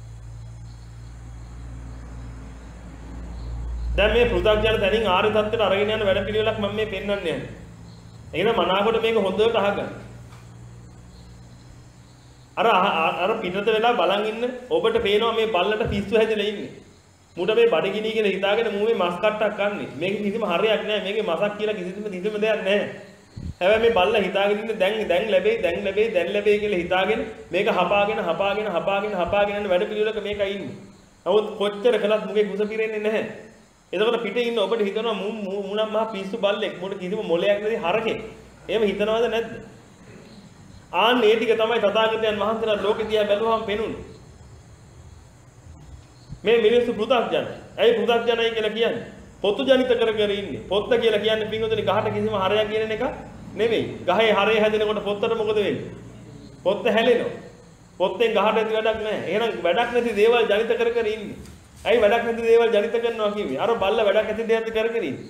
S1: දැන් මේ පෘථග්ජන තැනින් ආර්ය தත්ත්වයට අරගෙන යන වැඩ පිළිවෙලක් මම මේ පෙන්වන්න යන්නේ. එහෙනම් මනාකොට මේක හොඳට අහගන්න. අර අර පිටත වෙලා බලන් ඉන්න ඔබට පේනවා මේ බල්ලට පිස්සු හැදෙලා ඉන්නේ. මුට මේ බඩගිනි කියලා හිතාගෙන මූ මේ මස් කට්ටක් කන්නේ. මේක කිසිම හරයක් නැහැ. මේකේ මසක් කියලා කිසිම කිසිම දෙයක් නැහැ. හැබැයි මේ බල්ලා හිතාගෙන ඉන්නේ දැන් දැන් ලැබෙයි දැන් ලැබෙයි දැන් ලැබෙයි කියලා හිතාගෙන මේක හපාගෙන හපාගෙන හපාගෙන හපාගෙන යන වැඩ පිළිවෙලක මේකයි ඉන්නේ. නමුත් කොච්චර කළත් මුගේ කුස පිරෙන්නේ නැහැ. එතකොට පිටේ ඉන්න ඔබට හිතනවා මූ මූ නම් මහා පිස්සු බල්ලෙක්. මුට කිසිම මොලයක් නැති හරකෙක්. එහෙම හිතනවද නැද්ද? ආන් මේ ටික තමයි තථාගතයන් වහන්සේලා ලෝකෙ දිහා බැලුවම පෙනුනේ. මේ මිනිස්සු පෘථග්ජන. ඇයි පෘථග්ජනයි කියලා කියන්නේ? පොතු ජනිත කර කර ඉන්නේ. පොත්ත කියලා කියන්නේ පින්වතුනි ගහට කිසිම හරයක් කියන එක නෙමෙයි. ගහේ හරය හැදෙනකොට පොත්තට මොකද වෙන්නේ? පොත්ත හැලෙනවා. පොත්තෙන් ගහට ඇති වැඩක් නැහැ. එහෙනම් වැඩක් නැති දේවල් ජනිත කර කර ඉන්නේ. ඇයි වැඩක් නැති දේවල් ජනිත කරනවා කිව්වේ? අර බල්ල වැඩක් ඇති දෙයක්ද කර කර ඉන්නේ.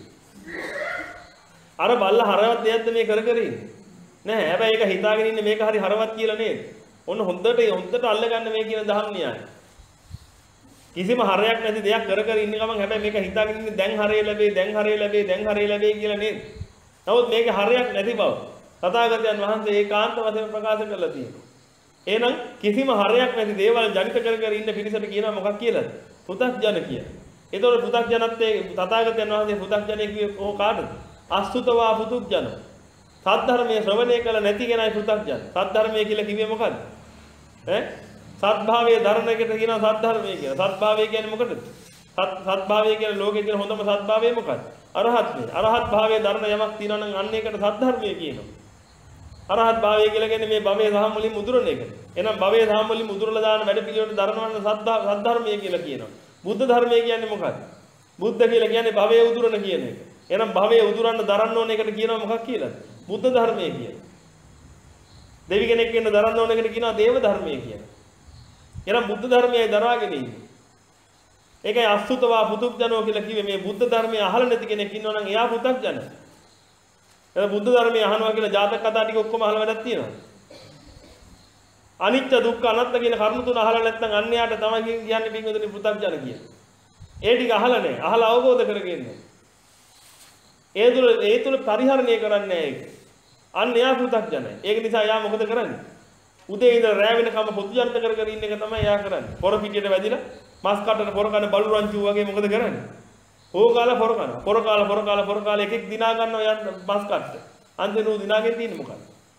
S1: අර බල්ල හරවත් දෙයක්ද මේ කර කර ඉන්නේ. නෑ හැබැයි ඒක හිතාගෙන ඉන්නේ මේක හරි හරවත් කියලා නේද? ඔන්න හොඳට හොඳට අල්ලගන්න මේ කියන දහම් න්‍යාය. කිසිම හරයක් නැති දෙයක් කර කර ඉන්න ගමන් හැබැයි මේක හිතාගෙන ඉන්නේ දැන් හරය ලැබෙයි දැන් හරය ලැබෙයි දැන් හරය ලැබෙයි කියලා නේද? නමුත් මේක හරයක් නැති බව තථාගතයන් වහන්සේ ඒකාන්ත වශයෙන් ප්‍රකාශ කරලා තියෙනවා. එහෙනම් කිසිම හරයක් නැති දේවල් ජනිත කර කර ඉන්න පිරිසට කියනවා මොකක් කියලාද? පෘථග්ජන කියලා. ඒතකොට පෘථග්ජනත්වයේ තථාගතයන් වහන්සේ පෘථග්ජනය කිව්වේ කොහොම කාටද? අසුතවා පෘථග්ජන. සද්ධර්මයේ ශ්‍රවණය කළ නැති කෙනයි පෘථග්ජන. සද්ධර්මයේ කියලා කිව්වේ මොකද්ද? ඈ සත්භාවයේ ධර්මයකට කියනවා සද්ධර්මයේ කියලා. සත්භාවය කියන්නේ මොකටද? සත් සත්භාවය කියන්නේ ලෝකයේ තියෙන හොඳම සත්භාවය මොකක්ද? අරහත්ත්වය. අරහත් භාවයේ ධර්ම යමක් තියෙනවා නම් අන්න ඒකට සද්ධර්මය කියනවා. අරහත් භාවය කියලා කියන්නේ මේ භවයේ සාම වලින් මුදුරන එක. එහෙනම් භවයේ සාම වලින් මුදුරලා දාන වැඩ පිළිවෙලට ධර්මවන්න සද්ධර්මය කියලා කියනවා. බුද්ධ ධර්මය කියන්නේ මොකක්ද? බුද්ධ කියලා කියන්නේ භවයේ උදුරන කියන එක. එහෙනම් භවයේ උදුරන්න දරන්න ඕන එකට කියනවා මොකක් කියලාද? බුද්ධ ධර්මය කියලා. දෙවි කෙනෙක් වෙන්න දරන්න ඕන එකට කියනවා දේව ධර්මය කියලා. එහෙනම් බුද්ධ ධර්මයයි දරාගෙන ඉන්නේ. ඒකයි අසුතවා පුතුක්ජනෝ කියලා කිව්වේ මේ බුද්ධ ධර්මය අහලා නැති කෙනෙක් ඉන්නවා නම් එයා පුතුක්ජන. එහෙනම් බුද්ධ ධර්මය අහනවා කියලා ජාතක කතා ටික ඔක්කොම අහලා වැඩක් තියෙනවා. අනිත්‍ය දුක්ඛ අනාත්ම කියන කරුණු තුන අහලා නැත්නම් අන්න යාට තමයි කියන්නේ පින්වතුනි පුතුක්ජන කියලා. ඒ ටික අහලා නැහැ. අහලා අවබෝධ කරගෙන නැහැ. ඒ තුල ඒ තුල පරිහරණය කරන්නේ නැහැ ඒක. අන්න එයා පුතුක්ජනයි. ඒක නිසා එයා මොකද කරන්නේ? උදේ ඉඳලා රැ වෙනකම් පොදුජන්ත කර කර ඉන්න එක තමයි එයා කරන්නේ. පොර පිටියට වැදිලා මස් කටට පොර කන බලු රංචු වගේ මොකද කරන්නේ? ඕකාලා පොර කන. පොර කාලා පොර කාලා පොර කාලා එකෙක් දිනා ගන්නවා යන්න මස් කටට. අන්තිමට දිනාගෙන තියෙන්නේ මොකක්ද?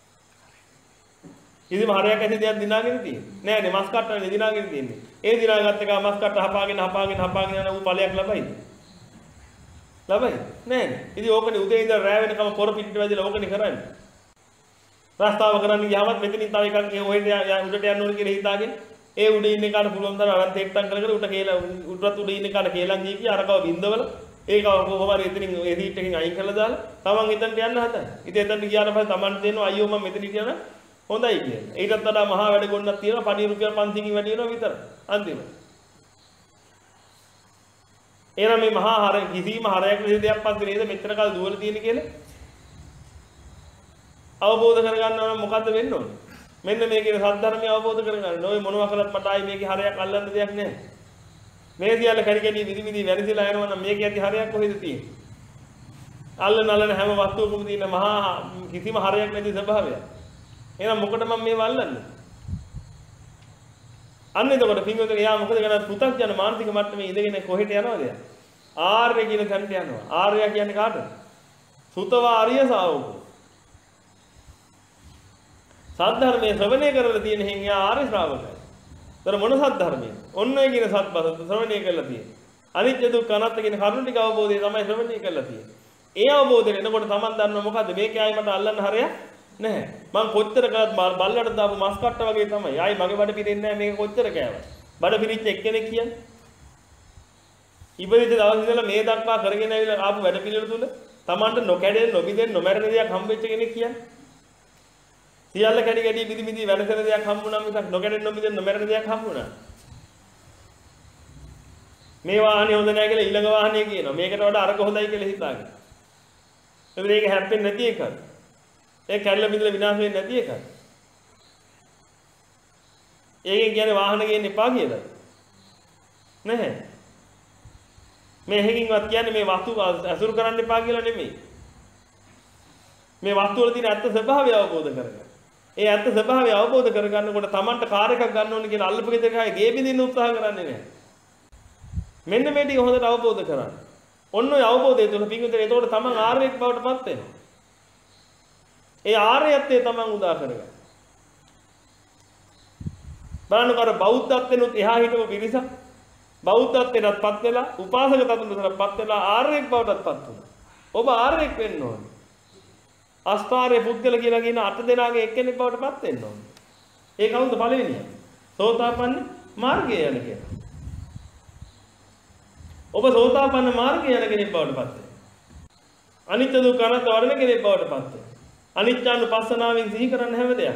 S1: ඉතින් හරයක් ඇති දෙයක් දිනාගෙන තියෙන්නේ. නෑ නේ මස් කට්ටනේ දිනාගෙන තියෙන්නේ. ඒ දිනාගත්ත එක මස් කට්ට හපාගෙන හපාගෙන හපාගෙන යන ඌ ඵලයක් ලබයිද? ලබයි. නෑ නේ. ඉතින් ඕකනේ උදේ ඉඳලා රැ වෙනකම් පොර පිටියට වැදිලා ඕකනේ කරන්නේ. රස්තාව කරන්න ගියාමත් මෙතනින් තව එකක් ඒ ඔහෙට උඩට යන්න ඕනේ කියලා හිතාගෙන ඒ උඩ ඉන්න එකට පුළුවන් තරම් අරන් තෙක්ටම් කර කර උඩ කියලා උඩට උඩ ඉන්න එකට කේලම් ගිහී අරකව බින්දවල ඒක කොහොම හරි එතනින් ඒ සීට් එකෙන් අයින් කරලා දාලා තමන් එතනට යන්න හදයි. ඉතින් එතනට ගියාට පස්සේ තමන්ට දෙනවා අයියෝ මම මෙතන හිටියන හොඳයි කියලා. ඊටත් වඩා මහා වැඩ ගොන්නක් තියෙනවා පඩි රුපියල් පන්සියකින් වැඩි වෙනවා විතර. අන්තිමට. එහෙනම් මේ මහා හර කිසිම හරයක් නැති දෙයක් පස්සේ නේද මෙච්චර කල් දුවලා තියෙන්නේ කියලා අවබෝධ කරගන්නවා නම් මොකද්ද වෙන්න ඕනේ? මෙන්න මේ කියන සද්ධර්මය අවබෝධ කරගන්න. ඔය මොනවා කළත් මට ආයි මේකේ හරයක් අල්ලන්න දෙයක් නැහැ. මේ සියල්ල කැරි කැඩි විදි විදි වැරදිලා යනවා නම් මේකේ ඇති හරයක් කොහෙද තියෙන්නේ? අල්ලන අල්ලන හැම වස්තුවකම තියෙන මහා කිසිම හරයක් නැති ස්වභාවය. එහෙනම් මොකට මම මේව අල්ලන්නේ? අන්න එතකොට පින්වතුනි එයා මොකද කරන්නේ? පු탁ජන මානසික මට්ටමේ ඉඳගෙන කොහෙට යනවද? ආර්ය කියන තැනට යනවා. ආර්ය කියන්නේ කාටද? සුතවා ආර්ය ශාවකෝ. සද්ධර්මයේ ශ්‍රවණය කරලා තියෙන හින් යා ආර්ය ශ්‍රාවකයි. ඒතර මොන සද්ධර්මයේ? ඔන්න ඔය කියන සත්පද ශ්‍රවණය කරලා තියෙන්නේ. අනිත්‍ය දුක්ඛ අනාත්ම කියන කරුණු ටික අවබෝධය තමයි ශ්‍රවණය කරලා තියෙන්නේ. ඒ අවබෝධයෙන් එනකොට Taman දන්නවා මොකද්ද මේකේ ආයි මට අල්ලන්න හරයක් නැහැ. මං කොච්චර කරත් බල්ලට දාපු මස් කට්ට වගේ තමයි. ආයි මගේ බඩ පිරෙන්නේ නැහැ මේක කොච්චර කෑවත්. බඩ පිරිච්ච එක්කෙනෙක් කියන්නේ. ඉබදිට දවස් ඉඳලා මේ දක්වා කරගෙන ආවිලා ආපු වැඩ පිළිවෙල තුල Tamanට නොකැඩෙන්න නොබිදෙන්න නොමැරෙන දෙයක් හම්බෙච්ච කෙනෙක් කියන්නේ. සියල්ල කැඩි කැඩි මිදි මිදි වෙනසන දෙයක් හම්බුණා මිසක් නොකැඩෙන්න නොබිදෙන්න නොමැරෙන දෙයක් හම්බුණා. මේ වාහනේ හොඳ නැහැ කියලා ඊළඟ වාහනේ කියනවා. මේකට වඩා අරක හොඳයි කියලා හිතාගෙන. එතන මේක හැප්පෙන්නේ නැති එකක්. ඒක කැඩලා බිඳලා විනාශ වෙන්නේ නැති එකක්. ඒකෙන් කියන්නේ වාහන ගේන්න එපා කියලා. නැහැ. මේ හේකින්වත් කියන්නේ මේ වස්තු අසුරු කරන්න එපා කියලා නෙමෙයි. මේ වස්තු වල තියෙන ඇත්ත ස්වභාවය අවබෝධ කරගන්න. ඒ ඇත්ත ස්වභාවය අවබෝධ කරගන්නකොට Tamanට කාර් එකක් ගන්න ඕනේ කියලා අල්ලපු ගෙදර ගහේ ගේ බින්දින්න උත්සාහ කරන්නේ නැහැ. මෙන්න මේ ටික හොඳට අවබෝධ කරගන්න. ඔන්න ඔය අවබෝධය තුළ පින්විතේ එතකොට Taman ආර්යෙක් බවට පත් වෙනවා. ඒ ආර්යත්වය Taman උදා කරගන්න. බලන්නකො අර බෞද්ධත්වෙනුත් එහා හිටපු පිරිස බෞද්ධත්වෙන්වත් පත් වෙලා උපාසක තතුන්ටත් පත් වෙලා ආර්යෙක් බවටත් පත් වුණා. ඔබ ආර්යෙක් වෙන්න ඕනේ. අස්පාරේ පුද්ගල කියලා කියන අට දෙනාගේ එක්කෙනෙක් බවට පත් වෙන්න ඕනේ. ඒ කවුද පළවෙනිය? සෝතාපන්න මාර්ගයේ යන කෙනා. ඔබ සෝතාපන්න මාර්ගයේ යන කෙනෙක් බවට පත් වෙනවා. අනිත්‍ය දුක්ඛ අනාත්ම වර්ණ කෙනෙක් බවට පත් වෙනවා. අනිත්‍යානුපස්සනාවෙන් සිහි කරන්න හැම දෙයක්.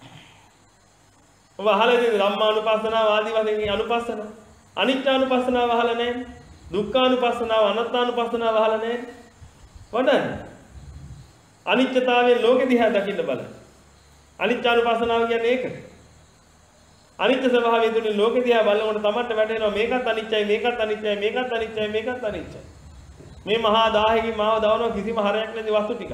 S1: ඔබ අහලා තියෙන ධම්මානුපස්සනාව ආදී වශයෙන් අනුපස්සන. අනිත්‍යානුපස්සනාව අහලා නැහැ. දුක්ඛානුපස්සනාව අනාත්මානුපස්සනාව අහලා නැහැ. වඩන්න. අනිත්‍යතාවයේ ලෝකෙ දිහා දකින්න බලන්න. අනිත්‍යානුපස්සනාව කියන්නේ ඒක. අනිත්‍ය ස්වභාවය තුලින් ලෝකෙ දිහා බලනකොට තමන්ට වැටහෙනවා මේකත් අනිත්‍යයි මේකත් අනිත්‍යයි මේකත් අනිත්‍යයි මේකත් අනිත්‍යයි. මේ මහා දාහකින් මාව දවනවා කිසිම හරයක් නැති වස්තු ටික.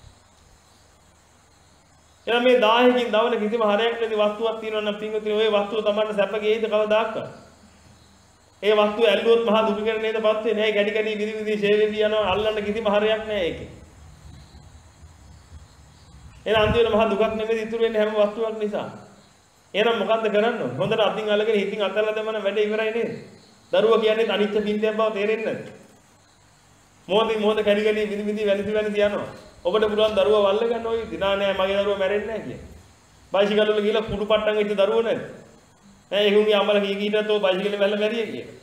S1: එයා මේ දාහකින් දවන කිසිම හරයක් නැති වස්තුවක් තියෙනවා නම් පින්වතුනි ওই වස්තුව තමන්ට සැපගේයිද කවදාවත්? ඒ වස්තුව ඇල්ලුවොත් මහා දුකකට නේදපත් වෙන්නේ. නෑ ගැඩි ගැඩි විදි විදි ෂේ වෙවි යනවා අල්ලන්න කිසිම හරයක් නෑ ඒකේ. එහෙනම් අන්තිමට මහා දුකක් නෙමෙයි ඉතුරු වෙන්නේ හැම වස්තුවක් නිසා. එහෙනම් මොකද්ද කරන්න ඕන? හොඳට අතින් අල්ලගෙන හිතින් අතල්ලා දැමන වැඩ ඉවරයි නේද? දරුවා කියන්නේ අනිත්‍ය බින්දයක් බව තේරෙන්නේ නැද්ද? මොහොතින් මොහොත කැඩි කැඩි විදි විදි වැලිසි වැලිසි යනවා. ඔබට පුළුවන් දරුවා වල්ල ගන්න ඔය දිනා නෑ මගේ දරුවා මැරෙන්නේ නෑ කිය. බයිසිකල් වල ගිහලා කුඩු පට්ටම් වෙච්ච දරුවෝ නැද්ද? ඈ එහුන්ගේ අම්මලා කී කීටත් ඔය බයිසිකලෙන් වැල්ල මැරියේ කියලා.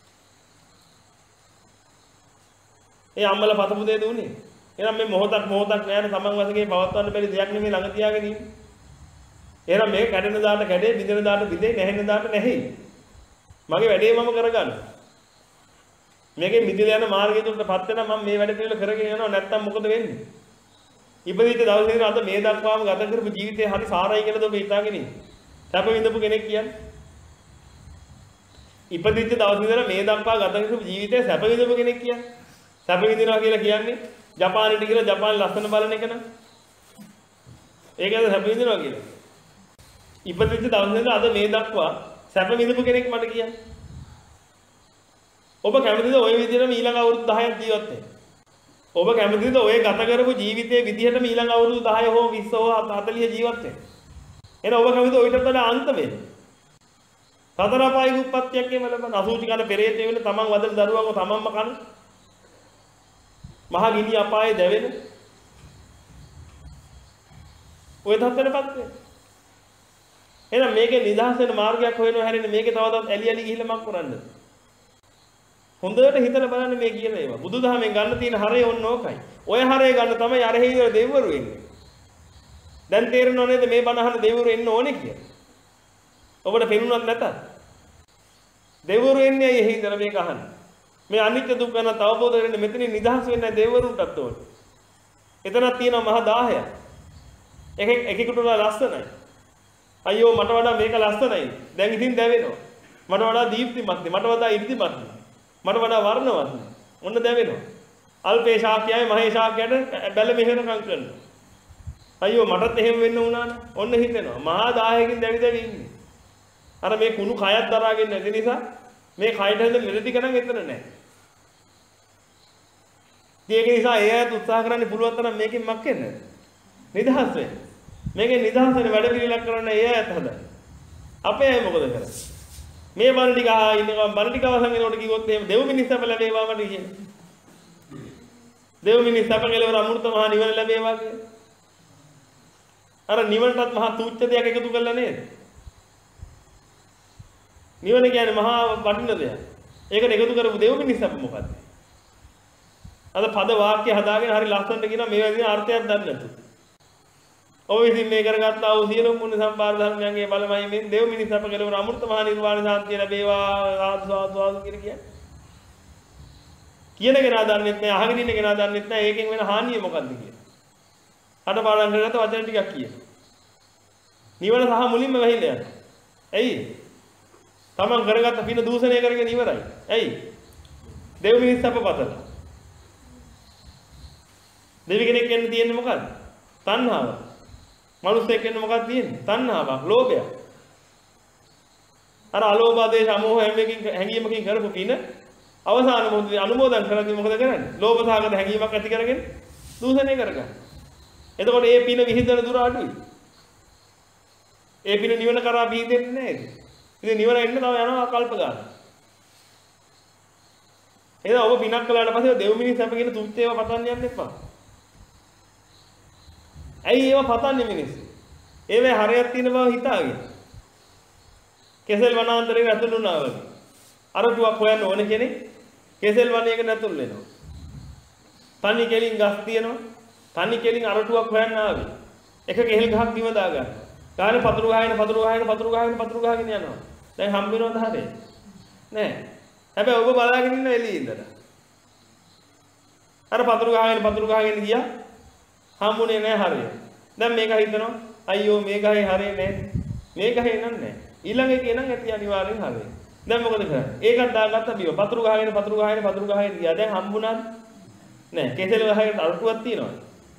S1: ඒ අම්මලා පතපු දේ දුන්නේ. එහෙනම් මේ මොහොතක් මොහොතක් නෑනේ තමන් වශයෙන් පවත්වන්න බැරි දෙයක් නෙමෙයි ළඟ තියාගෙන ඉන්නේ. එහෙනම් මේක කැඩෙන දාට කැඩේ, බිඳෙන දාට බිඳේ, නැහෙන දාට නැහෙයි. මගේ වැඩේ මම කරගන්න. මේකේ මිදිලා යන මාර්ගය තුලටපත් වෙනා මම මේ වැඩ පිළිවෙල කරගෙන යනවා නැත්තම් මොකද වෙන්නේ? ඉපදිච්ච දවසේ ඉඳන් අද මේ දක්වාම ගත කරපු ජීවිතේ හරි සාරයි කියලාද ඔබ හිතාගෙන ඉන්නේ? සැප විඳපු කෙනෙක් කියන්නේ. ඉපදිච්ච දවසේ ඉඳන් මේ දක්වා ගත කරපු ජීවිතේ සැප විඳපු කෙනෙක් කියන්නේ. සැප විඳිනවා කියලා කියන්නේ ජපානයට ගිහලා ජපාන ලස්සන බලන එක න ะ. ඒකද සැප විඳිනවා කියන්නේ. ඉපදිච්ච දවසේ ඉඳන් අද මේ දක්වා සැප විඳපු කෙනෙක් මට කියන්නේ. ඔබ කැමතිද ওই විදිහටම ඊළඟ අවුරුදු දහයක් ජීවත් වෙන්න? ඔබ කැමතිද ඔය ගත කරපු ජීවිතයේ විදිහටම ඊළඟ අවුරුදු දහය හෝ විස්ස හෝ හතළිහ ජීවත් වෙන්න? එහෙනම් ඔබ කැමතිද ඔයිට වඩා අන්ත වෙන්න? සතර අපායක උප්පත්තියක් එම ලබන අසුචි කන පෙරේතය වෙන තමන් වදන දරුවන්ව තමන්ම කන මහා ගිනි අපායේ දැවෙන ඔය තත්ත්වෙටපත් වෙන්න. එහෙනම් මේකේ නිදහස් වෙන මාර්ගයක් හොයනවා හැරෙන්නේ මේකේ තවදත් ඇලි ඇලි ගිහිල්ලා මක් කරන්නද? හොඳට හිතලා බලන්න මේ කියන ඒවා. බුදුදහමෙන් ගන්න තියෙන හරය ඔන්න ඕකයි. ඔය හරය ගන්න තමයි අර හේතුව දෙවිවරු වෙන්නේ. දැන් තේරෙනව නේද මේ බණ අහන දෙවිවරු එන්න ඕනේ කියලා? ඔබට පෙනුනත් නැතත් දෙවිවරු එන්නේ ඇයි හේතර මේක අහන්න? මේ අනිත්‍ය දුක්ඛ නැත අවබෝධ කරගෙන මෙතනින් නිදහස් වෙන්න දෙවිවරුන්ටත් ඕනේ. එතනක් තියෙනවා මහා දාහයක්. එක එකෙකුට ලස්සනයි. අයියෝ මට වඩා මේක ලස්සනයි. දැන් ඉතින් දැවෙනවා. මට වඩා දීප්තිමත් මට වඩා ඉර්ධිමත් මට වඩා වර්ණවත් ඔන්න දැවෙනවා. අල්පේ ශාක්‍යයයි මහේ ශාක්‍යයට බැල මෙහෙරකම් කරනවා. අයියෝ මටත් එහෙම වෙන්න උනානේ. ඔන්න හිතෙනවා. මහා දාහයකින් දැවි දැවි ඉන්නේ. අර මේ කුණු කයත් දරාගෙන නැති නිසා මේ කයට හැද මෙලටි ගණන් එතන නැහැ. ඒක නිසා ඒ අයත් උත්සාහ කරන්න පුළුවන් තරම් මේකෙන් මක් වෙන්න. නිදහස් වෙන්න. මේකෙන් නිදහස් වෙන වැඩ පිළිලක් කරන්න ඒ අයත් හදන්න. අපේ අය මොකද කරන්නේ? මේ බණ ටික අහා ඉන්නවා බණ ටික අවසන් වෙනකොට කිව්වොත් එහෙම දෙව් මිනිස් අප ලැබේවා මට කියන. දෙව් මිනිස් අප කෙලවර අමෘත මහා නිවන ලැබේවා කියන. අර නිවනටත් මහා තුච්ඡ දෙයක් එකතු කරලා නේද? නිවන කියන්නේ මහා වටින දෙයක්. ඒකට එකතු කරපු දෙව් මිනිස් අප මොකද්ද? අද පද වාක්‍ය හදාගෙන හරි ලස්සනට කියනවා මේ වගේ අර්ථයක් දන්නේ නැතු. ඔබ විසින් මේ කරගත්තා වූ සියලුම පුණ්‍ය සම්පාද ධර්මයන්ගේ බලමයි මේ දෙව් මිනිස් අප කෙලවර අමෘත මහා නිර්වාණ ශාන්තිය ලැබේවා ආදු සාදු සාදු කියලා කියන්නේ. කියන කෙනා දන්නේ නැහැ අහගෙන ඉන්න කෙනා දන්නේ නැහැ ඒකෙන් වෙන හානිය මොකද්ද කියලා. අටපාඩම් කරගත්ත වචන ටිකක් කියනවා. නිවන සහ මුලින්ම වැහිලා යනවා. ඇයි? තමන් කරගත්ත පින දූෂණය කරගෙන ඉවරයි. ඇයි? දෙව් මිනිස් අප පතල. දෙවි කෙනෙක් කියන්නේ තියෙන්නේ මොකද්ද? තණ්හාව. මනුස්සයෙක් කියන්නේ මොකක්ද තියෙන්නේ? තණ්හාවක්, ලෝභයක්. අර අලෝභ ආදේශ අමෝහ හැමකින් හැඟීමකින් කරපු පින අවසාන මොහොතේ අනුමෝදන් කරද්දී මොකද කරන්නේ? ලෝභ සහගත හැඟීමක් ඇති කරගෙන දූෂණය කරගන්න. එතකොට මේ පින විහිදෙන දුර අඩුයි. ඒ පින නිවන කරා බීදෙන්නේ නැහැ. ඉතින් නිවන එන්න තව යනවා කල්ප ගන්න. එහෙනම් ඔබ පිනක් කළාට පස්සේ දෙව් මිනිස් අප කියන තුච්ච ඒවා පතන්න යන්න එපා. ඇයි ඒවා පතන්නේ මිනිස්සු? ඒවේ හරයක් තියෙන බව හිතාගෙන. කෙසෙල් වනාන්තරේ ඇතුළු වුණා වගේ. අරටුවක් හොයන්න ඕන කෙනෙක් කෙසෙල් වනයේක නැතුල් වෙනවා. තනි කෙලින් ගස් තියෙනවා. තනි කෙලින් අරටුවක් හොයන්න ආවේ. එක කෙහෙල් ගහක් බිම දා ගන්න. ගානේ පතුරු ගහගෙන පතුරු ගහගෙන පතුරු ගහගෙන පතුරු ගහගෙන යනවා. දැන් හම්බ වෙනවද හරිය? නෑ. හැබැයි ඔබ බලාගෙන ඉන්න එළියේ ඉඳලා. අර පතුරු ගහගෙන පතුරු ගහගෙන ගියා. හම්බුනේ නෑ හරිය. දැන් මේක හිතනවා අයියෝ මේ ගහේ හරිය නෑ. මේ ගහේ නෑ. ඊළඟ එකේ නම් ඇති අනිවාර්යෙන් හරිය. දැන් මොකද කරන්නේ? ඒකත් දාගත්ත බිම. පතුරු ගහගෙන පතුරු ගහගෙන පතුරු ගහගෙන ගියා. දැන් හම්බුණාද? නෑ. කෙසෙල් ගහගෙන අරටුවක් තියෙනවා.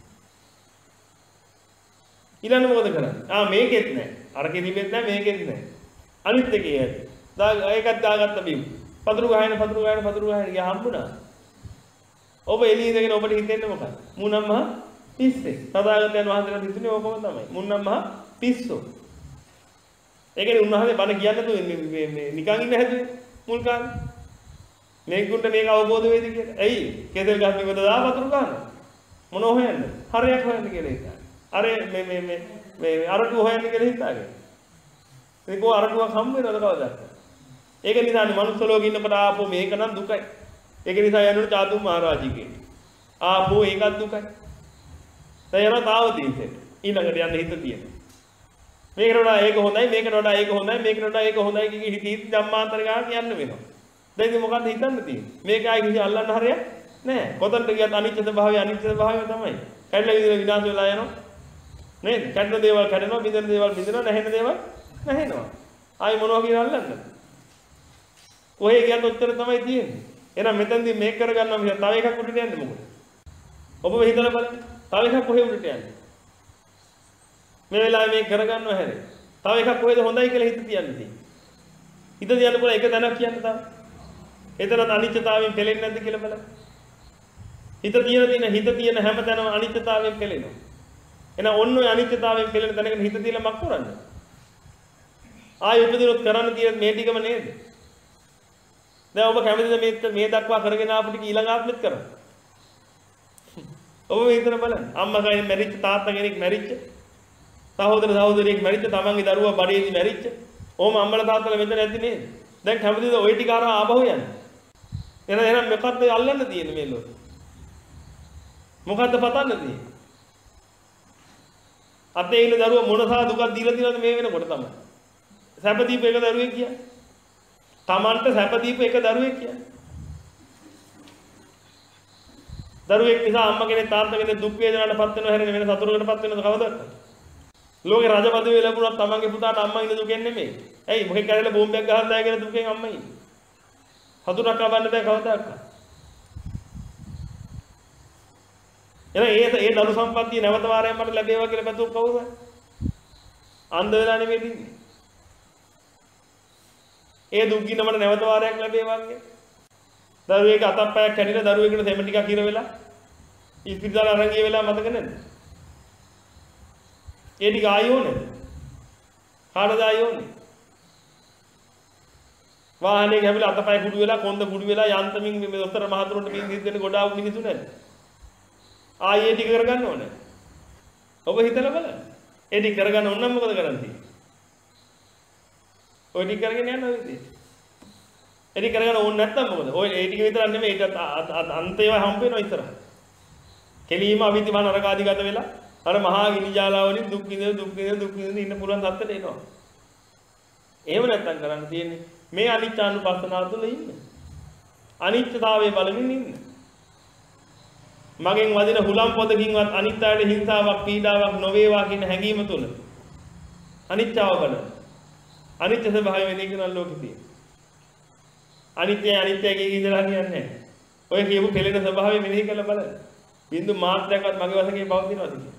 S1: ඊළඟ මොකද කරන්නේ? ආ මේකෙත් නෑ. අරකේ තිබෙත් නෑ මේකෙත් නෑ. අනිත් එකේ ඇති. දා ඒකත් දාගත්ත බිම. පතුරු ගහගෙන පතුරු ගහගෙන පතුරු ගහගෙන ගියා හම්බුණා. ඔබ එළියේ ඉඳගෙන ඔබට හිතෙන්නේ මොකක්ද? මූණම්ම පිස්සේ. තථාගතයන් වහන්සේලා හිතුනේ ඕකම තමයි. මුන්නම් මහා පිස්සෝ. ඒ කියන්නේ උන්වහන්සේ බණ කියන්නේ නැතුව මේ මේ නිකන් ඉන්න හැදුවේ මුල් කාලේ. මේකුන්ට මේක අවබෝධ වෙයිද කියලා. ඇයි? කේසල් ගස් නිවද දා වතුර ගන්නවා. මොන හොයන්නේ? හරයක් හොයන්න කියලා හිතන්නේ. අර මේ මේ මේ මේ අරටු හොයන්න කියලා හිතාගෙන. ඒක අරටුවක් හම් වෙනවද කවදාද? ඒක නිසානේ මනුස්ස ලෝකෙ ඉන්නකොට ආපෝ මේක නම් දුකයි. ඒක නිසා යනුනේ චාතු මහරජිගේ. ආපෝ ඒකත් දුකයි. දැන් යනවා තාවදීසෙට. ඊළඟට යන්න හිත තියෙනවා. මේකට වඩා ඒක හොඳයි මේකට වඩා ඒක හොඳයි මේකට වඩා ඒක හොඳයි කිය හිත හිත ධම්මාන්තර ගාන යන්න වෙනවා. දැන් ඉතින් මොකද්ද හිතන්න තියෙන්නේ? මේක ආයි කිසි අල්ලන්න හරියක් නෑ. කොතනට ගියත් අනිත්‍ය ස්වභාවය අනිත්‍ය ස්වභාවය තමයි. කැඩලා විදිහට විනාශ වෙලා යනවා. නේද? කැඩෙන දේවල් කැඩෙනවා, බිඳෙන දේවල් බිඳෙනවා, නැහෙන දේවල් නැහෙනවා. ආයි මොනවා කියලා අල්ලන්නද? ඔහේ කියන්න උත්තර තමයි තියෙන්නේ. එහෙනම් මෙතනදී මේක කරගන්නවා මිස තව එකක් උඩට යන්නේ මොකද? ඔබ හිතලා බලන්න. තව එකක් කොහෙ උඩට යන්නේ? මේ වෙලාවේ මේක කරගන්නව හැරේ. තව එකක් කොහෙද හොඳයි කියලා හිත තියන්නේ. හිත තියන්න පුළුවන් එක තැනක් කියන්න තව. එතනත් අනිත්‍යතාවයෙන් පෙලෙන්නේ නැද්ද කියලා බලන්න. හිත තියෙන තියෙන හිත තියෙන හැම තැනම අනිත්‍යතාවයෙන් පෙලෙනවා. එහෙනම් ඔන්න ඔය අනිත්‍යතාවයෙන් පෙලෙන තැනක හිත තියලා මක් කරන්නේ? ආයෙ උපදිනොත් කරන්න තියෙන මේ ටිකම නේද? දැන් ඔබ කැමතිද මේ මේ දක්වා කරගෙන ආපු ටික ඊළඟ ආත්මෙත් කරන්න? ඔබ හිතන බලන්න. අම්මා කෙනෙක් මැරිච්ච, තාත්තා කෙනෙක් මැරිච්ච, සහෝදර සහෝදරියෙක් මැරිච්ච, තමන්ගේ දරුවා බඩේදී මැරිච්ච. ඕම අම්මලා තාත්තලා මෙතන නැති නේද? දැන් කැමතිද ওই ටික අරන් ආපහු යන්න? එහෙනම් එහෙනම් මොකද්ද අල්ලන්න තියෙන්නේ මේ ලෝකෙ? මොකද්ද පතන්න තියෙන්නේ? අතේ ඉන්න දරුවා මොනසා දුකක් දීලා තියෙනවද මේ වෙනකොට තමයි. සැප දීපු එක දරුවෙක් කියන්නේ. Tamanට සැප දීපු එක දරුවෙක් කියන්නේ. දරුවෙක් නිසා අම්මා කෙනෙක් තාත්තා කෙනෙක් දුක් වේදනාවටපත් වෙනව හැරෙන වෙන සතුටකටපත් වෙනවද කවදාවත්? ලෝකේ රජ පදවිය ලැබුණත් තමන්ගේ පුතාට අම්මා ඉන්න දුකෙන් නෙමෙයි. ඇයි මොකෙක් කරලා බෝම්බයක් ගහලා දාගෙන දුකෙන් අම්මා ඉන්නේ. සතුටක් ලබන්න බෑ කවදාවත්. එහෙනම් ඒ ඒ දරු සම්පත්තිය නැවත වාරයක් මට ලැබේවා කියලා පැතුම් කවුද? අන්ධ වෙලා නෙමෙයි ඉන්නේ. ඒ දුක් ගින්න මට නැවත වාරයක් ලැබේවා කියලා. දරුවෙක් අතප්පයක් කැඩිලා දරුවෙකුට සෙම ටිකක් හිර වෙලා ඉස්පිරිතාල අරන් ගිය වෙලාව මතක නැද්ද? ඒ ටික ආයෝනේ. කාටද ආයෝනේ? වාහනේ ගැවිලා අතපය කුඩු වෙලා කොන්ද කුඩු වෙලා යන්තමින් මේ දොස්තර මහතුරුන්ට මින් දිස් දෙන්න ගොඩාක් මිනිසු නැද්ද? ආයේ ටික කරගන්න ඕනේ. ඔබ හිතලා බලන්න. ඒ ටික කරගන්න ඕන නම් මොකද කරන්නේ? ඔය ටික කරගෙන යන්න ඕනේ ඉතින්. ඒ ටික කරගන්න ඕන නැත්නම් මොකද? ඔය ඒ ටික විතරක් නෙමෙයි ඒකට අන්තේව හම්බ වෙනවා ඉතරහ. කෙලීම අවිතිමන නරකාදිගත වෙලා අර මහා ගිනි ජාලාවලින් දුක් විඳින දුක් විඳින දුක් විඳින ඉන්න පුළුවන් තත්ත්වයට එනවා. එහෙම නැත්තම් කරන්න තියෙන්නේ මේ අනිත්‍යානුපස්සනාව තුළ ඉන්න. අනිත්‍යතාවයේ බලමින් ඉන්න. මගෙන් වදින හුලම් පොදකින්වත් අනිත්‍යයට හිංසාවක් පීඩාවක් නොවේවා කියන හැඟීම තුළ අනිත්‍යව බලන්න. අනිත්‍ය ස්වභාවය වෙන එක නම් ලෝකෙ තියෙන. අනිත්‍යයි අනිත්‍යයි කියන ඉඳලා හරියන්නේ නැහැ. ඔය කියපු පෙළෙන ස්වභාවය මෙනෙහි කරලා බලන්න. බින්දු මාත්‍රයක්වත් මගේ වශයෙන් පවතිනවද කියලා.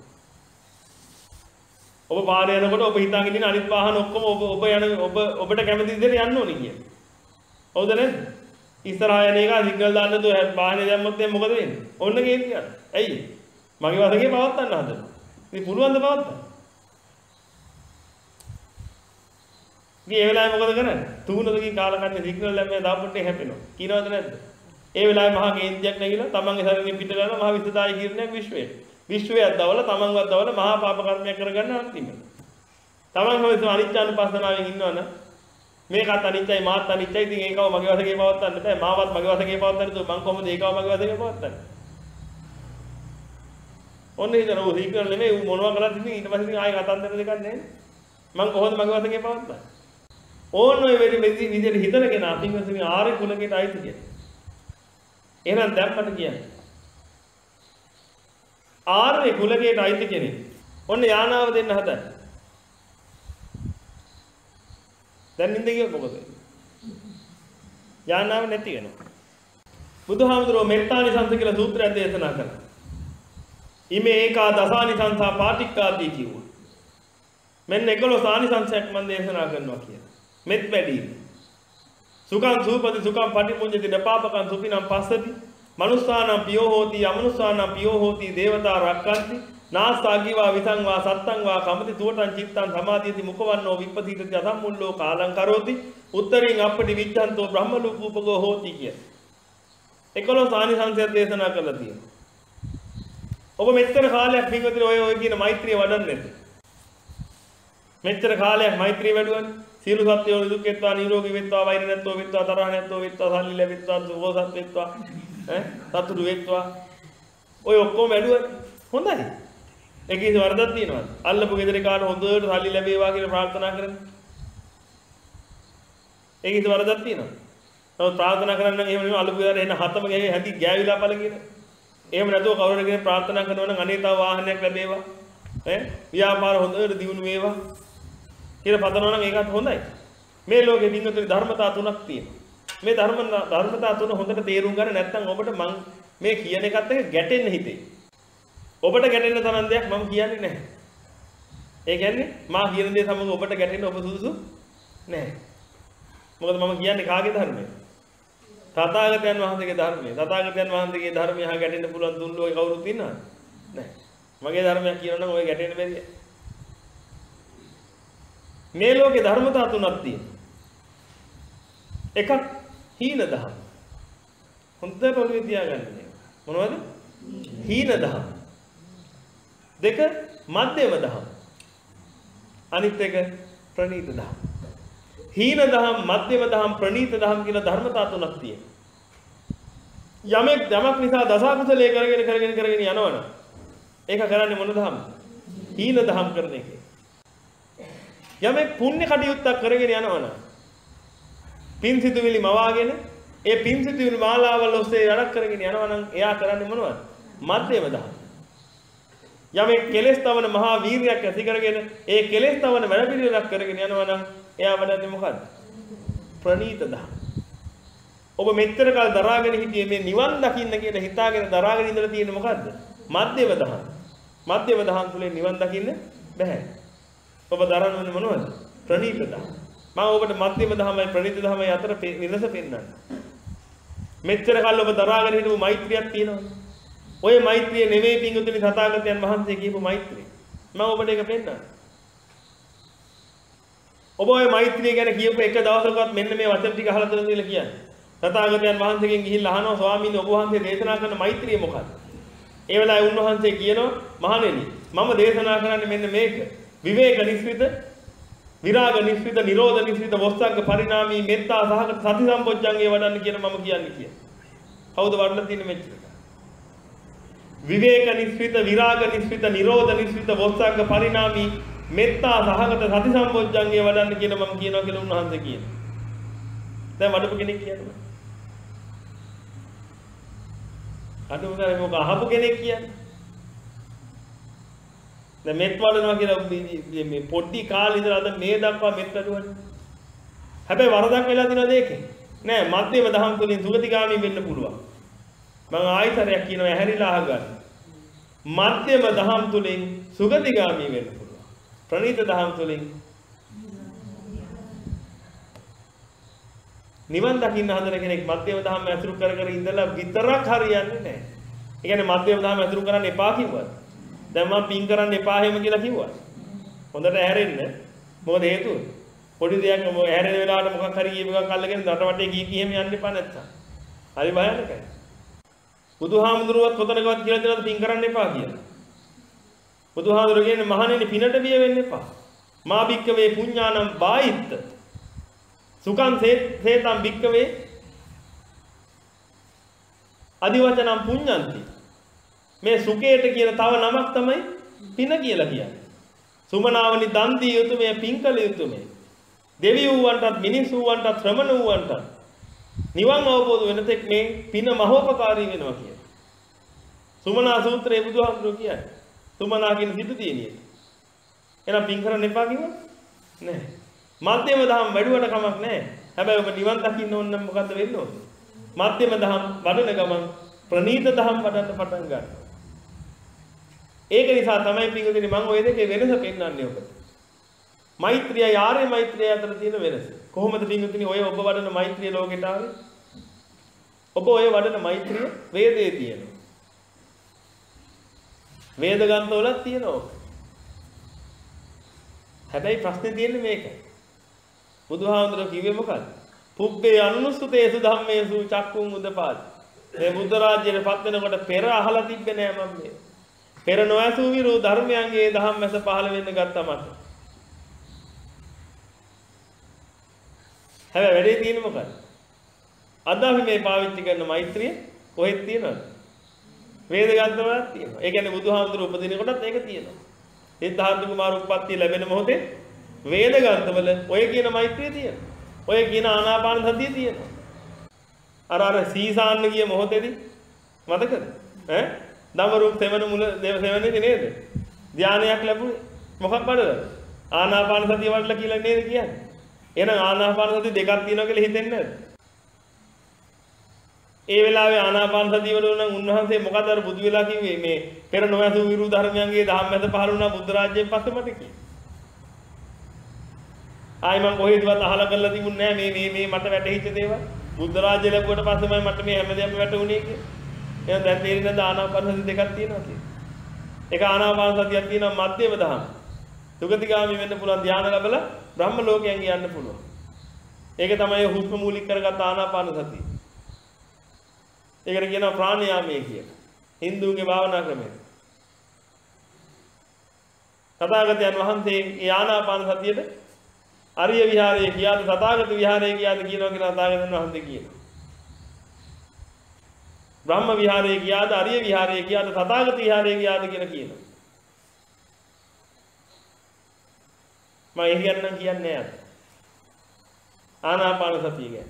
S1: ඔබ පාරේ යනකොට ඔබ හිතාගෙන ඉන්න අනිත් වාහන ඔක්කොම ඔබ ඔබ යන ඔබ ඔබට කැමති විදිහට යන්න ඕනේ කියන්නේ. හවුද නේද? ඉස්සරහා යන එක සිග්නල් දාන්න දෝ වාහනේ දැම්මොත් එහෙනම් මොකද වෙන්නේ? ඔන්න ගේම් කියන්නේ. ඇයි? මගේ වශයෙන් පවත්තන්න හදනවා. ඉතින් පුළුවන් ද පවත්තන්න? ඉතින් ඒ වෙලාවේ මොකද කරන්නේ? තුනකදී කාලකන්ණේ සිග්නල් දැම්මේ දාපොට්ටේ හැපෙනවා. කියනවද නැද්ද? ඒ වෙලාවේ මහා කේන්ද්‍රයක් නැගිලා තමන්ගේ ශරීරයෙන් පිට කරන මහා විස්දායි කිරණයක් විශ්වයේ. විශ්වයක් දවල තමන්වත් දවල මහා පාප කර්මයක් කරගන්න අන්තිමට. තමන් හොයන අනිත්‍යානුපස්සනාවෙන් ඉන්නවනම් මේකත් අනිත්‍යයි මාත් අනිත්‍යයි. ඉතින් ඒකව මගේ වශයෙන් පවත්තන්න බෑ. මාවත් මගේ වශයෙන් පවත්තන්න දෝ මං කොහොමද ඒකව මගේ වශයෙන් පවත්තන්නේ? ඔන්න හිතන ඔය සීක්‍රල් නෙමෙයි ඌ මොනවා කරත් ඉතින් ඊට පස්සේ ඉතින් ආයෙ කතන්දර දෙකක් නැහැ. මං කොහොමද මගේ වශයෙන් පවත්තන්නේ? ඕන්න ඔය වෙලෙ විදිහට හිතන කෙනා පින්වතුනි ආර්ය කුලකයට අයිති කියන්නේ. එහෙනම් දැන් මට කියන්න. ආර්ය කුලකයට අයිති කෙනෙක්. ඔන්න යානාව දෙන්න හදන්නේ. දැන් නින්ද ගියොත් මොකද වෙන්නේ? යානාව නැති වෙනවා. බුදුහාමුදුරුවෝ මෙත්තානිසංස කියලා සූත්‍රයක් දේශනා කළා. ඉමේ ඒකා දසානිසංසා පාටික්කාදී කිව්වා. මෙන්න එකොළොස් ආනිසංසයක් මම දේශනා කරනවා කියලා. මෙත් වැඩි. සුඛං සූපති සුඛං පටිමුඤ්ඤති නපාපකං සුඛිනම් පස්සති මනුස්සානම් පියෝ හෝති අමනුස්සානම් පියෝ හෝති දේවතා රක්칸ති නාස්සාගිවා විසංවා සත්තංවා කමති තුවටං චිත්තං සමාධියති මුඛවන්නෝ විප්පතිතති අසම්මුල්ලෝ කාලං කරෝති උත්තරින් අපටි විච්ඡන්තෝ බ්‍රහ්ම ලෝකූපගෝ හෝති කිය. එකොළොස් ආනිසංසය දේශනා කළා තියෙනවා. ඔබ මෙච්චර කාලයක් පින්වතුනි ඔය ඔය කියන මෛත්‍රිය වඩන්නේ නැති. මෙච්චර කාලයක් මෛත්‍රිය වැඩුවනේ. සියලු සත්ත්වයෝ දුක් වෙත්වා නිරෝගී වෙත්වා වෛර නැත්ෝ වෙත්වා තරහ නැත්ෝ වෙත්වා සල්ලි ලැබෙත්වා සුවසත් වෙත්වා ඈ සතුටු වෙත්වා ඔය ඔක්කොම වැඩුවා හොඳයි. ඒකේ වරදක් තියෙනවද? අල්ලපු ගෙදරේ කාට හොඳට සල්ලි ලැබේවා කියලා ප්‍රාර්ථනා කරන්නේ. ඒකේ වරදක් තියෙනවද? නමුත් ප්‍රාර්ථනා කරන්න නම් එහෙම නෙමෙයි අල්ලපු ගෙදරේ එන හතම ගෙහේ හැදි ගෑවිලා පළ කියන. එහෙම නැතුව කවුරුහරි කෙනෙක් ප්‍රාර්ථනා කරනවා නම් අනේ තව වාහනයක් ලැබේවා ඈ ව්‍යාපාර හොඳට දියුණු වේවා කියලා පතනවා නම් ඒකත් හොඳයි. මේ ලෝකේ වින්දුතුනි ධර්මතා තුනක් තියෙනවා. මේ ධර්ම ධර්මතා තුන හොඳට තේරුම් ගන්න නැත්නම් ඔබට මං මේ කියන එකත් එක්ක ගැටෙන්න හිතේ. ඔබට ගැටෙන්න තරම් දෙයක් මම කියන්නේ නැහැ. ඒ කියන්නේ මා කියන දේ සමග ඔබට ගැටෙන්න ඔබ සුදුසු නැහැ. මොකද මම කියන්නේ කාගේ ධර්මයද? තථාගතයන් වහන්සේගේ ධර්මය. තථාගතයන් වහන්සේගේ ධර්මය අහ ගැටෙන්න පුළුවන් තුන් ලෝකේ කවුරුත් ඉන්නවද? නැහැ. මගේ ධර්මයක් කියනවා නම් ඔය ගැටෙන්න බැරිය. මේ ලෝකේ ධර්මතා තුනක් තියෙනවා. එකක් හීන දහම්. හොඳට ඔළුවේ තියාගන්න ඕනේ. මොනවද? හීන දහම්. දෙක මධ්‍යම දහම්. අනිත් එක ප්‍රණීත දහම්. හීන දහම්, මධ්‍යම දහම්, ප්‍රණීත දහම් කියලා ධර්මතා තුනක් තියෙනවා. යමෙක් යමක් නිසා දසකුසලයේ කරගෙන කරගෙන කරගෙන යනවනම් ඒක කරන්නේ මොන දහම්ද? හීන දහම් කරන එක. යමෙක් පුණ්‍ය කටයුත්තක් කරගෙන යනවනම් පින් සිතුවිලි මවාගෙන ඒ පින් සිතුවිලි මාලාවල් ඔස්සේ වැඩක් කරගෙන යනවනම් එයා කරන්නේ මොනවද? මධ්‍යම දහම්. යමෙක් කෙලෙස් තවන මහා වීරියක් ඇති කරගෙන ඒ කෙලෙස් තවන වැඩ පිළිවෙලක් කරගෙන යනවනම් එයා වඩන්නේ මොකද්ද? ප්‍රණීත දහම්. ඔබ මෙච්චර කල් දරාගෙන හිටියේ මේ නිවන් දකින්න කියලා හිතාගෙන දරාගෙන ඉඳලා තියෙන්නේ මොකද්ද? මධ්‍යම දහම්. මධ්‍යම දහම් තුලින් නිවන් දකින්න බෑ. ඔබ දරන්නේ මොනවද? ප්‍රණීත දහම්. මම ඔබට මධ්‍යම දහමයි ප්‍රණීත දහමයි අතර වෙනස පෙන්නන්න. මෙච්චර කල් ඔබ දරාගෙන හිටපු මෛත්‍රියක් තියෙනවද? ඔය මෛත්‍රිය නෙමෙයි පිංගුතුනි තථාගතයන් වහන්සේ කියපු මෛත්‍රිය. මම ඔබට ඒක පෙන්නන්න. ඔබ ඔය මෛත්‍රිය ගැන කියපු එක දවසකවත් මෙන්න මේ වචන ටික අහලා තියෙනවද කියලා කියන්නේ. තථාගතයන් වහන්සේගෙන් ගිහිල්ලා අහනවා ස්වාමීනි ඔබ වහන්සේ දේශනා කරන මෛත්‍රිය මොකක්ද? ඒ වෙලාවේ උන්වහන්සේ කියනවා මහණෙනි මම දේශනා කරන්නේ මෙන්න මේක. විවේක නිස්සිත, විරාග නිස්සිත, නිරෝධ නිස්සිත, වස්සග්ග පරිණාමී මෙත්තා සහගත සති සම්පොච්චංගේ වඩන්න කියන මම කියන්නේ කියලා. කවුද වඩලා තියෙන්නේ මෙච්චර? විවේක නිස්සිත, විරාග නිස්සිත, නිරෝධ නිස්සිත, වස්සග්ග පරිණාමී මෙත්තා සහගත සති සම්පොච්චංගේ වඩන්න කියන මම කියනවා කියලා උන්වහන්සේ කියනවා. දැන් වඩපු කෙනෙක් කියනවා. අඩුම ගානේ මොකක් අහපු කෙනෙක් කියන්නේ. දැන් මෙත් වඩනවා කියලා මේ පොඩි කාලේ ඉඳලා අද මේ දක්වා මෙත් වඩුවනේ. හැබැයි වරදක් වෙලා තියෙනවද ඒකේ? නෑ මධ්‍යම දහම් තුලින් සුගතිගාමී වෙන්න පුළුවන්. මම ආයතරයක් කියනවා ඇහැරිලා අහගන්න. මධ්‍යම දහම් තුලින් සුගතිගාමී වෙන්න පුළුවන්. ප්‍රණීත දහම් තුලින් නිවන් දකින්න හදන කෙනෙක් මධ්‍යම දහම් ඇසුරු කර කර ඉඳලා විතරක් හරියන්නේ නැහැ. ඒ කියන්නේ මධ්‍යම දහම් ඇසුරු කරන්න එපා කිව්වද? දැන් මම පින් කරන්න එපා හැම කියලා කිව්වා. හොඳට ඇහැරෙන්න. මොකද හේතුව? පොඩි දෙයක් මොකද ඇහැරෙන වෙලාවට මොකක් හරි කියපු එකක් අල්ලගෙන රට වටේ කී කී එහෙම යන්න එපා නැත්තම්. හරි භයානකයි. බුදුහාමුදුරුවත් කොතනකවත් කියලා දෙනවද පින් කරන්න එපා කියලා. බුදුහාමුදුරුවෝ කියන්නේ මහණෙනි පිනට බිය වෙන්න එපා. මා භික්කවේ පුඤ්ඤානම් බායිත්ත. සුඛං සේතං භික්කවේ අදිවචනම් පුඤ්ඤන්ති. මේ සුඛයට කියන තව නමක් තමයි පින කියලා කියන්නේ. සුමනාවනි දන් දිය යුතුමේ පින්කල යුතුමේ. දෙවි වූවන්ටත් මිනිස් වූවන්ටත් ශ්‍රමණ වූවන්ටත් නිවන් අවබෝධ වෙන තෙක් මේ පින මහෝපකාරී වෙනවා කියන්නේ. සුමනා සූත්‍රයේ බුදුහාමුදුරුවෝ කියන්නේ. සුමනා කියන සිටු තියෙනිය. එහෙනම් පින් කරන්න එපා කිව්වා? නෑ. මධ්‍යම දහම් වැඩුවට කමක් නැහැ. හැබැයි ඔබ නිවන් දකින්න ඕන නම් මොකද්ද වෙන්න ඕනේ? මධ්‍යම දහම් වඩන ගමන් ප්‍රණීත දහම් වඩන්න පටන් ගන්න. ඒක නිසා තමයි පිටුදින මම ওই දෙකේ වෙනස පෙන්වන්නේ ඔබට. මෛත්‍රියයි ආර්ය මෛත්‍රිය අතර තියෙන වෙනස. කොහොමද පිටුදින ඔය ඔබ වඩන මෛත්‍රිය ලෝකෙට ආවේ? ඔබ ඔය වඩන මෛත්‍රිය වේදේ තියෙනවා. වේද ග්‍රන්ථවලත් තියෙනවා. හැබැයි ප්‍රශ්නේ තියෙන්නේ මේකයි. බුදුහාමුදුරුවෝ කිව්වේ මොකක්ද? පුබ්බේ අනුනුස්සතේසු ධම්මේසු චක්කුම් උදපාදි. මේ බුද්ධ රාජ්‍යයට පත් වෙනකොට පෙර අහලා තිබ්බේ නෑ මම මේ. පෙර නොඇසූ විරු ධර්මයන්ගේ දහම් මැස පහළ වෙන්න ගත්තා මට. හැබැයි වැඩේ තියෙන්නේ මොකක්ද? අද අපි මේ පාවිච්චි කරන මෛත්‍රිය කොහෙද තියෙනවද? වේද ග්‍රන්ථවලත් තියෙනවා. ඒ කියන්නේ බුදුහාමුදුරුවෝ උපදින කොටත් ඒක තියෙනවා. සිද්ධාර්ථ කුමාර උප්පත්තිය ලැබෙන මොහොතේ වේද ග්‍රන්ථවල ඔය කියන මෛත්‍රිය තියෙනවා. ඔය කියන ආනාපාන සතිය තියෙනවා. අර අර සීසාන්න ගිය මොහොතේදී මතකද? ඈ දමරුක් සෙවන මුල සෙවනේදී නේද? ධානයක් ලැබුණේ. මොකක් වඩලාද? ආනාපාන සතිය වඩලා කියලා නේද කියන්නේ? එහෙනම් ආනාපාන සතිය දෙකක් තියෙනවා කියලා හිතෙන්නේ නැද්ද? ඒ වෙලාවේ ආනාපාන සතිය වල නම් උන්වහන්සේ මොකද අර බුදු වෙලා කිව්වේ මේ පෙර නොඇසූ විරු ධර්මයන්ගේ දහම් මැද පහළ වුණා බුද්ධ රාජ්‍යයෙන් පස්සේ මට කිව්වේ. ආයි මම කොහෙදවත් අහලා කරලා තිබුණේ නැහැ මේ මේ මේ මට වැටහිච්ච දේවල්. බුද්ධ රාජ්‍ය ලැබුවට පස්සෙමයි මට මේ හැමදේම වැටුනේ කියලා. එහෙනම් දැන් තේරෙන්නේ නැද්ද ආනාපාන සතිය දෙකක් තියෙනවා කියලා. එක ආනාපාන සතියක් තියෙනවා මධ්‍යම දහම්. සුගතිගාමී වෙන්න පුළුවන් ධානය ලැබලා බ්‍රහ්ම ලෝකයෙන් යන්න පුළුවන්. ඒක තමයි හුස්ම මූලික කරගත් ආනාපාන සතිය. ඒකට කියනවා ප්‍රාණයාමයේ කියලා. හින්දුන්ගේ භාවනා ක්‍රමය. තථාගතයන් වහන්සේ ඒ ආනාපාන සතියට අරිය විහාරයේ කියාද තථාගත විහාරයේ කියාද කියනවා කියලා තථාගතයන් වහන්සේ කියනවා. බ්‍රහ්ම විහාරයේ කියාද අරිය විහාරයේ කියාද තථාගත විහාරයේ කියාද කියලා කියනවා. මම ඒ කියන්නම් කියන්නේ නැහැ. ආනාපාන සතිය ගැන.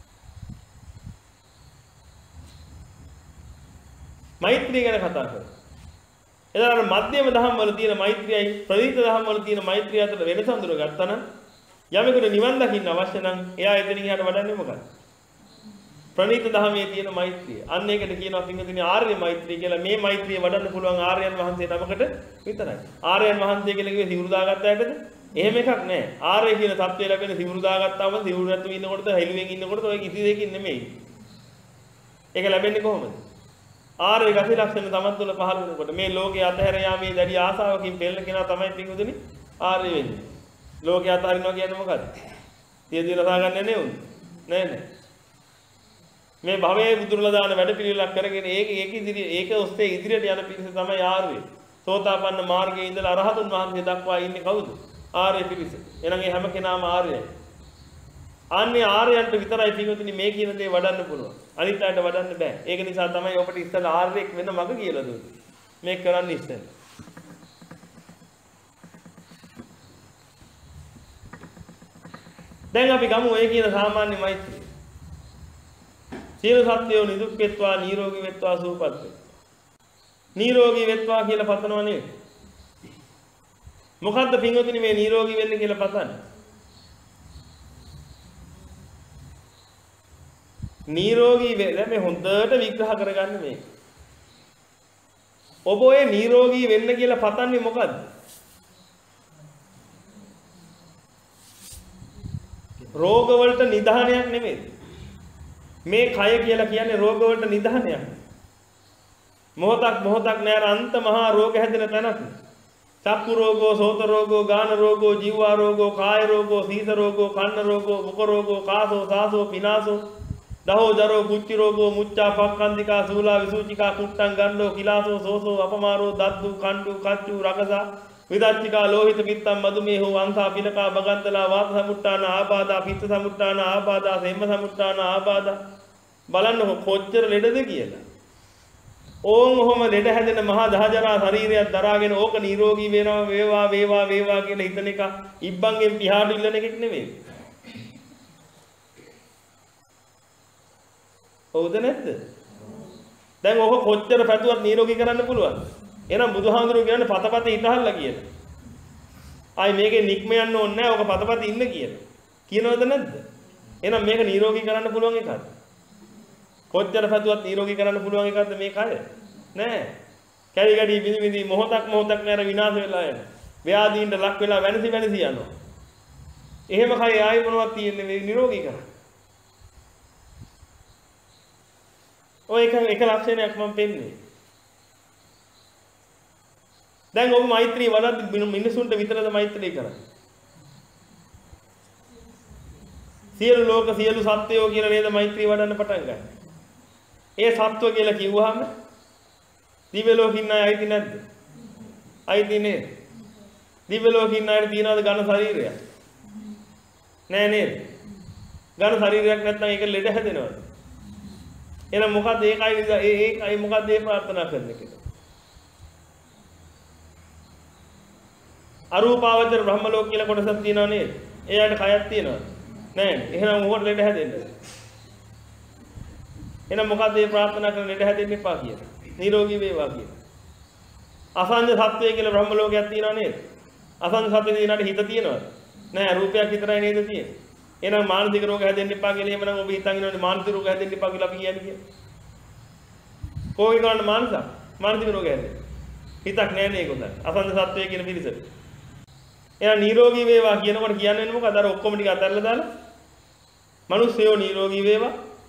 S1: මෛත්‍රිය ගැන කතා කරමු. එතන මධ්‍යම දහම් වල තියෙන මෛත්‍රියයි ප්‍රණීත දහම් වල තියෙන මෛත්‍රිය අතර වෙනස හඳුනගත්තා නම් යමෙකුට නිවන් දකින්න අවශ්‍ය නම් එයා එතනින් එහාට වඩන්නේ මොකක්ද? ප්‍රණීත දහමේ තියෙන මෛත්‍රිය. අන්න ඒකට කියනවා පින්වතුනි ආර්ය මෛත්‍රිය කියලා. මේ මෛත්‍රිය වඩන්න පුළුවන් ආර්යයන් වහන්සේ නමකට විතරයි. ආර්යයන් වහන්සේ කියලා කිව්වේ සිවුරු දාගත්ත ඇටද? එහෙම එකක් නැහැ. ආර්ය කියන தත්ත්වය ලැබෙන සිවුරු දාගත්තාම සිවුරු නැතුව ඉන්නකොටද හෙළුවෙන් ඉන්නකොටද ඔය කිසි දෙයකින් නෙමෙයි. ඒක ලැබෙන්නේ කොහොමද? ආර්ය ගති ලක්ෂණ තමන් තුළ පහළ වෙනකොට මේ ලෝකයේ අතහැර යාමේ දැඩි ආසාවකින් පෙළෙන කෙනා තමයි පින්වතුනි ආර්ය වෙන්නේ. ලෝකයේ අතහරිනවා කියන්නේ මොකද්ද? සියදින රසා ගන්න නෙවෙයි. නෑ නෑ. මේ භවයේ බුදුරලා දාන වැඩ පිළිවෙලක් කරගෙන ඒක ඒක ඉදිරි ඒක ඔස්සේ ඉදිරියට යන පිරිස තමයි ආර්ය. සෝතාපන්න මාර්ගයේ ඉඳලා අරහතුන් වහන්සේ දක්වා ඉන්නේ කවුද? ආර්ය පිරිස. එහෙනම් ඒ හැම කෙනාම ආර්යයි. අන්නේ ආර්යයන්ට විතරයි පින්වතුනි මේ කියන දේ වඩන්න පුළුවන්. අනිත් අයට වඩන්න බෑ. ඒක නිසා තමයි ඔබට ඉස්සෙල්ලා ආර්යෙක් වෙන්න මඟ කියලා දුන්නේ. මේක කරන්න ඉස්සෙල්ලා. දැන් අපි ගමු ඔය කියන සාමාන්‍ය මෛත්‍රිය. සියලු සත්වයෝ නිදුක් වෙත්වා නිරෝගී වෙත්වා සුවපත් වෙත්වා. නිරෝගී වෙත්වා කියලා පතනවා නේද? මොකද්ද පින්වතුනි මේ නිරෝගී වෙන්න කියලා පතන්නේ? නිරෝගී වෙන්න මේ හොඳට විග්‍රහ කරගන්න මේක. ඔබ ඔය නිරෝගී වෙන්න කියලා පතන්නේ මොකද්ද? රෝග වලට නිදානයක් නෙමෙයි. මේ කය කියලා කියන්නේ රෝග වලට නිදානයක්. මොහොතක් මොහොතක් නෑර අන්ත මහා රෝග හැදෙන තැනක්. චක්කු රෝගෝ, සෝත රෝගෝ, ගාන රෝගෝ, ජීවා රෝගෝ, කාය රෝගෝ, සීස රෝගෝ, කන්න රෝගෝ, මුඛ රෝගෝ, කාසෝ, සාසෝ, පිනාසෝ, දහෝ ජරෝ, පුච්චි රෝගෝ, මුච්චා, පක්ඛන්දිකා, සූලා, විසූචිකා, කුට්ටං ගන්නෝ, කිලාසෝ, සෝසෝ, අපමාරෝ, දද්දු, කණ්ඩු, කච්චු, රකසා, විදච්චිකා, ලෝහිත, පිත්තම්, මදුමේහෝ, අංසා, පිලකා, බගන්තලා, වාත සමුට්ඨාන, ආබාධා, පිත්ත සමුට්ඨාන, ආබාධා, සෙම්ම සමුට්ඨාන, ආබාධා. බලන්න කොච්චර ලෙඩද කියලා. ඕන් ඔහොම ලෙඩ හැදෙන මහා දහජරා ශරීරයක් දරාගෙන ඕක නිරෝගී වෙනවා වේවා වේවා වේවා කියලා හිතන එක ඉබ්බන්ගෙන් පිහාට ඉල්ලන එකක් නෙමෙයි. හවුද නැද්ද? දැන් ඕක කොච්චර පැතුවත් නිරෝගී කරන්න පුළුවන්ද? එහෙනම් බුදුහාඳුරුවෝ කියන්නේ පතපත ඉතහල්ලා කියලා. ආයි මේකේ නික්ම යන්න ඕනේ නැහැ. ඕක පතපත ඉන්න කියලා. කියනවද නැද්ද? එහෙනම් මේක නිරෝගී කරන්න පුළුවන් එකක්ද? කොච්චර පැතුවත් නිරෝගී කරන්න පුළුවන් එකක්ද මේ කය? නෑ. කැරි කැඩි බිනි බිනි මොහොතක් මොහොතක් නෑර විනාශ වෙලා යනවා. ව්‍යාධීන්ට ලක් වෙලා වෙනසි වෙනසි යනවා. එහෙම කය ආයි මොනවද තියෙන්නේ මේ නිරෝගී කරන්න? ඔය එක එක ලක්ෂණයක් මම පෙන්නේ. දැන් ඔබ මෛත්‍රී වඩද්දි මිනිසුන්ට විතරද මෛත්‍රී කරන්නේ? සියලු ලෝක සියලු සත්වයෝ කියලා නේද මෛත්‍රී වඩන්න පටන් ගන්න. ඒ සත්ව කියලා කිව්වහම දිව්‍ය ලෝකින් අය අයිති නැද්ද? අයිති නේද? දිව්‍ය ලෝකින් අයට තියනවාද ඝන ශරීරයක්? නෑ නේද? ඝන ශරීරයක් නැත්නම් ඒක ලෙඩ හැදෙනවද? එහෙනම් මොකද්ද ඒකයි ඒ ඒකයි මොකද්ද ඒ ප්‍රාර්ථනා කරන්නේ කියලා? අරූපාවචර බ්‍රහ්ම ලෝක කියලා කොටසක් තියෙනව නේද? එයාට කයක් තියෙනවද? නෑ. එහෙනම් මොකට ලෙඩ හැදෙන්නද? එහෙනම් මොකද්ද මේ ප්‍රාර්ථනා කරන ලෙඩ හැදෙන්න එපා කියන්නේ? නිරෝගී වේවා කියන්නේ. අසංජ සත්වය කියලා බ්‍රහ්ම ලෝකයක් තියෙනව නේද? අසංජ සත්වය දිනාට හිත තියෙනවද? නෑ රූපයක් විතරයි නේද තියෙන්නේ. එහෙනම් මානසික රෝග හැදෙන්න එපා කියලා එහෙමනම් ඔබ හිතන් ඉන්නවනේ මානසික රෝග හැදෙන්න එපා කියලා අපි කියන්නේ කියලා. කොහේ කරන්නේ මානසික? මානසික රෝග හැදෙන්නේ. හිතක් නෑ නේ ඒකද? අසංජ සත්වය කියන පිරිසට. එහෙනම් නිරෝගී වේවා කියනකොට කියන්නේ මොකද? අර ඔක්කොම ටික අතහැරලා දාලා මිනිස්සුયો නිරෝගී වේවා.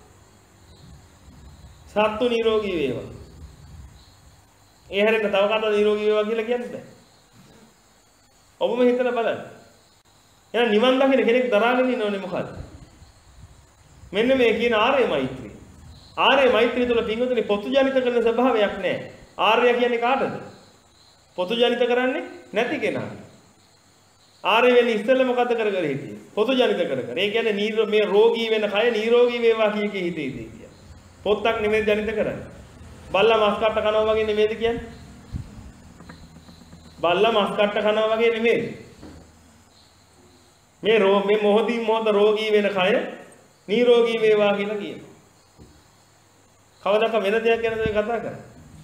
S1: සත්තු නිරෝගී වේවා. ඒ හැරෙන්න තව කාටද නිරෝගී වේවා කියලා කියන්නේ බෑ. ඔබම හිතලා බලන්න. එහෙනම් නිවන් දකින්න කෙනෙක් දරාගෙන ඉන්නෝනේ මොකද්ද? මෙන්න මේ කියන ආර්ය මෛත්‍රිය. ආර්ය මෛත්‍රිය තුළ පින්වතුනි පොතුජනිත කරන ස්වභාවයක් නැහැ. ආර්ය කියන්නේ කාටද? පොතුජනිත කරන්නේ නැති කෙනා. ආර්ය වෙන්නේ ඉස්සෙල්ලා මොකද්ද කර කර හිටියේ? පොතුජනිත කර කර. ඒ කියන්නේ මේ රෝගී වෙන කය නිරෝගී වේවා කිය කී හිතේ ඉතියි. පොත්තක් නෙමෙයි ජනිත කරන්නේ. බල්ලා මස් කට්ට කනවා වගේ නෙමෙයිද කියන්නේ? බල්ලා මස් කට්ට කනවා වගේ නෙමෙයි. මේ රෝ මේ මොහොතින් මොහොත රෝගී වෙන කය නිරෝගී වේවා කියලා කියනවා. කවදාක වෙන දෙයක් ගැනද මේ කතා කරන්නේ?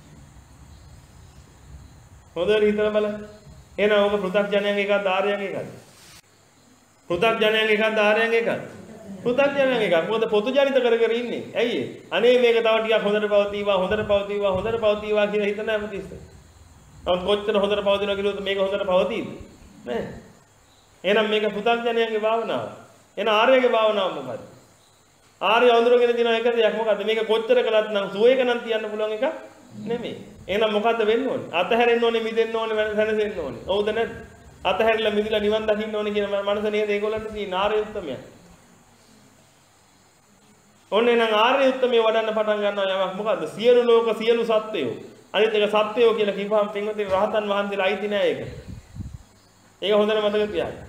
S1: හොඳට හිතලා බලන්න. එහෙනම් ඔබ පෘථග්ජනයන් එකක්ද ආර්යයන් එකක්ද? පෘථග්ජනයන් එකක්ද ආර්යයන් එකක්ද? පෘථග්ජනයන් එකක්. මොකද පොතුජනිත කර කර ඉන්නේ. ඇයි ඒ? අනේ මේක තව ටිකක් හොඳට පවතිවා හොඳට පවතිවා හොඳට පවතිවා කියලා හිතන හැමතිස්සෙම. නමුත් කොච්චර හොඳට පවතිනවා කිව්වොත් මේක හොඳට පවතීද? නෑ. එහෙනම් මේක පෘථග්ජනයන්ගේ භාවනාව. එහෙනම් ආර්යගේ භාවනාව මොකද්ද? ආර්ය අඳුරගෙන දින එක දෙයක් මොකද්ද? මේක කොච්චර කළත් නම් සුවේක නම් තියන්න පුළුවන් එකක් නෙමෙයි. එහෙනම් මොකද්ද වෙන්න ඕනේ? අතහැරෙන්න ඕනේ, මිදෙන්න ඕනේ, වෙනසෙන්න ඕනේ. හවුද නැද්ද? අතහැරලා මිදලා නිවන් දකින්න ඕනේ කියන මනස නේද ඒගොල්ලන්ට තියෙන ආර්ය උත්තමය. ඔන්නේ නම් ආර්ය උත්තමය වඩන්න පටන් ගන්නවා යමක් මොකද්ද? සියලු ලෝක සියලු සත්වයෝ. අනිත් එක සත්වයෝ කියලා කිව්වහම පින්වතුනි රහතන් වහන්සේලා අයිති නෑ ඒක. ඒක හොඳට මතක තියාගන්න.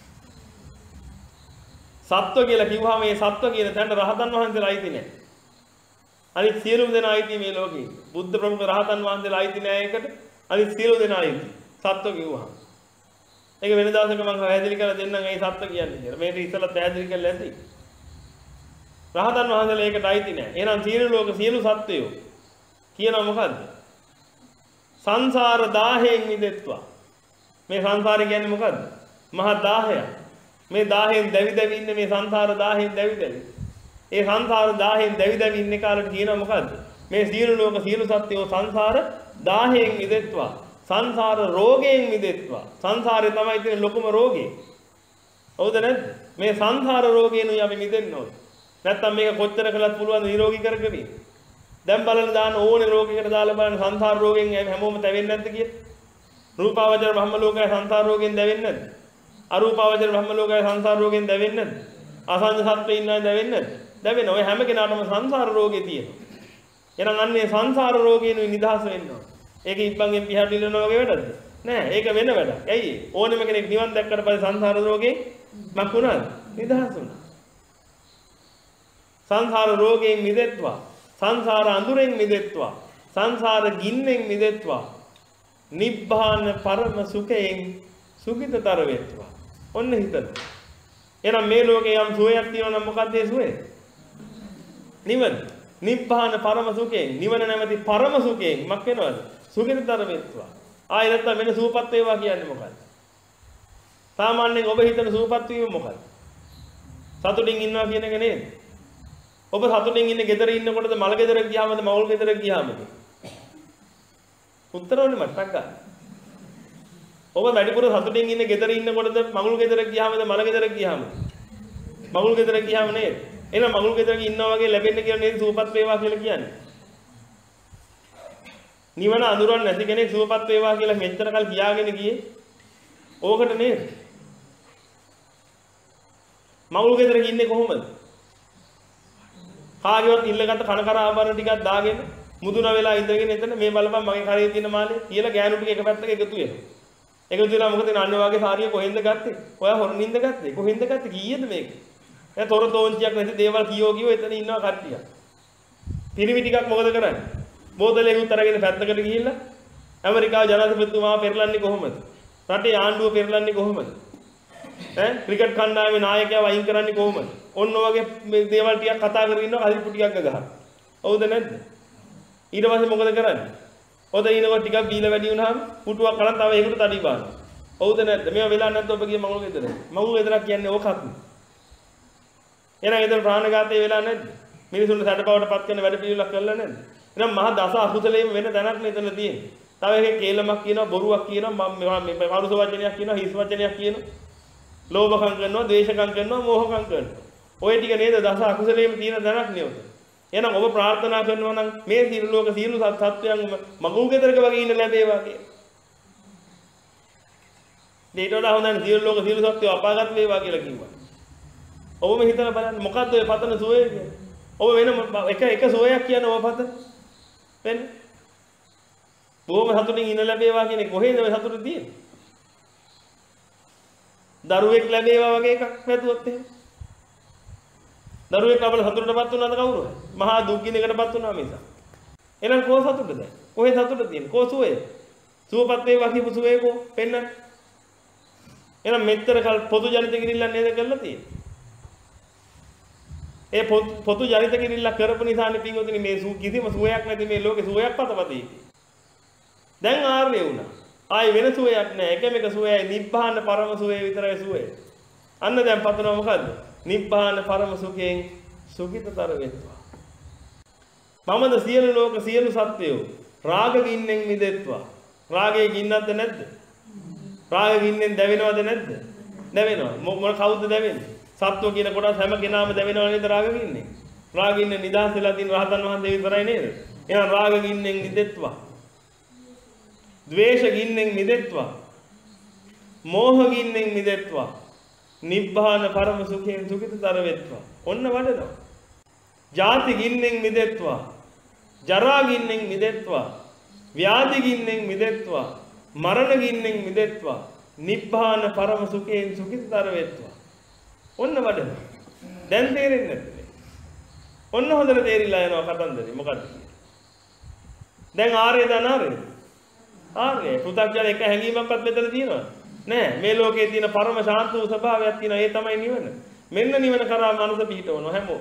S1: සත්ව කියලා කිව්වහම මේ සත්ව කියන තැනට රහතන් වහන්සේලා අයිති නෑ. අනිත් සියලුම දෙනා අයිති මේ ලෝකේ. බුද්ධ ප්‍රමුඛ රහතන් වහන්සේලා අයිති නෑ ඒකට. අනිත් සියලු දෙනා අයිති. සත්ව කිව්වහම. ඒක වෙන දවසක මම පැහැදිලි කරලා දෙන්නම් ඒ සත්ව කියන්නේ කියලා. මේක ඉස්සෙල්ලා පැහැදිලි කරලා ඇති. රහතන් වහන්සේලා ඒකට අයිති නෑ. එහෙනම් සියලු ලෝක සියලු සත්වයෝ කියනවා මොකද්ද? සංසාර දාහයෙන් මිදෙත්වා. මේ සංසාරය කියන්නේ මොකද්ද? මහා දාහයක්. මේ දාහයෙන් දැවි දැවි ඉන්නේ මේ සංසාර දාහයෙන් දැවි දැවි. ඒ සංසාර දාහයෙන් දැවි දැවි ඉන්නේ කාලට කියනවා මොකද්ද? මේ සියලු ලෝක සියලු සත්වයෝ සංසාර දාහයෙන් මිදෙත්වා. සංසාර රෝගයෙන් මිදෙත්වා. සංසාරේ තමයි තියෙන ලොකුම රෝගේ. හවුද නැද්ද? මේ සංසාර රෝගයෙන් අපි මිදෙන්න ඕනේ. නැත්තම් මේක කොච්චර කළත් පුළුවන් නිරෝගී කරගන්න. දැන් බලන්න දාන ඕනේ රෝගයකට දාලා බලන්න සංසාර රෝගයෙන් හැමෝම තැවෙන්නේ නැද්ද කියලා? රූපාවචර බ්‍රහ්ම ලෝකයේ සංසාර රෝගයෙන් දැවෙන්නේ නැද්ද? අරූපාවචර බ්‍රහ්ම ලෝකයේ සංසාර රෝගයෙන් දැවෙන්නේ නැද්ද? අසංජ සත්ත්වේ ඉන්නයි දැවෙන්නේ නැද්ද? දැවෙන ඔය හැම කෙනාටම සංසාර රෝගේ තියෙනවා. එහෙනම් අන්නේ සංසාර රෝගයෙන් නිදහස් වෙන්න ඕන. ඒක ඉබ්බන්ගෙන් පිහට ඉල්ලනවා වගේ වැඩක්ද? නෑ ඒක වෙන වැඩක්. ඇයි ඕනෙම කෙනෙක් නිවන් දැක්කට පස්සේ සංසාර රෝගේ මක් වුණාද? නිදහස් වුණා. සංසාර රෝගයෙන් මිදෙත්වා. සංසාර අඳුරෙන් මිදෙත්වා. සංසාර ගින්නෙන් මිදෙත්වා. නිබ්බාන පරම සුඛයෙන් සුඛිතතර වෙත්වා. ඔන්න හිතන්න. එහෙනම් මේ ලෝකේ යම් සුවයක් තියෙනවා නම් මොකක්ද ඒ සුවය? නිවන. නිබ්බාන පරම සුඛයෙන් නිවන නැමැති පරම සුඛයෙන් මක් වෙනවද? සුඛිතතර වෙත්වා. ආයෙ නැත්තම් වෙන සූපත් වේවා කියන්නේ මොකක්ද? සාමාන්‍යයෙන් ඔබ හිතන සූපත් වීම මොකක්ද? සතුටින් ඉන්නවා කියන එක නේද? ඔබ සතුටින් ඉන්නේ ගෙදර ඉන්නකොටද මල ගෙදරට ගියාමද මවුල් ගෙදරට ගියාමද? උත්තර ඕනේ මට්ටක් ගන්න. ඔබ වැඩිපුර සතුටින් ඉන්නේ ගෙදර ඉන්නකොටද මගුල් ගෙදරට ගියාමද මල ගෙදරට ගියාමද? මගුල් ගෙදරට ගියාම නේද? එහෙනම් මගුල් ගෙදරක ඉන්නවා වගේ ලැබෙන්න කියලා නේද සූපත් වේවා කියලා කියන්නේ. නිවන අඳුරන්නේ නැති කෙනෙක් සුවපත් වේවා කියලා මෙච්චර කල් කියාගෙන ගියේ. ඕකට නේද? මගුල් ගෙදර ඉන්නේ කොහොමද? කාගේවත් ඉල්ලගත්ත කන කර ආභරණ ටිකක් දාගෙන මුදුන වෙලා ඉඳගෙන එතන මේ බලපන් මගේ කරේ තියෙන මාළේ කියලා ගෑනු ටික එක පැත්තක එකතු වෙනවා. එකතු වෙලා මොකද අන්න වාගේ සාරිය කොහෙන්ද ගත්තේ? ඔයා හොරනින්ද ගත්තේ? කොහෙන්ද ගත්තේ? කීයද මේක? දැන් තොර තෝංචියක් නැති දේවල් කියෝ කියෝ එතන ඉන්නවා කට්ටිය. පිරිමි ටිකක් මොකද කරන්නේ? බෝතලේ උතරගෙන පැත්තකට ගිහිල්ලා ඇමරිකාව ජනාධිපතිතුමා පෙරලන්නේ කොහොමද? රටේ ආණ්ඩුව පෙරලන්නේ කොහොමද? ඈ ක්‍රිකට් කණ්ඩායමේ නායකයව අයින් කරන්නේ කොහොමද? ඔන්න ඔයගේ මේ දේවල් ටිකක් කතා කරගෙන ඉන්නවා හදිපු ටිකක් ගහලා. හවුද නැද්ද? ඊට පස්සේ මොකද කරන්නේ? ඔතන ඉනකොට ටිකක් බීලා වැඩි වුණාම පුටුවක් කරන් තව ඒකට තඩි බානවා. හවුද නැද්ද? මේවා වෙලා නැත්නම් ඔබ ගිය මගුල් ගෙදර. මගුල් ගෙදරක් කියන්නේ ඕකක්ම. එහෙනම් ඒතර ප්‍රාණඝාතය වෙලා නැද්ද? මිනිසුන්ට සැඩපවට පත් කරන වැඩ පිළිවෙලක් කරලා නැද්ද? එහෙනම් මහා දස අකුසලයෙන් වෙන දැනක් නේ එතන තියෙන්නේ. තව එකේ කේලමක් කියනවා, බොරුවක් කියනවා, මම මේ කරුස වචනයක් කියනවා, හිස් වචනයක් කියනවා. ලෝභකම් කරනවා, ද්වේෂකම් කරනවා, මෝහකම් කරනවා. ඔය ටික නේද දස අකුසලයෙන් තියෙන දැනක් නේ උත. එහෙනම් ඔබ ප්‍රාර්ථනා කරනවා නම් මේ සියලු ලෝක සියලු සත්‍යයන් මගුල් ගෙදරක වගේ ඉන්න ලැබේවා කියලා. දෙයට වඩා හොඳ නැහැ සියලු ලෝක සියලු සත්‍යය අපාගත වේවා කියලා කිව්වා. ඔබම හිතලා බලන්න මොකද්ද ඔය පතන සෝය කියන්නේ? ඔබ වෙන එක එක සෝයක් කියන ඔබ පත වෙන්නේ. බොහොම සතුටින් ඉන්න ලැබේවා කියන්නේ කොහේද ඔය සතුට තියෙන්නේ? දරුවෙක් ලැබේවා වගේ එකක් වැදුවොත් එහෙම. දරුවෙක් අපල සතුටටපත් වුණාද කවුරුද? මහා දුක්ගිනකටපත් වුණා මිස. එහෙනම් කෝ සතුටද? කොහේ සතුට තියෙන්නේ? කෝ සුවය? සුවපත් වේවා කියපු සුවය කෝ පෙන්නන්න. එහෙනම් මෙච්චර කල් පොදු ජනිත කිරිල්ලක් නේද කරලා තියෙන්නේ? ඒ පොදු ජනිත කිරිල්ලක් කරපු නිසානේ පින්වතුනි මේ කිසිම සුවයක් නැති මේ ලෝකේ සුවයක් පතපතී. දැන් ආර්ය වුණා. ආයි වෙන සුවයක් නැහැ. එකම එක සුවයයි නිබ්බාන පරම සුවය විතරයි සුවය. අන්න දැන් පතනවා මොකද්ද? නිබ්බාන පරම සුඛයෙන් සුඛිතතර වෙත්වා. මමද සියලු ලෝක සියලු සත්වයෝ රාග ගින්නෙන් මිදෙත්වා. රාගයේ ගින්නක්ද නැද්ද? රාග ගින්නෙන් දැවෙනවද නැද්ද? දැවෙනවා. මොන කවුද දැවෙන්නේ? සත්ව කියන කොටස් හැම කෙනාම දැවෙනව නේද රාග ගින්නෙන්? රාග ගින්නෙන් නිදහස් වෙලා තියෙන රහතන් වහන්සේ විතරයි නේද? එහෙනම් රාග ගින්නෙන් මිදෙත්වා. ද්වේෂ ගින්නෙන් මිදෙත්වා. මෝහ ගින්නෙන් මිදෙත්වා. නිබ්බාන පරම සුඛයෙන් සුඛිතතර වෙත්වා. ඔන්න වඩනවා. ජාති ගින්නෙන් මිදෙත්වා. ජරා ගින්නෙන් මිදෙත්වා. ව්‍යාධි ගින්නෙන් මිදෙත්වා. මරණ ගින්නෙන් මිදෙත්වා. නිබ්බාන පරම සුඛයෙන් සුඛිතතර වෙත්වා. ඔන්න වඩනවා. දැන් තේරෙන්නේ නැද්ද? ඔන්න හොඳට තේරිලා යනවා කතන්දරේ මොකද්ද කියන්නේ. දැන් ආර්යද අනාර්යද? ආර්ය. පෘථග්ජන එක හැඟීමක්වත් මෙතන තියෙනවද? නෑ. මේ ලෝකේ තියෙන පරම ශාන්ත වූ ස්වභාවයක් තියෙනවා. ඒ තමයි නිවන. මෙන්න නිවන කරා මනස පිහිටවනවා හැමෝම.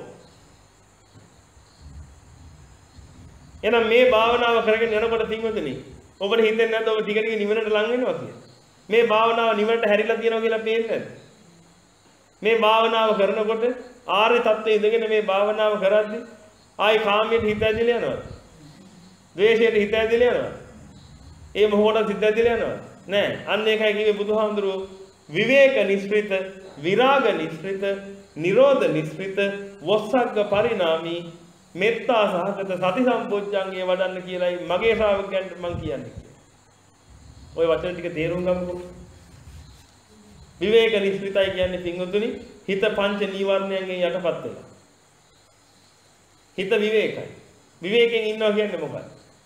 S1: එහෙනම් මේ භාවනාව කරගෙන යනකොට පින්වතුනි ඔබට හිතෙන්නේ නැද්ද ඔබ ටික ටික නිවනට ලං වෙනවා කියලා? මේ භාවනාව නිවනට හැරිලා තියෙනවා කියලා පේන්නේ නැද්ද? මේ භාවනාව කරනකොට ආර්ය තත්ත්වයේ ඉඳගෙන මේ භාවනාව කරද්දී ආයි කාමයට හිත ඇදිලා යනවා. ද්වේෂයට හිත ඇදිලා යනවා. ඒ මොහොතට හිත ඇදිලා යනවා. නෑ. අන්න ඒකයි කිව්වේ බුදුහාමුදුරුවෝ විවේක නිස්ෘත, විරාග නිස්ෘත, නිරෝධ නිස්ෘත, වස්සග්ග පරිණාමී මෙත්තා සහගත සති සම්පෝඥංගේ වඩන්න කියලායි මගේ ශ්‍රාවකයන්ට මම කියන්නේ. ওই වචන ටික තේරුම් ගමුකෝ. විවේක නිස්ෘතයි කියන්නේ පින්වතුනි හිත පංච නීවරණයන්ගෙන් යටපත් වෙලා. හිත විවේකයි. විවේකයෙන් ඉන්නවා කියන්නේ මොකක්ද?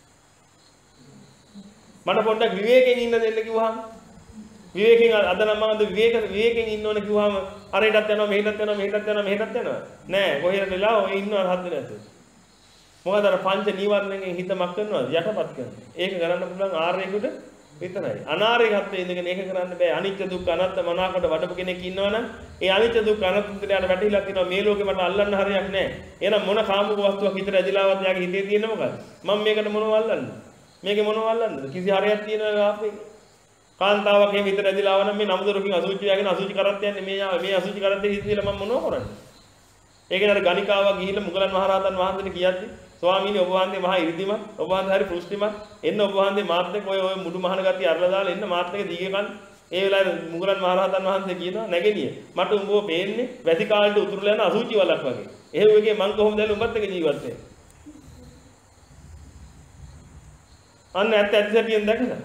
S1: මට පොඩ්ඩක් විවේකයෙන් ඉන්න දෙන්න කිව්වහම විවේකයෙන් අද නම් මම විවේක විවේකයෙන් ඉන්න ඕන කිව්වහම අරයටත් යනවා මෙහෙටත් යනවා මෙහෙටත් යනවා මෙහෙටත් යනවා නෑ කොහෙද වෙලා ඔය ඉන්නවා හත් වෙනත්. මොකද අර පංච නීවරණයෙන් හිත මක් කරනවද යටපත් කරනවා. ඒක කරන්න පුළුවන් ආර්යෙකුට විතරයි. අනාර්ය ඝත්තේ ඉඳගෙන ඒක කරන්න බෑ. අනිත්‍ය දුක්ඛ අනාත්ම මනාකොට වඩපු කෙනෙක් ඉන්නවනම් ඒ අනිත්‍ය දුක්ඛ අනාත්මයට යට වැටිලා තියෙනවා මේ ලෝකේ මට අල්ලන්න හරියක් නෑ. එහෙනම් මොන කාමුක වස්තුවක් හිතට ඇදිලාවත් යාගේ හිතේ තියෙන්නේ මොකද්ද? මම මේකට මොනව අල්ලන්නේ? මේකේ මොනව අල්ලන්නද? කිසි හරියක් තියෙනවද ආපේ? කාන්තාවක් එහෙම හිතට ඇදිලා ආව නම් මේ නමුදොරකින් අසුචි වෑගෙන අසුචි කරත් යන්නේ මේ මේ අසුචි කරත්තේ හිත දීලා මම මොනව කරන්නේ? ඒකේ අර ගණිකාවක් ගිහිල්ලා මුගලන් මහරහතන් වහන්සේට කියද්දි ස්වාමීනි ඔබ වහන්සේ මහා ඉරිදිමත් ඔබ වහන්සේ හරි පුෂ්ටිමත් එන්න ඔබ වහන්සේ මාත් එක්ක ඔය ඔය මුඩු මහන ගතිය අරලා දාලා එන්න මාත් එක්ක දීගේ කන්න. ඒ වෙලාවේ මුගලන් මහරහතන් වහන්සේ කියනවා නැගෙනිය මට උඹව පේන්නේ වැසි කාලේට උතුරලා යන අසුචි වලක් වගේ. එහෙම එකේ මං කොහොමද දැන් උඹත් එක්ක ජීවත් වෙන්නේ? අන්න ඇත්ත ඇත්ත සැටියෙන් දැකලා.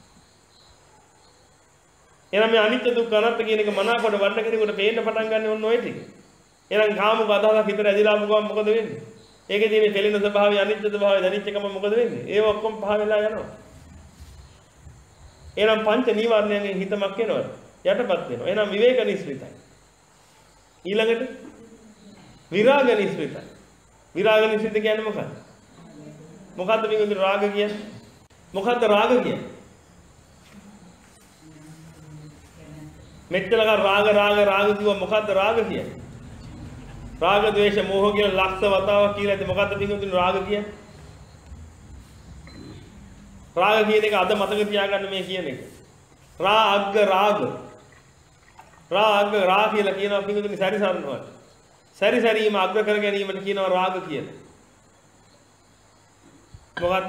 S1: එහෙනම් මේ අනිත්‍ය දුක්ඛ අනාත්ම කියන එක මනාකොට වඩන කෙනෙකුට පේන්න පටන් ගන්න ඕන ඔය ටික. එහෙනම් කාමක අදහසක් හිතට ඇදිලාම ගමන් මොකද වෙන්නේ? ඒකේදී මේ පෙළෙන ස්වභාවය අනිත්‍ය ස්වභාවය දැනෙච්ච එකම මොකද වෙන්නේ? ඒව ඔක්කොම පහ වෙලා යනවා. එහෙනම් පංච නීවරණයෙන් හිතමක් එනවා. යටපත් වෙනවා. එහෙනම් විවේක නිස්ෘතයි. ඊළඟට විරාග නිස්ෘතයි. විරාග නිස්ෘත කියන්නේ මොකක්ද? මොකද්ද මේ රාග කියන්නේ? මොකද්ද රාග කියන්නේ? මෙච්චර රාග රාග රාග කිව්ව මොකද්ද රාග කියන්නේ? රාග ද්වේෂ මෝහ කියන ලක්ෂ වතාවක් කියලා ඇති මොකද්ද පිටුතුන් රාග කියන්නේ? රාග කියන එක අද මතක තියාගන්න මේ කියන එක. රාග රාග. රාග රාග කියලා කියනවා පිටුතුන් සැරිසරනවා. සැරිසරීම අග්‍ර කර ගැනීමට කියනවා රාග කියලා. මොකද්ද?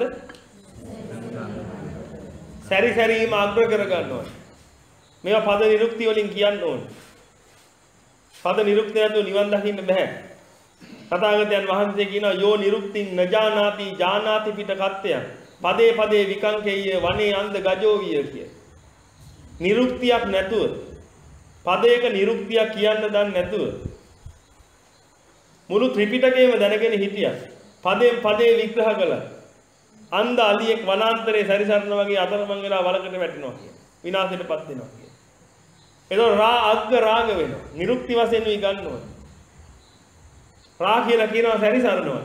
S1: සැරිසරීම අග්‍ර කර ගන්නවා. මේවා පද නිරුක්ති වලින් කියන්න ඕනේ. පද නිරුක්ති නැතුව නිවන් දකින්න බෑ. තථාගතයන් වහන්සේ කියනවා යෝ නිරුක්තින් නජානාති ජානාති පිට කත්තයන්. පදේ පදේ විකංකේය වනේ අන්ධ ගජෝ විය කිය. නිරුක්තියක් නැතුව පදයක නිරුක්තියක් කියන්න දන්නේ නැතුව මුළු ත්‍රිපිටකයම දැනගෙන හිටියා. පදයෙන් පදේ විග්‍රහ කළා. අන්ධ අලියෙක් වනාන්තරයේ සැරිසරන වගේ අතරමං වෙලා වලකට වැටෙනවා කිය. විනාශයටපත් වෙනවා කිය. එතකොට රා අග්ග රාග වෙනවා. නිරුක්ති වශයෙන් වි ගන්නවා. රා කියලා කියනවා සැරිසරනවා.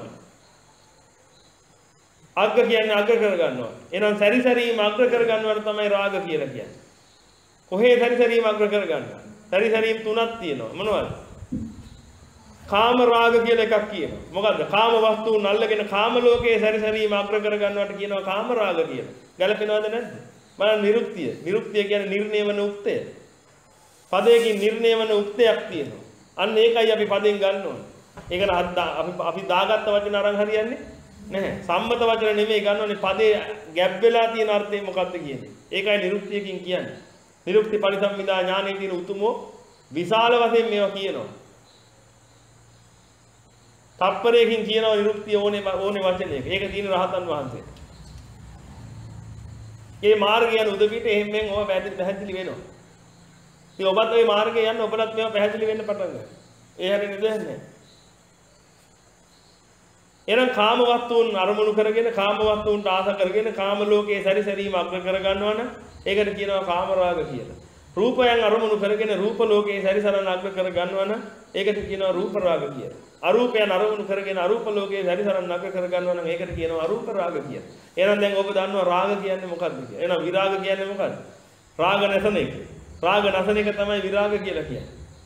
S1: අග්ග කියන්නේ අග්ග කර ගන්නවා. එහෙනම් සැරිසරීම අග්ග කර ගන්නවට තමයි රාග කියලා කියන්නේ. කොහේ සැරිසරීම අග්ග කර ගන්නවා? සැරිසරීම තුනක් තියෙනවා. මොනවද? කාම රාග කියලා එකක් කියනවා. මොකද්ද? කාම වස්තුන් අල්ලගෙන කාම ලෝකයේ සැරිසරීම අග්‍ර කර ගන්නවට කියනවා කාම රාග කියලා. ගැලපෙනවද නැද්ද? බලන්න නිරුක්තිය. නිරුක්තිය කියන්නේ නිර්ණය වන උක්තය. පදයකින් නිර්ණය වන උක්තයක් තියෙනවා. අන්න ඒකයි අපි පදෙන් ගන්න ඕනේ. ඒකට අපි අපි දාගත්ත වචන අරන් හරියන්නේ නැහැ. සම්මත වචන නෙමෙයි ගන්න ඕනේ. පදේ ගැප් වෙලා තියෙන අර්ථය මොකක්ද කියන්නේ. ඒකයි නිරුක්තියකින් කියන්නේ. නිරුක්ති පරිසම්මිදා ඥානයේ තියෙන උතුමෝ විශාල වශයෙන් මේවා කියනවා. තප්පරයකින් කියනවා නිරුක්තිය ඕනේ ඕනේ වචනයක. ඒක තියෙන රහතන් වහන්සේ. මේ මාර්ගය යන උදවියට එහෙමෙන් ඔබ පැහැදිලි වෙනවා. ඉතින් ඔබත් ওই මාර්ගයේ යන්න ඔබලත් මේවා පැහැදිලි වෙන්න පටන් ගන්නවා. ඒ හැරෙන්නේ දෙන්නේ. එහෙනම් කාම වස්තුන් අරමුණු කරගෙන කාම වස්තුන්ට ආස කරගෙන කාම ලෝකයේ සැරිසරීම අග්‍ර කර ගන්නවා නම් ඒකට කියනවා කාම රාග කියලා. රූපයන් අරමුණු කරගෙන රූප ලෝකයේ සැරිසරන අග්‍ර කර ගන්නවා නම් ඒකට කියනවා රූප රාග කියලා. අරූපයන් අරමුණු කරගෙන අරූප ලෝකයේ සැරිසරන අග්‍ර කර ගන්නවා නම් ඒකට කියනවා අරූප රාග කියලා. එහෙනම් දැන් ඔබ දන්නවා රාග කියන්නේ මොකක්ද කියලා. එහෙනම් විරාග කියන්නේ මොකක්ද? රාග නැසන එක. රාග නැසන එක තමයි විරාග කියලා කියන්නේ.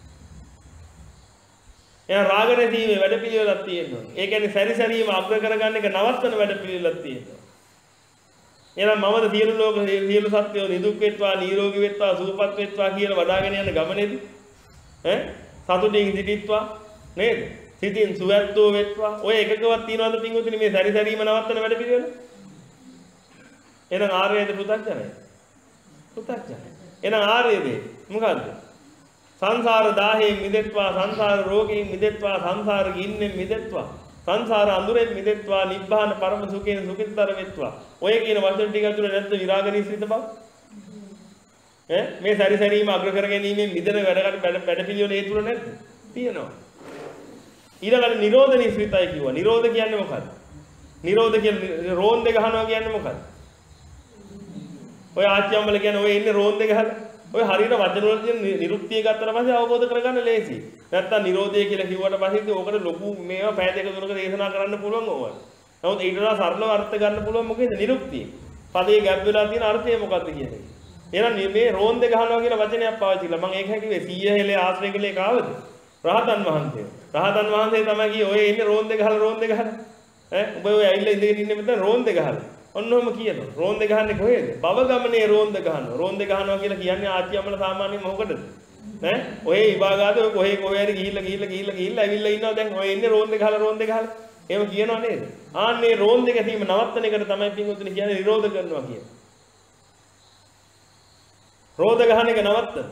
S1: එහෙනම් රාග නැතිීමේ වැඩපිළිවෙලක් තියෙනවා. ඒ කියන්නේ සැරිසරීම අග්‍ර කරගන්න එක නවත්තන වැඩපිළිවෙලක් තියෙනවා. එහෙනම් මමද සියලු ලෝක සියලු සත්‍යෝ නිදුක් වෙත්වා නිරෝගී වෙත්වා සුවපත් වෙත්වා කියලා වඩාගෙන යන ගමනේදී ඈ සතුටින් සිටිත්වා නේද? සිතින් සුවැත්තෝ වෙත්වා ඔය එකකවත් තියනවද පින්වතුනි මේ සැරිසරීම නවත්තන වැඩපිළිවෙල? එහෙනම් ආර්යයද පුතඥයි? පුතඥයි. එහෙනම් ආර්යද මොකද්ද? සංසාර දාහයෙන් මිදෙත්වා සංසාර රෝගයෙන් මිදෙත්වා සංසාර ගින්නෙන් මිදෙත්වා සංසාර අඳුරෙන් මිදෙත්වා නිබ්බාන පරම සුඛයෙන් සුඛිතතර වෙත්වා. ඔය කියන වචන ටික ඇතුළේ නැද්ද විරාග නිස්සිත බව? ඈ මේ සැරිසරීම අග්‍ර කර ගැනීමෙන් මිදෙන වැඩකට වැඩපිළිවෙල ඒ තුල නැද්ද? තියෙනවා. ඊළඟට නිරෝධ නිස්සිතයි කිව්වා. නිරෝධ කියන්නේ මොකක්ද? නිරෝධ කියන්නේ රෝන්දේ ගහනවා කියන්නේ මොකක්ද? ඔය ආච්චියම්මල කියන්නේ ඔය ඉන්නේ රෝන්දේ ගහලා. ඔය හරියට වචන වල තියෙන නිරුක්තිය ගත්තට පස්සේ අවබෝධ කරගන්න ලේසියි. නැත්තම් නිරෝධය කියලා කිව්වට පස්සේ ඕකට ලොකු මේවා පැය දෙක තුනක දේශනා කරන්න පුළුවන් ඕවා. නමුත් ඊට වඩා සරලව අර්ථ ගන්න පුළුවන් මොකේද? නිරුක්තිය. පදේ ගැප් වෙලා තියෙන අර්ථය මොකක්ද කියන්නේ. එහෙනම් මේ රෝන්දේ ගහනවා කියලා වචනයක් පාවිච්චි කළා. මම ඒක හැකිවේ සීය හෙලේ ආශ්‍රය කළේ කාවද? රහතන් වහන්සේ. රහතන් වහන්සේ තමයි කියේ ඔය ඉන්නේ රෝන්දේ ගහලා රෝන්දේ ගහලා. ඈ උඹ ඔය ඇවිල්ලා ඉඳගෙන ඉන්නේ මෙතන රෝන්දේ ගහලා. ඔන්නෝම කියනවා. රෝන්දේ ගහන්නේ කොහෙද? භව ගමනේ රෝන්ද ගහනවා. රෝන්දේ ගහනවා කියලා කියන්නේ ආච්චියම්මල සාමාන්‍යයෙන් මොකටද? ඈ ඔය විභාගාත ඔය කොහේ කොහේ හරි ගිහිල්ලා ගිහිල්ලා ගිහිල්ලා ගිහිල්ලා ඇවිල්ලා ඉන්නවා දැන් ඔය ඉන්නේ රෝන්දේ ගහලා රෝන්දේ ගහලා. එහෙම කියනවා නේද? ආන්නේ රෝන්දේ ගැසීම නවත්තන එකට තමයි පින්වතුනි කියන්නේ නිරෝධ කරනවා කියන්නේ. රෝධ ගහන එක නවත්තන.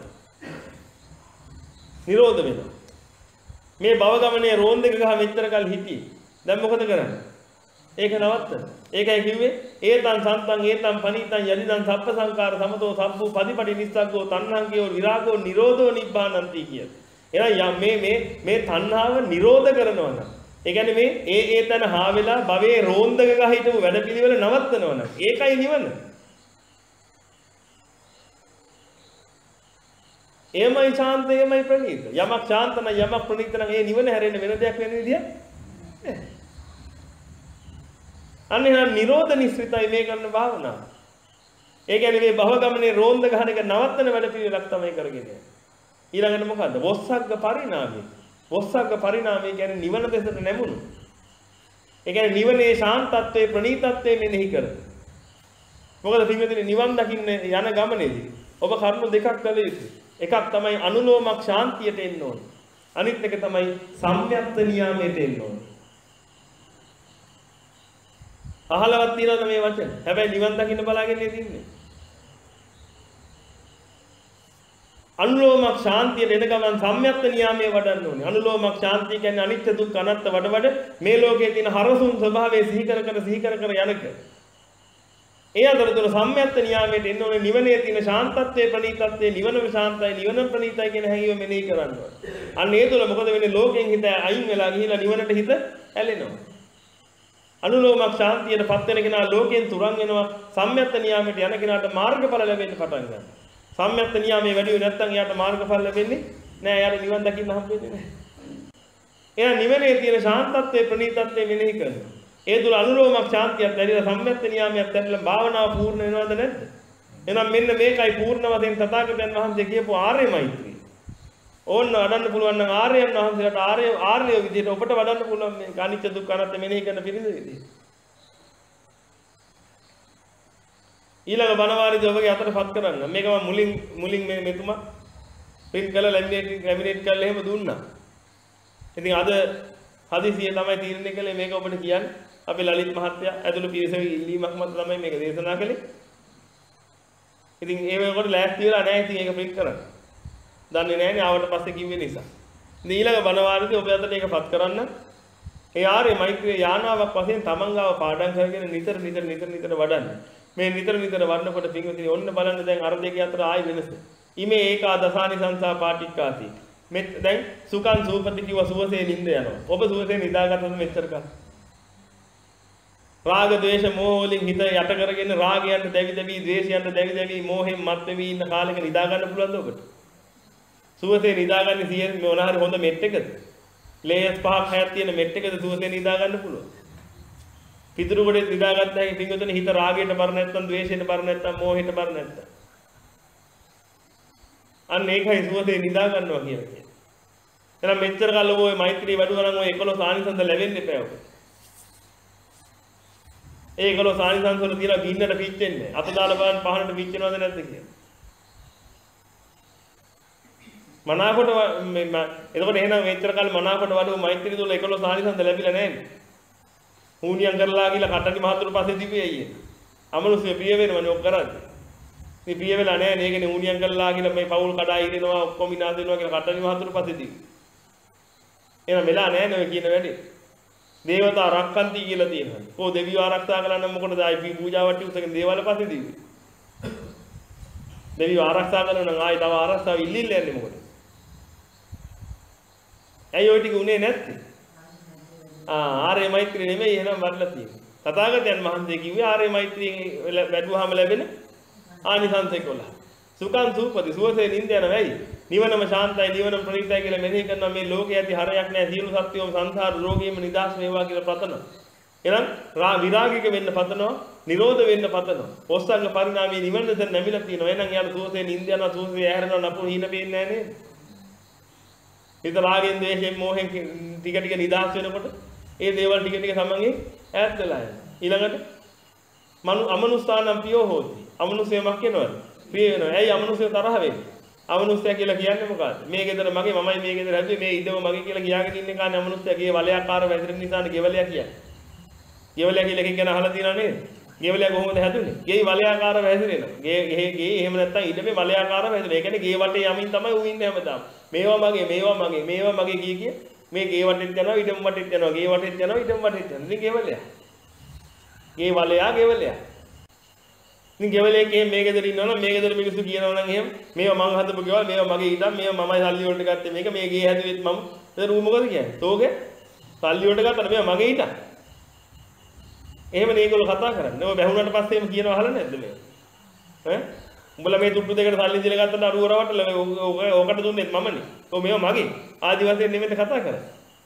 S1: නිරෝධ වෙනවා. මේ භව ගමනේ රෝන්දේ ගහ මෙච්චර කල් හිටියේ. දැන් මොකද කරන්නේ? ඒක නවත්තන. ඒකයි කිව්වේ ඒතං සන්තං ඒතං පනීතං යදිදං සබ්බ සංකාර සමතෝ සබ්බු පදිපටි නිස්සග්ගෝ තණ්හංකයෝ විරාගෝ නිරෝධෝ නිබ්බානන්ති කිය. එහෙනම් මේ මේ මේ තණ්හාව නිරෝධ කරනවා නම් ඒ කියන්නේ මේ ඒ ඒ තන හා වෙලා භවයේ රෝන්දක ගහ හිටපු වැඩපිළිවෙල නවත්තනවා නම් ඒකයි නිවන. එමයි ශාන්ත එමයි ප්‍රණීත. යමක් ශාන්ත නම් යමක් ප්‍රණීත නම් ඒ නිවන හැරෙන්න වෙන දෙයක් වෙන විදිය නැහැ. අන්න එහෙනම් නිරෝධ නිස්සිතයි මේ කරන භාවනාව. ඒ කියන්නේ මේ භව ගමනේ රෝන්ද ගහන එක නවත්තන වැඩ පිළිවෙලක් තමයි කරගෙන යන්නේ. ඊළඟට මොකද්ද? වොස්සග්ග පරිණාමය. වොස්සග්ග පරිණාමය කියන්නේ නිවන දෙසට නැමුණු. ඒ කියන්නේ නිවනේ ශාන්තත්වයේ ප්‍රණීතත්වයේ මෙනෙහි කර. මොකද පින්වතුනි නිවන් දකින්න යන ගමනේදී ඔබ කරුණු දෙකක් කළ යුතුයි. එකක් තමයි අනුලෝමක් ශාන්තියට එන්න ඕන. අනිත් එක තමයි සම්්‍යක්ත නියාමයට එන්න ඕන. අහලවත් තියනවද මේ වචන? හැබැයි නිවන් දකින්න බලාගෙන ඉන්නේ. අනුලෝමක් ශාන්තියට එන ගමන් සම්්‍යක්ත නියාමයේ වඩන්න ඕනේ. අනුලෝමක් ශාන්තිය කියන්නේ අනිත්‍ය දුක්ඛ අනාත්ම වඩ වඩ මේ ලෝකයේ තියෙන හරසුන් ස්වභාවය සිහි කර කර සිහි කර කර යනක. ඒ අතරතුර සම්්‍යක්ත නියාමයට එන්න ඕනේ නිවනේ තියෙන ශාන්තත්වයේ ප්‍රණීතත්වයේ නිවනම ශාන්තයි නිවන ප්‍රණීතයි කියන හැඟීම මෙනෙහි කරන්න ඕනේ. අන්න ඒ තුළ මොකද වෙන්නේ? ලෝකයෙන් හිත අයින් වෙලා ගිහිලා නිවනට හිත ඇලෙනවා. අනුලෝමක් ශාන්තියට පත් වෙන කෙනා ලෝකයෙන් තුරන් වෙනවා. සම්්‍යක්ත නියාමයට යන කෙනාට මාර්ගඵල ලැබෙන්න පටන් ගන්නවා. සම්්‍යක්ත නියාමයේ වැඩි වෙ නැත්නම් එයාට මාර්ගඵල ලැබෙන්නේ නෑ. එයාට නිවන් දකින්න හම්බෙන්නේ නෑ. එයා නිවනේ තියෙන ශාන්තත්වයේ ප්‍රණීතත්වයේ මෙනෙහි කරනවා. ඒ තුල අනුලෝමක් ශාන්තියක් ලැබිලා සම්්‍යක්ත නියාමයක් ලැබිලා භාවනාව පූර්ණ වෙනවද නැද්ද? එහෙනම් මෙන්න මේකයි පූර්ණ වශයෙන් තථාගතයන් වහන්සේ කියපු ආර්ය මෛත්‍රිය. ඕන්න වඩන්න පුළුවන් නම් ආර්යයන් වහන්සේලාට ආර්ය ආර්ය විදිහට ඔබට වඩන්න පුළුවන් මේ අනිත්‍ය දුක්ඛ අනාත්ම මෙනෙහි කරන පිළිඳ විදිහ. ඊළඟ බණවාරිදී ඔබගේ අතටපත් කරන්න. මේක මම මුලින් මුලින් මේ මෙතුමා print කරලා ලැමිනේට් ලැමිනේට් කරලා එහෙම දුන්නා. ඉතින් අද හදිසියෙ තමයි තීරණය කළේ මේක ඔබට කියන්නේ. අපි ලලිත් මහත්තයා ඇතුළු පිරිසගේ ඉල්ලීමක් මත තමයි මේක දේශනා කළේ. ඉතින් ඒ වෙනකොට ලෑස්ති වෙලා නැහැ ඉතින් ඒක print කරන්න. දන්නේ නැහැ නේ ආවට පස්සේ කිව්වේ නිසා. ඉතින් ඊළඟ බණවාරිදී ඔබ අතට ඒකපත් කරන්න. ඒ ආර්ය මෛත්‍රිය යානාවක් වශයෙන් තමන්ගාව පාඩම් කරගෙන නිතර නිතර නිතර නිතර වඩන්න. මේ නිතර නිතර වඩනකොට පින්වතුනි ඔන්න බලන්න දැන් අර දෙකේ අතර ආයි වෙනස. ඉමේ ඒකා දසානි සංසා පාටික්කාති. මෙත් දැන් සුඛං සූපති කිව්ව සුවසේ නිින්ද යනවා. ඔබ සුවසේ නිදාගත්තොත් මෙච්චර කල්. රාග ද්වේෂ මෝහ වලින් හිත යට කරගෙන රාගයන්ට දැවි දැවි ද්වේෂයන්ට දැවි දැවි මෝහෙන් මත් වෙවි ඉන්න කාලෙක නිදා ගන්න පුළුවන්ද ඔබට? සුවසේ නිදාගන්නේ සිය මොන හරි හොඳ මෙට් එකද? ලේයර්ස් පහක් හයක් තියෙන මෙට් එකද සුවසේ නිදා ගන්න පුළුවන්? පිටුරු කොටේ නිදාගත්ත හැකි පින්වතුනි හිත රාගයට බර නැත්නම් ද්වේෂයට බර නැත්නම් මෝහයට බර නැත්නම් අන්න ඒකයි සුවසේ නිදා ගන්නවා කියලා කියන්නේ. එහෙනම් මෙච්චර කල් ඔය මෛත්‍රී වැඩුවා නම් ඔය එකොළොස් ආනිසංස ලැබෙන්න එපා ඔබ. ඒ එකොළොස් ආනිසංස වල තියලා ගින්නට පිච්චෙන්නේ. අත දාලා බලන්න පහනට පිච්චෙනවද නැද්ද කියලා. මනාකොට මේ එතකොට එහෙනම් මෙච්චර කල් මනාකොට වඩුව මෛත්‍රී තුල එකොළොස් ආනිසංස ලැබිලා නැහැ නේ. හුණියම් කරලා ගිහලා කට්ටි මහතුරු පස්සේ දිව්වේ අයියේ. අමනුෂ්‍ය ප්‍රිය වෙනවනේ ඔක් කරන්නේ. මේ ප්‍රිය වෙලා නැහැ නේ. ඒකනේ හුණියම් කරලා ගිහලා මේ පවුල් කඩා ඉරිනවා ඔක්කොම විනාශ වෙනවා කියලා කට්ටි මහතුරු පස්සේ දිව්වේ. එහෙනම් වෙලා නැහැ නේ ඔය කියන වැඩේ. දේවතා රක්කන්ති කියලා තියෙනවා. කො දෙවියෝ ආරක්ෂා කළා නම් මොකටද ආයි පූජා වට්ටි උසගෙන දේවාල පස්සේ දිව්වේ. දෙවියෝ ආරක්ෂා කළා නම් ආයි තව ආරක්ෂාව ඉල්ලිල්ල යන්නේ මොකටද? ඇයි ඔය ටික උනේ නැත්තේ? ආ ආර්ය මෛත්‍රිය නෙමෙයි එහෙනම් වඩලා තියෙන්නේ. තථාගතයන් වහන්සේ කිව්වේ ආර්ය මෛත්‍රියෙන් වැඩුවාම ලැබෙන ආනිසංස එකොළහ. සුඛං සූපති සුවසේ නිින්ද යන වෙයි. නිවනම ශාන්තයි නිවනම ප්‍රණීතයි කියලා මෙනෙහි කරනවා මේ ලෝකයේ ඇති හරයක් නැහැ සියලු සත්‍යෝම සංසාර රෝගීම නිදාස් වේවා කියලා ප්‍රතන. එහෙනම් විරාගික වෙන්න පතනවා, නිරෝධ වෙන්න පතනවා. පොස්සංග පරිණාමයේ නිවන දැන් නැමිලා තියෙනවා. එහෙනම් යාට සුවසේ නිින්ද යනවා, සුවසේ ඇහැරෙනවා, නපුරු හීන පේන්නේ නැහැ නේද? හිත රාගෙන්, ද්වේෂයෙන්, මෝහෙන් ටික ටික නිදාස් වෙනකොට ඒ දේවල් ටික ටික සමගින් ඈත් වෙලා යනවා. ඊළඟට මනු අමනුස්ථානම් පියෝ හොති. අමනුෂ්‍යමක් වෙනවද? ප්‍රිය වෙනවා. ඇයි අමනුෂ්‍ය තරහ වෙන්නේ? අමනුෂ්‍ය කියලා කියන්නේ මොකක්ද? මේ ගෙදර මගේ මමයි මේ ගෙදර හැදුවේ මේ ඉදම මගේ කියලා කියාගෙන ඉන්නේ කානේ අමනුෂ්‍යගේ වලයාකාර වැදිරෙන නිසානේ ගෙවලයා කියන්නේ. ගෙවලයා කියලා එකෙන් ගැන අහලා තියෙනව නේද? ගෙවලයා කොහොමද හැදුනේ? ගේ වලයාකාර වැදිරෙනවා. ගේ ගේ ගේ එහෙම නැත්තම් ඉදමේ වලයාකාර වැදිරෙනවා. ඒ කියන්නේ ගේ වටේ යමින් තමයි ඌ ඉන්නේ හැමදාම. මේවා මගේ මේවා මගේ මේවා මගේ කිය කිය මේ ගේ වටෙත් යනවා ඉදම වටෙත් යනවා ගේ වටෙත් යනවා ඉදම වටෙත් යනවා. ඉතින් ගෙවලයා. ගේ වලයා ගෙවලයා. ඉතින් ගෙවලේ කේ මේ ගෙදර ඉන්නවනම් මේ ගෙදර මිනිස්සු කියනවනම් එහෙම මේවා මං හදපු ගෙවල් මේවා මගේ ඉඩම් මේවා මමයි සල්ලි වලට ගත්තේ මේක මේ ගේ හැදුවෙත් මම ඒ රූම් මොකද කියන්නේ? තෝගේ සල්ලි වලට ගත්තා මේවා මගේ ඉඩම්. එහෙමනේ ඒගොල්ලෝ කතා කරන්නේ. ඔය බැහුණාට පස්සේ එහෙම කියනවා අහලා නැද්ද මේ? ඈ? උඹලා මේ තුට්ටු දෙකට සල්ලි දීලා ගත්තට අරුව රවට්ටලා ඕකට දුන්නෙත් මමනේ. ඔය මේවා මගේ. ආදි වශයෙන් නෙමෙයි කතා කරන්නේ.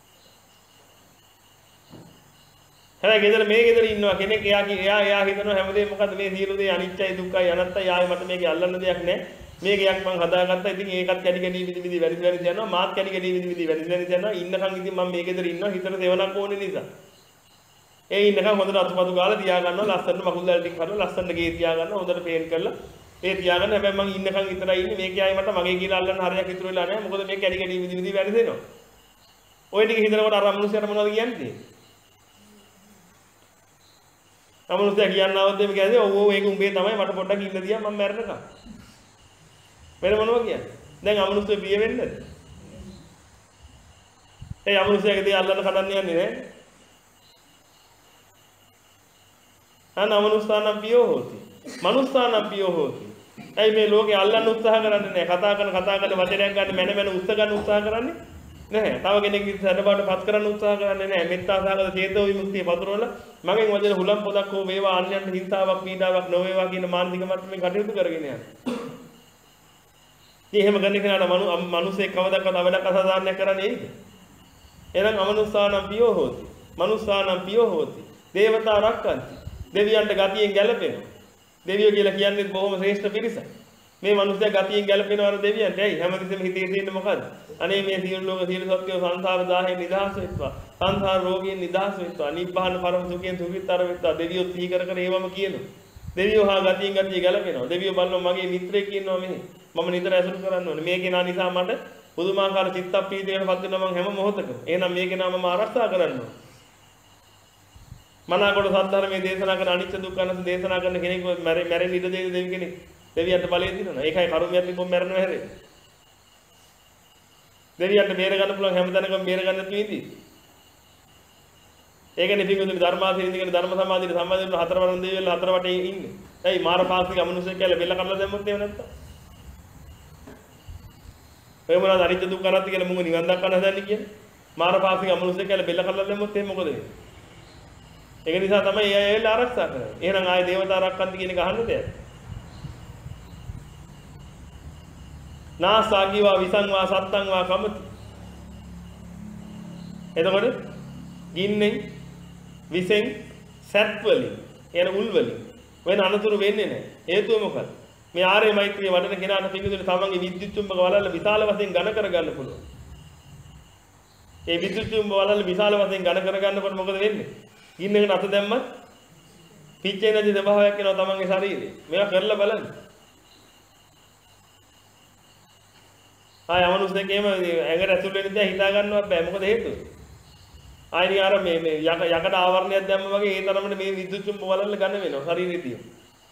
S1: හැබැයි ගෙදර මේ ගෙදර ඉන්නවා කෙනෙක් එයා එයා එයා හිතනවා හැමදේම මොකද්ද මේ සියලු දේ අනිත්‍යයි දුක්ඛයි අනත්තයි ආයේ මට මේකේ අල්ලන්න දෙයක් නැහැ. මේ ගයක් මං හදාගත්තා. ඉතින් ඒකත් කැඩි කැඩි විදි විදි වැඩි වැඩි යනවා. මාත් කැඩි කැඩි විදි විදි වැඩි වැඩි යනවා. ඉන්නකන් ඉතින් මම මේ ගෙදර ඉන්නවා. හිතට දෙවනක් ඕනේ නිසා. ඒ ඉන්නකන් හොඳට අතුපතු ගාලා තියා ගන්නවා. ලස්සනට මකුල් දැල් ටික කරලා ලස්සනට ගේ තියා ගන්නවා. හොඳට පේන්ට් කරලා ඒ තියා ගන්න. හැබැයි මං ඉන්නකන් විතරයි ඉන්නේ. මේකේ ආයේ මට මගේ කියලා අල්ලන්න හරියක් ඉතුරු වෙලා නැහැ. මොකද මේ කැඩි කැඩි විදි විදි වැඩි දෙනවා. ඔය ටික හිතනකොට අර අමනුෂ්‍යයට මොනවද කියන්නේ? අමනුෂ්‍යයා කියනවද මේ කියන්නේ ඔව් ඔව් ඒක උඹේ තමයි මට පොඩ්ඩක් ඉන්න දියා මම මැරෙනකම්. වෙන මොනවද කියන්නේ? දැන් අමනුෂ්‍ය බිය වෙන්නද? ඒ අමනුෂ්‍යයාගේ දේ අල්ලන්න කඩන්න යන්නේ නැහැ. අන අමනුෂ්‍යානම් පියෝ හොති. මනුස්සානම් පියෝ හොති. ඇයි මේ ලෝකේ අල්ලන්න උත්සාහ කරන්නේ නැහැ? කතා කරන කතා කරන වචනයක් ගන්න මැන මැන උත්සාහ ගන්න උත්සාහ කරන්නේ නැහැ. තව කෙනෙක්ගේ සැඩබාට පත් කරන්න උත්සාහ කරන්නේ නැහැ. මෙත්තා සාගත චේතෝ විමුක්තිය පතුරවල මගෙන් වචන හුලම් පොදක් හෝ වේවා අන්‍යයන්ට හිංසාවක් පීඩාවක් නොවේවා කියන මානසික මට්ටමින් කටයුතු කරගෙන යනවා. ඉතින් එහෙම ගන්න කෙනාට මනු මිනිස්සේ කවදාකවත් අවඩක් අසාධාරණයක් කරන්නේ නේද? එහෙනම් අමනුස්සානම් පියෝ හොති. මනුස්සානම් පියෝ හොති. දේවතා රක්කන්ති. දෙවියන්ට ගතියෙන් ගැලපෙනවා. දෙවියෝ කියලා කියන්නේ බොහොම ශ්‍රේෂ්ඨ පිරිසක්. මේ මිනිස්සයා ගතියෙන් ගැලපෙනවා අර දෙවියන්ට. ඇයි හැමතිස්සෙම හිතේ තියෙන්නේ මොකද්ද? අනේ මේ සියලු ලෝක සියලු සත්ත්වෝ සංසාර දාහයෙන් නිදහස් වෙත්වා. සංසාර රෝගයෙන් නිදහස් වෙත්වා. නිබ්බාන පරම සුඛයෙන් සුඛිතතර වෙත්වා. දෙවියෝ සිහි කර කර ඒවම කියනවා. දෙවියෝ හා ගතියෙන් ගතිය ගැලපෙනවා. දෙවියෝ බලනවා මගේ මිත්‍රයෙක් ඉන්නවා මෙහි. මම නිතර ඇසුරු කරන්න ඕනේ. මේ කෙනා නිසා මට පුදුමාකාර චිත්ත පීඩයකටපත් වෙනවා මම හැම මොහොතකම. එහෙනම් මේ කෙනා මම ආරක්ෂා කරන්න ඕනේ. මනාකොට සද්ධර්මයේ දේශනා කරන අනිත්‍ය දුක්ඛ අනාත්ම දේශනා කරන කෙනෙක් මැරෙන්න ඉඩ දෙන දෙවි කෙනෙක්. දෙවියන්ට බලය දිනනවා. ඒකයි කරුණියක් තිබ්බොත් මැරෙනවා හැරෙන්නේ. දෙවියන්ට බේර ගන්න පුළුවන් හැමතැනකම බේර ගන්න නැතුව ඉඳී. ඒකනේ පිටුදුනි ධර්මාසීන ඉඳගෙන ධර්ම සමාධියට සම්බන්ධ වෙන හතර වරන් දෙවියන්ලා හතර වටේ ඉන්නේ. ඇයි මාර පාක්ෂික අමනුෂ්‍ය කියලා බෙල්ල කඩලා දැම්මොත් එහෙම නැත්තම්. ඔය මොනවාද අනිත්‍ය දුක්ඛ අනාත්ම කියලා මුංග නිවන් දක්වන්න හදන්නේ කියන්නේ. මාර පාක්ෂික අමනුෂ්‍ය කියලා බෙල්ල කඩලා දැම්මොත් එහෙම මොකද වෙන්නේ? ඒක නිසා තමයි ඒ අය එල්ල ආරක්ෂා කරන්නේ. එහෙනම් ආයේ දේවතා ආරක්ෂන්ති කියන එක අහන්න දෙයක්. නාසාගීවා විසංවා සත්තංවා කමති. එතකොට ගින්නෙන් විසෙන් සත් වලින් එන උල් වලින් වෙන අනතුරු වෙන්නේ නැහැ. හේතුව මොකක්ද? මේ ආර්ය මෛත්‍රිය වඩන කෙනාට පිළිතුරු තමන්ගේ විද්‍යුත් චුම්බක වලල්ල විශාල වශයෙන් ඝන කර ගන්න පුළුවන්. ඒ විද්‍යුත් චුම්බක වලල්ල විශාල වශයෙන් ඝන කර ගන්නකොට මොකද වෙන්නේ? ගින්නකට අත දැම්මත් පිච්චෙන නැති ස්වභාවයක් එනවා තමන්ගේ ශරීරේ. මේවා කරලා බලන්න. ආය අමනුෂ්‍යෙක් එහෙම ඇඟට ඇතුල් වෙන්න දෙයක් හිතා ගන්නවත් බෑ. මොකද හේතුව? ආයෙත් අර මේ මේ යක යකට ආවරණයක් දැම්ම වගේ ඒ තරමට මේ විද්‍යුත් චුම්බක වලල්ල ගන්න වෙනවා ශරීරේ තියෙන.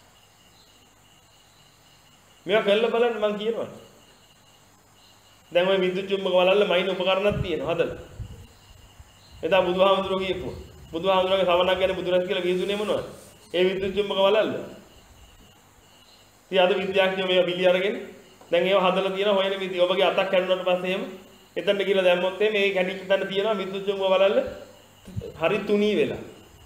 S1: මේවා කරලා බලන්න මම කියනවා. දැන් ওই විද්‍යුත් චුම්බක වලල්ල මයින් උපකරණක් තියෙනවා හදලා. එදා බුදුහාමුදුරුවෝ කියපුවා. බුදුහාමුදුරුවෝගේ ශ්‍රවණක් ගැන බුදුරජාණන් කියලා විහිදුනේ මොනවද? ඒ විද්‍යුත් චුම්බක වලල්ල. ඉතින් අද විද්‍යාඥයෝ මේවා පිළි අරගෙන දැන් ඒව හදලා තියෙන හොයන විදිහ. ඔබගේ අතක් කැඩුණාට පස්සේ එහෙම එතනට ගිහලා දැම්මොත් මේ කැඩිච්ච තැන තියෙනවා විද්‍යුත් චුම්බක වලල්ල හරි තුනී වෙලා.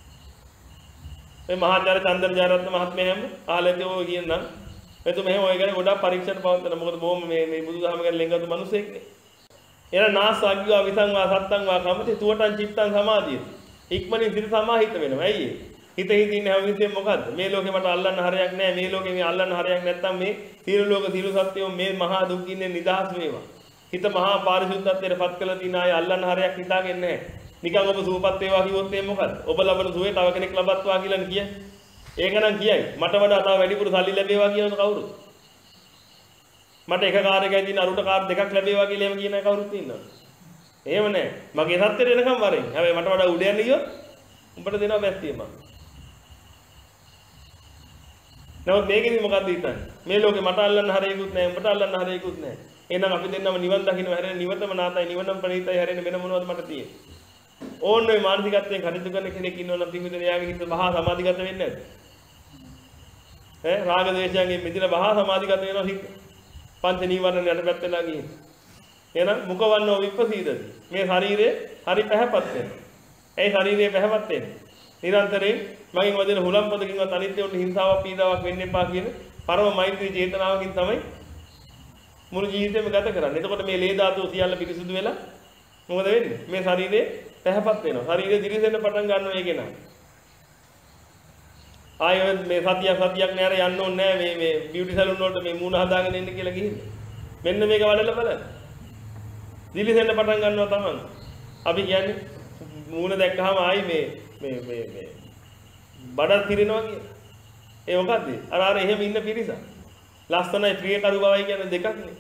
S1: මේ මහාචාර්ය චන්දන ජයරත්න මහත්මයා හැම ආලේතෝ ඔය කියනනම් එතුම එහෙම ඔය ගැන ගොඩක් පරීක්ෂණ පවත්වන. මොකද බොහොම මේ මේ බුදුදහම ගැන ලෙන්ගතු මිනිසෙක්නේ. එන නාසාග්ගවා විසංවා සත්තංවා කමති තුවටන් චිත්තං සමාධියති. ඉක්මනින් සිත සමාහිත වෙනවා. ඇයි ඒ? හිත හිත ඉන්න හැම විසින් මොකද්ද? මේ ලෝකේ මට අල්ලන්න හරයක් නැහැ. මේ ලෝකේ මේ අල්ලන්න හරයක් නැත්තම් මේ සියලු ලෝක සියලු සත්‍යෝ මේ මහා දුකින්නේ නිදහස් වේවා. හිත මහා පාරිශුද්ධත්වයට පත් කළ තින අය අල්ලන්න හරයක් හිතාගෙන නැහැ. නිකන් ඔබ සූපත් වේවා කිව්වොත් ඒ මොකද්ද? ඔබ ලබන සුවේ තව කෙනෙක් ලබත්වා කියලා කියයි. ඒක නම් කියයි. මට වඩා තව වැඩිපුර සල්ලි ලැබේවා කියනද කවුරුද? මට එක කාර් එකයි තියෙන අරුට කාර් දෙකක් ලැබේවා කියලා එහෙම කියන කවුරුත් ඉන්නවද? එහෙම නැහැ. මගේ සත්‍යෙට එනකම් වරෙන්. හැබැයි මට වඩා උඩ යන්න ගියොත් උඹට දෙනවා බැස්තිය මම. නමුත් මේකෙදි මොකද්ද හිතන්නේ? මේ ලෝකේ මට අල්ලන්න හරියකුත් නැහැ. උඹට අල්ලන්න හරියකුත් නැහැ. එහෙනම් අපි දෙන්නම නිවන් දකින්න හැරෙන නිවතම නාතයි නිවනම ප්‍රණීතයි හැරෙන වෙන මොනවද මට තියෙන්නේ? ඕන්නේ මානසිකත්වයෙන් කටයුතු කරන කෙනෙක් ඉන්නවා නම් පින්විතනේ යාගේ හිත මහා සමාධිගත වෙන්නේ නැද්ද? ඈ රාග දේශයන්ගෙන් මිදලා මහා සමාධිගත වෙනවා හිත. පංච නීවරණ යටපත් වෙලා ගිහින්. එහෙනම් මුඛවන්නෝ විප්පසීදති. මේ ශරීරය හරි පැහැපත් වෙනවා. ඒ ශරීරය පැහැපත් වෙන්නේ. නිරන්තරයෙන් මගෙන් වදින හුලම් පොදකින්වත් අනිත්‍යවට හිංසාවක් පීඩාවක් වෙන්න එපා කියන පරම මෛත්‍රී චේතනාවකින් තමයි මුළු ජීවිතේම ගත කරන්නේ. එතකොට මේ ලේ ධාතුව සියල්ල පිරිසුදු වෙලා මොකද වෙන්නේ? මේ ශරීරේ පැහැපත් වෙනවා. ශරීරය දිලිසෙන්න පටන් ගන්නවා ඒක නා. ආයෙත් මේ සතියක් සතියක් නෑර යන්න ඕනේ නෑ මේ මේ බියුටි සැලුන් වලට මේ මූණ හදාගෙන ඉන්න කියලා ගිහින්. මෙන්න මේක වඩලා බලන්න. දිලිසෙන්න පටන් ගන්නවා තමයි. අපි කියන්නේ මූණ දැක්කහම ආයි මේ මේ මේ මේ බඩත් පිරෙනවා කියන. ඒ මොකද්ද? අර අර එහෙම ඉන්න පිරිස. ලස්සනයි ප්‍රියකරු බවයි කියන්නේ දෙකක් නේ.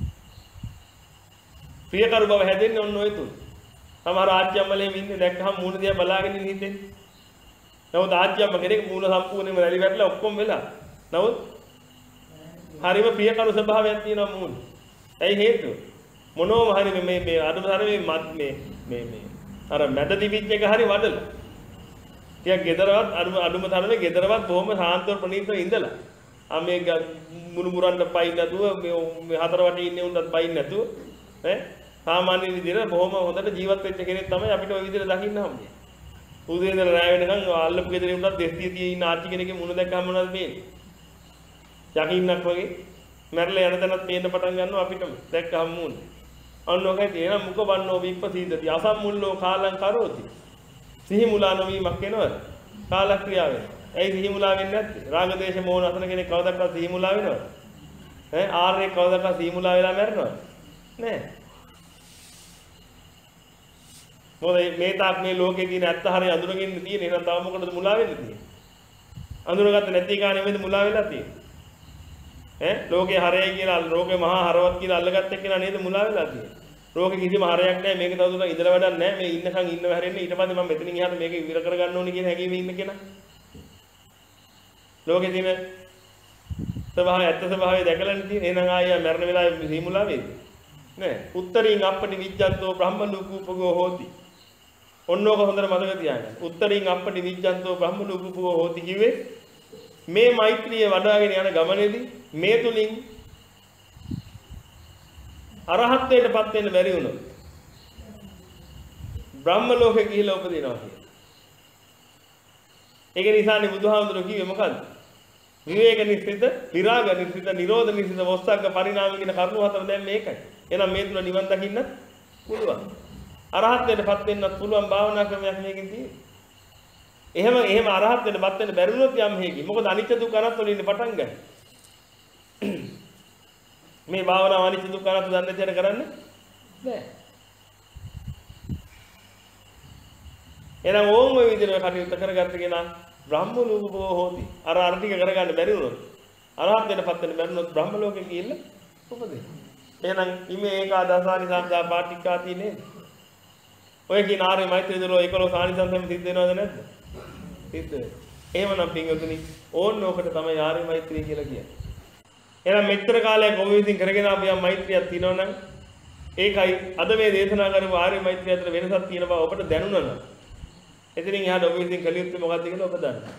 S1: ප්‍රියකරු බව හැදෙන්නේ ඔන්න ඔය තුන. සමහර ආච්චියම්මලෙම ඉන්නේ දැක්කහම මූණ දිහා බලාගෙන ඉන්න හිතෙන්නේ. නමුත් ආච්චියම්ම කෙනෙක් මූණ සම්පූර්ණයෙන්ම රැලි වැටලා ඔක්කොම වෙලා. නමුත් හරිම ප්‍රියකරු ස්වභාවයක් තියෙනවා මූණ. ඇයි හේතුව? මොනෝම හරි මේ මේ අදුතර මේ මේ මේ මේ අර මැද දිවිච් එක හරි වඩලා. ටිකක් ගෙදරවත් අඩුම අඩුම තරමේ ගෙදරවත් බොහොම සාන්තව ප්‍රණීතව ඉඳලා. ආ මේ මුණුමුරන්න පයින් නැතුව මේ හතර වටේ ඉන්නේ උන්වත් පයින් නැතුව ඈ සාමාන්‍ය විදිහට බොහොම හොඳට ජීවත් වෙච්ච කෙනෙක් තමයි අපිට ওই විදිහට දකින්න හම්බෙන්නේ. උදේ ඉඳලා රැය වෙනකන් අල්ලපු ගෙදරින් උන්වත් දෙස්තිය තියේ ඉන්න ආච්චි කෙනෙක්ගේ මුණ දැක්කම මොනවද වෙන්නේ? යකින්නක් වගේ මැරලා යන තැනත් පේන්න පටන් ගන්නවා අපිටම දැක්කම මුණ. අන්නෝකයි තියෙන මුක වන්නෝ විප්පසීදති අසම්මුල්ලෝ කාලං කරෝති. සිහි මුලා නොවීමක් වෙනවද? කාලක්‍රියාවෙන්. ඇයි සිහි මුලා වෙන්නේ නැත්තේ? රාග දේශ මොහොන අතන කෙනෙක් කවදාවත් සිහි මුලා වෙනවද? ඈ ආර්ය කවදාවත් සිහි මුලා වෙලා මැරෙනවද? නෑ. මොකද මේ තාක් මේ ලෝකේ තියෙන ඇත්ත හරිය අඳුරගෙන තියෙන. එහෙනම් තව මොකටද මුලා වෙන්නේ තියෙන්නේ? අඳුරගත්ත නැති එක නෙමෙයිද මුලා වෙලා තියෙන්නේ? ඈ ලෝකේ හරයයි කියලා ලෝකේ මහා හරවත් කියලා අල්ලගත්ත එක්කෙනා නේද මුලා වෙලා තියෙන්නේ? ලෝකේ කිසිම හරයක් නැහැ. මේක තවදුරටත් ඉඳලා වැඩක් නැහැ. මේ ඉන්නකන් ඉන්නව හැරෙන්නේ ඊට පස්සේ මම මෙතනින් එහාට මේක ඉවර කරගන්න ඕනේ කියන හැඟීමේ ඉන්න කෙනා. ලෝකේ තියෙන ස්වභාවය ඇත්ත ස්වභාවය දැකලානේ තියෙන්නේ. එහෙනම් ආයෙ මරණ වෙලාවේ සීමුලා වේද? නෑ. උත්තරින් අපටි විජ්ජන්තෝ බ්‍රහ්ම ලෝකූපගෝ හෝති. ඔන්නෝක හොඳට මතක තියාගන්න. උත්තරින් අපටි විජ්ජන්තෝ බ්‍රහ්ම ලෝකූපගෝ හෝති කිව්වේ මේ මෛත්‍රිය වඩාගෙන යන ගමනේදී මේ තුලින් අරහත්ත්වයටපත් වෙන්න බැරි වුණොත් බ්‍රහ්ම ලෝකෙ ගිහිලා උපදිනවා කියන්නේ. ඒක නිසානේ බුදුහාමුදුරුවෝ කිව්වේ මොකද්ද? විවේක නිස්සිත, විරාග නිස්සිත, නිරෝධ නිස්සිත, වස්සග්ග පරිණාම කියන කරුණු හතර දැන් මේකයි. එහෙනම් මේ තුන නිවන් දකින්න පුළුවන්. අරහත්ත්වයටපත් වෙන්නත් පුළුවන් භාවනා ක්‍රමයක් මේකෙන් තියෙන්නේ. එහෙම එහෙම අරහත්ත්වයටපත් වෙන්න බැරි වුණොත් යම් හේකි. මොකද අනිත්‍ය දුක්ඛ අනාත්ම වලින් පටන් ගන්න. මේ භාවනාව අනිත්‍ය දුක්ඛ අනාත්ම දන්නේ නැති කරන්න බෑ. එහෙනම් ඕම් ඔය විදිහට කටයුතු කරගත්ත කෙනා බ්‍රහ්ම ලෝකෝ හෝති. අර අර ටික කරගන්න බැරි වුණොත් අරහත්ත්වයටපත් වෙන්න බැරි වුණොත් බ්‍රහ්ම ලෝකෙ ගිහිල්ලා උපදින. එහෙනම් ඉමේ ඒකාදසානි සංසා පාටිකාති නේද? ඔය කියන ආර්ය මෛත්‍රී දලෝ ඒකලෝ සානිසංසම සිද්ධ වෙනවද නැද්ද? සිද්ධ වෙනවා. එහෙමනම් පින්වතුනි ඕන්න ඕකට තමයි ආර්ය මෛත්‍රී කියලා කියන්නේ. එහෙනම් මෙච්චර කාලයක් ඔබ විසින් කරගෙන ආපු යම් මෛත්‍රියක් තියෙනවනම් ඒකයි අද මේ දේශනා කරපු ආර්ය මෛත්‍රිය අතර වෙනසක් තියෙන බව ඔබට දැනුණා නම් එතනින් එහාට ඔබ විසින් කළ යුත්තේ මොකක්ද කියලා ඔබ දන්නවා.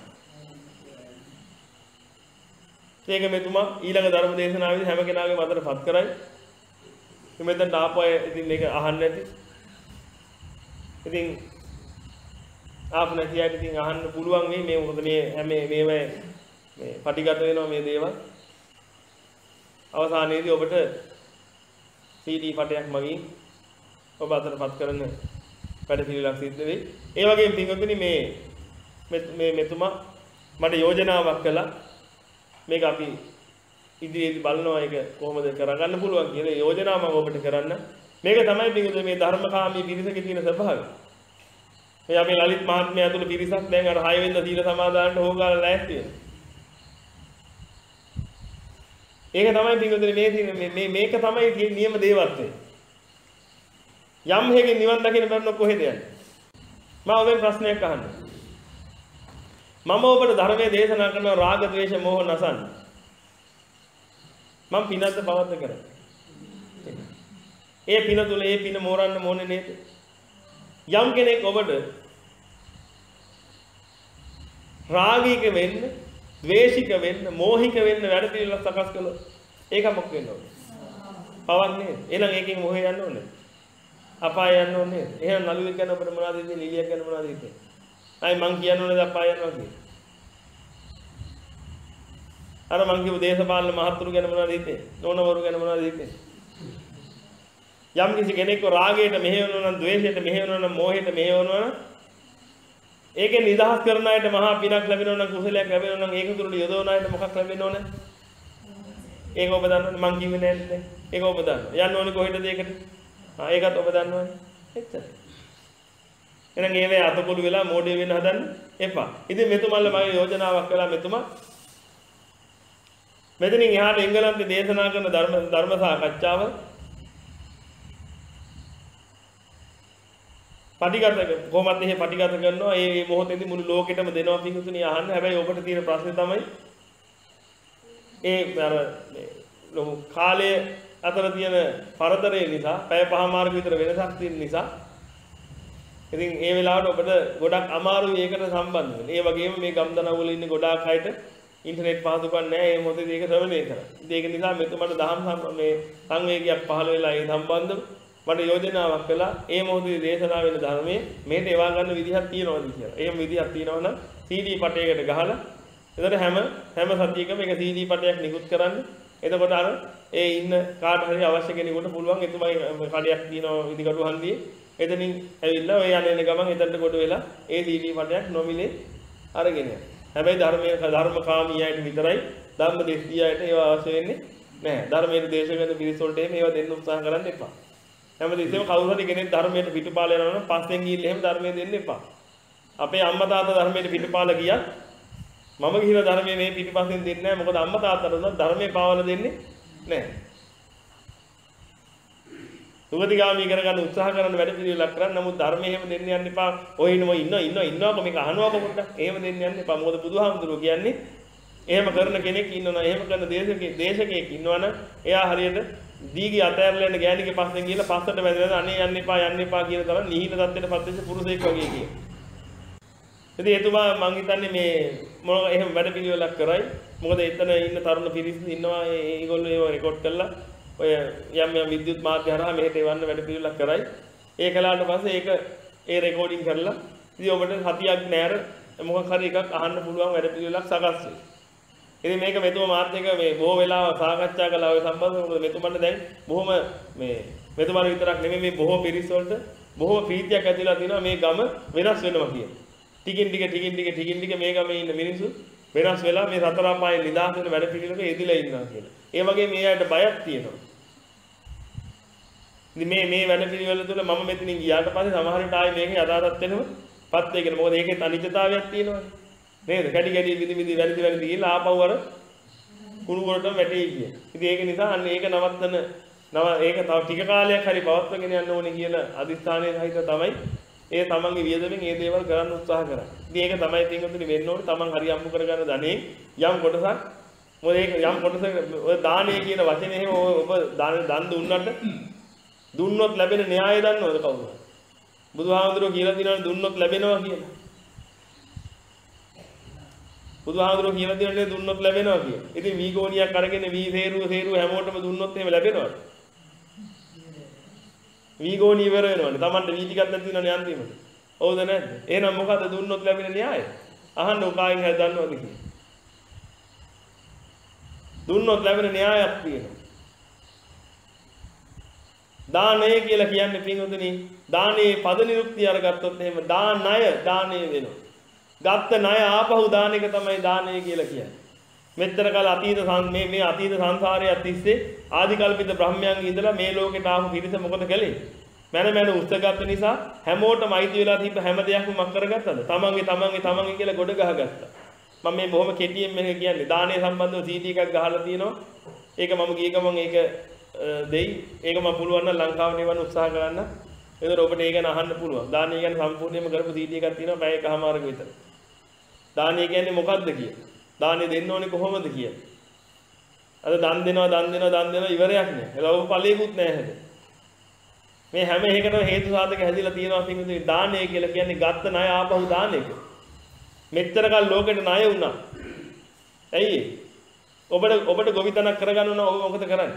S1: ඒක මෙතුමා ඊළඟ ධර්ම දේශනාවේදී හැම කෙනාගේම අතටපත් කරයි. මෙතෙන් ආපය ඉතින් මේක අහන්න නැති. ඉතින් ආපු නැති අයට ඉතින් අහන්න පුළුවන් වෙයි මේ මොකද මේ හැම මේව මේ පටිගත වෙනවා මේ දේවල්. අවසානයේදී ඔබට සී ඩී පටයක් මගින් ඔබ අතටපත් කරන වැඩ පිළිලක් සිද්ධ වෙයි. ඒ වගේම පින්වතුනි මේ මේ මෙතුමා මට යෝජනාවක් කළා. මේක අපි ඉදිරියේදී බලනවා ඒක කොහොමද කරගන්න පුළුවන් කියලා යෝජනාව මම ඔබට කරන්න. මේක තමයි පින්වතුනි මේ ධර්මකාමී පිරිසකේ තියෙන ස්වභාවය. මේ අපේ ලලිත් මහත්මයා ඇතුළු පිරිසක් දැන් අර හය වෙනිදා සීල සමාදානට හොගාලා ලෑස්ති වෙනවා. ඒක තමයි පින්වතුනි මේ මේ මේක තමයි නියම දේවත්වය. යම් හේකින් නිවන් දකින්න බැරුණොත් කොහෙද යන්නේ? මම ඔබෙන් ප්‍රශ්නයක් අහන්න. මම ඔබට ධර්මයේ දේශනා කරන රාග ද්වේෂ මෝහ නසන්න. මම පිනද්ද පවත්ත කරන්නේ. ඒ පින තුල ඒ පින මෝරන්න මොනේ නේද? යම් කෙනෙක් ඔබට රාගික වෙන්න, ද්වේෂික වෙන්න, මෝහික වෙන්න වැඩ පිළිවෙල සකස් කළොත් ඒක මොකක් වෙන්න ඕනේ? පවක් නේද? එහෙනම් ඒකෙන් මොහේ යන්න ඕනේ. අපාය යන්න ඕනේ. එහෙනම් නළුවෙක් ගැන ඔබට මොනවද හිතෙන්නේ? නිලියක් ගැන මොනවද හිතෙන්නේ? අයි මං කියන්න ඕනේද අපාය යනවා කියලා? අර මං කියපු දේශපාලන මහත්තුරු ගැන මොනවද හිතෙන්නේ? නෝනවරු ගැන මොනවද හිතෙන්නේ? යම් කිසි කෙනෙක්ව රාගයට මෙහෙවනවා නම්, ද්වේෂයට මෙහෙවනවා නම්, මෝහයට මෙහෙවනවා නම් ඒකෙන් නිදහස් කරන අයට මහා පිනක් ලැබෙනවා නම්, කුසලයක් ලැබෙනවා නම් ඒක තුරට යොදවන අයට මොකක් ලැබෙන්න ඕනේ? ඒක ඔබ දන්නවනේ. මං කිව්වේ නෑ නේද? ඒක ඔබ දන්නවා. යන්න ඕනේ කොහෙටද ඒකට? ආ ඒකත් ඔබ දන්නවනේ. එච්චරයි. එහෙනම් ඒ වේ අතකොළු වෙලා මෝඩිය වෙන්න හදන්න එපා. ඉතින් මෙතුමල්ල මගේ යෝජනාවක් කළා මෙතුමා මෙතනින් එහාට එංගලන්තේ දේශනා කරන ධර්ම ධර්ම සාකච්ඡාව පටිගත කොහොමද එහෙ පටිගත කරනවා? ඒ මොහොතේදී මුළු ලෝකෙටම දෙනවා පිටුතුණිය අහන්න. හැබැයි ඔබට තියෙන ප්‍රශ්නේ තමයි ඒ අර ලොකු කාලයේ අතර තියෙන පරතරය නිසා, පැය පහමාරක විතර වෙනසක් තියෙන නිසා ඉතින් ඒ වෙලාවට ඔබට ගොඩක් අමාරුයි ඒකට සම්බන්ධ වෙන්න. ඒ වගේම මේ ගම්දනව් වල ඉන්න ගොඩාක් අයට ඉන්ටර්නෙට් පහසුකම් නැහැ. ඒ මොහොතේදී ඒක ශ්‍රවණය කරා. ඉතින් ඒක නිසා මෙතුමට දහම් මේ සංවේගයක් පහළ වෙලා ඒ සම්බන්ධව මට යෝජනාවක් කළා. ඒ මොහොතේදී දේශනා වෙන ධර්මයේ මේට ඒවා ගන්න විදිහක් තියෙනවද කියලා. එහෙම විදිහක් තියෙනවා නම් සී ඩී පටයකට ගහලා එතකොට හැම හැම සතියකම එක සී ඩී පටයක් නිකුත් කරන්න. එතකොට අර ඒ ඉන්න කාට හරි අවශ්‍ය කෙනෙකුට පුළුවන් එතුමයි කඩයක් තියෙනවා ඉදිකටු හන්දියේ. එතනින් ඇවිල්ලා ඔය යන එන ගමන් එතනට කොට වෙලා ඒ සී ඩී පටයක් නොමිලේ අරගෙන යනවා. හැබැයි ධර්මයේ ධර්මකාමීයයට විතරයි ධම්ම දෙස්සියයට ඒවා අවශ්‍ය වෙන්නේ නැහැ. ධර්මයේ දේශකයන් පිරිස වලට මේවා දෙන්න උත්සාහ කරන්න එපා. හැමදෙස්සෙම කවුරු හරි කෙනෙක් ධර්මයට පිටුපාල යනවා නම් පස්සෙන් ගිහින් එහෙම ධර්මයේ දෙන්න එපා. අපේ අම්මා තාත්තා ධර්මයට පිටුපාල ගියත් මම ගිහින ධර්මයේ මේ පිටිපස්සෙන් දෙන්නේ නැහැ. මොකද අම්මා තාත්තට උනත් ධර්මයේ පාවල දෙන්නේ නැහැ. සුගතිගාමී කරගන්න උත්සාහ කරන වැඩ පිළිවෙලක් කරන්න. නමුත් ධර්මයේ එහෙම දෙන්න යන්න එපා. ඔය ඉන්නව ඉන්න ඉන්න ඉන්නවක මේක අහනවා පොඩ්ඩක්. එහෙම දෙන්න යන්න එපා. මොකද බුදුහාමුදුරුවෝ කියන්නේ එහෙම කරන කෙනෙක් ඉන්නවනම් එහෙම කරන දේශකෙක් දේශකයෙක් ඉන්නවනම් එයා හරියට දීගේ අතෑරලා යන ගෑණිගේ පස්සෙන් ගිහලා පස්සට වැදලා අනේ යන්න එපා යන්න එපා කියන තරම් නිහින තත්ත්වයට පත් වෙච්ච පුරුෂයෙක් වගේ කියන. ඉතින් එතුමා මං හිතන්නේ මේ මොන එහෙම වැඩ පිළිවෙලක් කරයි. මොකද එතන ඉන්න තරුණ පිරිස ඉන්නවා ඒගොල්ලෝ ඒව රෙකෝඩ් කරලා ඔය යම් යම් විද්‍යුත් මාධ්‍ය හරහා මෙහෙට එවන්න වැඩ පිළිවෙලක් කරයි. ඒ කළාට පස්සේ ඒක ඒ රෙකෝඩින් කරලා ඉතින් ඔබට සතියක් නෑර මොකක් හරි එකක් අහන්න පුළුවන් වැඩ පිළිවෙලක් සකස් වෙයි. ඉතින් මේක මෙතුම මාත් එක්ක මේ බොහෝ වෙලාව සාකච්ඡා කළා ඔය සම්බන්ධව. මොකද මෙතුමන්ට දැන් බොහොම මේ මෙතුමන් විතරක් නෙමෙයි මේ බොහෝ පිරිස් වලට බොහෝ ප්‍රීතියක් ඇතිලා තියෙනවා මේ ගම වෙනස් වෙනවා කියන. ටිකින් ටික ටිකින් ටික ටිකින් ටික මේ ගමේ ඉන්න මිනිස්සු වෙනස් වෙලා මේ සතර අපායේ නිදහස් වෙන වැඩ පිළිවෙලක යෙදিলা ඉන්නවා කියලා. ඒ වගේ මේ අයට බයක් තියෙනවා. ඉතින් මේ මේ වැඩ පිළිවෙල තුළ මම මෙතනින් ගියාට පස්සේ සමහර විට ආයේ මේකේ යථාර්ථ වෙනවපත් වෙගෙන. මොකද ඒකේ අනිත්‍යතාවයක් තියෙනවානේ. නේද? කැඩි කැඩි විදි විදි වැරදි වැරදි ගිහලා ආපහු අර කුණු වලටම වැටෙයි කිය. ඉතින් ඒක නිසා අන්න ඒක නවත්තන නව ඒක තව ටික කාලයක් හරි පවත්වාගෙන යන්න ඕනේ කියලා අදිස්ථානයේ සහිත තමයි ඒ තමන්ගේ වියදමෙන් මේ දේවල් කරන්න උත්සාහ කරන්නේ. ඉතින් ඒක තමයි තින්ගොතුනි වෙන්න ඕනේ. තමන් හරි අම්මු කරගන්න ධනෙ යම් කොටසක් මොකද ඒක යම් කොටසක් ඔය දානය කියන වචනේ එහෙම ඔබ දාන දන් දුන්නට දුන්නොත් ලැබෙන න්‍යාය දන්නවද කවුරුද? බුදුහාමුදුරුවෝ කියලා දිනවනේ දුන්නොත් ලැබෙනවා කියලා. බුදුහාමුදුරුවෝ කියලා දිනන්නේ දුන්නොත් ලැබෙනවා කියලා. ඉතින් වීගෝනියක් අරගෙන වී සේරුව සේරුව හැමෝටම දුන්නොත් එහෙම ලැබෙනවද? වීගෝනිය ඉවර වෙනවනේ. Tamanට වී ටිකක් නැති වෙනවනේ අන්තිමට. හවුද නැද්ද? එහෙනම් මොකද දුන්නොත් ලැබෙන න්‍යාය? අහන්න උකායෙන් හරි දන්නවද කියලා. දුන්නොත් ලැබෙන න්‍යායක් තියෙනවා. දානය කියලා කියන්නේ පින්වතුනි දානේ පද නිරුක්තිය අරගත්තොත් එහෙම දානය දානය වෙනවා. ගත්ත ණය ආපහු දාන එක තමයි දානය කියලා කියන්නේ. මෙච්චර කාල අතීත මේ මේ අතීත සංසාරයේ තිස්සේ ආදි කල්පිත බ්‍රහ්මයන්ගේ ඉඳලා මේ ලෝකෙට ආපු පිරිස මොකද කළේ? මන මන උස්සගත්ත නිසා හැමෝටම අයිති වෙලා තිබ්බ හැම දෙයක්ම මක් කරගත්තද? තමන්ගේ තමන්ගේ තමන්ගේ කියලා ගොඩ ගහගත්තා. මම මේ බොහොම කෙටියෙන් මේක කියන්නේ දානය සම්බන්ධව සී ඩී එකක් ගහලා තියෙනවා. ඒක මම ගිය ගමන් ඒක දෙයි. ඒක මම පුළුවන් නම් ලංකාවට එවන්න උත්සාහ කරන්න. ඒතර ඔබට ඒක ගැන අහන්න පුළුවන්. දානය ගැන සම්පූර්ණයෙන්ම කරපු සී ඩී එකක් තියෙනවා පැය එකමාරක විතර. දානය කියන්නේ මොකක්ද කියලා. දානය දෙන්න ඕනේ කොහොමද කියලා. අද දන් දෙනවා දන් දෙනවා දන් දෙනවා ඉවරයක් නෑ. ඒක ඔබ ඵලයකුත් නෑ හැද. මේ හැම එකකටම හේතු සාධක හැදිලා තියෙනවා පින්විතනි. දානය කියලා කියන්නේ ගත්ත ණය ආපහු දාන එක. මෙච්චර කල් ලෝකෙට ණය වුණා. ඇයි? ඔබට ඔබට ගොවිතැනක් කරගන්න ඕන ඔබ මොකද කරන්නේ?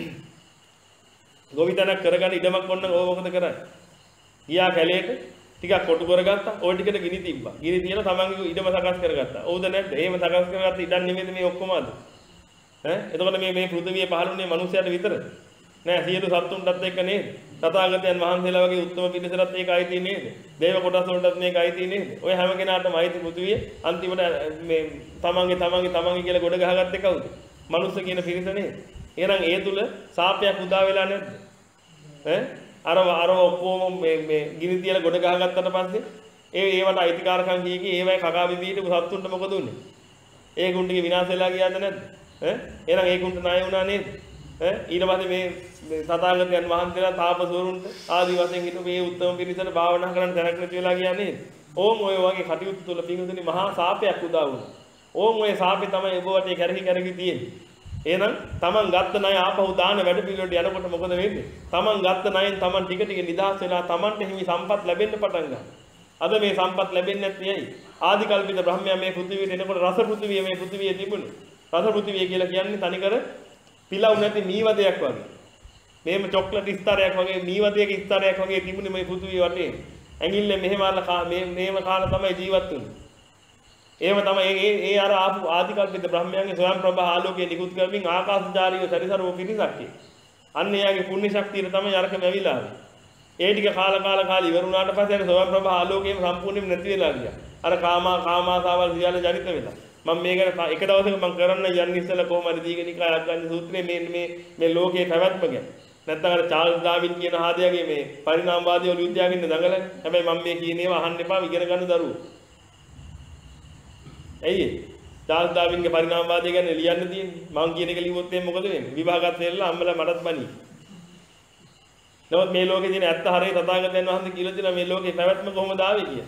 S1: ගොවිතැනක් කරගන්න ඉඩමක් ඕන නම් ඔබ මොකද කරන්නේ? ගියා කැලේට ටිකක් කොටු කරගත්තා. ওই ටිකට ගිනි තිබ්බා. ගිනි තියලා තමන්ගේ ඉඩම සකස් කරගත්තා. ඕද නැද්ද? එහෙම සකස් කරගත්ත ඉඩම් නෙමෙයිද මේ ඔක්කොම අද? ඈ එතකොට මේ මේ පෘථිවියේ පහළුනේ මිනිස්සුන්ට විතරද? නෑ සියලු සත්තුන්ටත් එක්ක නේද? තථාගතයන් වහන්සේලා වගේ උත්තම පිරිසටත් ඒක අයිති නේද? දේව කොටස් වලටත් මේක අයිති නේද? ඔය හැම කෙනාටම අයිති පෘථිවිය අන්තිමට මේ තමන්ගේ තමන්ගේ තමන්ගේ කියලා ගොඩ ගහගත්තේ කවුද? මනුස්ස කියන පිරිස නේද? එහෙනම් ඒ තුල සාපයක් උදා වෙලා නැද්ද? ඈ අර අර ඔක්කොම මේ මේ ගිනි තියලා ගොඩ ගහගත්තට පස්සේ ඒ ඒවට අයිතිකාරකම් කී කී ඒවයි කකා විදියට සත්තුන්ට මොකද උනේ? ඒ ගුණ්ඩිගේ විනාශ වෙලා ගියාද නැද්ද? ඈ එහෙනම් ඒ ගුණ්ඩ ණය වුණා නේද? ඈ ඊට පස්සේ මේ සතාගතයන් වහන්සේලා තාපසවරුන්ට ආදි වශයෙන් හිටු මේ උත්තම පිරිසට භාවනා කරන්න දැනක් නැති වෙලා ගියා නේද? ඕම් ඔය වගේ කටයුතු තුළ පිඟුතුනි මහා සාපයක් උදා වුණා. ඕම් ඔය සාපේ තමයි ඔබ වටේ කැරකි කැරකි තියෙන්නේ. එහෙනම් තමන් ගත්ත ණය ආපහු දාන වැඩ පිළිවෙලට යනකොට මොකද වෙන්නේ? තමන් ගත්ත ණයෙන් තමන් ටික ටික නිදහස් වෙලා තමන්ට හිමි සම්පත් ලැබෙන්න පටන් ගන්නවා. අද මේ සම්පත් ලැබෙන්නේ නැත්නම් ඇයි? ආදි කල්පිත බ්‍රහ්මයා මේ පෘථිවියට එනකොට රස පෘථිවිය මේ පෘථිවියේ තිබුණේ. රස පෘථිවිය කියලා කියන්නේ තනිකර පිලව් නැති මීවදයක් වගේ. මේම චොක්ලට් ස්තරයක් වගේ මීවදයක ස්තරයක් වගේ තිබුණේ මේ පෘථිවිය වටේ. ඇඟිල්ලෙන් මෙහෙම අරලා මේ මේම කාලා තමයි ජීවත් වෙන්නේ. එහෙම තමයි ඒ ඒ අර ආපු ආදිකල්පිත බ්‍රහ්මයන්ගේ ස්වයං ප්‍රභා ආලෝකයේ නිකුත් කරමින් ආකාශචාරීව සරිසරව පිරිසක්. අන්න එයාගේ පුණ්‍ය ශක්තියට තමයි අරක මැවිලා ආවේ. ඒ ටික කාල කාල කාල ඉවර වුණාට පස්සේ අර ස්වයං ප්‍රභා ආලෝකයේම සම්පූර්ණයෙන්ම නැති වෙලා ගියා. අර කාමා කාමාසාවල් සියල්ල ජනිත වෙලා. මම මේක එක දවසක මම කරන්න යන්නේ ඉස්සෙල්ලා කොහොම හරි දීගනිකායක් ගන්න සූත්‍රයේ මේ මේ මේ ලෝකයේ පැවැත්ම ගැන. නැත්නම් අර චාල්ස් ඩාවින් කියන හාදයාගේ මේ පරිණාමවාදී වල විද්‍යාවකින් දඟලන්නේ. හැබැයි මම මේ කියන ඒවා අහන්න එපා ඉගෙන ගන්න දරුවෝ. ඇයි චාල්ස් ඩාවින්ගේ පරිණාමවාදය ගැන ලියන්න තියෙන්නේ? මම කියන එක ලිව්වොත් එහෙනම් මොකද වෙන්නේ? විභාගات වෙලා අම්මලා මටත් බනි. නමුත් මේ ලෝකේ තියෙන ඇත්ත හරිය තථාගතයන් වහන්සේ කියලා දෙනවා මේ ලෝකේ පැවැත්ම කොහොමද ආවේ කියලා.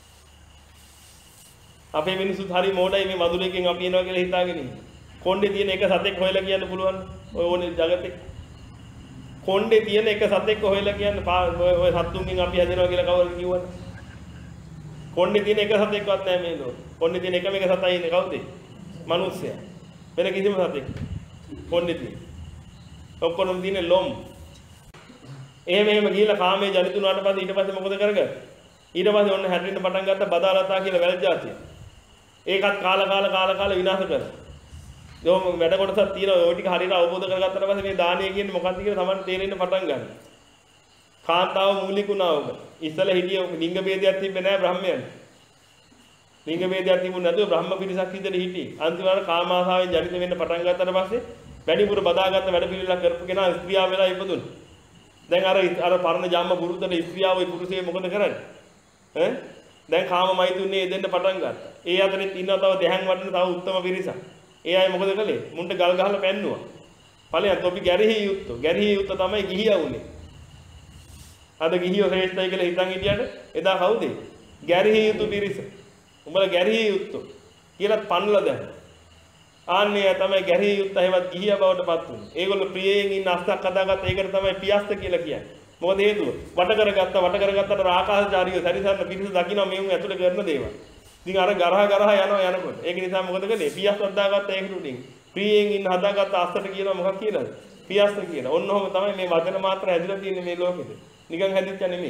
S1: අපේ මිනිස්සුත් හරි මොඩයි මේ මధుරයෙන් අපි එනවා කියලා හිතාගෙන ඉන්නේ. කොණ්ඩේ තියෙන එක සතෙක් හොයලා කියන්න පුළුවන්. ඔය ඕනේ జగතේ. කොණ්ඩේ තියෙන එක සතෙක් හොයලා කියන්න ඔය සත්තුන්ගෙන් අපි හැදෙනවා කියලා කවුරුද කිව්වද? කොණ්ඩේ තියෙන එක සතෙක්වත් නැහැ මේ ලෝකේ. කොණ්ඩේ තියෙන එකම එක සතයි ඉන්නේ කවුද? මිනිස්සයා. වෙන කිසිම සතෙක්. කොණ්ඩේ තියෙන. ඔක්කොම තියෙන ලොම්. එහෙම එහෙම ගිහිල්ලා කාමයේ ජනිත වුණාට පස්සේ ඊට පස්සේ මොකද කරගන්නේ? ඊට පස්සේ ඔන්න හැදෙන්න පටන් ගත්ත බදාලතා කියලා වැල් જાතිය. ඒකත් කාලා කාලා කාලා කාලා විනාශ කරනවා. ඒවම වැඩ කොටසක් තියෙනවා. ওই ටික හරියට අවබෝධ කරගත්තට පස්සේ මේ දානය කියන්නේ මොකක්ද කියලා තමයි තේරෙන්න පටන් ගන්න. කාන්තාව මූලික වුණා ඔබ. ඉස්සල හිටිය ලිංග ભેදයක් තිබ්බේ නැහැ බ්‍රහ්මයන්. ලිංග ભેදයක් තිබුණ නැතුව බ්‍රහ්ම පිරිසක් විතර හිටියේ. අන්තිමට කාමාසාවෙන් ජනිත වෙන්න පටන් ගත්තට පස්සේ වැඩිපුර බදාගත්ත වැඩ පිළිවෙලක් කරපු කෙනා ස්ත්‍රියා වෙලා ඉපදුණා. දැන් අර අර පරණ ජම්ම පුරුතට ස්ත්‍රියාව ඒ පුරුෂය මොකද කරන්නේ? ඈ දැන් කාම මෛතුන්නේ දෙන්න පටන් ගත්තා. ඒ අතරේ ඉන්නවා තව දෙහන් වඩන තව උත්තම පිරිසක්. ඒ අය මොකද කළේ? මුන්ට ගල් ගහලා පැන්නුවා. ඵලයන් තොපි ගැරහි යුත්තෝ. ගැරහි යුත්ත තමයි ගිහියා උනේ. අද ගිහියෝ ශ්‍රේෂ්ඨයි කියලා හිතන් හිටියට එදා කවුද? ගැරහි යුතු පිරිස. උඹලා ගැරහි යුත්තෝ කියලා පන්නලා දැන්. ආන්නේ තමයි ගැරහි යුත්ත හැවත් ගිහියා බවට පත් වුනේ. ඒගොල්ලෝ ප්‍රියයෙන් ඉන්න අස්සක් හදාගත්ත ඒකට තමයි පියස්ත කියලා කියන්නේ. මොකද හේතුව? වට කරගත්ත වට කරගත්තට ආකාශචාරීව සරිසරන පිරිස දකින්න මේ උන් ඇතුළේ කරන දේවල්. ඉතින් අර ගරහ ගරහ යනවා යනකොට. ඒක නිසා මොකද කළේ? පියස්ත හදාගත්ත ඒකට උඩින්. ප්‍රියයෙන් ඉන්න හදාගත්ත අස්සට කියනවා මොකක් කියලාද? පියස්ත කියන. ඔන්න ඔහොම තමයි මේ වචන මාත්‍ර හැදිලා තියෙන්නේ මේ ලෝකෙද. නිකන් හැදිච්ච නෙමෙයි.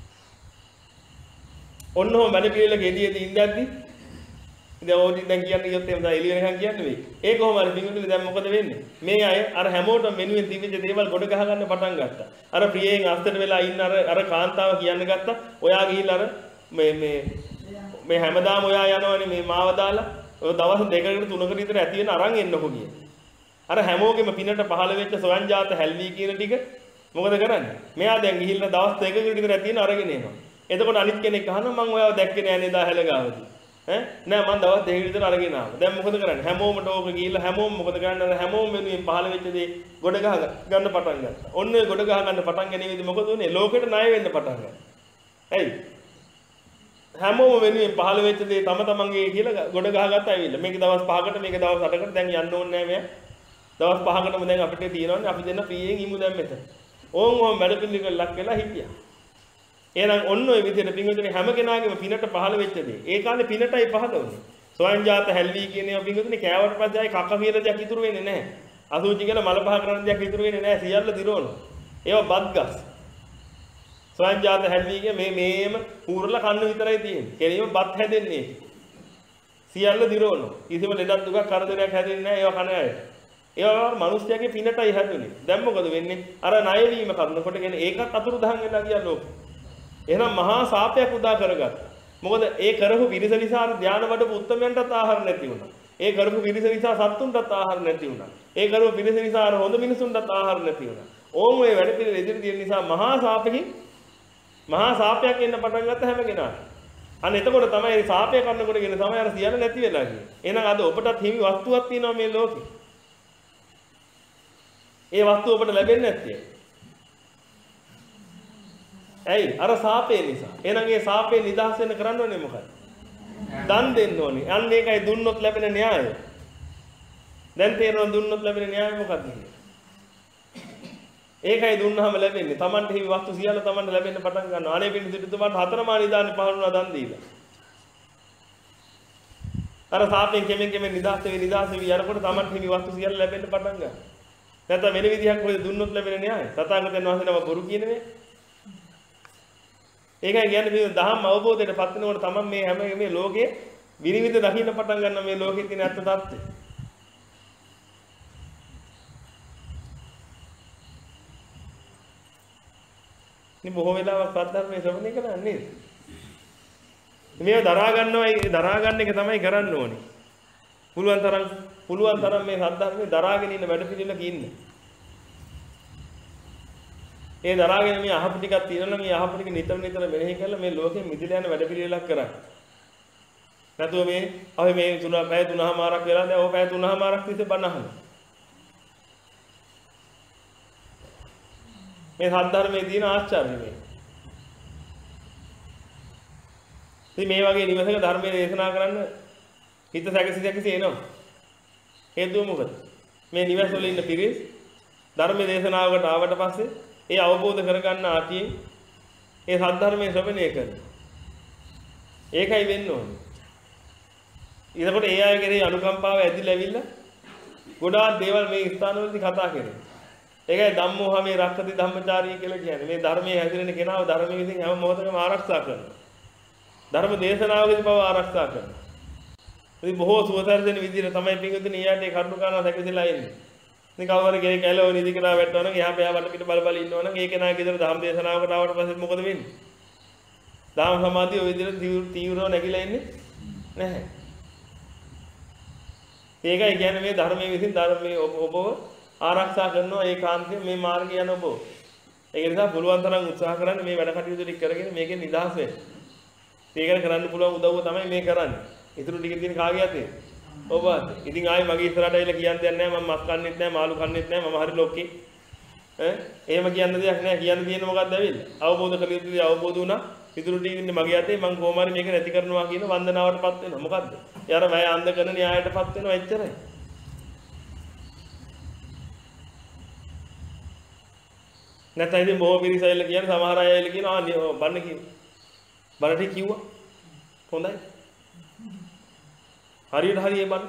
S1: ඔන්න ඔහොම වැඩ පිළිවෙලක එදීදී ඉඳද්දි ඉතින් ඕනි දැන් කියන්නේ ඊයොත් එහෙම දැන් එළිය වෙනකන් කියන්නේ වෙයි. ඒක කොහොම හරි බින්දුනේ දැන් මොකද වෙන්නේ? මේ අය අර හැමෝටම මෙනුවෙන් තිබිච්ච දේවල් ගොඩ ගහ ගන්න පටන් ගත්තා. අර ප්‍රියයෙන් අස්තර වෙලා ඉන්න අර අර කාන්තාව කියන්න ගත්තා. ඔයා ගිහිල්ලා අර මේ මේ මේ හැමදාම ඔයා යනවනේ මේ මාව දාලා ඔය දවස් දෙකකට තුනකට විතර ඇති වෙන අරන් එන්නකෝ කිය. අර හැමෝගෙම පිනට පහළ වෙච්ච සොයන්ජාත හැල්වි කියන ටික මොකද කරන්නේ? මෙයා දැන් ගිහිල්ලා දවස් දෙකකට විතර ඇති වෙන අරගෙන එනවා. එතකොට අනිත් කෙනෙක් අහනවා මම ඔයාව දැක්කේ නෑ නේද හැලගාවදී. ඈ නෑ මම දවස් දෙකකට විතර අරගෙන ආවා. දැන් මොකද කරන්නේ? හැමෝම ටෝක ගිහිල්ලා හැමෝම මොකද කරන්නේ? අර හැමෝම වෙනුවෙන් පහළ වෙච්ච දේ ගොඩ ගහ ගන්න පටන් ගත්තා. ඔන්න ඔය ගොඩ ගහ ගන්න පටන් ගැනීමේදී මොකද උනේ? ලෝකෙට ණය වෙන්න පටන් ගත්තා. ඇයි? හැමෝම වෙනුවෙන් පහළ වෙච්ච දේ තම තමන්ගේ කියලා ගොඩ ගහගත්ත ඇවිල්ලා. මේක දවස් පහකට මේක දවස් අටකට දැන් යන්න ඕනේ නෑ මෙයා. දවස් පහකටම දැන් අපිට තියෙනවනේ අපි දෙන්න ප්‍රියෙන් ඉමු දැන් මෙතන. ඕම් ඕම් වැඩ පිළිවෙල ලක් වෙලා හිටියා. එහෙනම් ඔන්න ඔය විදිහට පින්වතුනි හැම කෙනාගේම පිනට පහළ වෙච්ච දේ. ඒ කාලේ පිනටයි පහළ වුනේ. සොයන්ජාත හැල්වි කියන ඒවා පින්වතුනි කෑවට පස්සේ ආයි කක කියලා දෙයක් ඉතුරු වෙන්නේ නැහැ. අසුචි කියලා මල පහ කරන දෙයක් ඉතුරු වෙන්නේ නැහැ. සියල්ල දිරවනවා. ඒවා බත්ගස්. සොයන්ජාත හැල්වි කිය මේ මේම පූර්ලා කන්න විතරයි තියෙන්නේ. කෙලින්ම බත් හැදෙන්නේ. සියල්ල දිරවනවා. කිසිම ලෙඩක් දුකක් කරදරයක් හැදෙන්නේ නැහැ ඒවා කන අයට. ඒවා මිනිස්යාගේ පිනටයි හැදුනේ. දැන් මොකද වෙන්නේ? අර ණය වීම කරනකොටගෙන ඒකත් අතුරුදහන් වෙලා ගියා ලෝකෙ. එහෙනම් මහා සාපයක් උදා කරගත්තා. මොකද ඒ කරපු විරිස නිසා ධානය වඩපු උත්තමයන්ටත් ආහාර නැති වුණා. ඒ කරපු විරිස නිසා සත්තුන්ටත් ආහාර නැති වුණා. ඒ කරපු විරිස නිසා හොඳ මිනිසුන්ටත් ආහාර නැති වුණා. ඕම් ඔය වැඩ පිළිවෙල ඉදිරි දින නිසා මහා සාපෙකින් මහා සාපයක් එන්න පටන් ගත්ත හැම කෙනාට. අන්න එතකොට තමයි මේ සාපය කරනකොටගෙන තමයි අර සියල්ල නැති වෙලා ගියේ. එහෙනම් අද ඔබටත් හිමි වස්තුවක් තියෙනවා මේ ලෝකේ. ඒ වස්තුව ඔබට ලැබෙන්නේ නැත්තේ. ඇයි? අර සාපේ නිසා. එහෙනම් ඒ සාපේ නිදහස් වෙන්න කරන්න ඕනේ මොකක්ද? දන් දෙන්න ඕනේ. අන්න ඒකයි දුන්නොත් ලැබෙන න්‍යාය. දැන් තේරෙනවද දුන්නොත් ලැබෙන න්‍යාය මොකක්ද කියලා? ඒකයි දුන්නාම ලැබෙන්නේ. Tamanට හිමි වස්තු සියල්ල Tamanට ලැබෙන්න පටන් ගන්නවා. අනේ පිටින් සිටුතුමාට හතරමා නිදානේ පහළුණා දන් දීලා. අර සාපෙන් කෙමෙන් කෙමෙන් නිදහස් වෙවි නිදහස් වෙවි යනකොට Tamanට හිමි වස්තු සියල්ල ලැබෙන්න පටන් ගන්නවා. නැත්නම් වෙන විදිහක් කොහෙද දුන්නොත් ලැබෙන න්‍යාය? තථාගතයන් වහන්සේ නම බොරු කියනනේ. ඒකයි කියන්නේ මේ දහම් අවබෝධයට පත් වෙනකොට තමයි මේ හැම මේ ලෝකේ විනිවිද දකින්න පටන් ගන්න මේ ලෝකේ තියෙන ඇත්ත தත්ත්වය. මේ බොහෝ වෙලාවක් සද්ධර්මයේ ශ්‍රවණය කරන්නේ නේද? මේව දරා ගන්නවා ඒ දරා ගන්න එක තමයි කරන්න ඕනේ. පුළුවන් තරම් පුළුවන් තරම් මේ සද්ධර්මයේ දරාගෙන ඉන්න වැඩ පිළිවෙලක ඉන්න. ඒ දරාගෙන මේ අහපු ටිකක් තියෙනවා නම් මේ අහපු ටික නිතර නිතර මෙනෙහි කරලා මේ ලෝකෙ මිදලා යන වැඩ පිළිවෙලක් කරන්න. නැතුව මේ අපි මේ තුන පැය තුනමාරක් වෙලා දැන් ඔය පැය තුනමාරක් තිස්සේ බණ අහනවා. මේ සද්ධර්මයේ තියෙන ආශ්චර්යය මේ. ඉතින් මේ වගේ නිවසක ධර්මයේ දේශනා කරන්න හිත සැකසි සැකසි එනවා. හේතුව මොකද? මේ නිවස් වල ඉන්න පිරිස් ධර්ම දේශනාවකට ආවට පස්සේ ඒ අවබෝධ කරගන්න ආතියෙන් ඒ සද්ධර්මයේ ශ්‍රවණය කරනවා. ඒකයි වෙන්න ඕනේ. ඊටකොට ඒ අය කෙරෙහි අනුකම්පාව ඇදිලා ඇවිල්ලා ගොඩාක් දේවල් මේ ස්ථානවලදී කතා කරනවා. ඒකයි ධම්මෝහමේ රක්ඛති ධම්මචාරී කියලා කියන්නේ. මේ ධර්මයේ හැදිරෙන කෙනාව ධර්මයේ විසින් හැම මොහොතකම ආරක්ෂා කරනවා. ධර්ම දේශනාවකදී පව ආරක්ෂා කරනවා. ඉතින් බොහෝ සුවතර දෙන විදිහට තමයි පිංගුතුනි ඊයට ඒ කරුණු කාරණා සැකසෙලා ඉන්නේ. ඉතින් කවවර ගේ කැලෝ නිදි කරා වැටෙනවා නම් එහා පෙහා වටපිට බල බල ඉන්නවා නම් ඒක නා ගෙදර ධම්ම දේශනාවකට ආවට පස්සේ මොකද වෙන්නේ? ධම්ම සමාධිය ওই විදිහට තීව්‍රව නැగిලා ඉන්නේ නැහැ. ඒකයි කියන්නේ මේ ධර්මයේ විසින් ධර්මයේ ඔබව ආරක්ෂා කරනවා ඒකාන්තයෙන් මේ මාර්ගය යන ඔබ. ඒක නිසා පුළුවන් තරම් උත්සාහ කරන්න මේ වැඩ කටයුතු ටික කරගෙන මේකෙන් නිදහස් වෙන්න. ඒකට කරන්න පුළුවන් උදව්ව තමයි මේ කරන්නේ. ඊටු ටික තියෙන කාගේ අතේ? ඔබ අතේ. ඉතින් ආයේ මගේ ඉස්සරහට ඇවිල්ලා කියන්න දෙයක් නැහැ. මම මස් කන්නෙත් නැහැ, මාළු කන්නෙත් නැහැ. මම හරි ලොක්කේ. ඈ එහෙම කියන්න දෙයක් නැහැ. කියන්න තියෙන්නේ මොකක්ද ඇවිල්ලා? අවබෝධ කළ යුතු දේ අවබෝධ වුණා. ඊටු ටික ඉන්නේ මගේ අතේ. මම කොහොම හරි මේක නැති කරනවා කියන වන්දනාවටපත් වෙනවා. මොකද්ද? යාර මම අන්ධ කරන න්‍යායයටපත් වෙනවා එච්චරයි. නැත්නම් ඉතින් බොහෝ පිරිස ඇවිල්ලා කියන්නේ සමහර අය ඇවිල්ලා කියනවා ආ බන්න කිව්වා. බන්නට කිව්වා. හොඳයි. හරියට හරිය බන්න.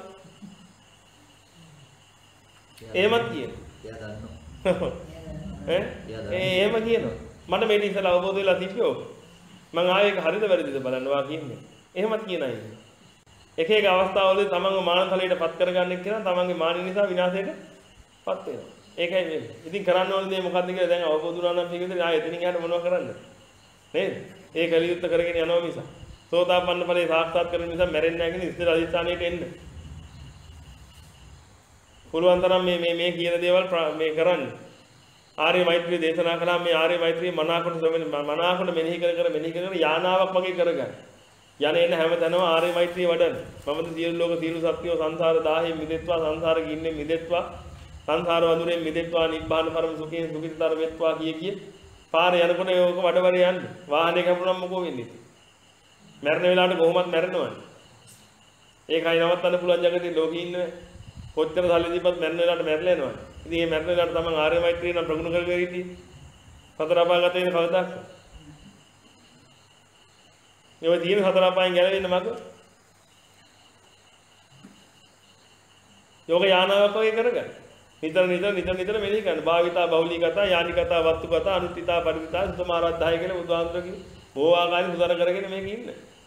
S1: එහෙමත් කියනවා. එයා දන්නවා. ඈ? ඒ එහෙම කියනවා. මට මේක ඉස්සලා අවබෝධ වෙලා තිබ්බෝ. මම ආයේ ඒක හරිද වැරදිද බලන්නවා කියන්නේ. එහෙමත් කියන අය. එක එක අවස්ථාවලදී තමන්ව මානතලයට පත් කරගන්න කියලා තමන්ගේ මාන නිසා විනාශයට පත් වෙනවා. ඒකයි වෙන්නේ. ඉතින් කරන්න ඕන දේ මොකද්ද කියලා දැන් අවබෝධ වුණා නම් මේකද ආයෙ එතනින් යන්න මොනව කරන්නද? නේද? ඒ කලියුත්ත කරගෙන යනවා මිස. සෝතාපන්න ඵලයේ සාක්ෂාත් කරගෙන නිසා මැරෙන්නේ නැහැ කියන ඉස්තර අධිෂ්ඨානයට එන්න. පුළුවන් තරම් මේ මේ මේ කියන දේවල් මේ කරන්න. ආර්ය මෛත්‍රිය දේශනා කළා මේ ආර්ය මෛත්‍රිය මනාකොට මනාකොට මෙනෙහි කර කර මෙනෙහි කර කර යානාවක් වගේ කරගන්න. යන එන හැම තැනම ආර්ය මෛත්‍රිය වඩන්න. මමද සියලු ලෝක සියලු සත්‍යෝ සංසාර දාහයෙන් මිදෙත්වා සංසාර ගින්නෙන් මිදෙත්වා සංසාර වඳුරෙන් මිදෙත්වා නිබ්බාන පරම සුඛයෙන් සුඛිතතර වෙත්වා කිය කිය පාරේ යනකොට ඒක වඩවර යන්න. වාහනේ කැපුණාම මොකෝ වෙන්නේ? මැරෙන වෙලාවට කොහොමත් මැරෙනවනේ. ඒකයි නවත්තන්න පුළුවන් ජගතේ ලෝකේ ඉන්න කොච්චර සල්ලි දීපත් මැරෙන වෙලාවට මැරලා යනවනේ. ඉතින් මේ මැරෙන වෙලාවට තමන් ආර්ය මෛත්‍රිය නම් ප්‍රගුණ කරගෙන ඉන්නේ. සතර අපාගත වෙන කවදාද? ඒවා තියෙන සතර අපායන් ගැලවෙන්න මග. යෝග යානාවක් වගේ කරගන්න. නිතර නිතර නිතර නිතර මෙලි කරන්න. භාවිතා බහුලීගතා යානිකතා වත්තුගතා අනුත්ථිතා පරිවිතා සුතමාරාද්ධාය කියලා බුදුහාමුදුරුවෝ කිව්වා. බොහෝ ආකාරයෙන් උදාර කරගෙන මේක ඉන්න.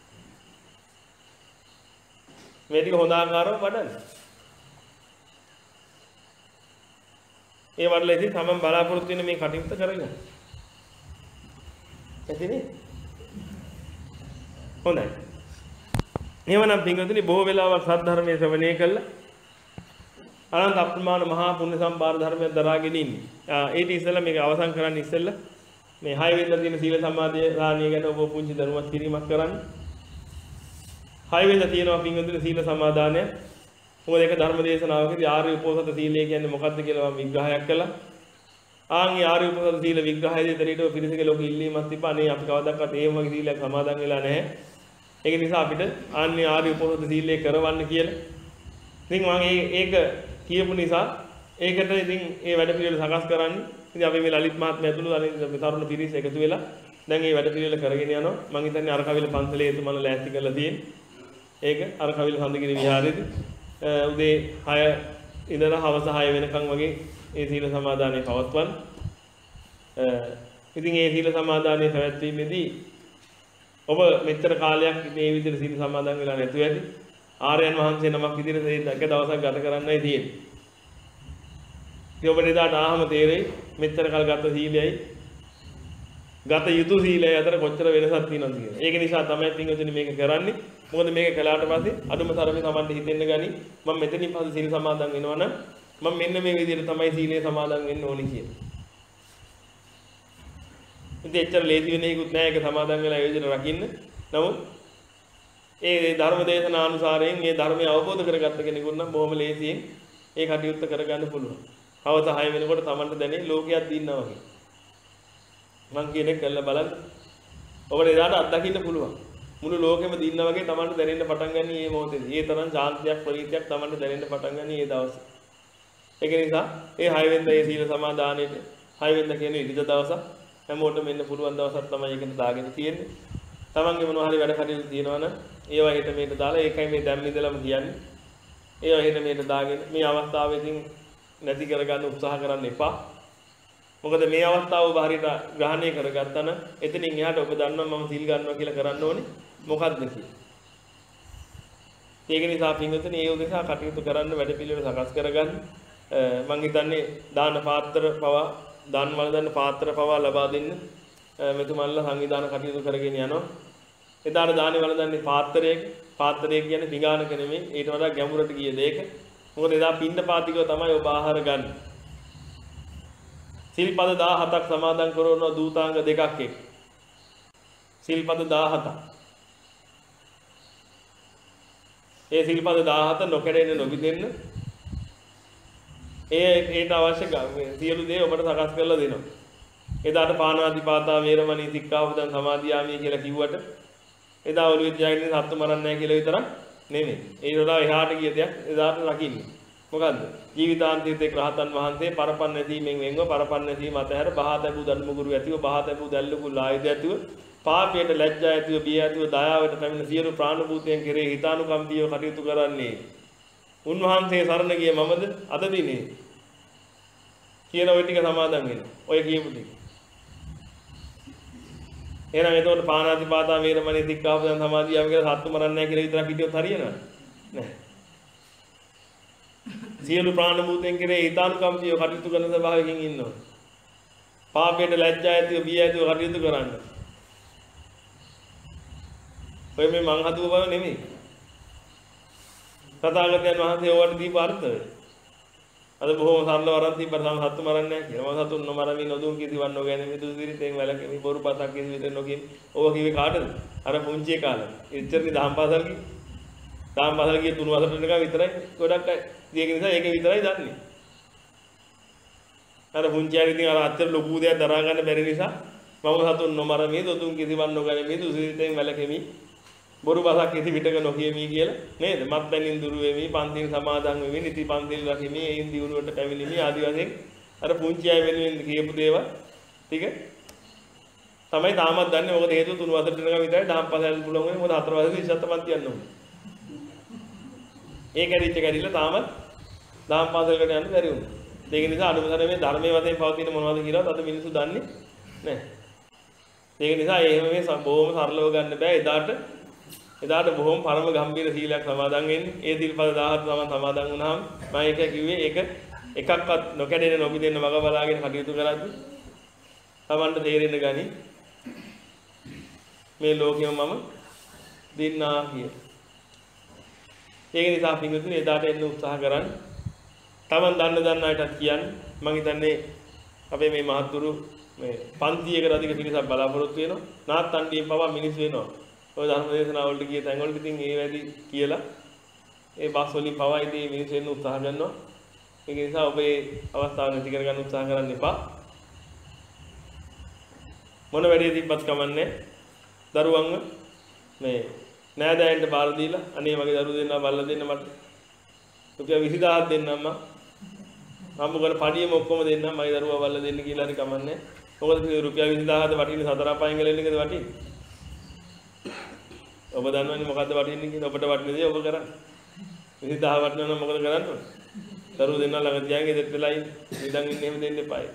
S1: මේ ටික හොඳ ආකාරව වඩන්න. ඒ වඩලා ඉතින් තමන් බලාපොරොත්තු වෙන මේ කටයුත්ත කරගන්න. ඇතිනේ? හොඳයි. එහෙමනම් පින්වතුනි බොහෝ වෙලාවක් සද්ධර්මයේ ශ්‍රවණය කළා. අනන්ත අප්‍රමාණ මහා පුණ්‍ය සම්භාර ධර්මයක් දරාගෙන ඉන්නේ. ආ ඊට ඉස්සෙල්ලා මේක අවසන් කරන්න ඉස්සෙල්ලා මේ හය වෙනිදා තියෙන සීල සමාධිය දානිය ගැන ඔබ පුංචි ධර්මවත් කිරීමක් කරන්න. හය වෙනිදා තියෙනවා පින්වතුනි සීල සමාදානය. මොකද ඒක ධර්ම දේශනාවකදී ආර්ය උපෝසත සීලය කියන්නේ මොකක්ද කියලා මම විග්‍රහයක් කළා. ආන්ගේ ආර්ය උපෝසත සීල විග්‍රහයේදී දෙරියටෝ පිරිසගේ ලෝක ඉල්ලීමක් තිබ්බා. අනේ අපි කවදාවත් ඒ වගේ සීලයක් සමාදන් වෙලා නැහැ. ඒක නිසා අපිට ආන්නේ ආර්ය උපෝසත සීලය කරවන්න කියලා. ඉතින් මම ඒක කියපු නිසා ඒකට ඉතින් ඒ වැඩ පිළිවෙල සකස් කරන්න. ඉතින් අපි මේ ලලිත් මහත්මයා ඇතුළු අනිත් තරුණ පිරිස එකතු වෙලා දැන් මේ වැඩ පිළිවෙල කරගෙන යනවා. මම හිතන්නේ අර කවිල පන්සලේ එතුමන්ලා ලෑස්ති කරලා තියෙන්නේ. ඒක අර කවිල සඳගිරි විහාරයේදී උදේ හය ඉඳලා හවස හය වෙනකන් වගේ ඒ සීල සමාදානය පවත්වන්න. ඉතින් ඒ සීල සමාදානයේ පැවැත්වීමේදී ඔබ මෙච්චර කාලයක් මේ විදිහට සීල සමාදන් වෙලා නැතුව ඇති. ආර්යයන් වහන්සේ නමක් විදිහට එක දවසක් ගත කරන්නයි තියෙන්නේ. ඉතින් ඔබට එදාට ආහම තේරෙයි මෙච්චර කල් ගත සීලයයි ගත යුතු සීලයයි අතර කොච්චර වෙනසක් තියෙනවද කියලා. ඒක නිසා තමයි පින්වතුනි මේක කරන්නේ. මොකද මේක කළාට පස්සේ අඩුම තරමේ Tamante හිතෙන්න ගනි මම මෙතනින් පස්සේ සීල සමාදන් වෙනවා නම් මම මෙන්න මේ විදිහට තමයි සීලය සමාදන් වෙන්න ඕනි කියලා. ඉතින් එච්චර ලේසි වෙන්නේ හිකුත් නෑ ඒක සමාදන් වෙලා ඒ විදිහට රකින්න. නමුත් ඒ ධර්ම දේශනානුසාරයෙන් මේ ධර්මය අවබෝධ කරගත්ත කෙනෙකුට නම් බොහොම ලේසියෙන් ඒ කටයුත්ත කරගන්න පුළුවන්. හවස හය වෙනකොට Tamante දැනේ ලෝකයක් දින්නවා වගේ. මං කියන්නේ කළා බලන්න. ඔබට එදාට අත්දකින්න පුළුවන්. මුළු ලෝකෙම දින්නා වගේ Tamante දැනෙන්න පටන් ගන්න මේ මොහොතේදී. ඒ තරම් ශාන්තියක් ප්‍රීතියක් Tamante දැනෙන්න පටන් ගන්න මේ දවසේ. ඒක නිසා ඒ හය වෙනිදා මේ සීල සමාදානෙට හය වෙනිදා කියන ඉරිද දවස හැමෝටම එන්න පුළුවන් දවසක් තමයි ඒකට දාගෙන තියෙන්නේ. තමන්ගේ මොනවා හරි වැඩ කටයුතු තියෙනවා නම් ඒවා හෙට මේට දාලා ඒකයි මේ දැන් ඉඳලම කියන්නේ. ඒවා හෙට මේට දාගෙන මේ අවස්ථාවේදී නැති කරගන්න උත්සාහ කරන්න එපා. මොකද මේ අවස්ථාව ඔබ හරියට ග්‍රහණය කරගත්තා නම් එතනින් එහාට ඔබ දන්නවා මම සීල් ගන්නවා කියලා කරන්න ඕනේ මොකද්ද කියලා. ඒක නිසා පින්වතුනි ඒ උදෙසා කටයුතු කරන්න වැඩ පිළිවෙල සකස් කරගන්න. මම හිතන්නේ දාන පාත්‍ර පවා දාන වල දාන පාත්‍ර පවා ලබා දෙන්න මෙතුමන්ලා සංවිධාන කටයුතු කරගෙන යනවා. එදාට දානේ වල දාන්නේ පාත්‍රයක පාත්‍රය කියන්නේ පිඟානක නෙමෙයි ඊට වඩා ගැඹුරට ගිය දෙයක. මොකද එදා පින්න පාතිකව තමයි ඔබ ආහාර ගන්න. සිල්පද දහහතක් සමාදන් කරනවා දූතාංග දෙකක් එක්ක. සිල්පද දහහතක්. ඒ සිල්පද දහහත නොකඩෙන්න නොබිදෙන්න ඒ ඒට අවශ්‍ය සියලු දේ ඔබට සකස් කරලා දෙනවා. එදාට පාණාතිපාතා වේරමණී සික්ඛාපදං සමාදියාමි කියලා කිව්වට එදා ඔළුවේ තියාගෙන සත්තු මරන්නේ නැහැ කියලා විතරක් නෙමෙයි. ඒ වඩා එහාට ගිය දෙයක් එදාට රකින්න. මොකද්ද? ජීවිතාන්තයේදී රහතන් වහන්සේ පරපන් නැසීමෙන් වෙන්ව පරපන් නැසීම අතහැර බහා තැබූ ධර්මගුරු ඇතිව බහා තැබූ දැල්ලුකුල් ආයුධ ඇතිව පාපයට ලැජ්ජා ඇතිව බිය ඇතිව දයාවට පැමිණ සියලු ප්‍රාණභූතයන් කෙරෙහි හිතානුකම්පිතව කටයුතු කරන්නේ. උන්වහන්සේ සරණ ගිය මමද අද දිනේ කියන ওই ටික සමාදන් වෙනවා. ඔය කියපු ටික. එහෙනම් එතකොට පාණාතිපාතා වේරමණී සික්ඛාපදං සමාදියාමි කියලා සත්තු මරන්නේ නැහැ කියලා විතරක් හිටියොත් හරියනවද? නැහැ. සියලු ප්‍රාණ භූතයන් කෙරේ හිතානුකම්පිතව කටයුතු කරන ස්වභාවයකින් ඉන්නවා. පාපයට ලැජ්ජා ඇතිව බිය ඇතිව කටයුතු කරන්න. ඔය මේ මං හදුව බව නෙමෙයි. තථාගතයන් වහන්සේ ඕවට දීපු අර්ථය. අද බොහොම සරල වරන් තිබ්බට සම සත්තු මරන්නේ නැහැ කියලා. මම සතුන් නොමරමි නොදුන් කිසිවක් නොගැන මිදුසු දිරිතෙන් වැළකෙමි බොරු පතක් කිසි විතර නොකියමි. ඕවා කිව්වේ කාටද? අර පුංචි කාලේ. එච්චරනේ දහම් පාසල් ගියේ. දහම් පාසල් ගියේ තුන් වසරට නිකන් විතරයි. ගොඩක් අය ඒක නිසා ඒක විතරයි දන්නේ. අර පුංචි ආරි ඉතින් අර අච්චර ලොකු දෙයක් දරා ගන්න බැරි නිසා මම සතුන් නොමරමි නොදුන් කිසිවක් නොගැන මිදුසු දිරිතෙන් වැළකෙමි. බොරු බසක් කිසි විටක නොකියමි කියලා නේද? මත්පැනින් දුරු වෙමි, පන්තිල් සමාදන් වෙමි, නිති පන්තිල් රකිමි, ඒන් දියුණුවට පැමිණෙමි ආදි වශයෙන් අර පුංචි අය වෙනුවෙන් කියපු දේවල් ටික තමයි තාමත් දන්නේ. මොකද හේතුව තුන් වසරට යනකම් විතරයි දහම් පාසල් යන්න පුළුවන් වෙන්නේ. මොකද හතර වසරේ ඉස්සත්තමත් යන්න ඕනේ. ඒ කැරිච්ච කැරිල්ල තාමත් දහම් පාසලකට යන්න බැරි වුණා. ඒක නිසා අනුමතන මේ ධර්මයේ වශයෙන් පවතින මොනවද කියලාත් අද මිනිස්සු දන්නේ නැහැ. ඒක නිසා එහෙම මේ බොහොම සරලව ගන්න බෑ. එදාට එදාට බොහොම පරම ගම්භීර සීලයක් සමාදන් වෙන්නේ. ඒ සිල්පද දහහක් තමයි සමාදන් වුණාම මම ඒක කිව්වේ ඒක එකක්වත් නොකැඩෙන නොබිදෙන්න මග බලාගෙන කටයුතු කරද්දී තමන්ට තේරෙන්න ගනි මේ ලෝකෙම මම දින්නා කිය. ඒක නිසා පින්වතුනි එදාට එන්න උත්සාහ කරන්න. තමන් දන්න දන්න අයටත් කියන්න. මම හිතන්නේ අපේ මේ මහත්තුරු මේ පන්තියකට අධික පිරිසක් බලාපොරොත්තු වෙනවා. නාත්තන්ඩියෙන් පවා මිනිස්සු වෙනවා. ඔය ධර්ම දේශනා වලට ගිය තැන් වලට ඉතින් ඒ වැඩි කියලා ඒ බස් වලින් පවා ඉතින් මිනිස්සු වෙන්න උත්සාහ කරනවා. ඒක නිසා ඔබ මේ අවස්ථාව නැති කරගන්න උත්සාහ කරන්න එපා. මොන වැඩේ තිබ්බත් කමන්නේ. දරුවන්ව මේ නෑදෑයන්ට බාර දීලා අනේ මගේ දරුවෝ දෙන්නා බල්ලා දෙන්න මට රුපියල් විසිදාහක් දෙන්න අම්මා. මම මොකද පඩියම ඔක්කොම දෙන්නම් මගේ දරුවා බල්ලා දෙන්න කියලා හරි කමන්නේ. මොකද රුපියල් විසිදාහද වටින්නේ සතර අපායෙන් ගලෙන්න එකද වටින්නේ. ඔබ දන්නවනේ මොකද්ද වටින්නේ කියලා. ඔබට වටින දේ ඔබ කරන්නේ. විසිදාහ වටිනවා නම් මොකද කරන්න ඕනේ? දරුවෝ දෙන්නා ළඟ තියාගෙන දෙත් වෙලා ඉන්න. නිදන් ඉන්න එහෙම දෙන්න එපායි.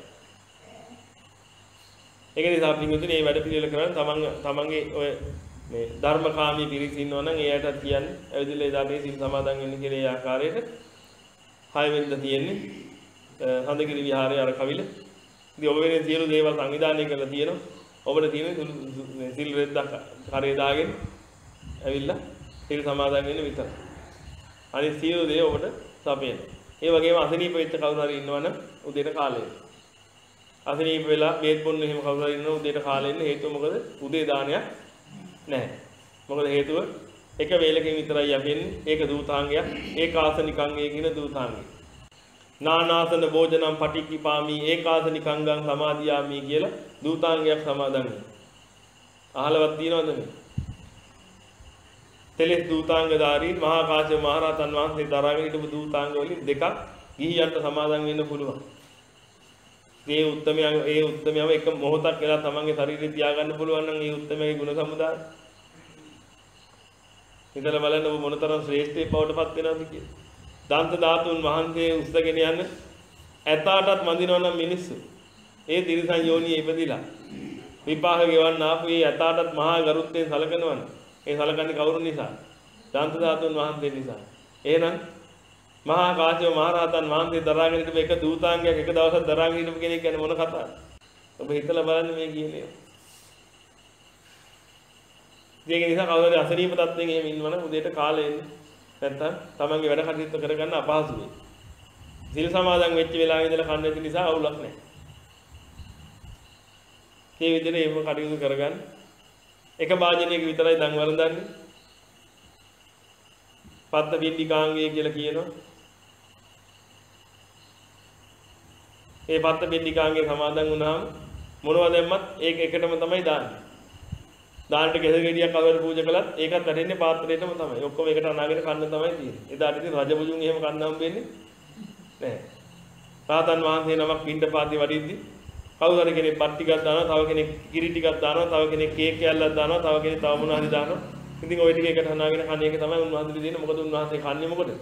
S1: ඒක නිසා පින්වතුනි මේ වැඩ පිළිවෙල කරන්න තමන් තමන්ගේ ඔය මේ ධර්මකාමී පිරිස ඉන්නවා නම් එයාටත් කියන්නේ ඇවිදලා එදාට සිල් සමාදන් වෙන්න කියලා ඒ ආකාරයට හය වෙනිදා තියෙන්නේ හඳගිරි විහාරයේ අර කවිල. ඉතින් ඔබ වෙනේ සියලු දේවල් සංවිධානය කරලා තියෙනවා. ඔබට තියෙන සිල් රෙද්දක් කරේ දාගෙන ඇවිල්ලා සිල් සමාදන් වෙන්න විතරයි. අනිත් සියලු දේ ඔබට සපේන. ඒ වගේම අසනීප වෙච්ච කවුරු හරි ඉන්නවනම් උදේට කාලේ අසනීප වෙලා බේත් බොන්න එහෙම කවුරු හරි ඉන්නව උදේට කාලේ ඉන්න හේතුව මොකද? උදේ දානයක් නැහැ. මොකද හේතුව එක වේලකින් විතරයි යපෙන්නේ. ඒක දූතාංගයක්. ඒකාසනිකංගය කියන දූතාංගය. නානාසන භෝජනම් පටික්කිපාමි ඒකාසනිකංගං සමාදියාමි කියලා දූතාංගයක් සමාදන් වෙනවා. අහලවත් තියනවද මේ? තෙලස් දූතාංගධාරීන් මහා කාශ්‍යප මහ රහතන් වහන්සේ දරාගෙන හිටපු දූතාංග වලින් දෙකක් ගිහියන්ට සමාදන් වෙන්න පුළුවන්. ඒ උත්තමයන් ඒ උත්තමයව එක මොහොතක් වෙලා තමන්ගේ ශරීරය තියාගන්න පුළුවන් නම් ඒ උත්තමයේ ගුණ සමුදාය. හිතලා බලන්න ඔබ මොනතරම් ශ්‍රේෂ්ඨයෙක් බවට පත් වෙනවද කියලා. දන්ත ධාතුන් වහන්සේ උස්සගෙන යන ඇතාටත් මදිනවා නම් මිනිස්සු. ඒ තිරිසන් යෝනියේ ඉපදිලා විපාක ගෙවන්න ආපු ඒ ඇතාටත් මහා ගරුත්වයෙන් සලකනවනේ. ඒ සලකන්නේ කවුරු නිසා? දන්ත ධාතුන් වහන්සේ නිසා. එහෙනම් මහා කාශ්‍යප මහ රහතන් වහන්සේ දරාගෙන හිටපු එක දූතාංගයක් එක දවසක් දරාගෙන හිටපු කෙනෙක් කියන්නේ මොන කතාවද? ඔබ හිතලා බලන්න මේ කියන්නේ. ඒක නිසා කවුරුහරි අසනීප තත්ත්වයෙන් එහෙම ඉන්නවනම් උදේට කාලේ එන්න. නැත්තම් තමන්ගේ වැඩ කටයුතු කරගන්න අපහසු වෙයි. සිල් සමාදන් වෙච්ච වෙලාවෙ ඉඳලා කන්න නැති නිසා අවුලක් නැහැ. මේ විදිහට එහෙම කටයුතු කරගන්න. එක වාජනයක විතරයි දන් වළඳන්නේ. පත්ත බින්දිකාංගය කියලා කියනවා. ඒ පත්ත බින්දිකාංගයේ සමාදන් වුණාම මොනවද දැම්මත් ඒක එකටම තමයි දාන්නේ. දාන්නට කෙසෙල් ගෙඩියක් අවර පූජා කළත් ඒකත් වැටෙන්නේ පාත්‍රයටම තමයි. ඔක්කොම එකට අනාගෙන කන්න තමයි තියෙන්නේ. එදාට ඉතින් රජබුජුන් එහෙම කන්න හම් වෙන්නේ නැහැ. රාතන් වහන්සේ නමක් පින්ඩපාතේ වඩිද්දි කවුරු හරි කෙනෙක් බත් ටිකක් දානවා, තව කෙනෙක් කිරි ටිකක් දානවා, තව කෙනෙක් කේක් කෑල්ලක් දානවා, තව කෙනෙක් තව මොනවා හරි දානවා. ඉතින් ওই ටික එකට අනාගෙන කන එක තමයි උන්වහන්සේට දෙන්නේ. මොකද උන්වහන්සේ කන්නේ මොකටද?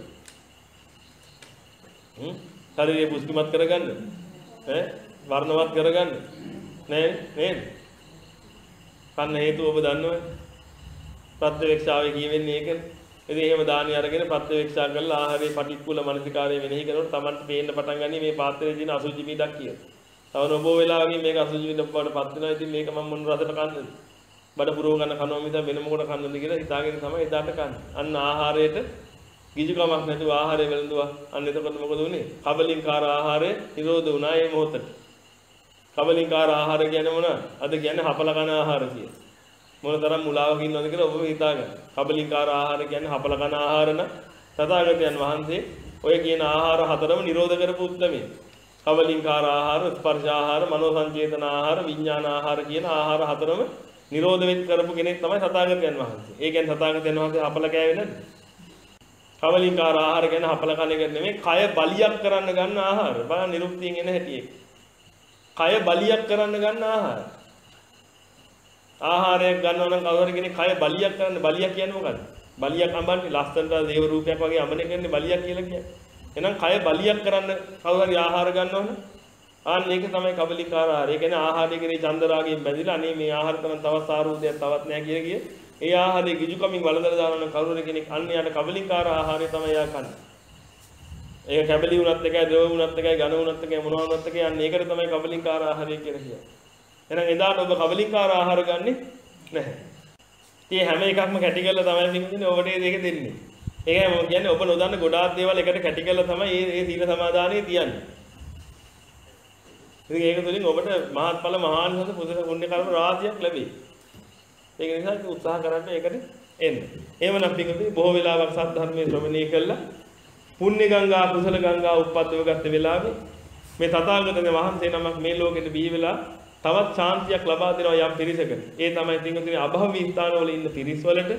S1: හ්ම්? ශරීරය පුෂ්ටිමත් කරගන්න. ඈ වර්ණවත් කරගන්න. නෑ නේද? කන්න හේතුව ඔබ දන්නවනේ. ප්‍රත්‍යවේක්ෂාවේ කියවෙන්නේ ඒකනේ. ඉතින් එහෙම දානි අරගෙන ප්‍රත්‍යවේක්ෂා කරලා ආහාරයේ පටික්කුල මනසිකාරයේ වෙනෙහි කරනකොට Tamanට පේන්න පටන් ගන්නේ මේ පාත්‍රයේ තියෙන අසුචි පිටක් කියලා. තව නොබෝ වෙලාවකින් මේක අසුචි පිටක් බවට පත් වෙනවා. ඉතින් මේක මම මොන රසට කන්නද? බඩ පුරව ගන්න කනවා මිස වෙන මොකට කන්නද කියලා හිතාගෙන තමයි එදාට කන්නේ. අන්න ආහාරයට කිසිකමක් නැතුව ආහාරය වෙලඳුවා. අන්න එතකොට මොකද වුනේ? කබලින්කාර ආහාරය නිරෝධ වුණා මේ මොහොතට. කබලින්කාර ආහාර කියන්නේ මොනවද? අද කියන්නේ හපල කන ආහාර කියලා. මොනතරම් මුලාවක ඉන්නවද කියලා ඔබ හිතාගන්න. කබලින්කාර ආහාර කියන්නේ හපල කන ආහාර න තථාගතයන් වහන්සේ ඔය කියන ආහාර හතරම නිරෝධ කරපු උත්මේ. කබලින්කාර ආහාර, ස්පර්ශ ආහාර, මනෝ සංචේතන ආහාර, විඥාන ආහාර කියන ආහාර හතරම නිරෝධ වෙත් කරපු කෙනෙක් තමයි තථාගතයන් වහන්සේ. ඒ කියන්නේ තථාගතයන් වහන්සේ හපල කෑවේ නැද්ද? කබලින්කාර ආහාර කියන්නේ හපල කන එක නෙමෙයි, කය බලියක් කරන්න ගන්න ආහාර. බලන්න නිරුක්තියෙන් එන හැටි ඒක. කය බලියක් කරන්න ගන්න ආහාර. ආහාරයක් ගන්නවා නම් කවුරු හරි කෙනෙක් කය බලියක් කරන්න බලියක් කියන්නේ මොකද්ද? බලියක් අඹන්නේ ලස්සනට දේව රූපයක් වගේ අඹන එකනේ බලියක් කියලා කියන්නේ. එහෙනම් කය බලියක් කරන්න කවුරු හරි ආහාර ගන්නවනේ. ආන්න ඒක තමයි කබලිකාර ආහාර. ඒ කියන්නේ ආහාරය කෙරේ චන්දරාගයෙන් බැඳිලා අනේ මේ ආහාර තරම් තවත් සාරූපයක් තවත් නැහැ කියලා කිය. ඒ ආහාරයේ ගිජුකමින් වළඳලා දානවා නම් කවුරු හරි කෙනෙක් අන්න යාට කබලිකාර ආහාරය තමයි යා කන්නේ. ඒක කැබලි වුණත් එකයි ද්‍රව වුණත් එකයි ඝන වුණත් එකයි මොනවා වුණත් එකයි අන්න ඒකට තමයි කබලිකාර ආහාරය කියලා කියන්නේ. එහෙනම් එදාට ඔබ කබලිකාර ආහාර ගන්නෙ නැහැ. ඉතින් හැම එකක්ම කැටි කරලා තමයි තින්නේ ඔබට ඒක දෙන්නේ. ඒකයි මම කියන්නේ ඔබ නොදන්න ගොඩාක් දේවල් එකට කැටි කරලා තමයි මේ මේ සීල සමාදානයේ තියන්නේ. ඉතින් ඒක තුළින් ඔබට මහත්ඵල මහානිසංස පුදුම පුණ්‍ය කර්ම රාශියක් ලැබෙයි. ඒක නිසා ඉතින් උත්සාහ කරන්න ඒකට එන්න. එහෙමනම් පිටුදී බොහෝ වෙලාවක් සත්‍ය ධර්මයේ ශ්‍රවණය කළා පුණ්‍ය ගංගා කුසල ගංගා උප්පත්තිව ගත්ත වෙලාවේ මේ තථාගතයන් වහන්සේ නමක් මේ ලෝකෙට බිහි වෙලා තවත් ශාන්තියක් ලබා දෙනවා යම් පිරිසකට. ඒ තමයි පිටුදී අභවී ස්ථානවල ඉන්න පිරිස් වලට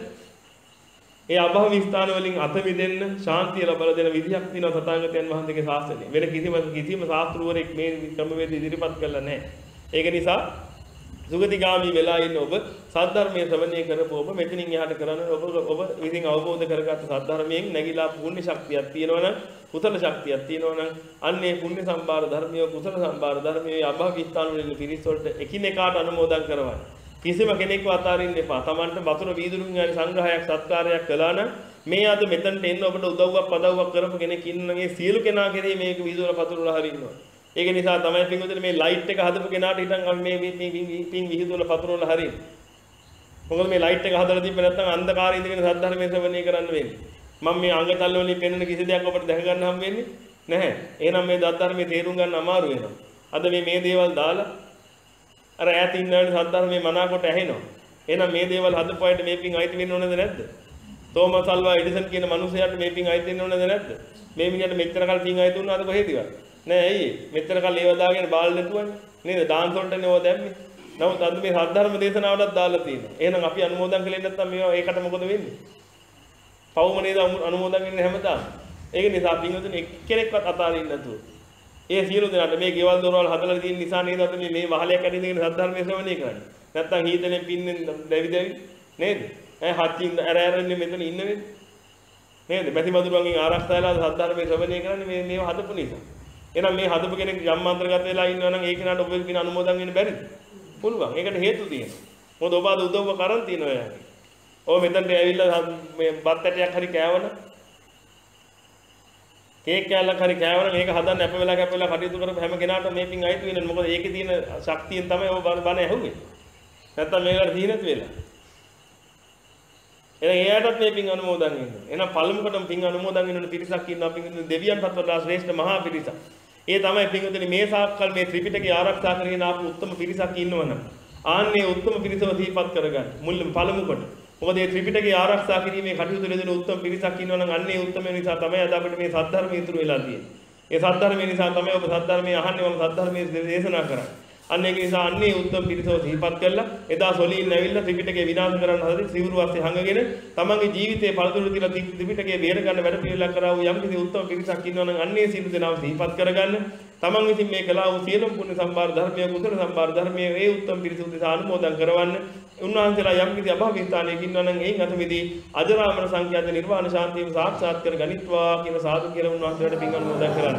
S1: ඒ අභවී ස්ථාන වලින් අත මිදෙන්න ශාන්තිය ලබා දෙන විදියක් තියෙනවා තථාගතයන් වහන්සේගේ ශාසනය. වෙන කිසිම කිසිම ශාස්ත්‍රවරයෙක් මේ ක්‍රමවේද ඉදිරිපත් කළා නැහැ. ඒක නිසා සුගතිගාමි වෙලා ඉන්න ඔබ සද්ධර්මයේ ශ්‍රවණය කරපුව ඔබ මෙතනින් එහාට කරන්නේ ඔබ ඔබ විසින් අවබෝධ කරගත්ත සද්ධර්මයෙන් නැగిලා පුණ්‍ය ශක්තියක් තියෙනවනම් කුසල ශක්තියක් තියෙනවනම් අන්නේ පුණ්‍ය සම්භාර ධර්මිය කුසල සම්භාර ධර්මිය අභවී ස්ථාන වලින් පිරිස් වලට එකිනෙකාට අනුමෝදන් කරවන්න. කිසිම කෙනෙක්ව අතාරින්න එපා. Tamanට වතුර වීදුරුන් යන සංග්‍රහයක් සත්කාරයක් කළා නම් මේ අද මෙතනට එන්න ඔබට උදව්වක් පදව්වක් කරපු කෙනෙක් ඉන්නනම් ඒ සියලු කෙනා කෙරෙහි මේක වීදුර පතුරලා හරින්නවා. ඒක නිසා තමයි පින්වතුනි මේ ලයිට් එක හදපු කෙනාට හිටන් අපි මේ මේ පින් විහිදුවල පතුරවල හරින්. මොකද මේ ලයිට් එක හදලා තිබ්බ නැත්නම් අන්ධකාරයේ ඉඳගෙන සද්ධර්මයේ ශ්‍රවණය කරන්න වෙන්නේ. මම මේ අංගතල් වලින් පෙන්වන කිසි දෙයක් ඔබට දැක ගන්න හම් වෙන්නේ නැහැ. එහෙනම් මේ ධර්මයේ තේරුම් ගන්න අමාරු වෙනවා. අද මේ මේ දේවල් දාලා අර ඈත ඉන්නවනේ සද්ධර්මයේ මනාකොට ඇහෙනවා. එහෙනම් මේ දේවල් හදපු අයට මේ පින් අයිති වෙන්න ඕනද නැද්ද? තෝමස් අල්වා එඩිසන් කියන මිනිහයාට මේ පින් අයිති වෙන්න ඕනද නැද්ද? මේ මිනිහට මෙච්චර කල් පින් අයිති වුණාද කොහෙදවත්? නෑ ඇයි? මෙච්චර කල් ඒව දාගෙන බාල් නැතුවනේ. නේද? ඩාන්ස් වලටනේ ඕවා දැම්මේ. නමුත් අද මේ සද්ධර්ම දේශනාවටත් දාලා තියෙනවා. එහෙනම් අපි අනුමෝදන් කළේ නැත්නම් මේවා ඒකට මොකද වෙන්නේ? පවුම නේද අනුමෝදන් වෙන්නේ හැමදාම. ඒක නිසා පින්වතුනි එක්කෙනෙක්වත් අතාරින්න නැතුව. ඒ සියලු දෙනාට මේ ගෙවල් දොරවල් හදලා තියෙන නිසා නේද අපි මේ වහලයක් ඇදී ඉඳගෙන සද්ධර්මයේ ශ්‍රවණය කරන්නේ. නැත්නම් හීතලෙන් පින්නෙන් දැවි දැවි නේද? ඈ හත්ින් ඇර ඇරන්නේ මෙතන ඉන්න වෙන්නේ. නේද? බැසි මදුරුවන්ගෙන් ආරක්ෂා වෙලා සද්ධර්මයේ ශ්‍රවණය කරන්නේ මේ මේව හදපු නිසා. එහෙනම් මේ හදපු කෙනෙක් ජම්මාන්තරගත වෙලා ඉන්නවා නම් ඒ කෙනාට ඔබ පින අනුමෝදන් වෙන්න බැරිද? පුළුවන්. ඒකට හේතු තියෙනවා. මොකද ඔබ අද උදව්ව කරන් තියනවා යාගේ. ඔය මෙතනට ඇවිල්ලා මේ බත් ඇටයක් හරි කෑවන කේක් කෑල්ලක් හරි කෑවන මේක හදන්න අප වෙලා කැප වෙලා කටයුතු කරපු හැම කෙනාටම මේ පින් අයිති වෙනවා. මොකද ඒකේ තියෙන ශක්තියෙන් තමයි ඔබ බණ ඇහුවේ. නැත්තම් මේකට තීනත් වෙලා. එහෙනම් එයාටත් මේ පින් අනුමෝදන් වෙන්න. එහෙනම් පළමුවටම පින් අනුමෝදන් වෙන්න පිරිසක් ඉන්නවා. පින් දෙවියන්ටත් වඩා ශ්‍රේෂ්ඨ මහා පිරිසක්. ඒ තමයි පින්වතුනි මේ සාක්කල් මේ ත්‍රිපිටකය ආරක්ෂා කරගෙන ආපු උත්තම පිරිසක් ඉන්නවනම් ආන්නේ උත්තම පිරිසව දීපත් කරගන්න. මුල් පළමු කොට. මොකද මේ ත්‍රිපිටකය ආරක්ෂා කිරීමේ කටයුතු දෙන උත්තම පිරිසක් ඉන්නවනම් අන්නේ උත්තම නිසා තමයි අද අපිට මේ සද්ධර්මය ඉතුරු වෙලා තියෙන්නේ. ඒ සද්ධර්මය නිසා තමයි ඔබ සද්ධර්මය අහන්නේ මම සද්ධර්මයේ දේශනා කරන්නේ. අන්න ඒක නිසා අන්නේ උත්තම පිරිසව දීපත් කළා. එදා සොලීන් ඇවිල්ලා ත්‍රිපිටකය විනාශ කරන්න හදලා සිවුරු අස්සේ හංගගෙන තමන්ගේ ජීවිතේ පළතුරු තියලා ත්‍රිපිටකය බේර ගන්න වැඩ පිළිවෙලක් කරා වූ යම් කිසි උත්තම පිරිසක් ඉන්නවනම් අන්නේ සියලු දෙනාම දීපත් කරගන්න. තමන් විසින් මේ කළා වූ සියලුම පුණ්‍ය සම්භාර ධර්මයේ කුසල සම්භාර ධර්මයේ ඒ උත්තම පිරිස උදෙසා අනුමෝදන් කරවන්න. උන්වහන්සේලා යම් කිසි අභාවී ස්ථානයක ඉන්නවනම් එයින් අත මිදී අජරාමර සංඛ්‍යාත නිර්වාණ ශාන්තියම සාක්ෂාත් කර ගනිත්වා කියලා සාදු කියලා උන්වහන්සේලාට පින් අනුමෝදන් කරන්න.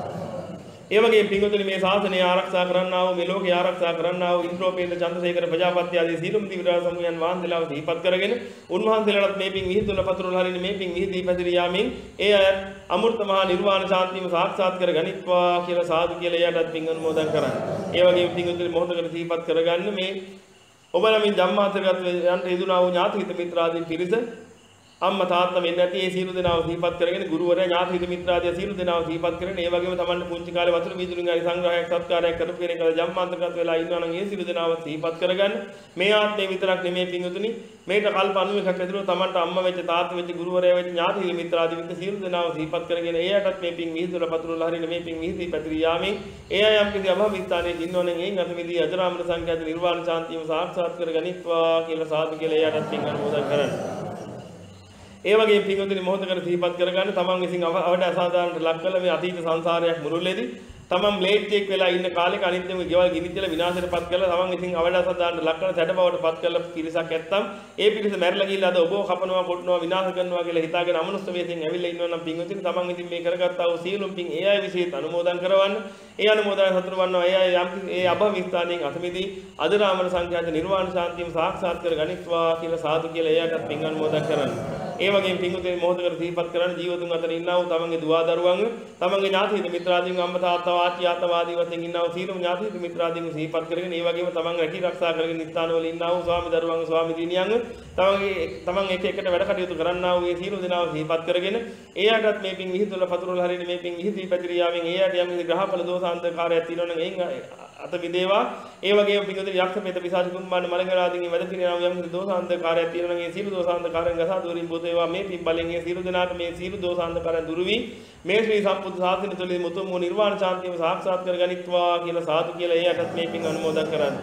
S1: ඒ වගේ පින්වතුනි මේ ශාසනය ආරක්ෂා කරන්නා වූ මේ ලෝකේ ආරක්ෂා කරන්නා වූ ඉන්ද්‍රෝපේන්ද්‍ර චන්ද්‍රසේකර ප්‍රජාපති ආදී සීලම් දිවිරාජ සමුයන් වහන්සේලාව දීපත් කරගෙන උන්වහන්සේලාට මේ පින් විහිදුන පතුරුල හරින මේ පින් විහිදී පැතිරී යාමින් ඒ අය අමෘත මහා නිර්වාණ ශාන්තියම සාක්ෂාත් කර ගනිත්වා කියලා සාදු කියලා එයාටත් පින් අනුමෝදන් කරන්න. ඒ වගේම පින්වතුනි මොහොතකට දීපත් කරගන්න මේ ඔබ නම් ධම්මාන්තරගත යන්ට යෙදුනා වූ ඥාති හිත මිත්‍රාදීන් පිරිස අම්මා තාත්තා වෙන්නේ නැති ඒ සියලු දෙනාව දීපත් කරගෙන ගුරුවරයා ඥාති හිත මිත්‍රාදී සියලු දෙනාව දීපත් කරගෙන ඒ වගේම තමන්ට පුංචි කාලේ වතුර වීදුරුන් හරි සංග්‍රහයක් සත්කාරයක් කරපු කෙනෙක් අද ජම්මාන්තරගත වෙලා ඉන්නවා නම් ඒ සියලු දෙනාව දීපත් කරගන්න. මේ ආත්මේ විතරක් නෙමෙයි පින්වතුනි මේක කල්ප අනූවකක් ඇතුළත තමන්ට අම්මා වෙච්ච තාත්තා වෙච්ච ගුරුවරයා වෙච්ච ඥාති හිත මිත්‍රාදී වෙච්ච සියලු දෙනාව දීපත් කරගෙන එයාටත් මේ පින් විහිදුල පතුරුල හරින මේ පින් විහිදී පැතිරී යාමේ ඒ අය යම් කිසි අභාවී ස්ථානයක ඉන්නවා නම් එයින් අත මිදී අජරාමර සංඛ්‍යාත නිර්වාණ ශාන්තියම සාක්ෂාත් කර ගනිත්වා කියලා සාදු කියලා එයාටත් පින් අනුමෝදන් කරන්න. ඒ වගේ පින්වතුනි මොහොතකට සිහිපත් කරගන්න තමන් විසින් අවඩ අසාධාරණට ලක් කළ මේ අතීත සංසාරයක් මුළුල්ලේදී තමන් ප්ලේට් එකක් වෙලා ඉන්න කාලෙක අනිත්‍යම ගෙවල් ගිනිච්චලා විනාශයටපත් කරලා තමන් ඉතින් අවඩසක් දාන්න ලක්කන සැඩබවටපත් කරලා පිරිසක් ඇත්තම් ඒ පිරිස මැරලා ගිහිල්ලා අද ඔබව කපනවා කොටනවා විනාශ කරනවා කියලා හිතාගෙන අමනුෂ්‍ය වේසින් ඇවිල්ලා ඉන්නවා නම් පින්වතුනි තමන් ඉතින් මේ කරගත්තා වූ සීලුම් පින් ඒ අය විශේෂ අනුමෝදන් කරවන්න ඒ අනුමෝදන් සතුරු වන්නවා ඒ අය යම් ඒ අභව ස්ථානයෙන් අතමිදී අදරාමන සංඛ්‍යාත නිර්වාණ ශාන්තියම සාක්ෂාත් කර ගනිත්වා කියලා සාදු කියලා එයාටත් පින් අනුමෝදන් කරන්න. ඒ වගේම පින්වතුනි මොහොතකට සිහිපත් කරන්න ජීවතුන් අතර ඉන්නා වූ තමන්ගේ දුවා දරුවන් තමන්ගේ ඥාති මිත්‍රාදීන් අම්මා තාත්තා වාචී ආතවාදී වශයෙන් ඉන්නා වූ සීලම ඥාති මිත්‍රාදීන් සිහිපත් කරගෙන ඒ වගේම තමන් රැකී ආරක්ෂා කරගෙන ස්ථානවල ඉන්නා වූ ස්වාමි දරුවන් ස්වාමි දිනියන් තමන්ගේ තමන් එක එකට වැඩ කටයුතු කරන්නා වූ ඒ සීල දෙනාව සිහිපත් කරගෙන එයාටත් මේ පින් විහිදුවල පතුරවල හරින මේ පින් විහිදී පැතිරියාවෙන් එයාට යම් කිසි ග්‍රහඵල දෝෂාන්තකාරයක් තියෙනවා නම් එයින් අත විදේවා ඒ වගේම පින්වතුනි යක්ෂ මේත පිසාච කුම්භාන මලගරාදීන් වැඩ පිරිනව යම් කිසි දෝෂාන්තකාරයක් තියෙනවා නම් ඒ සීල දෝෂාන්තකාරයන් ගසා දුරින් බොත ඒවා මේ පින් බලෙන් ඒ සීල දෙනාට මේ සීල දෝෂාන්තකාරයන් දුරු වී මේ ශ්‍රී සම්බුද්ධ ශාසනය තුළින් මුතුන් වූ නිර්වාණ ශාන්තියම සාක්ෂාත් කරගනිත්වා කියලා සාදු කියලා එයාටත් මේ පින් අනුමෝදන් කරන්න.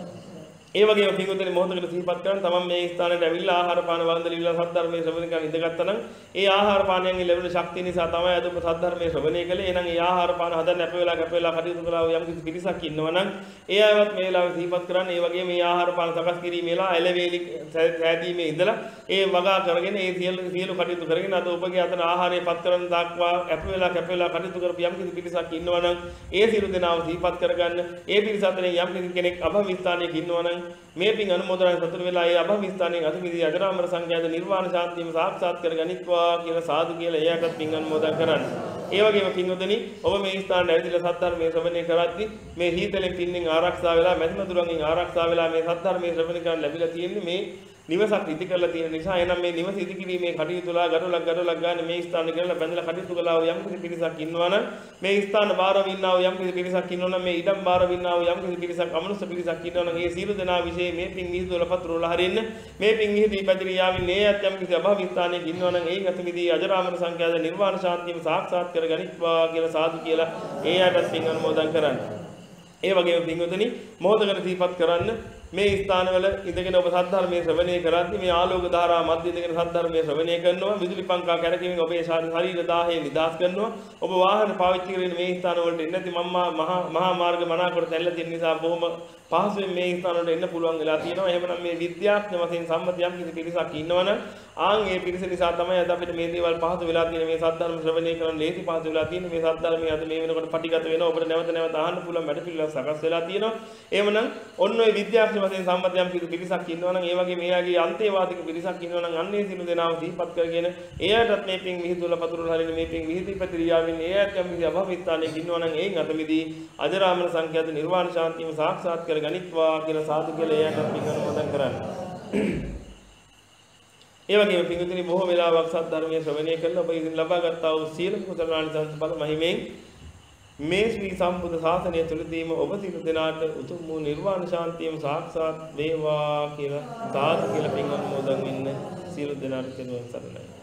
S1: ඒ වගේම පින්වතුනි මොහොතකට සිහිපත් කරන් තමන් මේ ස්ථානයට ඇවිල්ලා ආහාර පාන වන්දලිලා සද්ධර්මයේ ශ්‍රවණය කරන් ඉඳගත්තා නම් ඒ ආහාර පානයන්ගේ ලැබෙන ශක්තිය නිසා තමයි අද ඔබ සද්ධර්මයේ ශ්‍රවණය කළේ. එහෙනම් ඒ ආහාර පාන හදන්න අප වෙලා කැප වෙලා කටයුතු කළා යම් කිසි පිරිසක් ඉන්නවා නම් ඒ අයවත් මේ වෙලාවේ සිහිපත් කරන් ඒ වගේම මේ ආහාර පාන සකස් කිරීමේලා එළවේලි සෑදීමේ ඉඳලා ඒ වගා කරගෙන ඒ සියලු සියලු කටයුතු කරගෙන අද ඔබගේ අතන ආහාරය පත් කරන දක්වා අප වෙලා කැප වෙලා කටයුතු කරපු යම් කිසි පිරිසක් ඉන්නවා නම් ඒ සියලු දෙනාව සිහිපත් කරගන්න. ඒ පිරිස අතරින් යම් කිසි කෙනෙක් අභව ස්ථානයක ඉන්නවා නම් මේ පින් අනුමෝදන් සතුරු වෙලා ඒ අභව ස්ථානයෙන් අතිමිදී අජරාමර සංඛ්‍යාත නිර්වාණ ශාන්තියම සාක්ෂාත් කරගනිත්වා කියලා සාදු කියලා එයාටත් පින් අනුමෝදන් කරන්න. ඒ වගේම පින්වතුනි ඔබ මේ ස්ථානයේ ඇවිදලා සද්ධර්මයේ ශ්‍රවණය කරද්දී මේ හීතලෙන් පින්නෙන් ආරක්ෂා වෙලා මැදිමතුරුන්ගෙන් ආරක්ෂා වෙලා මේ සද්ධර්මයේ ශ්‍රවණය කරන්න ලැබිලා තියෙන්නේ මේ නිවසක් ඉදි කරලා තියෙන නිසා එනම් මේ නිවස ඉදි කිරීමේ කටයුතුලා ගඩොලක් ගඩොලක් ගන්න මේ ස්ථාන ගෙනලා බැඳලා කටයුතු කළා වූ යම් කිසි පිරිසක් ඉන්නවා නම් මේ ස්ථාන බාරව ඉන්නා වූ යම් කිසි පිරිසක් ඉන්නවා නම් මේ ඉඩම් බාරව ඉන්නා වූ යම් කිසි පිරිසක් අමනුෂ්‍ය පිරිසක් ඉන්නවා නම් ඒ සීල දෙනා વિશે මේ පින් විහිදුවල පතුරවල හරින්න මේ පින් විහිදී පැතිරියාවින් මේ යම් කිසි අභව ස්ථානයක ඉන්නවා නම් ඒන් අතමිදී අජරාමර සංඛ්‍යාත නිර්වාණ ශාන්තියම සාක්ෂාත් කරගනිත්වා කියලා සාදු කියලා ඒ අයටත් පින් අනුමෝදන් කරන්න. ඒ වගේම පින්වතුනි මොහොතකට සිහිපත් කරන්න මේ ස්ථානවල ඉඳගෙන ඔබ සද්ධර්මයේ ශ්‍රවණය කරද්දී මේ ආලෝක ධාරා මැද ඉඳගෙන සද්ධර්මයේ ශ්‍රවණය කරනවා විදුලි පංකා කැරකීමෙන් ඔබේ ශරීර දාහය නිදාස් කරනවා ඔබ වාහන පාවිච්චි කරගෙන මේ ස්ථාන වලට එන්නේ නැති මම්මා මහා මහා මාර්ග මනාකොට තැල්ලා තියෙන නිසා බොහොම පහසුවෙන් මේ ස්ථාන වලට එන්න පුළුවන් වෙලා තියෙනවා. එහෙමනම් මේ විද්‍යාඥ වශයෙන් සම්මත යම් කිසි පිරිසක් ඉන්නවනම් ආන් ඒ පිරිස නිසා තමයි අද අපිට මේ දේවල් පහසු වෙලා තියෙන මේ සද්ධර්ම ශ්‍රවණය කරන ලේසි පහසු වෙලා තියෙන මේ සද්ධර්මයේ අද මේ වෙනකොට පටිගත වෙනවා ඔබට නැවත නැවත අහන්න පුළුවන් වැඩ පිළිවෙල සකස් වෙලා තියෙනවා. එහෙමනම් ඔන්න ඔය විද්‍යාඥ වශයෙන් සම්මත යම් කිසි පිරිසක් ඉන්නවනම් ඒ වගේ මෙයාගේ අන්තේවාදික පිරිසක් ඉන්නවනම් අන්නේ සිළු දෙනාම සිහිපත් කරගෙන එයාටත් මේ පින් විහිදුවල පතුරුල හරින මේ පින් විහිදී පැතිරියාවින් එයාට යම් කිසි අභව ස්ථානයක ඉන්නවනම් ඒන් අතමිදී අජරාමර සංඛ්‍යාත නිර්වාණ ශාන්තියම සාක්ෂාත් කර ගනිත්වා කියලා සාදු කියලා එයාට පින් අනුමෝදන් කරන්න. ඒ වගේම පින්විතනි බොහෝ වෙලාවක් සද්ධර්මයේ ශ්‍රවණය කළා ඔබ ඉතින් ලබා ගත්තා වූ සීල කුසලානිසංස බල මහිමෙන් මේ ශ්‍රී සම්බුද්ධ ශාසනය තුලදීම ඔබ සියලු දෙනාට උතුම් වූ නිර්වාණ ශාන්තියම සාක්ෂාත් වේවා කියලා සාදු කියලා පින් අනුමෝදන් වෙන්න සියලු දෙනාට සරණයි.